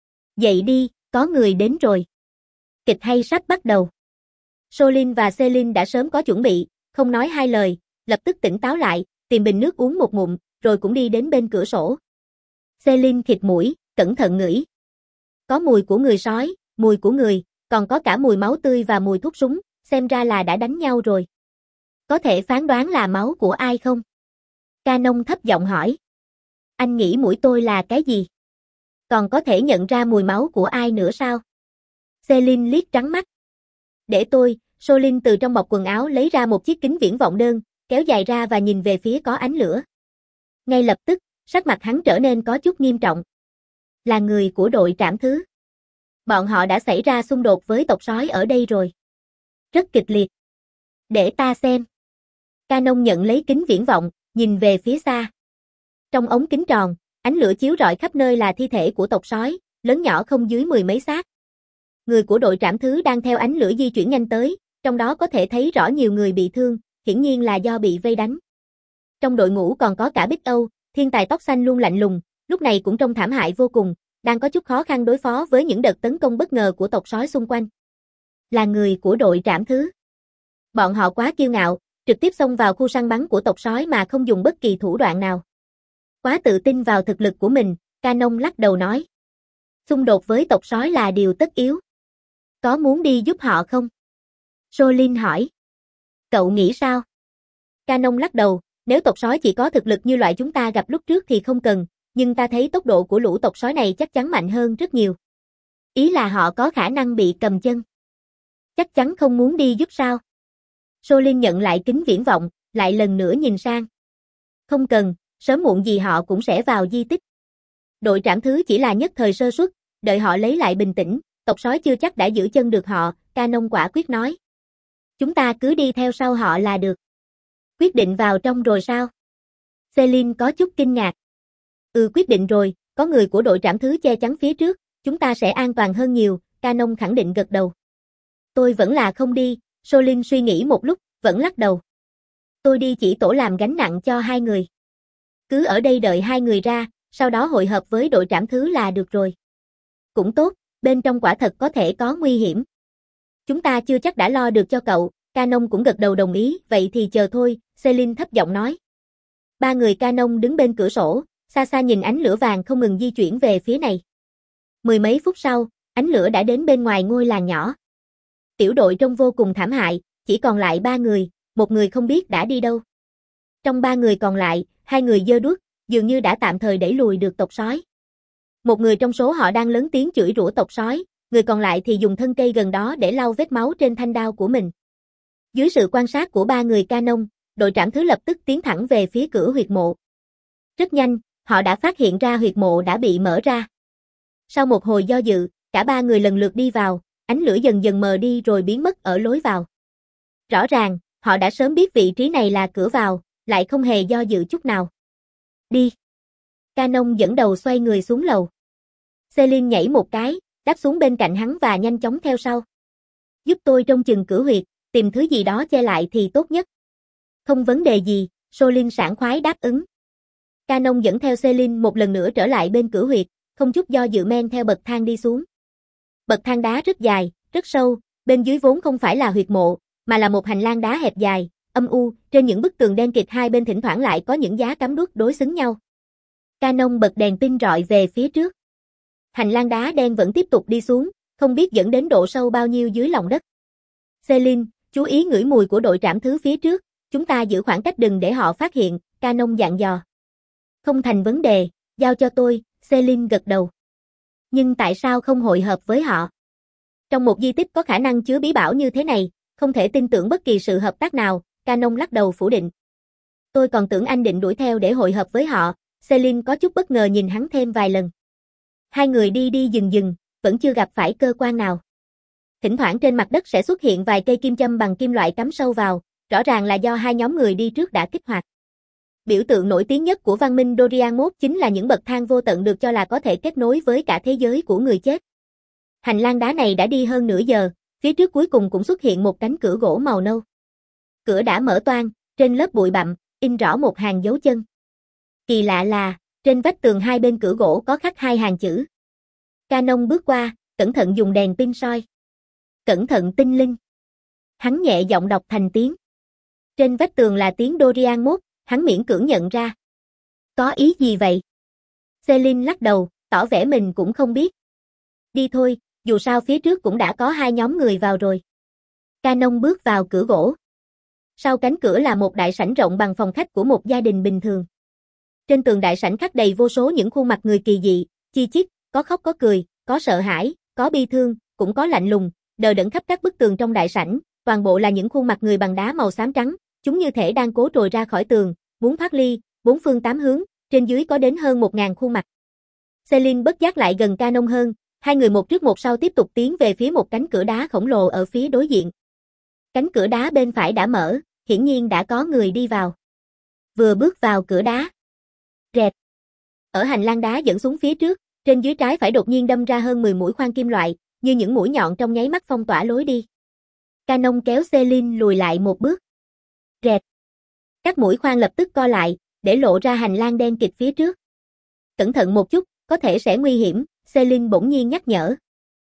Dậy đi, có người đến rồi. Kịch hay sắp bắt đầu. Solin và Celine đã sớm có chuẩn bị, không nói hai lời, lập tức tỉnh táo lại, tìm bình nước uống một ngụm, rồi cũng đi đến bên cửa sổ. Celine khịt mũi, cẩn thận ngửi. Có mùi của người sói, mùi của người, còn có cả mùi máu tươi và mùi thuốc súng, xem ra là đã đánh nhau rồi. Có thể phán đoán là máu của ai không? Canon thấp giọng hỏi. Anh nghĩ mũi tôi là cái gì? Còn có thể nhận ra mùi máu của ai nữa sao? Celine liếc trắng mắt. Để tôi, Solin từ trong bọc quần áo lấy ra một chiếc kính viễn vọng đơn, kéo dài ra và nhìn về phía có ánh lửa. Ngay lập tức, sắc mặt hắn trở nên có chút nghiêm trọng. Là người của đội trảm thứ. Bọn họ đã xảy ra xung đột với tộc sói ở đây rồi. Rất kịch liệt. Để ta xem. Canon nhận lấy kính viễn vọng, nhìn về phía xa. Trong ống kính tròn, ánh lửa chiếu rọi khắp nơi là thi thể của tộc sói, lớn nhỏ không dưới mười mấy xác. Người của đội trảm thứ đang theo ánh lửa di chuyển nhanh tới, trong đó có thể thấy rõ nhiều người bị thương, hiển nhiên là do bị vây đánh. Trong đội ngũ còn có cả Bích Âu, thiên tài tóc xanh luôn lạnh lùng, lúc này cũng trông thảm hại vô cùng, đang có chút khó khăn đối phó với những đợt tấn công bất ngờ của tộc sói xung quanh. Là người của đội trảm thứ. Bọn họ quá kiêu ngạo, trực tiếp xông vào khu săn bắn của tộc sói mà không dùng bất kỳ thủ đoạn nào. Quá tự tin vào thực lực của mình, Canon lắc đầu nói. Xung đột với tộc sói là điều tất yếu. Có muốn đi giúp họ không? Solin hỏi. Cậu nghĩ sao? Canon lắc đầu, nếu tộc sói chỉ có thực lực như loại chúng ta gặp lúc trước thì không cần, nhưng ta thấy tốc độ của lũ tộc sói này chắc chắn mạnh hơn rất nhiều. Ý là họ có khả năng bị cầm chân. Chắc chắn không muốn đi giúp sao? Solin nhận lại kính viễn vọng, lại lần nữa nhìn sang. Không cần, sớm muộn gì họ cũng sẽ vào di tích. Đội trảm thứ chỉ là nhất thời sơ suất, đợi họ lấy lại bình tĩnh, tộc sói chưa chắc đã giữ chân được họ, Canon quả quyết nói. Chúng ta cứ đi theo sau họ là được. Quyết định vào trong rồi sao? Celine có chút kinh ngạc. Ừ, quyết định rồi, có người của đội trảm thứ che chắn phía trước, chúng ta sẽ an toàn hơn nhiều, Canon khẳng định gật đầu. Tôi vẫn là không đi, Solin suy nghĩ một lúc, vẫn lắc đầu. Tôi đi chỉ tổ làm gánh nặng cho hai người. Cứ ở đây đợi hai người ra, sau đó hội hợp với đội trảm thứ là được rồi. Cũng tốt, bên trong quả thật có thể có nguy hiểm. Chúng ta chưa chắc đã lo được cho cậu, Canon cũng gật đầu đồng ý, vậy thì chờ thôi, Celine thấp giọng nói. Ba người Canon đứng bên cửa sổ, xa xa nhìn ánh lửa vàng không ngừng di chuyển về phía này. Mười mấy phút sau, ánh lửa đã đến bên ngoài ngôi làng nhỏ. Tiểu đội trông vô cùng thảm hại, chỉ còn lại ba người, một người không biết đã đi đâu. Trong ba người còn lại, hai người giơ đuốc, dường như đã tạm thời đẩy lùi được tộc sói. Một người trong số họ đang lớn tiếng chửi rủa tộc sói, người còn lại thì dùng thân cây gần đó để lau vết máu trên thanh đao của mình. Dưới sự quan sát của ba người Canon, đội trảm thứ lập tức tiến thẳng về phía cửa huyệt mộ. Rất nhanh, họ đã phát hiện ra huyệt mộ đã bị mở ra. Sau một hồi do dự, cả ba người lần lượt đi vào, ánh lửa dần dần mờ đi rồi biến mất ở lối vào. Rõ ràng, họ đã sớm biết vị trí này là cửa vào, lại không hề do dự chút nào. Đi. Canon dẫn đầu xoay người xuống lầu. Celine nhảy một cái, đáp xuống bên cạnh hắn và nhanh chóng theo sau. Giúp tôi trông chừng cửa huyệt, tìm thứ gì đó che lại thì tốt nhất. Không vấn đề gì, Solin sảng khoái đáp ứng. Canon dẫn theo Celine một lần nữa trở lại bên cửa huyệt, không chút do dự men theo bậc thang đi xuống. Bậc thang đá rất dài, rất sâu, bên dưới vốn không phải là huyệt mộ, mà là một hành lang đá hẹp dài, âm u, trên những bức tường đen kịt hai bên thỉnh thoảng lại có những giá cắm đuốc đối xứng nhau. Canon bật đèn pin rọi về phía trước. Hành lang đá đen vẫn tiếp tục đi xuống, không biết dẫn đến độ sâu bao nhiêu dưới lòng đất. Celine, chú ý ngửi mùi của đội trảm thứ phía trước, chúng ta giữ khoảng cách đừng để họ phát hiện, Canon dặn dò. Không thành vấn đề, giao cho tôi, Celine gật đầu. Nhưng tại sao không hội hợp với họ? Trong một di tích có khả năng chứa bí bảo như thế này, không thể tin tưởng bất kỳ sự hợp tác nào, Canon lắc đầu phủ định. Tôi còn tưởng anh định đuổi theo để hội hợp với họ, Celine có chút bất ngờ nhìn hắn thêm vài lần. Hai người đi đi dừng dừng, vẫn chưa gặp phải cơ quan nào. Thỉnh thoảng trên mặt đất sẽ xuất hiện vài cây kim châm bằng kim loại cắm sâu vào, rõ ràng là do hai nhóm người đi trước đã kích hoạt. Biểu tượng nổi tiếng nhất của văn minh Dorian mốt chính là những bậc thang vô tận được cho là có thể kết nối với cả thế giới của người chết. Hành lang đá này đã đi hơn nửa giờ, phía trước cuối cùng cũng xuất hiện một cánh cửa gỗ màu nâu. Cửa đã mở toang, trên lớp bụi bặm, in rõ một hàng dấu chân. Kỳ lạ là, trên vách tường hai bên cửa gỗ có khắc hai hàng chữ. Canon bước qua, cẩn thận dùng đèn pin soi. Cẩn thận tinh linh. Hắn nhẹ giọng đọc thành tiếng. Trên vách tường là tiếng Dorian mốt, hắn miễn cưỡng nhận ra. Có ý gì vậy? Celine lắc đầu, tỏ vẻ mình cũng không biết. Đi thôi, dù sao phía trước cũng đã có hai nhóm người vào rồi. Canon bước vào cửa gỗ. Sau cánh cửa là một đại sảnh rộng bằng phòng khách của một gia đình bình thường. Trên tường đại sảnh khắc đầy vô số những khuôn mặt người kỳ dị, chi chít, có khóc có cười, có sợ hãi, có bi thương, cũng có lạnh lùng, đờ đẫn khắp các bức tường trong đại sảnh, toàn bộ là những khuôn mặt người bằng đá màu xám trắng, chúng như thể đang cố trồi ra khỏi tường, muốn thoát ly, bốn phương tám hướng, trên dưới có đến hơn một ngàn khuôn mặt. Celine bất giác lại gần Canon hơn, hai người một trước một sau tiếp tục tiến về phía một cánh cửa đá khổng lồ ở phía đối diện. Cánh cửa đá bên phải đã mở, hiển nhiên đã có người đi vào. Vừa bước vào cửa đá. Rẹt. Ở hành lang đá dẫn xuống phía trước, trên dưới trái phải đột nhiên đâm ra hơn mười mũi khoan kim loại, như những mũi nhọn trong nháy mắt phong tỏa lối đi. Canon kéo Celine lùi lại một bước. Rẹt. Các mũi khoan lập tức co lại, để lộ ra hành lang đen kịt phía trước. Cẩn thận một chút, có thể sẽ nguy hiểm, Celine bỗng nhiên nhắc nhở.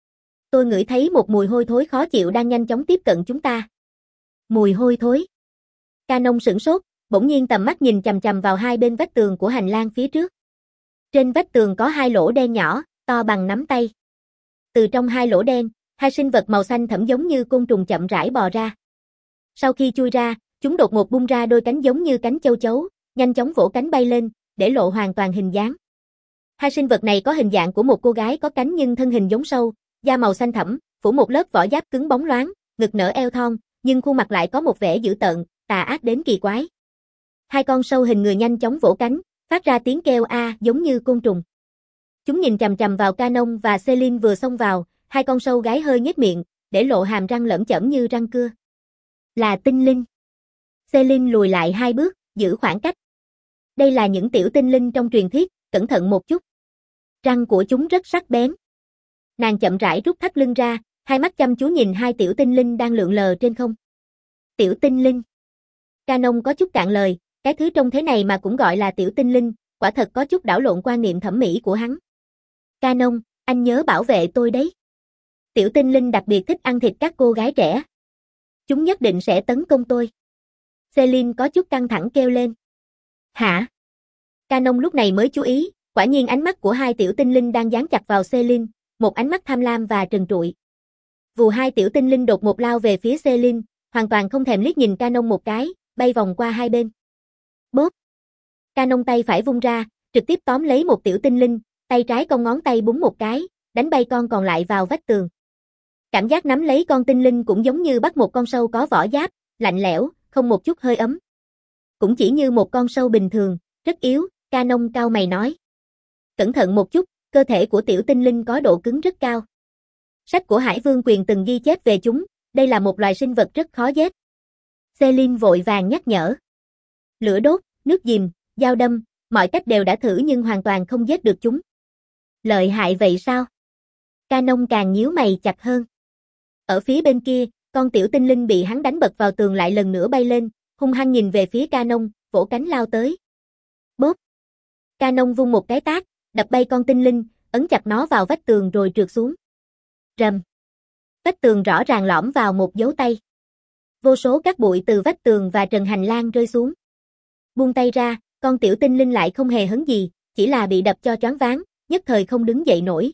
Tôi ngửi thấy một mùi hôi thối khó chịu đang nhanh chóng tiếp cận chúng ta. Mùi hôi thối. Canon sửng sốt, bỗng nhiên tầm mắt nhìn chằm chằm vào hai bên vách tường của hành lang phía trước. Trên vách tường có hai lỗ đen nhỏ, to bằng nắm tay. Từ trong hai lỗ đen, hai sinh vật màu xanh thẫm giống như côn trùng chậm rãi bò ra. Sau khi chui ra, chúng đột ngột bung ra đôi cánh giống như cánh châu chấu, nhanh chóng vỗ cánh bay lên, để lộ hoàn toàn hình dáng. Hai sinh vật này có hình dạng của một cô gái có cánh nhưng thân hình giống sâu, da màu xanh thẫm, phủ một lớp vỏ giáp cứng bóng loáng, ngực nở eo thon, nhưng khuôn mặt lại có một vẻ dữ tợn, tà ác đến kỳ quái. Hai con sâu hình người nhanh chóng vỗ cánh, phát ra tiếng kêu a giống như côn trùng. Chúng nhìn chằm chằm vào Canon và Celine vừa xông vào, hai con sâu gái hơi nhếch miệng, để lộ hàm răng lởm chởm như răng cưa. Là tinh linh. Celine lùi lại hai bước, giữ khoảng cách. Đây là những tiểu tinh linh trong truyền thuyết, cẩn thận một chút. Răng của chúng rất sắc bén. Nàng chậm rãi rút thắt lưng ra, hai mắt chăm chú nhìn hai tiểu tinh linh đang lượn lờ trên không. Tiểu tinh linh. Canon có chút cạn lời, cái thứ trông thế này mà cũng gọi là tiểu tinh linh, quả thật có chút đảo lộn quan niệm thẩm mỹ của hắn. Canon, anh nhớ bảo vệ tôi đấy. Tiểu tinh linh đặc biệt thích ăn thịt các cô gái trẻ. Chúng nhất định sẽ tấn công tôi. Celine có chút căng thẳng kêu lên. Hả? Canon lúc này mới chú ý, quả nhiên ánh mắt của hai tiểu tinh linh đang dán chặt vào Celine, một ánh mắt tham lam và trần trụi. Vù hai tiểu tinh linh đột ngột lao về phía Celine, hoàn toàn không thèm liếc nhìn Canon một cái, bay vòng qua hai bên. Bóp. Canon tay phải vung ra, trực tiếp tóm lấy một tiểu tinh linh, tay trái cong ngón tay búng một cái, đánh bay con còn lại vào vách tường. Cảm giác nắm lấy con tinh linh cũng giống như bắt một con sâu có vỏ giáp, lạnh lẽo, không một chút hơi ấm. Cũng chỉ như một con sâu bình thường, rất yếu, Canon cau mày nói. Cẩn thận một chút, cơ thể của tiểu tinh linh có độ cứng rất cao. Sách của Hải Vương Quyền từng ghi chép về chúng, đây là một loài sinh vật rất khó giết. Celine vội vàng nhắc nhở. Lửa đốt, nước dìm, dao đâm, mọi cách đều đã thử nhưng hoàn toàn không giết được chúng. Lợi hại vậy sao? Canon càng nhíu mày chặt hơn. Ở phía bên kia, con tiểu tinh linh bị hắn đánh bật vào tường lại lần nữa bay lên, hung hăng nhìn về phía Canon, vỗ cánh lao tới. Bóp. Canon vung một cái tát, đập bay con tinh linh, ấn chặt nó vào vách tường rồi trượt xuống. Rầm. Vách tường rõ ràng lõm vào một dấu tay. Vô số cát bụi từ vách tường và trần hành lang rơi xuống. Buông tay ra, con tiểu tinh linh lại không hề hấn gì, chỉ là bị đập cho choáng váng, nhất thời không đứng dậy nổi.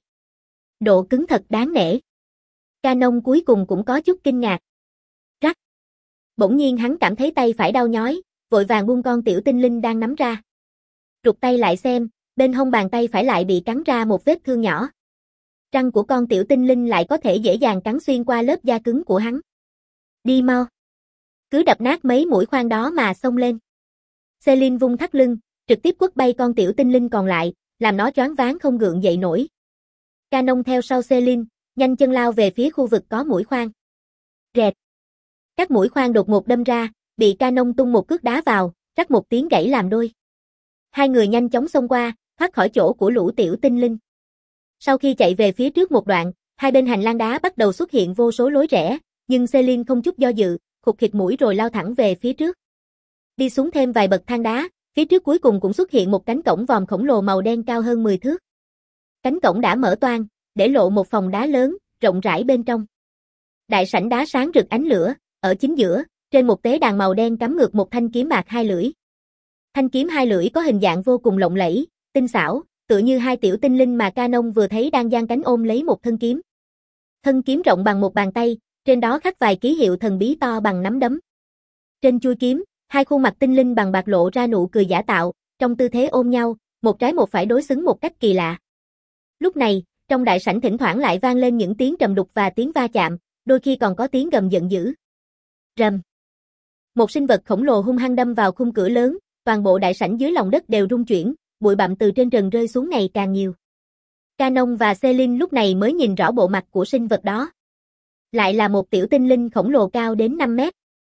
Độ cứng thật đáng nể. Canon cuối cùng cũng có chút kinh ngạc. Rắc. Bỗng nhiên hắn cảm thấy tay phải đau nhói, vội vàng buông con tiểu tinh linh đang nắm ra. Trục tay lại xem, bên hông bàn tay phải lại bị cắn ra một vết thương nhỏ. răng của con tiểu tinh linh lại có thể dễ dàng cắn xuyên qua lớp da cứng của hắn. Đi mau. Cứ đập nát mấy mũi khoan đó mà xông lên. Celine vung thắt lưng, trực tiếp quất bay con tiểu tinh linh còn lại, làm nó choáng váng không gượng dậy nổi. Canon theo sau Celine, nhanh chân lao về phía khu vực có mũi khoan. Rẹt. Các mũi khoan đột ngột đâm ra, bị Canon tung một cước đá vào, rắc một tiếng gãy làm đôi. Hai người nhanh chóng xông qua, thoát khỏi chỗ của lũ tiểu tinh linh. Sau khi chạy về phía trước một đoạn, hai bên hành lang đá bắt đầu xuất hiện vô số lối rẽ, nhưng Celine không chút do dự, khụt khịt mũi rồi lao thẳng về phía trước. Đi xuống thêm vài bậc thang đá, phía trước cuối cùng cũng xuất hiện một cánh cổng vòm khổng lồ màu đen cao hơn mười thước. Cánh cổng đã mở toang, để lộ một phòng đá lớn, rộng rãi bên trong. Đại sảnh đá sáng rực ánh lửa, ở chính giữa, trên một tế đàn màu đen cắm ngược một thanh kiếm bạc hai lưỡi. Thanh kiếm hai lưỡi có hình dạng vô cùng lộng lẫy, tinh xảo, tựa như hai tiểu tinh linh mà Canon vừa thấy đang giang cánh ôm lấy một thân kiếm. Thân kiếm rộng bằng một bàn tay, trên đó khắc vài ký hiệu thần bí to bằng nắm đấm. Trên chuôi kiếm, hai khuôn mặt tinh linh bằng bạc lộ ra nụ cười giả tạo, trong tư thế ôm nhau, một trái một phải đối xứng một cách kỳ lạ. Lúc này, trong đại sảnh thỉnh thoảng lại vang lên những tiếng trầm đục và tiếng va chạm, đôi khi còn có tiếng gầm giận dữ. Rầm. Một sinh vật khổng lồ hung hăng đâm vào khung cửa lớn, toàn bộ đại sảnh dưới lòng đất đều rung chuyển, bụi bặm từ trên trần rơi xuống ngày càng nhiều. Canon và Celine lúc này mới nhìn rõ bộ mặt của sinh vật đó. Lại là một tiểu tinh linh khổng lồ cao đến năm mét.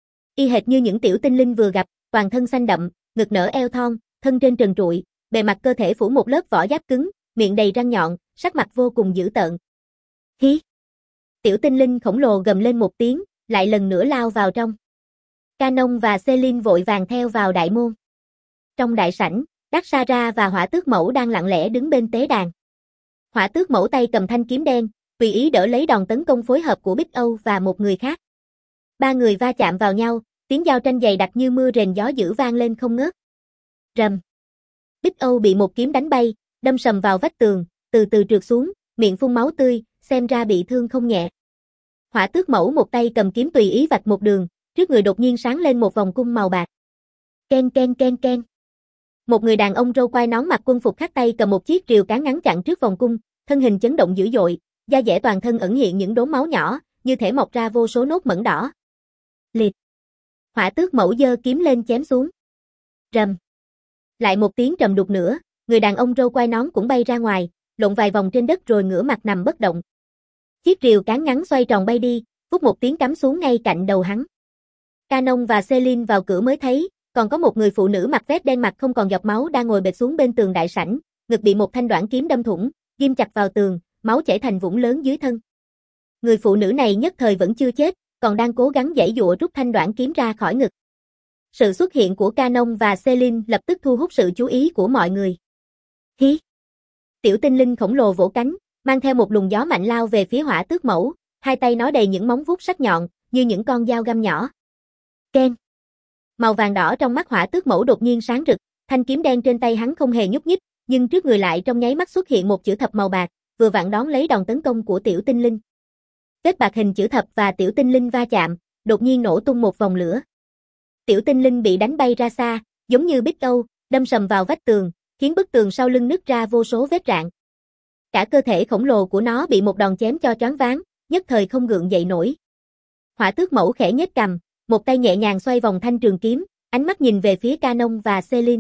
Y hệt như những tiểu tinh linh vừa gặp, toàn thân xanh đậm, ngực nở eo thon, thân trên trần trụi, bề mặt cơ thể phủ một lớp vỏ giáp cứng, miệng đầy răng nhọn, sắc mặt vô cùng dữ tợn. Hí! Tiểu tinh linh khổng lồ gầm lên một tiếng, lại lần nữa lao vào trong. Canon và Celine vội vàng theo vào đại môn. Trong đại sảnh, Đắc Sa-ra và Hỏa Tước Mẫu đang lặng lẽ đứng bên tế đàn. Hỏa Tước Mẫu tay cầm thanh kiếm đen, tùy ý đỡ lấy đòn tấn công phối hợp của Bích Âu và một người khác. Ba người va chạm vào nhau, tiếng giao tranh dày đặc như mưa rền gió dữ vang lên không ngớt. Rầm. Bích Âu bị một kiếm đánh bay, đâm sầm vào vách tường, từ từ trượt xuống, miệng phun máu tươi, xem ra bị thương không nhẹ. Hỏa Tước Mẫu một tay cầm kiếm tùy ý vạch một đường, trước người đột nhiên sáng lên một vòng cung màu bạc. Ken ken ken ken. Một người đàn ông râu quai nón mặc quân phục khắc tay cầm một chiếc rìu cán ngắn chặn trước vòng cung, thân hình chấn động dữ dội, da dẻ toàn thân ẩn hiện những đốm máu nhỏ, như thể mọc ra vô số nốt mẩn đỏ. Liệt. Hỏa Tước Mẫu giơ kiếm lên chém xuống. Rầm. Lại một tiếng trầm đục nữa, người đàn ông râu quai nón cũng bay ra ngoài, lộn vài vòng trên đất rồi ngửa mặt nằm bất động. Chiếc rìu cán ngắn xoay tròn bay đi, phút một tiếng cắm xuống ngay cạnh đầu hắn. Canon và Celine vào cửa mới thấy, còn có một người phụ nữ mặc vest đen mặt không còn giọt máu đang ngồi bệt xuống bên tường đại sảnh, ngực bị một thanh đoạn kiếm đâm thủng, ghim chặt vào tường, máu chảy thành vũng lớn dưới thân. Người phụ nữ này nhất thời vẫn chưa chết, còn đang cố gắng giãy giụa rút thanh đoạn kiếm ra khỏi ngực. Sự xuất hiện của Canon và Celine lập tức thu hút sự chú ý của mọi người. Hí! Tiểu tinh linh khổng lồ vỗ cánh, mang theo một luồng gió mạnh lao về phía Hỏa Tước Mẫu, hai tay nó đầy những móng vuốt sắc nhọn, như những con dao găm nhỏ. Ken! Màu vàng đỏ trong mắt Hỏa Tước Mẫu đột nhiên sáng rực, thanh kiếm đen trên tay hắn không hề nhúc nhích, nhưng trước người lại trong nháy mắt xuất hiện một chữ thập màu bạc, vừa vặn đón lấy đòn tấn công của tiểu tinh linh. Vết bạc hình chữ thập và tiểu tinh linh va chạm, đột nhiên nổ tung một vòng lửa. Tiểu tinh linh bị đánh bay ra xa, giống như Bích Âu, đâm sầm vào vách tường, khiến bức tường sau lưng nứt ra vô số vết rạn. Cả cơ thể khổng lồ của nó bị một đòn chém cho choáng váng, nhất thời không gượng dậy nổi. Hỏa Tước Mẫu khẽ nhếch cằm, một tay nhẹ nhàng xoay vòng thanh trường kiếm, ánh mắt nhìn về phía Canon và Celine.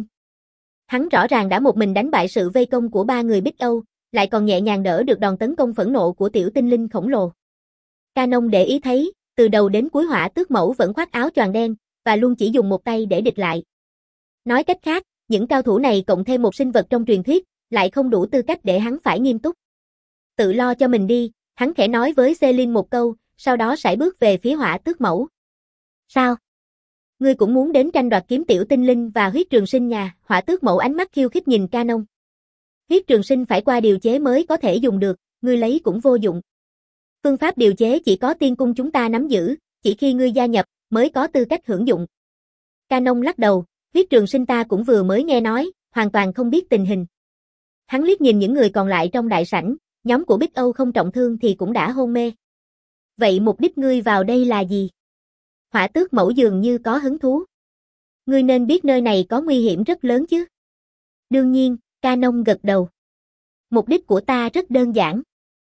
Hắn rõ ràng đã một mình đánh bại sự vây công của ba người Bích Âu, lại còn nhẹ nhàng đỡ được đòn tấn công phẫn nộ của tiểu tinh linh khổng lồ. Canon để ý thấy, từ đầu đến cuối Hỏa Tước Mẫu vẫn khoác áo choàng đen, và luôn chỉ dùng một tay để địch lại. Nói cách khác, những cao thủ này cộng thêm một sinh vật trong truyền thuyết, lại không đủ tư cách để hắn phải nghiêm túc. Tự lo cho mình đi, hắn khẽ nói với Celine một câu, sau đó sải bước về phía Hỏa Tước Mẫu. Sao? Ngươi cũng muốn đến tranh đoạt kiếm tiểu tinh linh và huyết trường sinh nhà? Hỏa Tước Mẫu ánh mắt khiêu khích nhìn Canon. Huyết trường sinh phải qua điều chế mới có thể dùng được, ngươi lấy cũng vô dụng. Phương pháp điều chế chỉ có tiên cung chúng ta nắm giữ, chỉ khi ngươi gia nhập, mới có tư cách hưởng dụng. Canon lắc đầu, huyết trường sinh ta cũng vừa mới nghe nói, hoàn toàn không biết tình hình. Hắn liếc nhìn những người còn lại trong đại sảnh, nhóm của Bích Âu không trọng thương thì cũng đã hôn mê. Vậy mục đích ngươi vào đây là gì? Hỏa Tước Mẫu dường như có hứng thú. Ngươi nên biết nơi này có nguy hiểm rất lớn chứ. Đương nhiên, Canon gật đầu. Mục đích của ta rất đơn giản.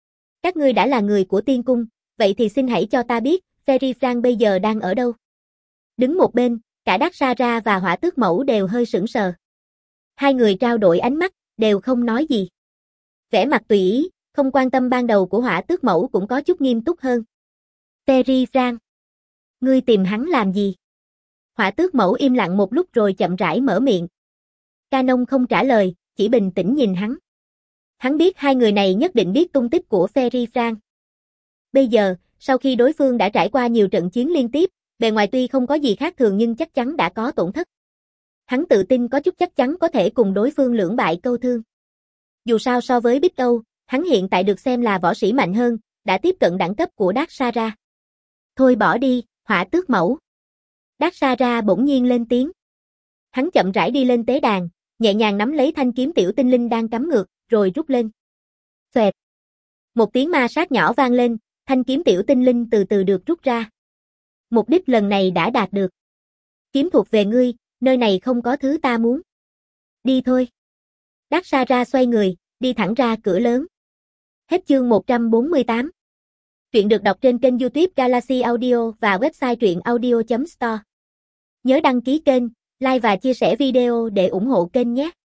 Các ngươi đã là người của tiên cung, vậy thì xin hãy cho ta biết, Fairy Frank bây giờ đang ở đâu? Đứng một bên, cả Đát Sa-ra và Hỏa Tước Mẫu đều hơi sững sờ. Hai người trao đổi ánh mắt, đều không nói gì. Vẻ mặt tùy ý, không quan tâm ban đầu của Hỏa Tước Mẫu cũng có chút nghiêm túc hơn. Fairy Frank, ngươi tìm hắn làm gì? Hỏa Tước Mẫu im lặng một lúc rồi chậm rãi mở miệng. Canon không trả lời, chỉ bình tĩnh nhìn hắn. Hắn biết hai người này nhất định biết tung tích của Fairy Frank. Bây giờ, sau khi đối phương đã trải qua nhiều trận chiến liên tiếp, bề ngoài tuy không có gì khác thường nhưng chắc chắn đã có tổn thất. Hắn tự tin có chút chắc chắn có thể cùng đối phương lưỡng bại câu thương. Dù sao so với Bích Âu, hắn hiện tại được xem là võ sĩ mạnh hơn, đã tiếp cận đẳng cấp của Đát Sa-ra. Thôi bỏ đi, Hỏa Tước Mẫu. Đát Sa-ra bỗng nhiên lên tiếng. Hắn chậm rãi đi lên tế đàn, nhẹ nhàng nắm lấy thanh kiếm tiểu tinh linh đang cắm ngược, rồi rút lên. Xoẹt. Một tiếng ma sát nhỏ vang lên, thanh kiếm tiểu tinh linh từ từ được rút ra. Mục đích lần này đã đạt được. Kiếm thuộc về ngươi, nơi này không có thứ ta muốn. Đi thôi. Đát Sa-ra xoay người, đi thẳng ra cửa lớn. Hết chương một trăm bốn mươi tám. Truyện được đọc trên kênh YouTube Galaxy Audio và website truyện audio chấm store. Nhớ đăng ký kênh, like và chia sẻ video để ủng hộ kênh nhé.